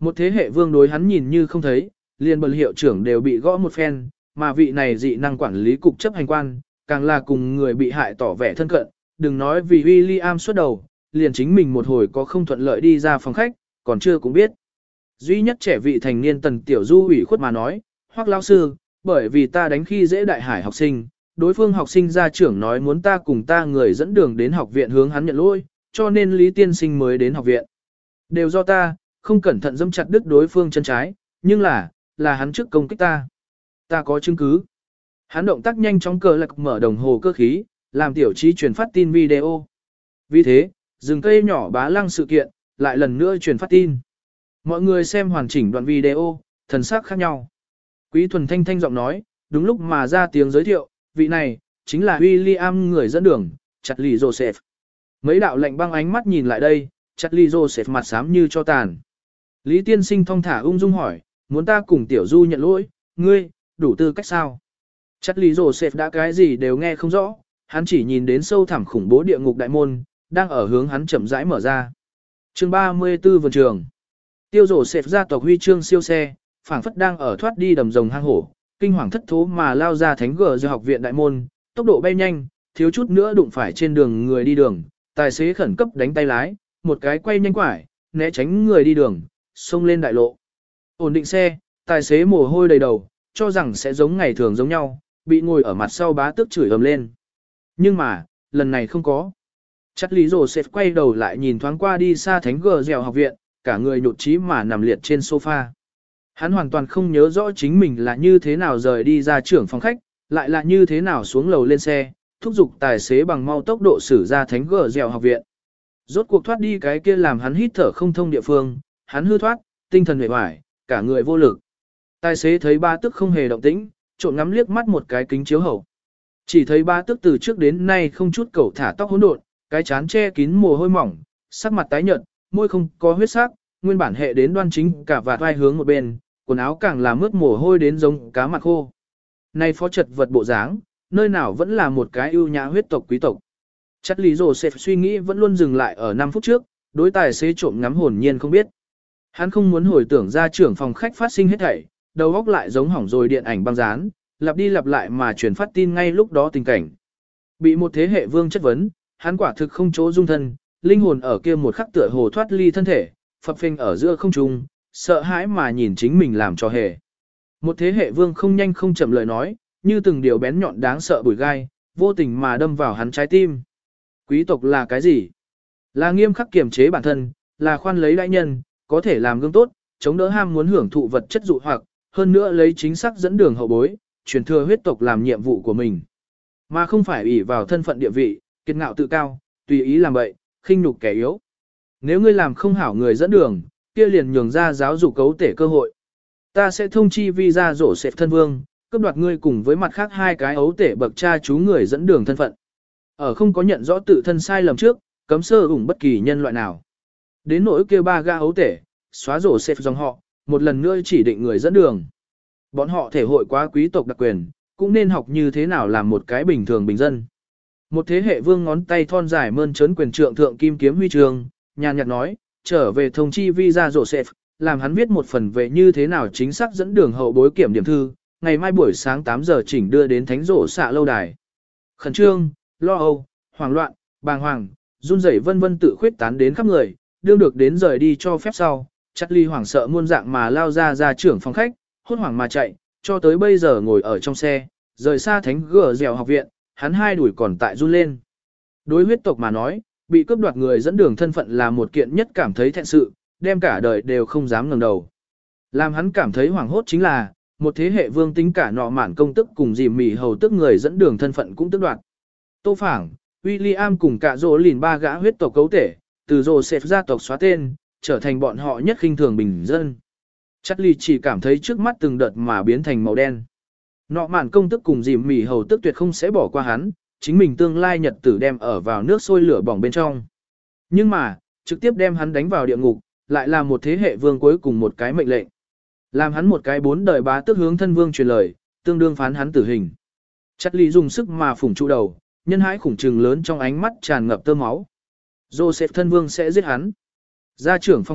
Một thế hệ vương đối hắn nhìn như không thấy, liền bần hiệu trưởng đều bị gõ một phen, mà vị này dị năng quản lý cục chấp hành quan, càng là cùng người bị hại tỏ vẻ thân cận, đừng nói vì William xuất đầu, liền chính mình một hồi có không thuận lợi đi ra phòng khách, còn chưa cũng biết. Duy nhất trẻ vị thành niên Tần Tiểu Du ủy khuất mà nói, Hoắc lão sư, bởi vì ta đánh khi dễ đại hải học sinh, đối phương học sinh gia trưởng nói muốn ta cùng ta người dẫn đường đến học viện hướng hắn nhận lỗi, cho nên Lý tiên sinh mới đến học viện. Đều do ta, không cẩn thận dẫm chặt đứt đối phương chân trái, nhưng là hắn trước công kích ta. Ta có chứng cứ. Hắn động tác nhanh chóng cờ lạc mở đồng hồ cơ khí, làm tiểu trí truyền phát tin video. Vì thế, rừng cây nhỏ bá lăng sự kiện, lại lần nữa truyền phát tin. Mọi người xem hoàn chỉnh đoạn video, thần sắc khác nhau. Quý Thuần thanh thanh giọng nói, đúng lúc mà ra tiếng giới thiệu, vị này, chính là William người dẫn đường, Charlie Joseph. Mấy đạo lệnh băng ánh mắt nhìn lại đây, Charlie Joseph mặt xám như cho tàn. Lý tiên sinh thong thả ung dung hỏi, muốn ta cùng tiểu du nhận lỗi, ngươi, đủ tư cách sao? Charlie Joseph đã cái gì đều nghe không rõ, hắn chỉ nhìn đến sâu thẳm khủng bố địa ngục đại môn, đang ở hướng hắn chậm rãi mở ra. Chương 34 vườn trường. Tiêu Joseph gia tộc huy chương siêu xe, phảng phất đang ở thoát đi đầm rồng hang hổ, kinh hoàng thất thố mà lao ra thánh gờ do học viện đại môn, tốc độ bay nhanh, thiếu chút nữa đụng phải trên đường người đi đường, tài xế khẩn cấp đánh tay lái, một cái quay nhanh quải, né tránh người đi đường, xông lên đại lộ. Ổn định xe, tài xế mồ hôi đầy đầu, cho rằng sẽ giống ngày thường giống nhau, bị ngồi ở mặt sau bá tước chửi ầm lên. Nhưng mà, lần này không có. Charlie Joseph quay đầu lại nhìn thoáng qua đi xa thánh gờ dẻo học viện, cả người nhột chí mà nằm liệt trên sofa. Hắn hoàn toàn không nhớ rõ chính mình là như thế nào rời đi ra trưởng phòng khách, lại là như thế nào xuống lầu lên xe, thúc giục tài xế bằng mau tốc độ xử ra thánh gờ dẻo học viện. Rốt cuộc thoát đi cái kia làm hắn hít thở không thông địa phương, hắn hư thoát, tinh thần hề hoài, cả người vô lực. Tài xế thấy ba tức không hề động tĩnh, trộn ngắm liếc mắt một cái kính chiếu hậu. Chỉ thấy ba tức từ trước đến nay không chút cẩu thả tóc hỗn độn, cái chán che kín mồ hôi mỏng, sắc mặt tái nhợt, môi không có huyết sắc, nguyên bản hệ đến đoan chính cả và vai hướng một bên, quần áo càng làm mướt mồ hôi đến giống cá mặt khô. Nay phó trật vật bộ dáng, nơi nào vẫn là một cái ưu nhã huyết tộc quý tộc. Charlie Joseph suy nghĩ vẫn luôn dừng lại ở 5 phút trước, đối tài xế trộm ngắm hồn nhiên không biết. Hắn không muốn hồi tưởng ra trưởng phòng khách phát sinh hết thảy, đầu óc lại giống hỏng rồi điện ảnh băng dán, lặp đi lặp lại mà truyền phát tin ngay lúc đó tình cảnh. Bị một thế hệ vương chất vấn, hắn quả thực không chỗ dung thân, linh hồn ở kia một khắc tựa hồ thoát ly thân thể, phập phình ở giữa không trung, sợ hãi mà nhìn chính mình làm cho hề. Một thế hệ vương không nhanh không chậm lời nói, như từng điều bén nhọn đáng sợ bùi gai, vô tình mà đâm vào hắn trái tim. Quý tộc là cái gì? Là nghiêm khắc kiềm chế bản thân, là khoan lấy đại nhân, có thể làm gương tốt, chống đỡ ham muốn hưởng thụ vật chất dụ hoặc, hơn nữa lấy chính xác dẫn đường hậu bối, truyền thừa huyết tộc làm nhiệm vụ của mình. Mà không phải ỷ vào thân phận địa vị, kiệt ngạo tự cao, tùy ý làm bậy, khinh nhục kẻ yếu. Nếu ngươi làm không hảo người dẫn đường, kia liền nhường ra giáo dục cấu tể cơ hội. Ta sẽ thông chi visa rổ xẹp thân vương, cướp đoạt ngươi cùng với mặt khác hai cái ấu tể bậc cha chú người dẫn đường thân phận. Ở không có nhận rõ tự thân sai lầm trước, cấm sơ ủng bất kỳ nhân loại nào. Đến nỗi kêu ba ga ấu tể, xóa rổ xẹp dòng họ, một lần nữa chỉ định người dẫn đường. Bọn họ thể hội quá quý tộc đặc quyền, cũng nên học như thế nào làm một cái bình thường bình dân. Một thế hệ vương ngón tay thon dài mơn trớn quyền trượng thượng kim kiếm huy trường, nhàn nhạt nói, trở về thông chi visa Joseph, làm hắn viết một phần về như thế nào chính xác dẫn đường hậu bối kiểm điểm thư, ngày mai buổi sáng 8 giờ chỉnh đưa đến thánh rổ xạ lâu đài. Khẩn trương, lo âu, hoảng loạn, bàng hoàng, run rẩy vân vân tự khuyết tán đến khắp người, đương được đến rời đi cho phép sau, Charlie hoảng sợ muôn dạng mà lao ra trưởng phòng khách, hốt hoảng mà chạy, cho tới bây giờ ngồi ở trong xe, rời xa thánh gở dẻo học viện, hắn hai đuổi còn tại run lên. Đối huyết tộc mà nói, bị cướp đoạt người dẫn đường thân phận là một kiện nhất cảm thấy thẹn sự, đem cả đời đều không dám ngẩng đầu. Làm hắn cảm thấy hoảng hốt chính là, một thế hệ vương tính cả nọ mạn công tức cùng dìm mỉ hầu tức người dẫn đường thân phận cũng tước đoạt. Tô Phảng, William cùng cả rỗ lìn ba gã huyết tộc cấu thể, từ Joseph gia tộc xóa tên, trở thành bọn họ nhất khinh thường bình dân. Charlie chỉ cảm thấy trước mắt từng đợt mà biến thành màu đen. Nọ mạn công tức cùng dìm mỉ hầu tức tuyệt không sẽ bỏ qua hắn, chính mình tương lai nhật tử đem ở vào nước sôi lửa bỏng bên trong. Nhưng mà, trực tiếp đem hắn đánh vào địa ngục, lại là một thế hệ vương cuối cùng một cái mệnh lệnh. Làm hắn một cái 4 đời bá tước hướng thân vương truyền lời, tương đương phán hắn tử hình. Charlie dùng sức mà phủng trụ đầu, nhân hãi khủng trừng lớn trong ánh mắt tràn ngập tơ máu. Joseph thân vương sẽ giết hắn. Gia trưởng phong khách,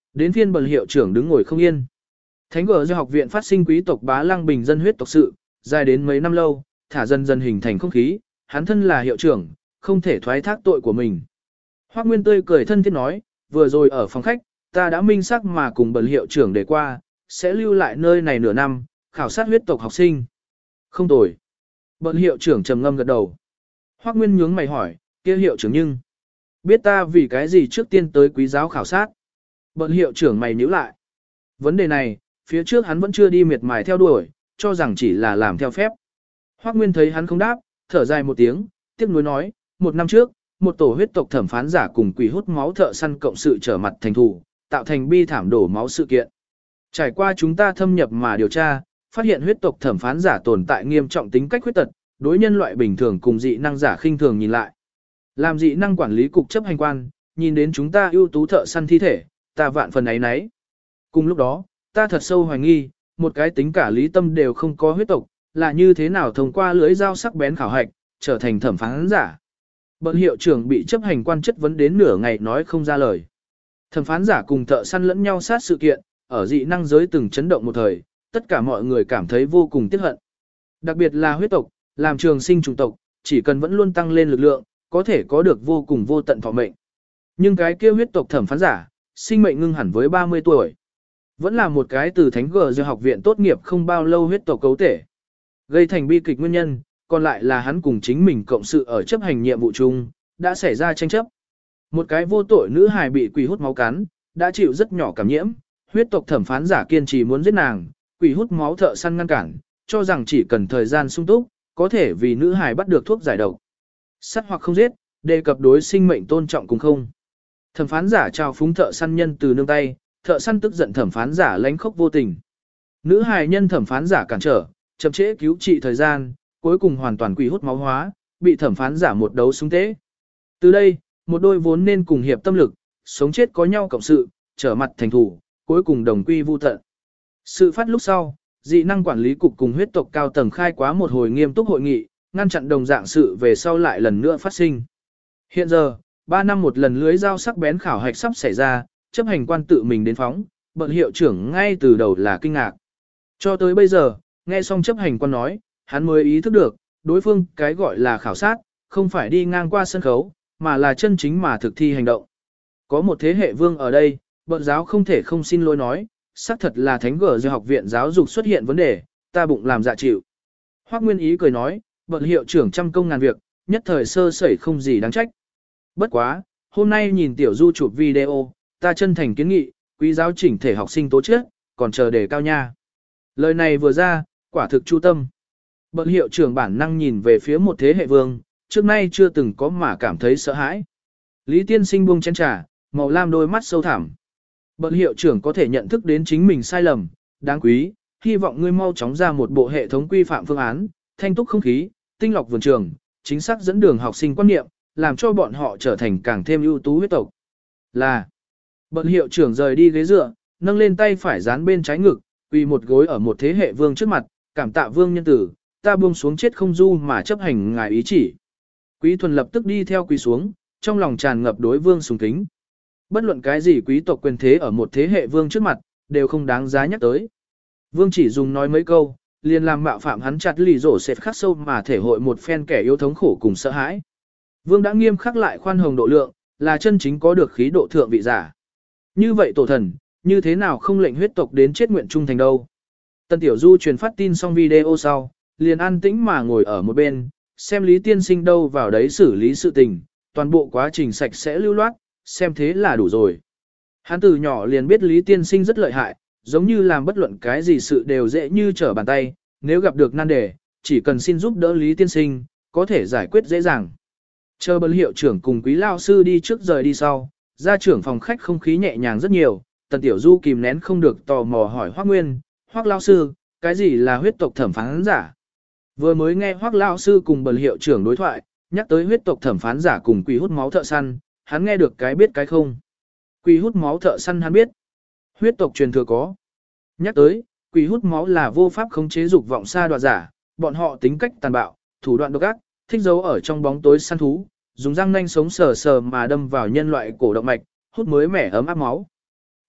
Đến phiên bần hiệu trưởng đứng ngồi không yên. Thánh gở do học viện phát sinh quý tộc bá lăng bình dân huyết tộc sự, dài đến mấy năm lâu, thả dần dần hình thành không khí, hắn thân là hiệu trưởng, không thể thoái thác tội của mình. Hoắc Nguyên tươi cười thân thiết nói, vừa rồi ở phòng khách, ta đã minh xác mà cùng bần hiệu trưởng để qua, sẽ lưu lại nơi này nửa năm, khảo sát huyết tộc học sinh. Không tồi. Bần hiệu trưởng trầm ngâm gật đầu. Hoắc Nguyên nhướng mày hỏi, kia hiệu trưởng nhưng biết ta vì cái gì trước tiên tới quý giáo khảo sát. Bần hiệu trưởng mày nhíu lại. Vấn đề này, phía trước hắn vẫn chưa đi miệt mài theo đuổi, cho rằng chỉ là làm theo phép. Hoắc Nguyên thấy hắn không đáp, thở dài một tiếng, tiếc nuối nói, một năm trước, một tổ huyết tộc thẩm phán giả cùng quỷ hút máu thợ săn cộng sự trở mặt thành thù, tạo thành bi thảm đổ máu sự kiện. Trải qua chúng ta thâm nhập mà điều tra, phát hiện huyết tộc thẩm phán giả tồn tại nghiêm trọng tính cách khuyết tật, đối nhân loại bình thường cùng dị năng giả khinh thường nhìn lại. Làm dị năng quản lý cục chấp hành quan, nhìn đến chúng ta ưu tú thợ săn thi thể, ta vạn phần ấy nấy. Cùng lúc đó, ta thật sâu hoài nghi, một cái tính cả lý tâm đều không có huyết tộc, là như thế nào thông qua lưới dao sắc bén khảo hạch, trở thành thẩm phán giả. Bận hiệu trưởng bị chấp hành quan chất vấn đến nửa ngày nói không ra lời. Thẩm phán giả cùng thợ săn lẫn nhau sát sự kiện, ở dị năng giới từng chấn động một thời, tất cả mọi người cảm thấy vô cùng tiếc hận. Đặc biệt là huyết tộc, làm trường sinh chủng tộc, chỉ cần vẫn luôn tăng lên lực lượng, có thể có được vô cùng vô tận thọ mệnh. Nhưng cái kia huyết tộc thẩm phán giả, sinh mệnh ngưng hẳn với 30 tuổi. Vẫn là một cái từ Thánh Gờ do học viện tốt nghiệp không bao lâu huyết tộc cấu thể. Gây thành bi kịch nguyên nhân, còn lại là hắn cùng chính mình cộng sự ở chấp hành nhiệm vụ chung, đã xảy ra tranh chấp. Một cái vô tội nữ hài bị quỷ hút máu cắn, đã chịu rất nhỏ cảm nhiễm, huyết tộc thẩm phán giả kiên trì muốn giết nàng, quỷ hút máu thợ săn ngăn cản, cho rằng chỉ cần thời gian sung túc, có thể vì nữ hài bắt được thuốc giải độc. Sát hoặc không giết, đề cập đối sinh mệnh tôn trọng cùng không. Thẩm phán giả trao phúng thợ săn nhân từ nương tay, thợ săn tức giận thẩm phán giả lánh khóc vô tình. Nữ hài nhân thẩm phán giả cản trở, chậm trễ cứu trị thời gian, cuối cùng hoàn toàn quỷ hút máu hóa, bị thẩm phán giả một đấu súng tế. Từ đây, một đôi vốn nên cùng hiệp tâm lực, sống chết có nhau cộng sự, trở mặt thành thủ, cuối cùng đồng quy vu tận. Sự phát lúc sau, dị năng quản lý cục cùng huyết tộc cao tầng khai quá một hồi nghiêm túc hội nghị, ngăn chặn đồng dạng sự về sau lại lần nữa phát sinh. Hiện giờ, 3 năm một lần lưới dao sắc bén khảo hạch sắp xảy ra, chấp hành quan tự mình đến phóng, bận hiệu trưởng ngay từ đầu là kinh ngạc. Cho tới bây giờ, nghe xong chấp hành quan nói, hắn mới ý thức được, đối phương cái gọi là khảo sát, không phải đi ngang qua sân khấu, mà là chân chính mà thực thi hành động. Có một thế hệ vương ở đây, bận giáo không thể không xin lỗi nói, xác thật là Thánh Gở do học viện giáo dục xuất hiện vấn đề, ta bụng làm dạ chịu. Hoắc Nguyên Ý cười nói, bận hiệu trưởng trăm công ngàn việc, nhất thời sơ sẩy không gì đáng trách. Bất quá, hôm nay nhìn tiểu du chụp video, ta chân thành kiến nghị, quý giáo chỉnh thể học sinh tố chất, còn chờ đề cao nha. Lời này vừa ra, quả thực chu tâm. Bận hiệu trưởng bản năng nhìn về phía một thế hệ vương, trước nay chưa từng có mà cảm thấy sợ hãi. Lý tiên sinh buông chén trà, màu lam đôi mắt sâu thẳm. Bận hiệu trưởng có thể nhận thức đến chính mình sai lầm, đáng quý, hy vọng ngươi mau chóng ra một bộ hệ thống quy phạm phương án, thanh túc không khí, tinh lọc vườn trường, chính xác dẫn đường học sinh quan niệm, làm cho bọn họ trở thành càng thêm ưu tú huyết tộc. Là, bận hiệu trưởng rời đi ghế dựa, nâng lên tay phải dán bên trái ngực, quỳ một gối ở một thế hệ vương trước mặt, cảm tạ vương nhân tử, ta buông xuống chết không du mà chấp hành ngài ý chỉ. Quý thuần lập tức đi theo quỳ xuống, trong lòng tràn ngập đối vương sùng kính. Bất luận cái gì quý tộc quyền thế ở một thế hệ vương trước mặt, đều không đáng giá nhắc tới. Vương chỉ dùng nói mấy câu, liền làm mạo phạm hắn chặt lì rổ xẹt khắc sâu mà thể hội một phen kẻ yếu thống khổ cùng sợ hãi. Vương đã nghiêm khắc lại khoan hồng độ lượng, là chân chính có được khí độ thượng vị giả. Như vậy tổ thần, như thế nào không lệnh huyết tộc đến chết nguyện trung thành đâu. Tân Tiểu Du truyền phát tin xong video sau, liền an tĩnh mà ngồi ở một bên, xem Lý Tiên Sinh đâu vào đấy xử lý sự tình, toàn bộ quá trình sạch sẽ lưu loát, xem thế là đủ rồi. Hắn từ nhỏ liền biết Lý Tiên Sinh rất lợi hại, giống như làm bất luận cái gì sự đều dễ như trở bàn tay, nếu gặp được nan đề, chỉ cần xin giúp đỡ Lý Tiên Sinh, có thể giải quyết dễ dàng. Chờ bần hiệu trưởng cùng quý lao sư đi trước rời đi sau, gia trưởng phòng khách không khí nhẹ nhàng rất nhiều, Tần Tiểu Du kìm nén không được tò mò hỏi Hoắc Nguyên, Hoắc lao sư, cái gì là huyết tộc thẩm phán giả? Vừa mới nghe Hoắc lao sư cùng bần hiệu trưởng đối thoại, nhắc tới huyết tộc thẩm phán giả cùng quỷ hút máu thợ săn, hắn nghe được cái biết cái không. Quỷ hút máu thợ săn hắn biết. Huyết tộc truyền thừa có. Nhắc tới, quỷ hút máu là vô pháp khống chế dục vọng sa đoạt giả, bọn họ tính cách tàn bạo, thủ đoạn độc ác, thích giấu ở trong bóng tối săn thú, dùng răng nanh sống sờ sờ mà đâm vào nhân loại cổ động mạch, hút mới mẻ ấm áp máu.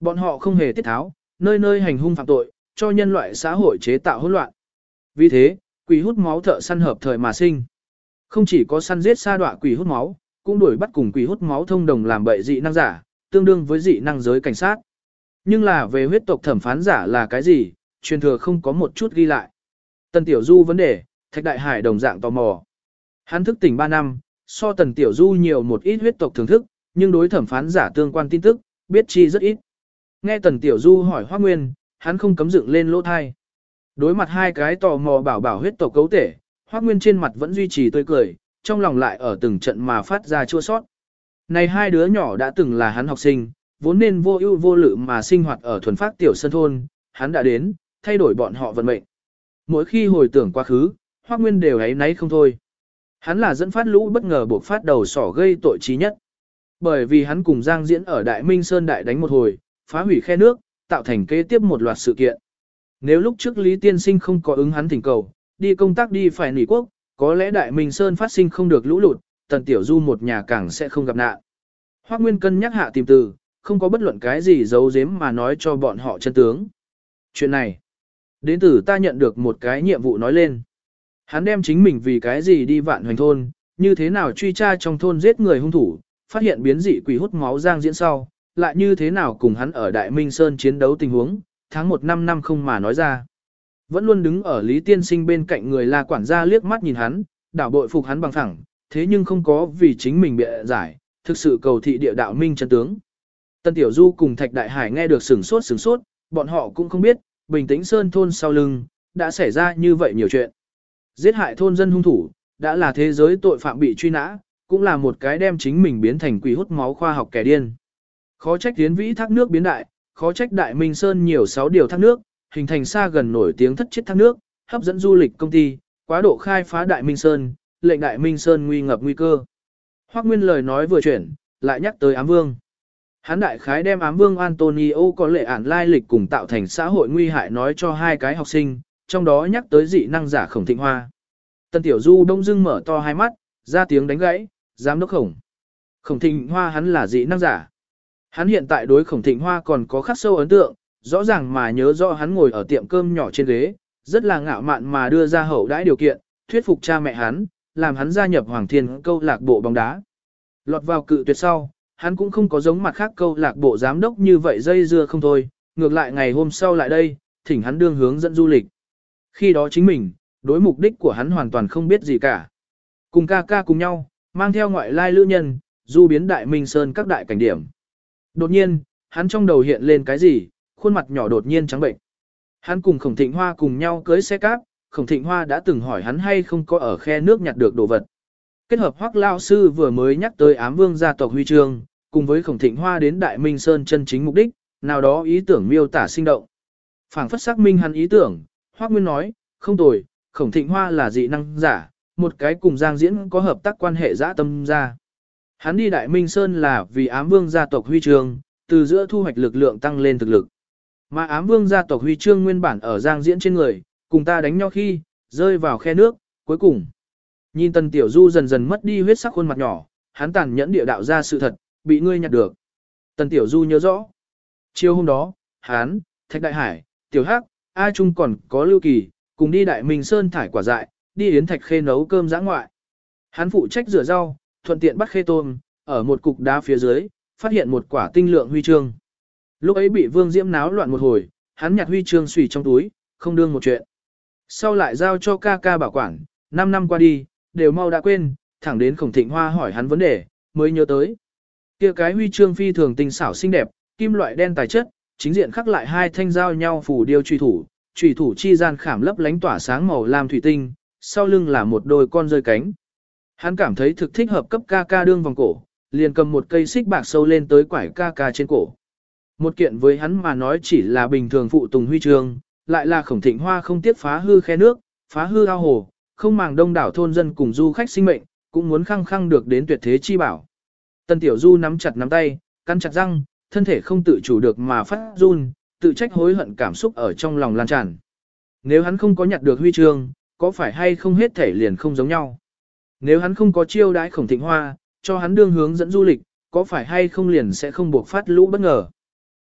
Bọn họ không hề tiết tháo, nơi nơi hành hung phạm tội, cho nhân loại xã hội chế tạo hỗn loạn. Vì thế, quỷ hút máu thợ săn hợp thời mà sinh. Không chỉ có săn giết sa đọa quỷ hút máu, cũng đuổi bắt cùng quỷ hút máu thông đồng làm bậy dị năng giả, tương đương với dị năng giới cảnh sát. Nhưng là về huyết tộc thẩm phán giả là cái gì, truyền thừa không có một chút ghi lại. Tần Tiểu Du vấn đề, Thạch Đại Hải đồng dạng tò mò. Hắn thức tỉnh 3 năm, so Tần Tiểu Du nhiều một ít huyết tộc thưởng thức, nhưng đối thẩm phán giả tương quan tin tức, biết chi rất ít. Nghe Tần Tiểu Du hỏi Hoắc Nguyên, hắn không cấm dựng lên lỗ thai. Đối mặt hai cái tò mò bảo huyết tộc cấu thể, Hoắc Nguyên trên mặt vẫn duy trì tươi cười, trong lòng lại ở từng trận mà phát ra chua sót. Này hai đứa nhỏ đã từng là hắn học sinh, vốn nên vô ưu vô lự mà sinh hoạt ở thuần phát tiểu sân thôn, hắn đã đến, thay đổi bọn họ vận mệnh. Mỗi khi hồi tưởng quá khứ, Hoắc Nguyên đều ấy náy không thôi. Hắn là dẫn phát lũ bất ngờ buộc phát đầu sỏ gây tội trí nhất. Bởi vì hắn cùng Giang Diễn ở Đại Minh Sơn đại đánh một hồi, phá hủy khe nước, tạo thành kế tiếp một loạt sự kiện. Nếu lúc trước Lý Tiên Sinh không có ứng hắn thỉnh cầu, đi công tác đi phải nỉ quốc, có lẽ Đại Minh Sơn phát sinh không được lũ lụt, Tần Tiểu Du một nhà càng sẽ không gặp nạn. Hoắc Nguyên cân nhắc hạ tìm từ, không có bất luận cái gì giấu giếm mà nói cho bọn họ chân tướng. Chuyện này, đến từ ta nhận được một cái nhiệm vụ nói lên. Hắn đem chính mình vì cái gì đi Vạn Hoành thôn, như thế nào truy tra trong thôn giết người hung thủ, phát hiện biến dị quỷ hút máu Giang Diễn sau, lại như thế nào cùng hắn ở Đại Minh Sơn chiến đấu tình huống, tháng 1 năm không mà nói ra. Vẫn luôn đứng ở Lý Tiên Sinh bên cạnh người La quản gia liếc mắt nhìn hắn, đảo bội phục hắn bằng phẳng, thế nhưng không có vì chính mình bịa giải, thực sự cầu thị địa đạo minh chân tướng. Tân Tiểu Du cùng Thạch Đại Hải nghe được sửng sốt, bọn họ cũng không biết, Bình Tĩnh Sơn thôn sau lưng, đã xảy ra như vậy nhiều chuyện. Giết hại thôn dân hung thủ, đã là thế giới tội phạm bị truy nã, cũng là một cái đem chính mình biến thành quỷ hút máu khoa học kẻ điên. Khó trách tiến vĩ thác nước biến đại, khó trách Đại Minh Sơn nhiều 6 điều thác nước, hình thành xa gần nổi tiếng thất chết thác nước, hấp dẫn du lịch công ty, quá độ khai phá Đại Minh Sơn, lệnh Đại Minh Sơn nguy ngập nguy cơ. Hoắc Nguyên lời nói vừa chuyển, lại nhắc tới Ám Vương. Hắn đại khái đem Ám Vương Antonio có lệ ản lai lịch cùng tạo thành xã hội nguy hại nói cho hai cái học sinh, trong đó nhắc tới dị năng giả Khổng Thịnh Hoa. Tân Tiểu Du đông dưng mở to hai mắt, ra tiếng đánh gãy, giám đốc Khổng. Khổng Thịnh Hoa hắn là dị năng giả. Hắn hiện tại đối Khổng Thịnh Hoa còn có khắc sâu ấn tượng, rõ ràng mà nhớ rõ hắn ngồi ở tiệm cơm nhỏ trên ghế, rất là ngạo mạn mà đưa ra hậu đãi điều kiện, thuyết phục cha mẹ hắn, làm hắn gia nhập Hoàng Thiên câu lạc bộ bóng đá. Lọt vào cự tuyệt sau, hắn cũng không có giống mặt khác câu lạc bộ giám đốc như vậy dây dưa không thôi, ngược lại ngày hôm sau lại đây, thỉnh hắn đương hướng dẫn du lịch. Khi đó chính mình, đối mục đích của hắn hoàn toàn không biết gì cả. Cùng ca ca cùng nhau, mang theo ngoại lai lữ nhân, du biến Đại Minh Sơn các đại cảnh điểm. Đột nhiên, hắn trong đầu hiện lên cái gì, khuôn mặt nhỏ đột nhiên trắng bệnh. Hắn cùng Khổng Thịnh Hoa cùng nhau cưới xe cáp, Khổng Thịnh Hoa đã từng hỏi hắn hay không có ở khe nước nhặt được đồ vật. Kết hợp Hoắc lão sư vừa mới nhắc tới Ám Vương gia tộc huy chương, cùng với Khổng Thịnh Hoa đến Đại Minh Sơn chân chính mục đích, nào đó ý tưởng miêu tả sinh động. Phảng phất xác minh hắn ý tưởng, Hoắc Nguyên nói, không tồi, Khổng Thịnh Hoa là dị năng giả, một cái cùng Giang Diễn có hợp tác quan hệ dã tâm ra. Hắn đi Đại Minh Sơn là vì Ám Vương gia tộc huy chương, từ giữa thu hoạch lực lượng tăng lên thực lực. Mà Ám Vương gia tộc huy chương nguyên bản ở Giang Diễn trên người, cùng ta đánh nhau khi, rơi vào khe nước, cuối cùng. Nhìn Tần Tiểu Du dần dần mất đi huyết sắc khuôn mặt nhỏ, hắn tàn nhẫn địa đạo ra sự thật, bị ngươi nhặt được. Tần Tiểu Du nhớ rõ. Chiều hôm đó, hắn, Thạch Đại Hải, Tiểu Hắc, A Trung còn có Lưu Kỳ, cùng đi Đại Minh Sơn thải quả dại, đi Yến Thạch Khê nấu cơm giã ngoại. Hắn phụ trách rửa rau, thuận tiện bắt khê tôm, ở một cục đá phía dưới, phát hiện một quả tinh lượng huy chương. Lúc ấy bị Vương Diễm náo loạn một hồi, hắn nhặt huy chương xùy trong túi, không đương một chuyện. Sau lại giao cho ca ca bảo quản, 5 năm qua đi, đều mau đã quên, thẳng đến Khổng Thịnh Hoa hỏi hắn vấn đề, mới nhớ tới. Kia cái huy chương phi thường tinh xảo xinh đẹp, kim loại đen tài chất, chính diện khắc lại hai thanh giao nhau phủ điêu chủy thủ chi gian khảm lấp lánh tỏa sáng màu lam thủy tinh, sau lưng là một đôi con rơi cánh. Hắn cảm thấy thực thích hợp cấp ca ca đương vòng cổ, liền cầm một cây xích bạc sâu lên tới quải ca ca trên cổ. Một kiện với hắn mà nói chỉ là bình thường phụ tùng huy chương, lại là Khổng Thịnh Hoa không tiếc phá hư khe nước, phá hư ao hồ, không màng đông đảo thôn dân cùng du khách sinh mệnh, cũng muốn khăng khăng được đến tuyệt thế chi bảo. Tần Tiểu Du nắm chặt nắm tay, cắn chặt răng, thân thể không tự chủ được mà phát run, tự trách hối hận cảm xúc ở trong lòng lan tràn. Nếu hắn không có nhặt được huy chương, có phải hay không hết thể liền không giống nhau? Nếu hắn không có chiêu đãi Khổng Thịnh Hoa, cho hắn đương hướng dẫn du lịch, có phải hay không liền sẽ không buộc phát lũ bất ngờ?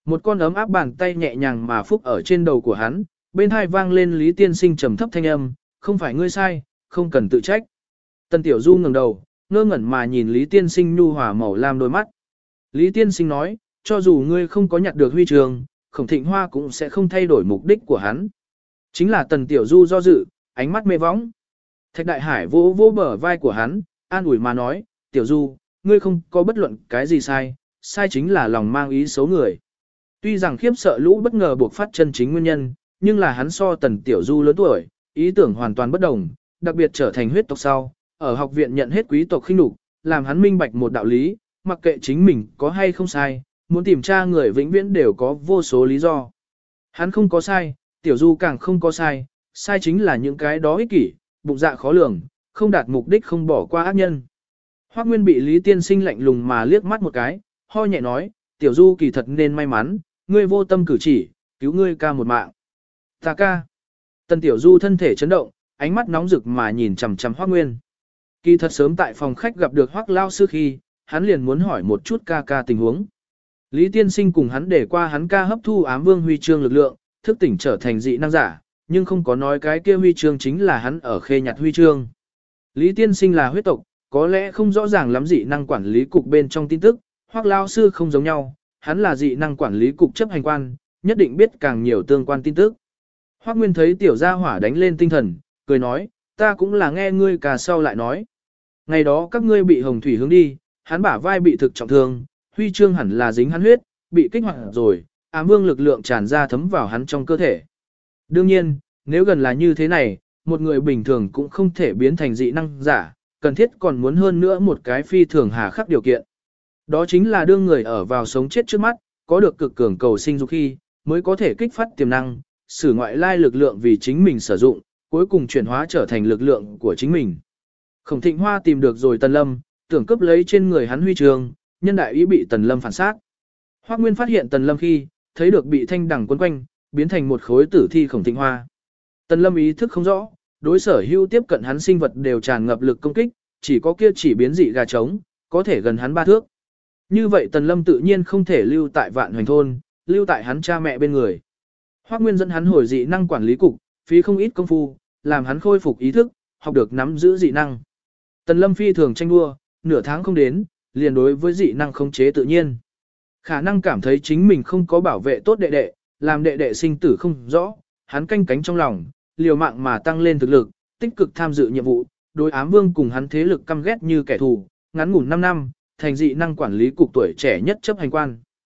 Một con ấm áp bàn tay nhẹ nhàng mà phúc ở trên đầu của hắn, bên hai vang lên Lý Tiên Sinh trầm thấp thanh âm, không phải ngươi sai, không cần tự trách. Tần Tiểu Du ngẩng đầu, ngơ ngẩn mà nhìn Lý Tiên Sinh nhu hòa màu lam đôi mắt. Lý Tiên Sinh nói, cho dù ngươi không có nhặt được huy chương, Khổng Thịnh Hoa cũng sẽ không thay đổi mục đích của hắn. Chính là Tần Tiểu Du do dự, ánh mắt mê võng. Thạch Đại Hải vỗ vỗ bờ vai của hắn, an ủi mà nói, Tiểu Du, ngươi không có bất luận cái gì sai, sai chính là lòng mang ý xấu người. Tuy rằng khiếp sợ lũ bất ngờ buộc phát chân chính nguyên nhân, nhưng là hắn so Tần Tiểu Du lớn tuổi, ý tưởng hoàn toàn bất đồng, đặc biệt trở thành huyết tộc sau, ở học viện nhận hết quý tộc khinh nhục, làm hắn minh bạch một đạo lý, mặc kệ chính mình có hay không sai, muốn tìm tra người vĩnh viễn đều có vô số lý do. Hắn không có sai, Tiểu Du càng không có sai, sai chính là những cái đó ích kỷ, bụng dạ khó lường, không đạt mục đích không bỏ qua ác nhân. Hoắc Nguyên bị Lý Tiên Sinh lạnh lùng mà liếc mắt một cái, ho nhẹ nói, Tiểu Du kỳ thật nên may mắn, ngươi vô tâm cử chỉ, cứu ngươi ca một mạng. Ta ca. Tần Tiểu Du thân thể chấn động, ánh mắt nóng rực mà nhìn chằm chằm Hoắc Nguyên. Kỳ thật sớm tại phòng khách gặp được Hoắc Lao sư khi, hắn liền muốn hỏi một chút ca ca tình huống. Lý Tiên Sinh cùng hắn để qua hắn ca hấp thu ám vương huy chương lực lượng, thức tỉnh trở thành dị năng giả, nhưng không có nói cái kia huy chương chính là hắn ở khê nhặt huy chương. Lý Tiên Sinh là huyết tộc, có lẽ không rõ ràng lắm dị năng quản lý cục bên trong tin tức, Hoắc Lao sư không giống nhau, hắn là dị năng quản lý cục chấp hành quan, nhất định biết càng nhiều tương quan tin tức. Hoắc Nguyên thấy tiểu gia hỏa đánh lên tinh thần, cười nói, ta cũng là nghe ngươi cả sau lại nói. Ngày đó các ngươi bị hồng thủy hướng đi, hắn bả vai bị thực trọng thương, huy chương hẳn là dính hắn huyết, bị kích hoạt rồi, ám vương lực lượng tràn ra thấm vào hắn trong cơ thể. Đương nhiên, nếu gần là như thế này, một người bình thường cũng không thể biến thành dị năng giả, cần thiết còn muốn hơn nữa một cái phi thường hà khắc điều kiện. Đó chính là đương người ở vào sống chết trước mắt, có được cực cường cầu sinh dục khi, mới có thể kích phát tiềm năng, sử ngoại lai lực lượng vì chính mình sử dụng, cuối cùng chuyển hóa trở thành lực lượng của chính mình. Khổng Thịnh Hoa tìm được rồi Tần Lâm, tưởng cướp lấy trên người hắn huy chương, nhân đại ý bị Tần Lâm phản sát. Hoắc Nguyên phát hiện Tần Lâm khi, thấy được bị thanh đằng quấn quanh, biến thành một khối tử thi Khổng Thịnh Hoa. Tần Lâm ý thức không rõ, đối sở hữu tiếp cận hắn sinh vật đều tràn ngập lực công kích, chỉ có kia chỉ biến dị gà trống, có thể gần hắn 3 thước. Như vậy Tần Lâm tự nhiên không thể lưu tại Vạn Hoành thôn, lưu tại hắn cha mẹ bên người. Hoắc Nguyên dẫn hắn hồi dị năng quản lý cục, phí không ít công phu, làm hắn khôi phục ý thức, học được nắm giữ dị năng. Tần Lâm phi thường tranh đua, nửa tháng không đến, liền đối với dị năng khống chế tự nhiên. Khả năng cảm thấy chính mình không có bảo vệ tốt đệ đệ, làm đệ đệ sinh tử không rõ, hắn canh cánh trong lòng, liều mạng mà tăng lên thực lực, tích cực tham dự nhiệm vụ, đối ám vương cùng hắn thế lực căm ghét như kẻ thù, ngắn ngủn 5 năm, thành dị năng quản lý cục tuổi trẻ nhất chấp hành quan.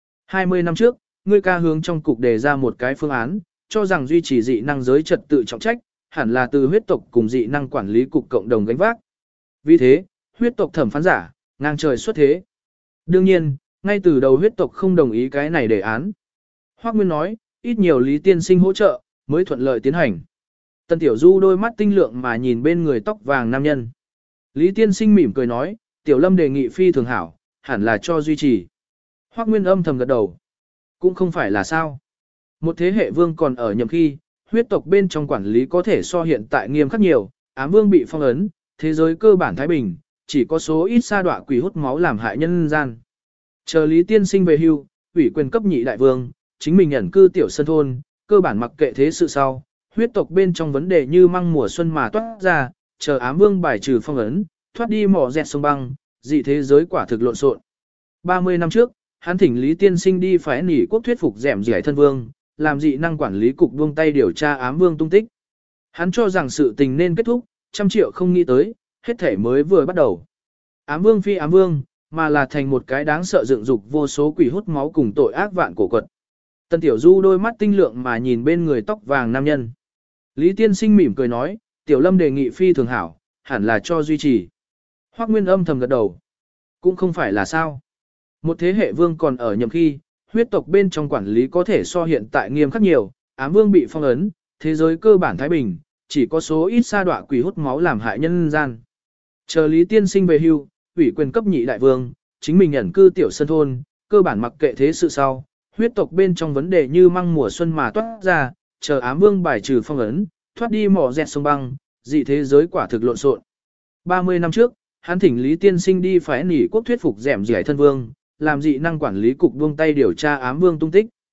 20 năm trước, ngươi ca hướng trong cục đề ra một cái phương án, cho rằng duy trì dị năng giới trật tự trọng trách, hẳn là từ huyết tộc cùng dị năng quản lý cục cộng đồng gánh vác. Vì thế, huyết tộc thẩm phán giả, ngang trời xuất thế. Đương nhiên, ngay từ đầu huyết tộc không đồng ý cái này đề án. Hoắc Nguyên nói, ít nhiều Lý Tiên Sinh hỗ trợ, mới thuận lợi tiến hành. Tần Tiểu Du đôi mắt tinh lượng mà nhìn bên người tóc vàng nam nhân. Lý Tiên Sinh mỉm cười nói, Tiểu Lâm đề nghị phi thường hảo, hẳn là cho duy trì. Hoắc Nguyên âm thầm gật đầu. Cũng không phải là sao. Một thế hệ vương còn ở nhậm khi, huyết tộc bên trong quản lý có thể so hiện tại nghiêm khắc nhiều, ám vương bị phong ấn, thế giới cơ bản thái bình, chỉ có số ít sa đọa quỷ hút máu làm hại nhân gian. Chờ Lý Tiên Sinh về hưu, ủy quyền cấp nhị đại vương, chính mình ẩn cư tiểu sân thôn, cơ bản mặc kệ thế sự sau, huyết tộc bên trong vấn đề như măng mùa xuân mà toát ra, chờ ám vương bài trừ phong ấn, thoát đi mỏ dẹt sông băng, dị thế giới quả thực lộn xộn. 30 năm trước, hắn thỉnh Lý Tiên Sinh đi phái nỉ quốc thuyết phục dẻm dẻ thân vương, làm dị năng quản lý cục buông tay điều tra ám vương tung tích. Hắn cho rằng sự tình nên kết thúc, 100 triệu không nghĩ tới, hết thể mới vừa bắt đầu. Ám vương phi ám vương, mà là thành một cái đáng sợ dựng dục vô số quỷ hút máu cùng tội ác vạn cổ quật. Tần Tiểu Du đôi mắt tinh lượng mà nhìn bên người tóc vàng nam nhân. Lý Tiên Sinh mỉm cười nói, Tiểu Lâm đề nghị phi thường hảo, hẳn là cho duy trì. Hoắc Nguyên âm thầm gật đầu. Cũng không phải là sao. Một thế hệ vương còn ở nhậm khi, huyết tộc bên trong quản lý có thể so hiện tại nghiêm khắc nhiều, ám vương bị phong ấn, thế giới cơ bản thái bình, chỉ có số ít sa đọa quỷ hút máu làm hại nhân gian. Chờ Lý Tiên Sinh về hưu, ủy quyền cấp nhị đại vương, chính mình ẩn cư tiểu sân thôn, cơ bản mặc kệ thế sự sau, huyết tộc bên trong vấn đề như măng mùa xuân mà toát ra, chờ ám vương bài trừ phong ấn, thoát đi mỏ dẹt sông băng, dị thế giới quả thực lộn xộn. 30 năm trước, hắn thỉnh Lý Tiên Sinh đi phái nỉ quốc thuyết phục dẻm dẻ thân vương, làm dị năng quản lý cục buông tay điều tra ám vương tung tích.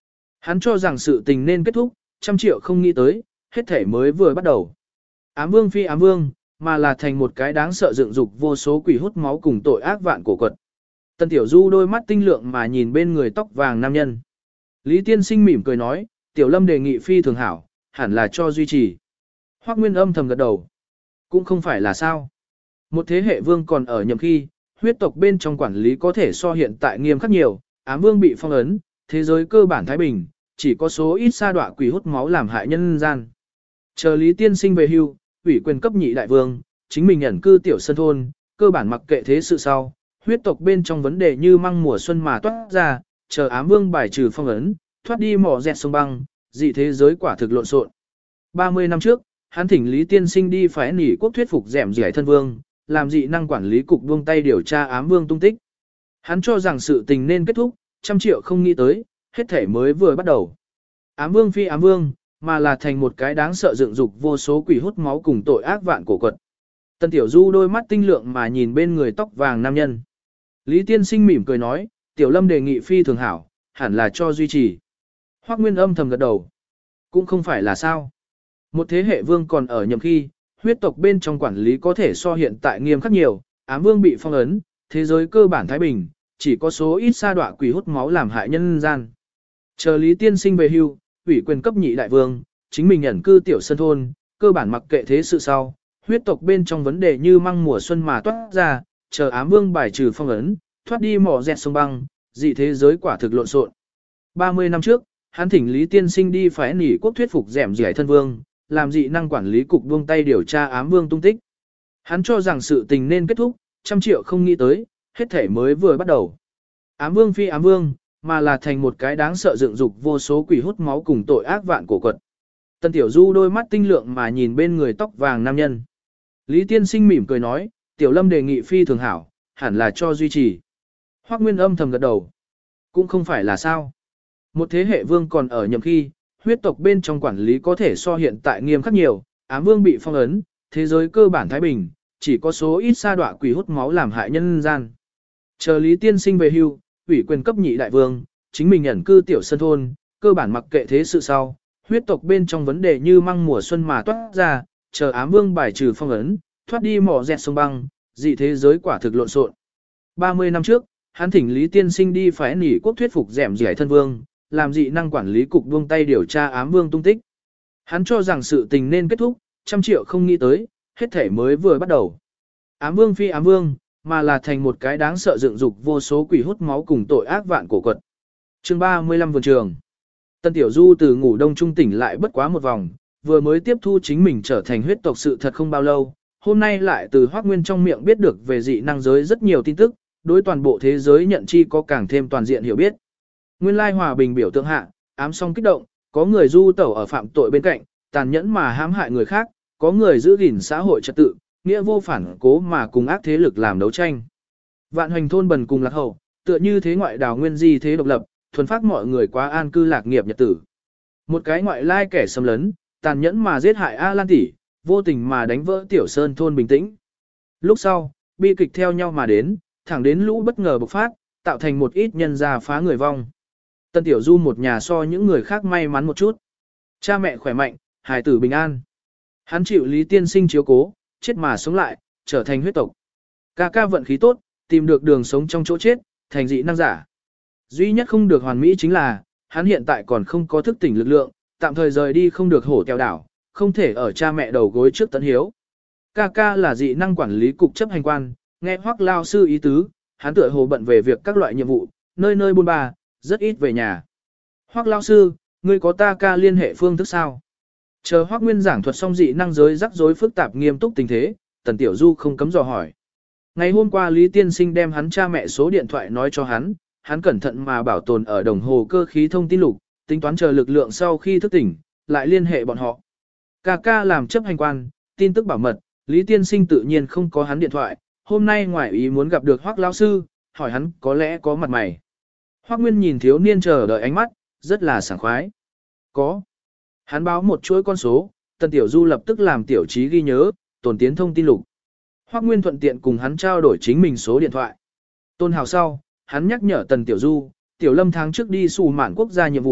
Hắn cho rằng sự tình nên kết thúc, 100 triệu không nghĩ tới, hết thể mới vừa bắt đầu. Ám vương phi ám vương, mà là thành một cái đáng sợ dựng dục vô số quỷ hút máu cùng tội ác vạn cổ quật. Tần Tiểu Du đôi mắt tinh lượng mà nhìn bên người tóc vàng nam nhân. Lý Tiên Sinh mỉm cười nói, Tiểu Lâm đề nghị phi thường hảo, hẳn là cho duy trì. Hoắc Nguyên âm thầm gật đầu. Cũng không phải là sao. Một thế hệ vương còn ở nhậm khi, huyết tộc bên trong quản lý có thể so hiện tại nghiêm khắc nhiều, ám vương bị phong ấn, thế giới cơ bản thái bình, chỉ có số ít sa đọa quỷ hút máu làm hại nhân gian. Chờ Lý Tiên Sinh về hưu, ủy quyền cấp nhị đại vương, chính mình ẩn cư tiểu sân thôn, cơ bản mặc kệ thế sự sau, huyết tộc bên trong vấn đề như măng mùa xuân mà toát ra, chờ ám vương bài trừ phong ấn, thoát đi mỏ dẹt sông băng, dị thế giới quả thực lộn xộn. 30 năm trước, hắn thỉnh Lý Tiên Sinh đi phái nỉ quốc thuyết phục dẻm giải thân vương, làm dị năng quản lý cục buông tay điều tra ám vương tung tích. Hắn cho rằng sự tình nên kết thúc, 100 triệu không nghĩ tới, hết thể mới vừa bắt đầu. Ám vương phi ám vương, mà là thành một cái đáng sợ dựng dục vô số quỷ hút máu cùng tội ác vạn cổ quật. Tần Tiểu Du đôi mắt tinh lượng mà nhìn bên người tóc vàng nam nhân. Lý Tiên Sinh mỉm cười nói, Tiểu Lâm đề nghị phi thường hảo, hẳn là cho duy trì. Hoắc Nguyên âm thầm gật đầu. Cũng không phải là sao. Một thế hệ vương còn ở nhậm khi, huyết tộc bên trong quản lý có thể so hiện tại nghiêm khắc nhiều, ám vương bị phong ấn, thế giới cơ bản thái bình, chỉ có số ít sa đọa quỷ hút máu làm hại nhân gian. Chờ Lý Tiên Sinh về hưu, ủy quyền cấp nhị đại vương, chính mình ẩn cư tiểu sân thôn, cơ bản mặc kệ thế sự sau, huyết tộc bên trong vấn đề như măng mùa xuân mà toát ra, chờ ám vương bài trừ phong ấn, thoát đi mỏ dẹt sông băng, dị thế giới quả thực lộn xộn. 30 năm trước, hắn thỉnh Lý Tiên Sinh đi phái nỉ quốc thuyết phục dẻm giải thân vương, làm dị năng quản lý cục buông tay điều tra ám vương tung tích. Hắn cho rằng sự tình nên kết thúc, 100 triệu không nghĩ tới, hết thể mới vừa bắt đầu. Ám vương phi ám vương, mà là thành một cái đáng sợ dựng dục vô số quỷ hút máu cùng tội ác vạn cổ quật. Tần Tiểu Du đôi mắt tinh lượng mà nhìn bên người tóc vàng nam nhân. Lý Tiên Sinh mỉm cười nói, Tiểu Lâm đề nghị phi thường hảo, hẳn là cho duy trì. Hoắc Nguyên âm thầm gật đầu. Cũng không phải là sao. Một thế hệ vương còn ở nhậm khi, huyết tộc bên trong quản lý có thể so hiện tại nghiêm khắc nhiều, ám vương bị phong ấn, thế giới cơ bản thái bình, chỉ có số ít sa đọa quỷ hút máu làm hại nhân gian. Chờ Lý Tiên Sinh về hưu, ủy quyền cấp nhị đại vương, chính mình ẩn cư tiểu sân thôn, cơ bản mặc kệ thế sự sau, huyết tộc bên trong vấn đề như măng mùa xuân mà toát ra, chờ ám vương bài trừ phong ấn, thoát đi mỏ dẹt sông băng, dị thế giới quả thực lộn xộn. 30 năm trước, hắn thỉnh Lý Tiên Sinh đi phái nỉ quốc thuyết phục dẻm giải thân vương, làm dị năng quản lý cục buông tay điều tra ám vương tung tích. Hắn cho rằng sự tình nên kết thúc, 100 triệu không nghĩ tới, hết thể mới vừa bắt đầu. Ám vương phi ám vương, mà là thành một cái đáng sợ dựng dục vô số quỷ hút máu cùng tội ác vạn cổ quật. Chương 35 vườn trường. Tần Tiểu Du từ ngủ đông trung tỉnh lại bất quá một vòng, vừa mới tiếp thu chính mình trở thành huyết tộc sự thật không bao lâu, hôm nay lại từ Hoắc Nguyên trong miệng biết được về dị năng giới rất nhiều tin tức, đối toàn bộ thế giới nhận chi có càng thêm toàn diện hiểu biết. Nguyên lai hòa bình biểu tượng hạ, ám song kích động, có người du tẩu ở phạm tội bên cạnh, tàn nhẫn mà hãm hại người khác, có người giữ gìn xã hội trật tự, nghĩa vô phản cố mà cùng ác thế lực làm đấu tranh. Vạn hoành thôn bần cùng lạc hậu, tựa như thế ngoại đảo nguyên di thế độc lập, thuần phát mọi người quá an cư lạc nghiệp nhật tử. Một cái ngoại lai kẻ xâm lấn, tàn nhẫn mà giết hại A Lan tỷ, vô tình mà đánh vỡ tiểu sơn thôn bình tĩnh. Lúc sau, bi kịch theo nhau mà đến, thẳng đến lũ bất ngờ bộc phát, tạo thành một ít nhân gia phá người vong. Tân Tiểu Du một nhà so những người khác may mắn một chút. Cha mẹ khỏe mạnh, hài tử bình an. Hắn chịu Lý Tiên Sinh chiếu cố, chết mà sống lại, trở thành huyết tộc. Ca ca vận khí tốt, tìm được đường sống trong chỗ chết, thành dị năng giả. Duy nhất không được hoàn mỹ chính là, hắn hiện tại còn không có thức tỉnh lực lượng, tạm thời rời đi không được hổ tèo đảo, không thể ở cha mẹ đầu gối trước tấn hiếu. Ca ca là dị năng quản lý cục chấp hành quan, nghe Hoắc lao sư ý tứ, hắn tựa hồ bận về việc các loại nhiệm vụ, nơi nơi buôn ba, rất ít về nhà. Hoắc lao sư, ngươi có ta ca liên hệ phương thức sao? Chờ Hoắc Nguyên giảng thuật xong dị năng giới rắc rối phức tạp nghiêm túc tình thế, Tần Tiểu Du không cấm dò hỏi. Ngày hôm qua Lý Tiên Sinh đem hắn cha mẹ số điện thoại nói cho hắn cẩn thận mà bảo tồn ở đồng hồ cơ khí thông tin lục, tính toán chờ lực lượng sau khi thức tỉnh, lại liên hệ bọn họ. Ca ca làm chấp hành quan, tin tức bảo mật, Lý Tiên Sinh tự nhiên không có hắn điện thoại, hôm nay ngoài ý muốn gặp được Hoắc lão sư, hỏi hắn có lẽ có mặt mày. Hoắc Nguyên nhìn thiếu niên chờ đợi ánh mắt, rất là sảng khoái. Có. Hắn báo một chuỗi con số, Tần Tiểu Du lập tức làm tiểu trí ghi nhớ, tồn tiến thông tin lục. Hoắc Nguyên thuận tiện cùng hắn trao đổi chính mình số điện thoại. Tôn hào sau, hắn nhắc nhở Tần Tiểu Du, Tiểu Lâm tháng trước đi xù mạn quốc gia nhiệm vụ,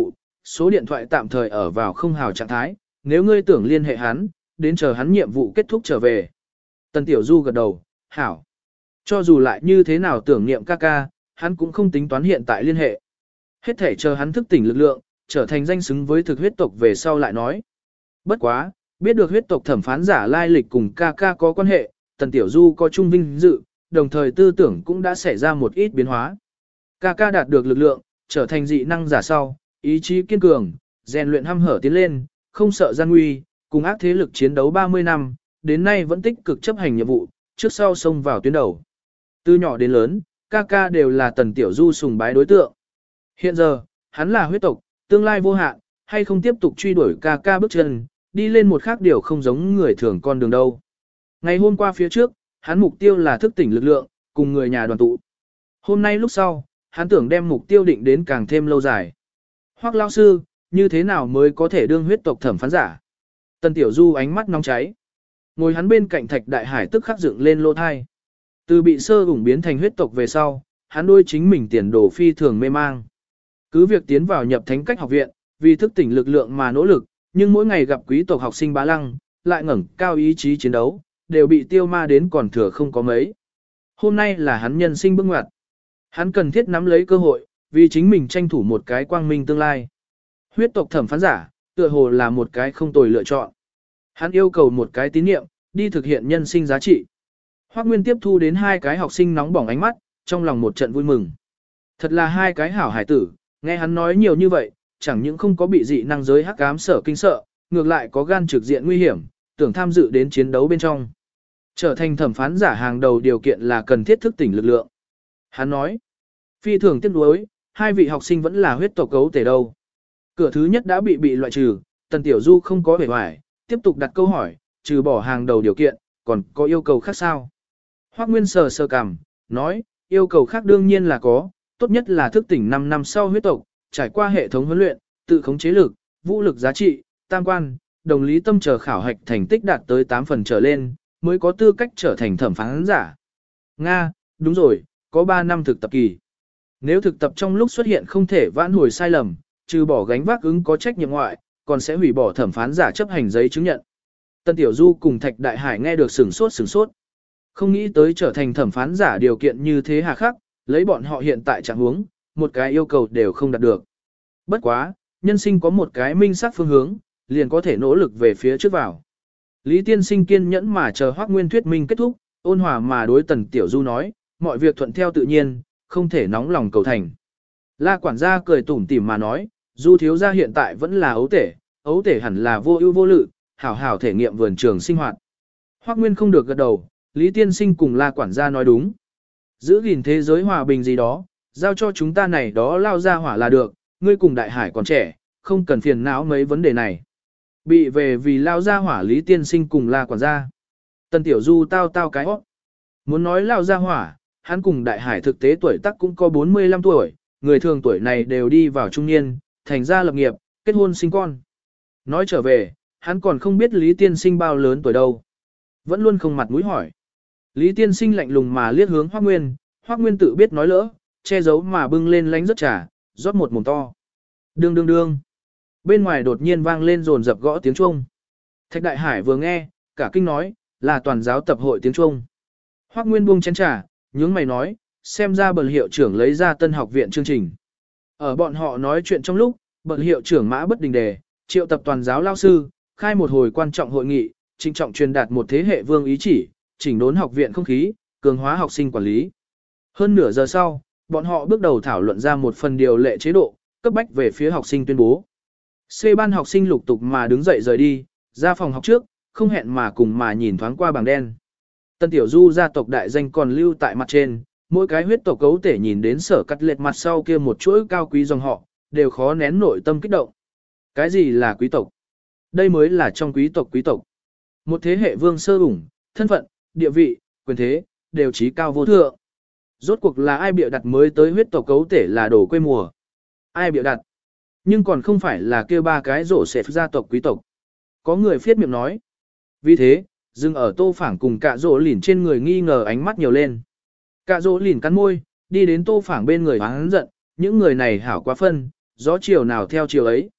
Số điện thoại tạm thời ở vào không hào trạng thái, nếu ngươi tưởng liên hệ hắn, đến chờ hắn nhiệm vụ kết thúc trở về. Tần Tiểu Du gật đầu, hảo. Cho dù lại như thế nào tưởng niệm ca ca, hắn cũng không tính toán hiện tại liên hệ. Hết thể chờ hắn thức tỉnh lực lượng, trở thành danh xứng với thực huyết tộc về sau lại nói. Bất quá, biết được huyết tộc thẩm phán giả lai lịch cùng ca ca có quan hệ, Tần Tiểu Du có trung vinh dự, đồng thời tư tưởng cũng đã xảy ra một ít biến hóa. Ca ca đạt được lực lượng, trở thành dị năng giả sau, ý chí kiên cường, rèn luyện hăm hở tiến lên, không sợ gian nguy, cùng ác thế lực chiến đấu 30 năm, đến nay vẫn tích cực chấp hành nhiệm vụ, trước sau xông vào tuyến đầu. Từ nhỏ đến lớn, ca ca đều là Tần Tiểu Du sùng bái đối tượng. Hiện giờ, hắn là huyết tộc, tương lai vô hạn, hay không tiếp tục truy đuổi ca ca bước chân, đi lên một khác điều không giống người thường con đường đâu. Ngày hôm qua phía trước, hắn mục tiêu là thức tỉnh lực lượng, cùng người nhà đoàn tụ. Hôm nay lúc sau, hắn tưởng đem mục tiêu định đến càng thêm lâu dài. Hoắc lão sư, như thế nào mới có thể đương huyết tộc thẩm phán giả? Tần Tiểu Du ánh mắt nóng cháy. Ngồi hắn bên cạnh Thạch Đại Hải tức khắc dựng lên lỗ thai. Từ bị sơ ủng biến thành huyết tộc về sau, hắn đôi chính mình tiền đồ phi thường mê mang. Cứ việc tiến vào nhập thánh cách học viện, vì thức tỉnh lực lượng mà nỗ lực, nhưng mỗi ngày gặp quý tộc học sinh bá lăng, lại ngẩng cao ý chí chiến đấu, đều bị tiêu ma đến còn thừa không có mấy. Hôm nay là hắn nhân sinh bước ngoặt. Hắn cần thiết nắm lấy cơ hội, vì chính mình tranh thủ một cái quang minh tương lai. Huyết tộc thẩm phán giả, tựa hồ là một cái không tồi lựa chọn. Hắn yêu cầu một cái tín niệm, đi thực hiện nhân sinh giá trị. Hoắc Nguyên tiếp thu đến hai cái học sinh nóng bỏng ánh mắt, trong lòng một trận vui mừng. Thật là hai cái hảo hải tử, nghe hắn nói nhiều như vậy, chẳng những không có bị dị năng giới hắc ám sở kinh sợ, ngược lại có gan trực diện nguy hiểm, tưởng tham dự đến chiến đấu bên trong. Trở thành thẩm phán giả hàng đầu điều kiện là cần thiết thức tỉnh lực lượng. Hắn nói, phi thường tiếc nuối, hai vị học sinh vẫn là huyết tộc cấu tể đâu. Cửa thứ nhất đã bị loại trừ, Tần Tiểu Du không có vẻ hoài, tiếp tục đặt câu hỏi, trừ bỏ hàng đầu điều kiện, còn có yêu cầu khác sao? Hoắc Nguyên sờ cằm, nói, yêu cầu khác đương nhiên là có, tốt nhất là thức tỉnh 5 năm sau huyết tộc, trải qua hệ thống huấn luyện, tự khống chế lực, vũ lực giá trị, tam quan, đồng lý tâm chờ khảo hạch thành tích đạt tới 8 phần trở lên, mới có tư cách trở thành thẩm phán giả. Nga, đúng rồi, có 3 năm thực tập kỳ. Nếu thực tập trong lúc xuất hiện không thể vãn hồi sai lầm, trừ bỏ gánh vác ứng có trách nhiệm ngoại, còn sẽ hủy bỏ thẩm phán giả chấp hành giấy chứng nhận. Tân Tiểu Du cùng Thạch Đại Hải nghe được sửng sốt. Không nghĩ tới trở thành thẩm phán giả điều kiện như thế hà khắc, lấy bọn họ hiện tại trạng huống, một cái yêu cầu đều không đạt được. Bất quá, nhân sinh có một cái minh xác phương hướng, liền có thể nỗ lực về phía trước vào. Lý Tiên Sinh kiên nhẫn mà chờ Hoắc Nguyên thuyết minh kết thúc, ôn hòa mà đối Tần Tiểu Du nói, mọi việc thuận theo tự nhiên, không thể nóng lòng cầu thành. La quản gia cười tủm tỉm mà nói, Du thiếu gia hiện tại vẫn là ấu tể hẳn là vô ưu vô lự, hảo hảo thể nghiệm vườn trường sinh hoạt. Hoắc Nguyên không được gật đầu, Lý Tiên Sinh cùng La quản gia nói đúng. Giữ gìn thế giới hòa bình gì đó, giao cho chúng ta này đó lao ra hỏa là được, ngươi cùng Đại Hải còn trẻ, không cần phiền não mấy vấn đề này. Bị về vì lao ra hỏa Lý Tiên Sinh cùng La quản gia. Tần Tiểu Du tao cái hót. Muốn nói lao ra hỏa, hắn cùng Đại Hải thực tế tuổi tác cũng có 45 tuổi, người thường tuổi này đều đi vào trung niên, thành ra lập nghiệp, kết hôn sinh con. Nói trở về, hắn còn không biết Lý Tiên Sinh bao lớn tuổi đâu. Vẫn luôn không mặt mũi hỏi. Lý Tiên Sinh lạnh lùng mà liếc hướng Hoắc Nguyên tự biết nói lỡ, che giấu mà bưng lên lánh rất trà, rót một mồm to. Đương. Bên ngoài đột nhiên vang lên rồn dập gõ tiếng chuông. Thạch Đại Hải vừa nghe, cả kinh nói, là toàn giáo tập hội tiếng chuông. Hoắc Nguyên buông chén trà, nhướng mày nói, xem ra bậc hiệu trưởng lấy ra tân học viện chương trình. Ở bọn họ nói chuyện trong lúc, bậc hiệu trưởng Mã Bất Đình Đề, triệu tập toàn giáo lao sư, khai một hồi quan trọng hội nghị, trịnh trọng truyền đạt một thế hệ vương ý chỉ, chỉnh đốn học viện không khí, cường hóa học sinh quản lý. Hơn nửa giờ sau, bọn họ bước đầu thảo luận ra một phần điều lệ chế độ, cấp bách về phía học sinh tuyên bố. C ban học sinh lục tục mà đứng dậy rời đi, ra phòng học trước, không hẹn mà cùng mà nhìn thoáng qua bảng đen. Tân Tiểu Du gia tộc đại danh còn lưu tại mặt trên, mỗi cái huyết tộc cấu thể nhìn đến Sở Cắt Lệt mặt sau kia một chuỗi cao quý dòng họ, đều khó nén nội tâm kích động. Cái gì là quý tộc? Đây mới là trong quý tộc. Một thế hệ vương sơ ủng, thân phận, địa vị, quyền thế, đều trí cao vô thượng. Rốt cuộc là ai bịa đặt mới tới huyết tộc cấu thể là đồ quê mùa? Ai bịa đặt? Nhưng còn không phải là kia ba cái rổ xẹp gia tộc quý tộc. Có người phiết miệng nói. Vì thế, dừng ở Tô Phảng cùng Cạ Dỗ Lìn trên người nghi ngờ ánh mắt nhiều lên. Cạ Dỗ Lìn cắn môi, đi đến Tô Phảng bên người hắn giận, những người này hảo quá phân, gió chiều nào theo chiều ấy,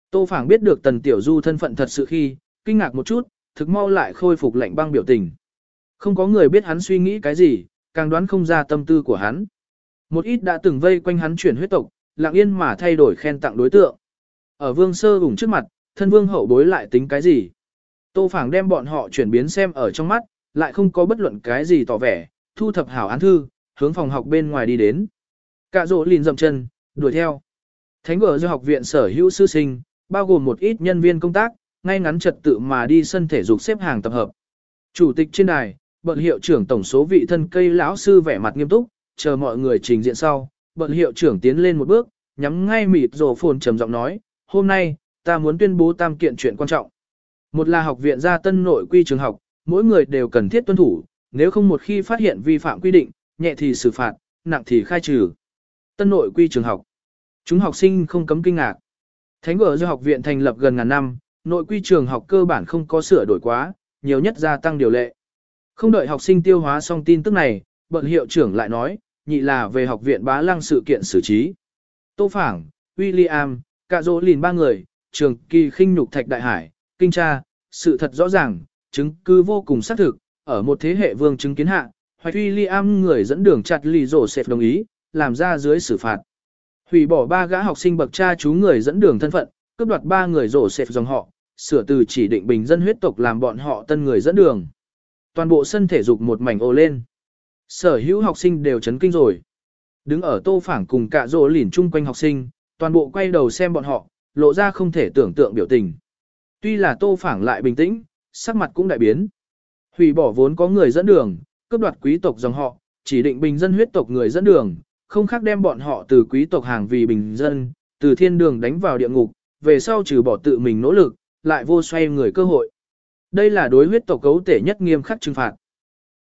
Tô Phảng biết được Tần Tiểu Du thân phận thật sự khi, kinh ngạc một chút, thực mau lại khôi phục lạnh băng biểu tình. Không có người biết hắn suy nghĩ cái gì, càng đoán không ra tâm tư của hắn. Một ít đã từng vây quanh hắn chuyển huyết tộc, lặng yên mà thay đổi khen tặng đối tượng. Ở Vương Sơ ủng trước mặt, thân vương hậu bối lại tính cái gì? Tô Phảng đem bọn họ chuyển biến xem ở trong mắt, lại không có bất luận cái gì tỏ vẻ, thu thập hảo án thư, hướng phòng học bên ngoài đi đến. Cả rỗ lìn dậm chân, đuổi theo. Thánh gở do học viện sở hữu sư sinh, bao gồm một ít nhân viên công tác, ngay ngắn trật tự mà đi sân thể dục xếp hàng tập hợp. Chủ tịch trên đài, bận hiệu trưởng tổng số vị thân cây lão sư vẻ mặt nghiêm túc, chờ mọi người trình diện sau, bận hiệu trưởng tiến lên một bước, nhắm ngay mịt rổ phồn trầm giọng nói, hôm nay, ta muốn tuyên bố tam kiện chuyện quan trọng. Một là học viện gia tân nội quy trường học, mỗi người đều cần thiết tuân thủ, nếu không một khi phát hiện vi phạm quy định, nhẹ thì xử phạt, nặng thì khai trừ. Tân nội quy trường học. Chúng học sinh không cấm kinh ngạc. Thánh gở do học viện thành lập gần ngàn năm, nội quy trường học cơ bản không có sửa đổi quá, nhiều nhất gia tăng điều lệ. Không đợi học sinh tiêu hóa xong tin tức này, bận hiệu trưởng lại nói, nhị là về học viện bá lăng sự kiện xử trí. Tô Phảng, William, cả dỗ lìn ba người, trường kỳ khinh nhục Thạch Đại Hải, kinh tra, sự thật rõ ràng, chứng cứ vô cùng xác thực, ở một thế hệ vương chứng kiến hạ, Hoạch William người dẫn đường chặt lì rổ xẹp đồng ý, làm ra dưới xử phạt. Hủy bỏ 3 gã học sinh bậc cha chú người dẫn đường thân phận, cướp đoạt 3 người rổ xẹp dòng họ, sửa từ chỉ định bình dân huyết tộc làm bọn họ tân người dẫn đường. Toàn bộ sân thể dục một mảnh ồ lên. Sở hữu học sinh đều chấn kinh rồi. Đứng ở Tô Phảng cùng cả rỗ lìn chung quanh học sinh, toàn bộ quay đầu xem bọn họ, lộ ra không thể tưởng tượng biểu tình. Tuy là Tô Phảng lại bình tĩnh, sắc mặt cũng đại biến. Hủy bỏ vốn có người dẫn đường, cướp đoạt quý tộc dòng họ, chỉ định bình dân huyết tộc người dẫn đường, không khác đem bọn họ từ quý tộc hàng vì bình dân, từ thiên đường đánh vào địa ngục, về sau trừ bỏ tự mình nỗ lực, lại vô xoay người cơ hội. Đây là đối huyết tộc cấu thể nhất nghiêm khắc trừng phạt.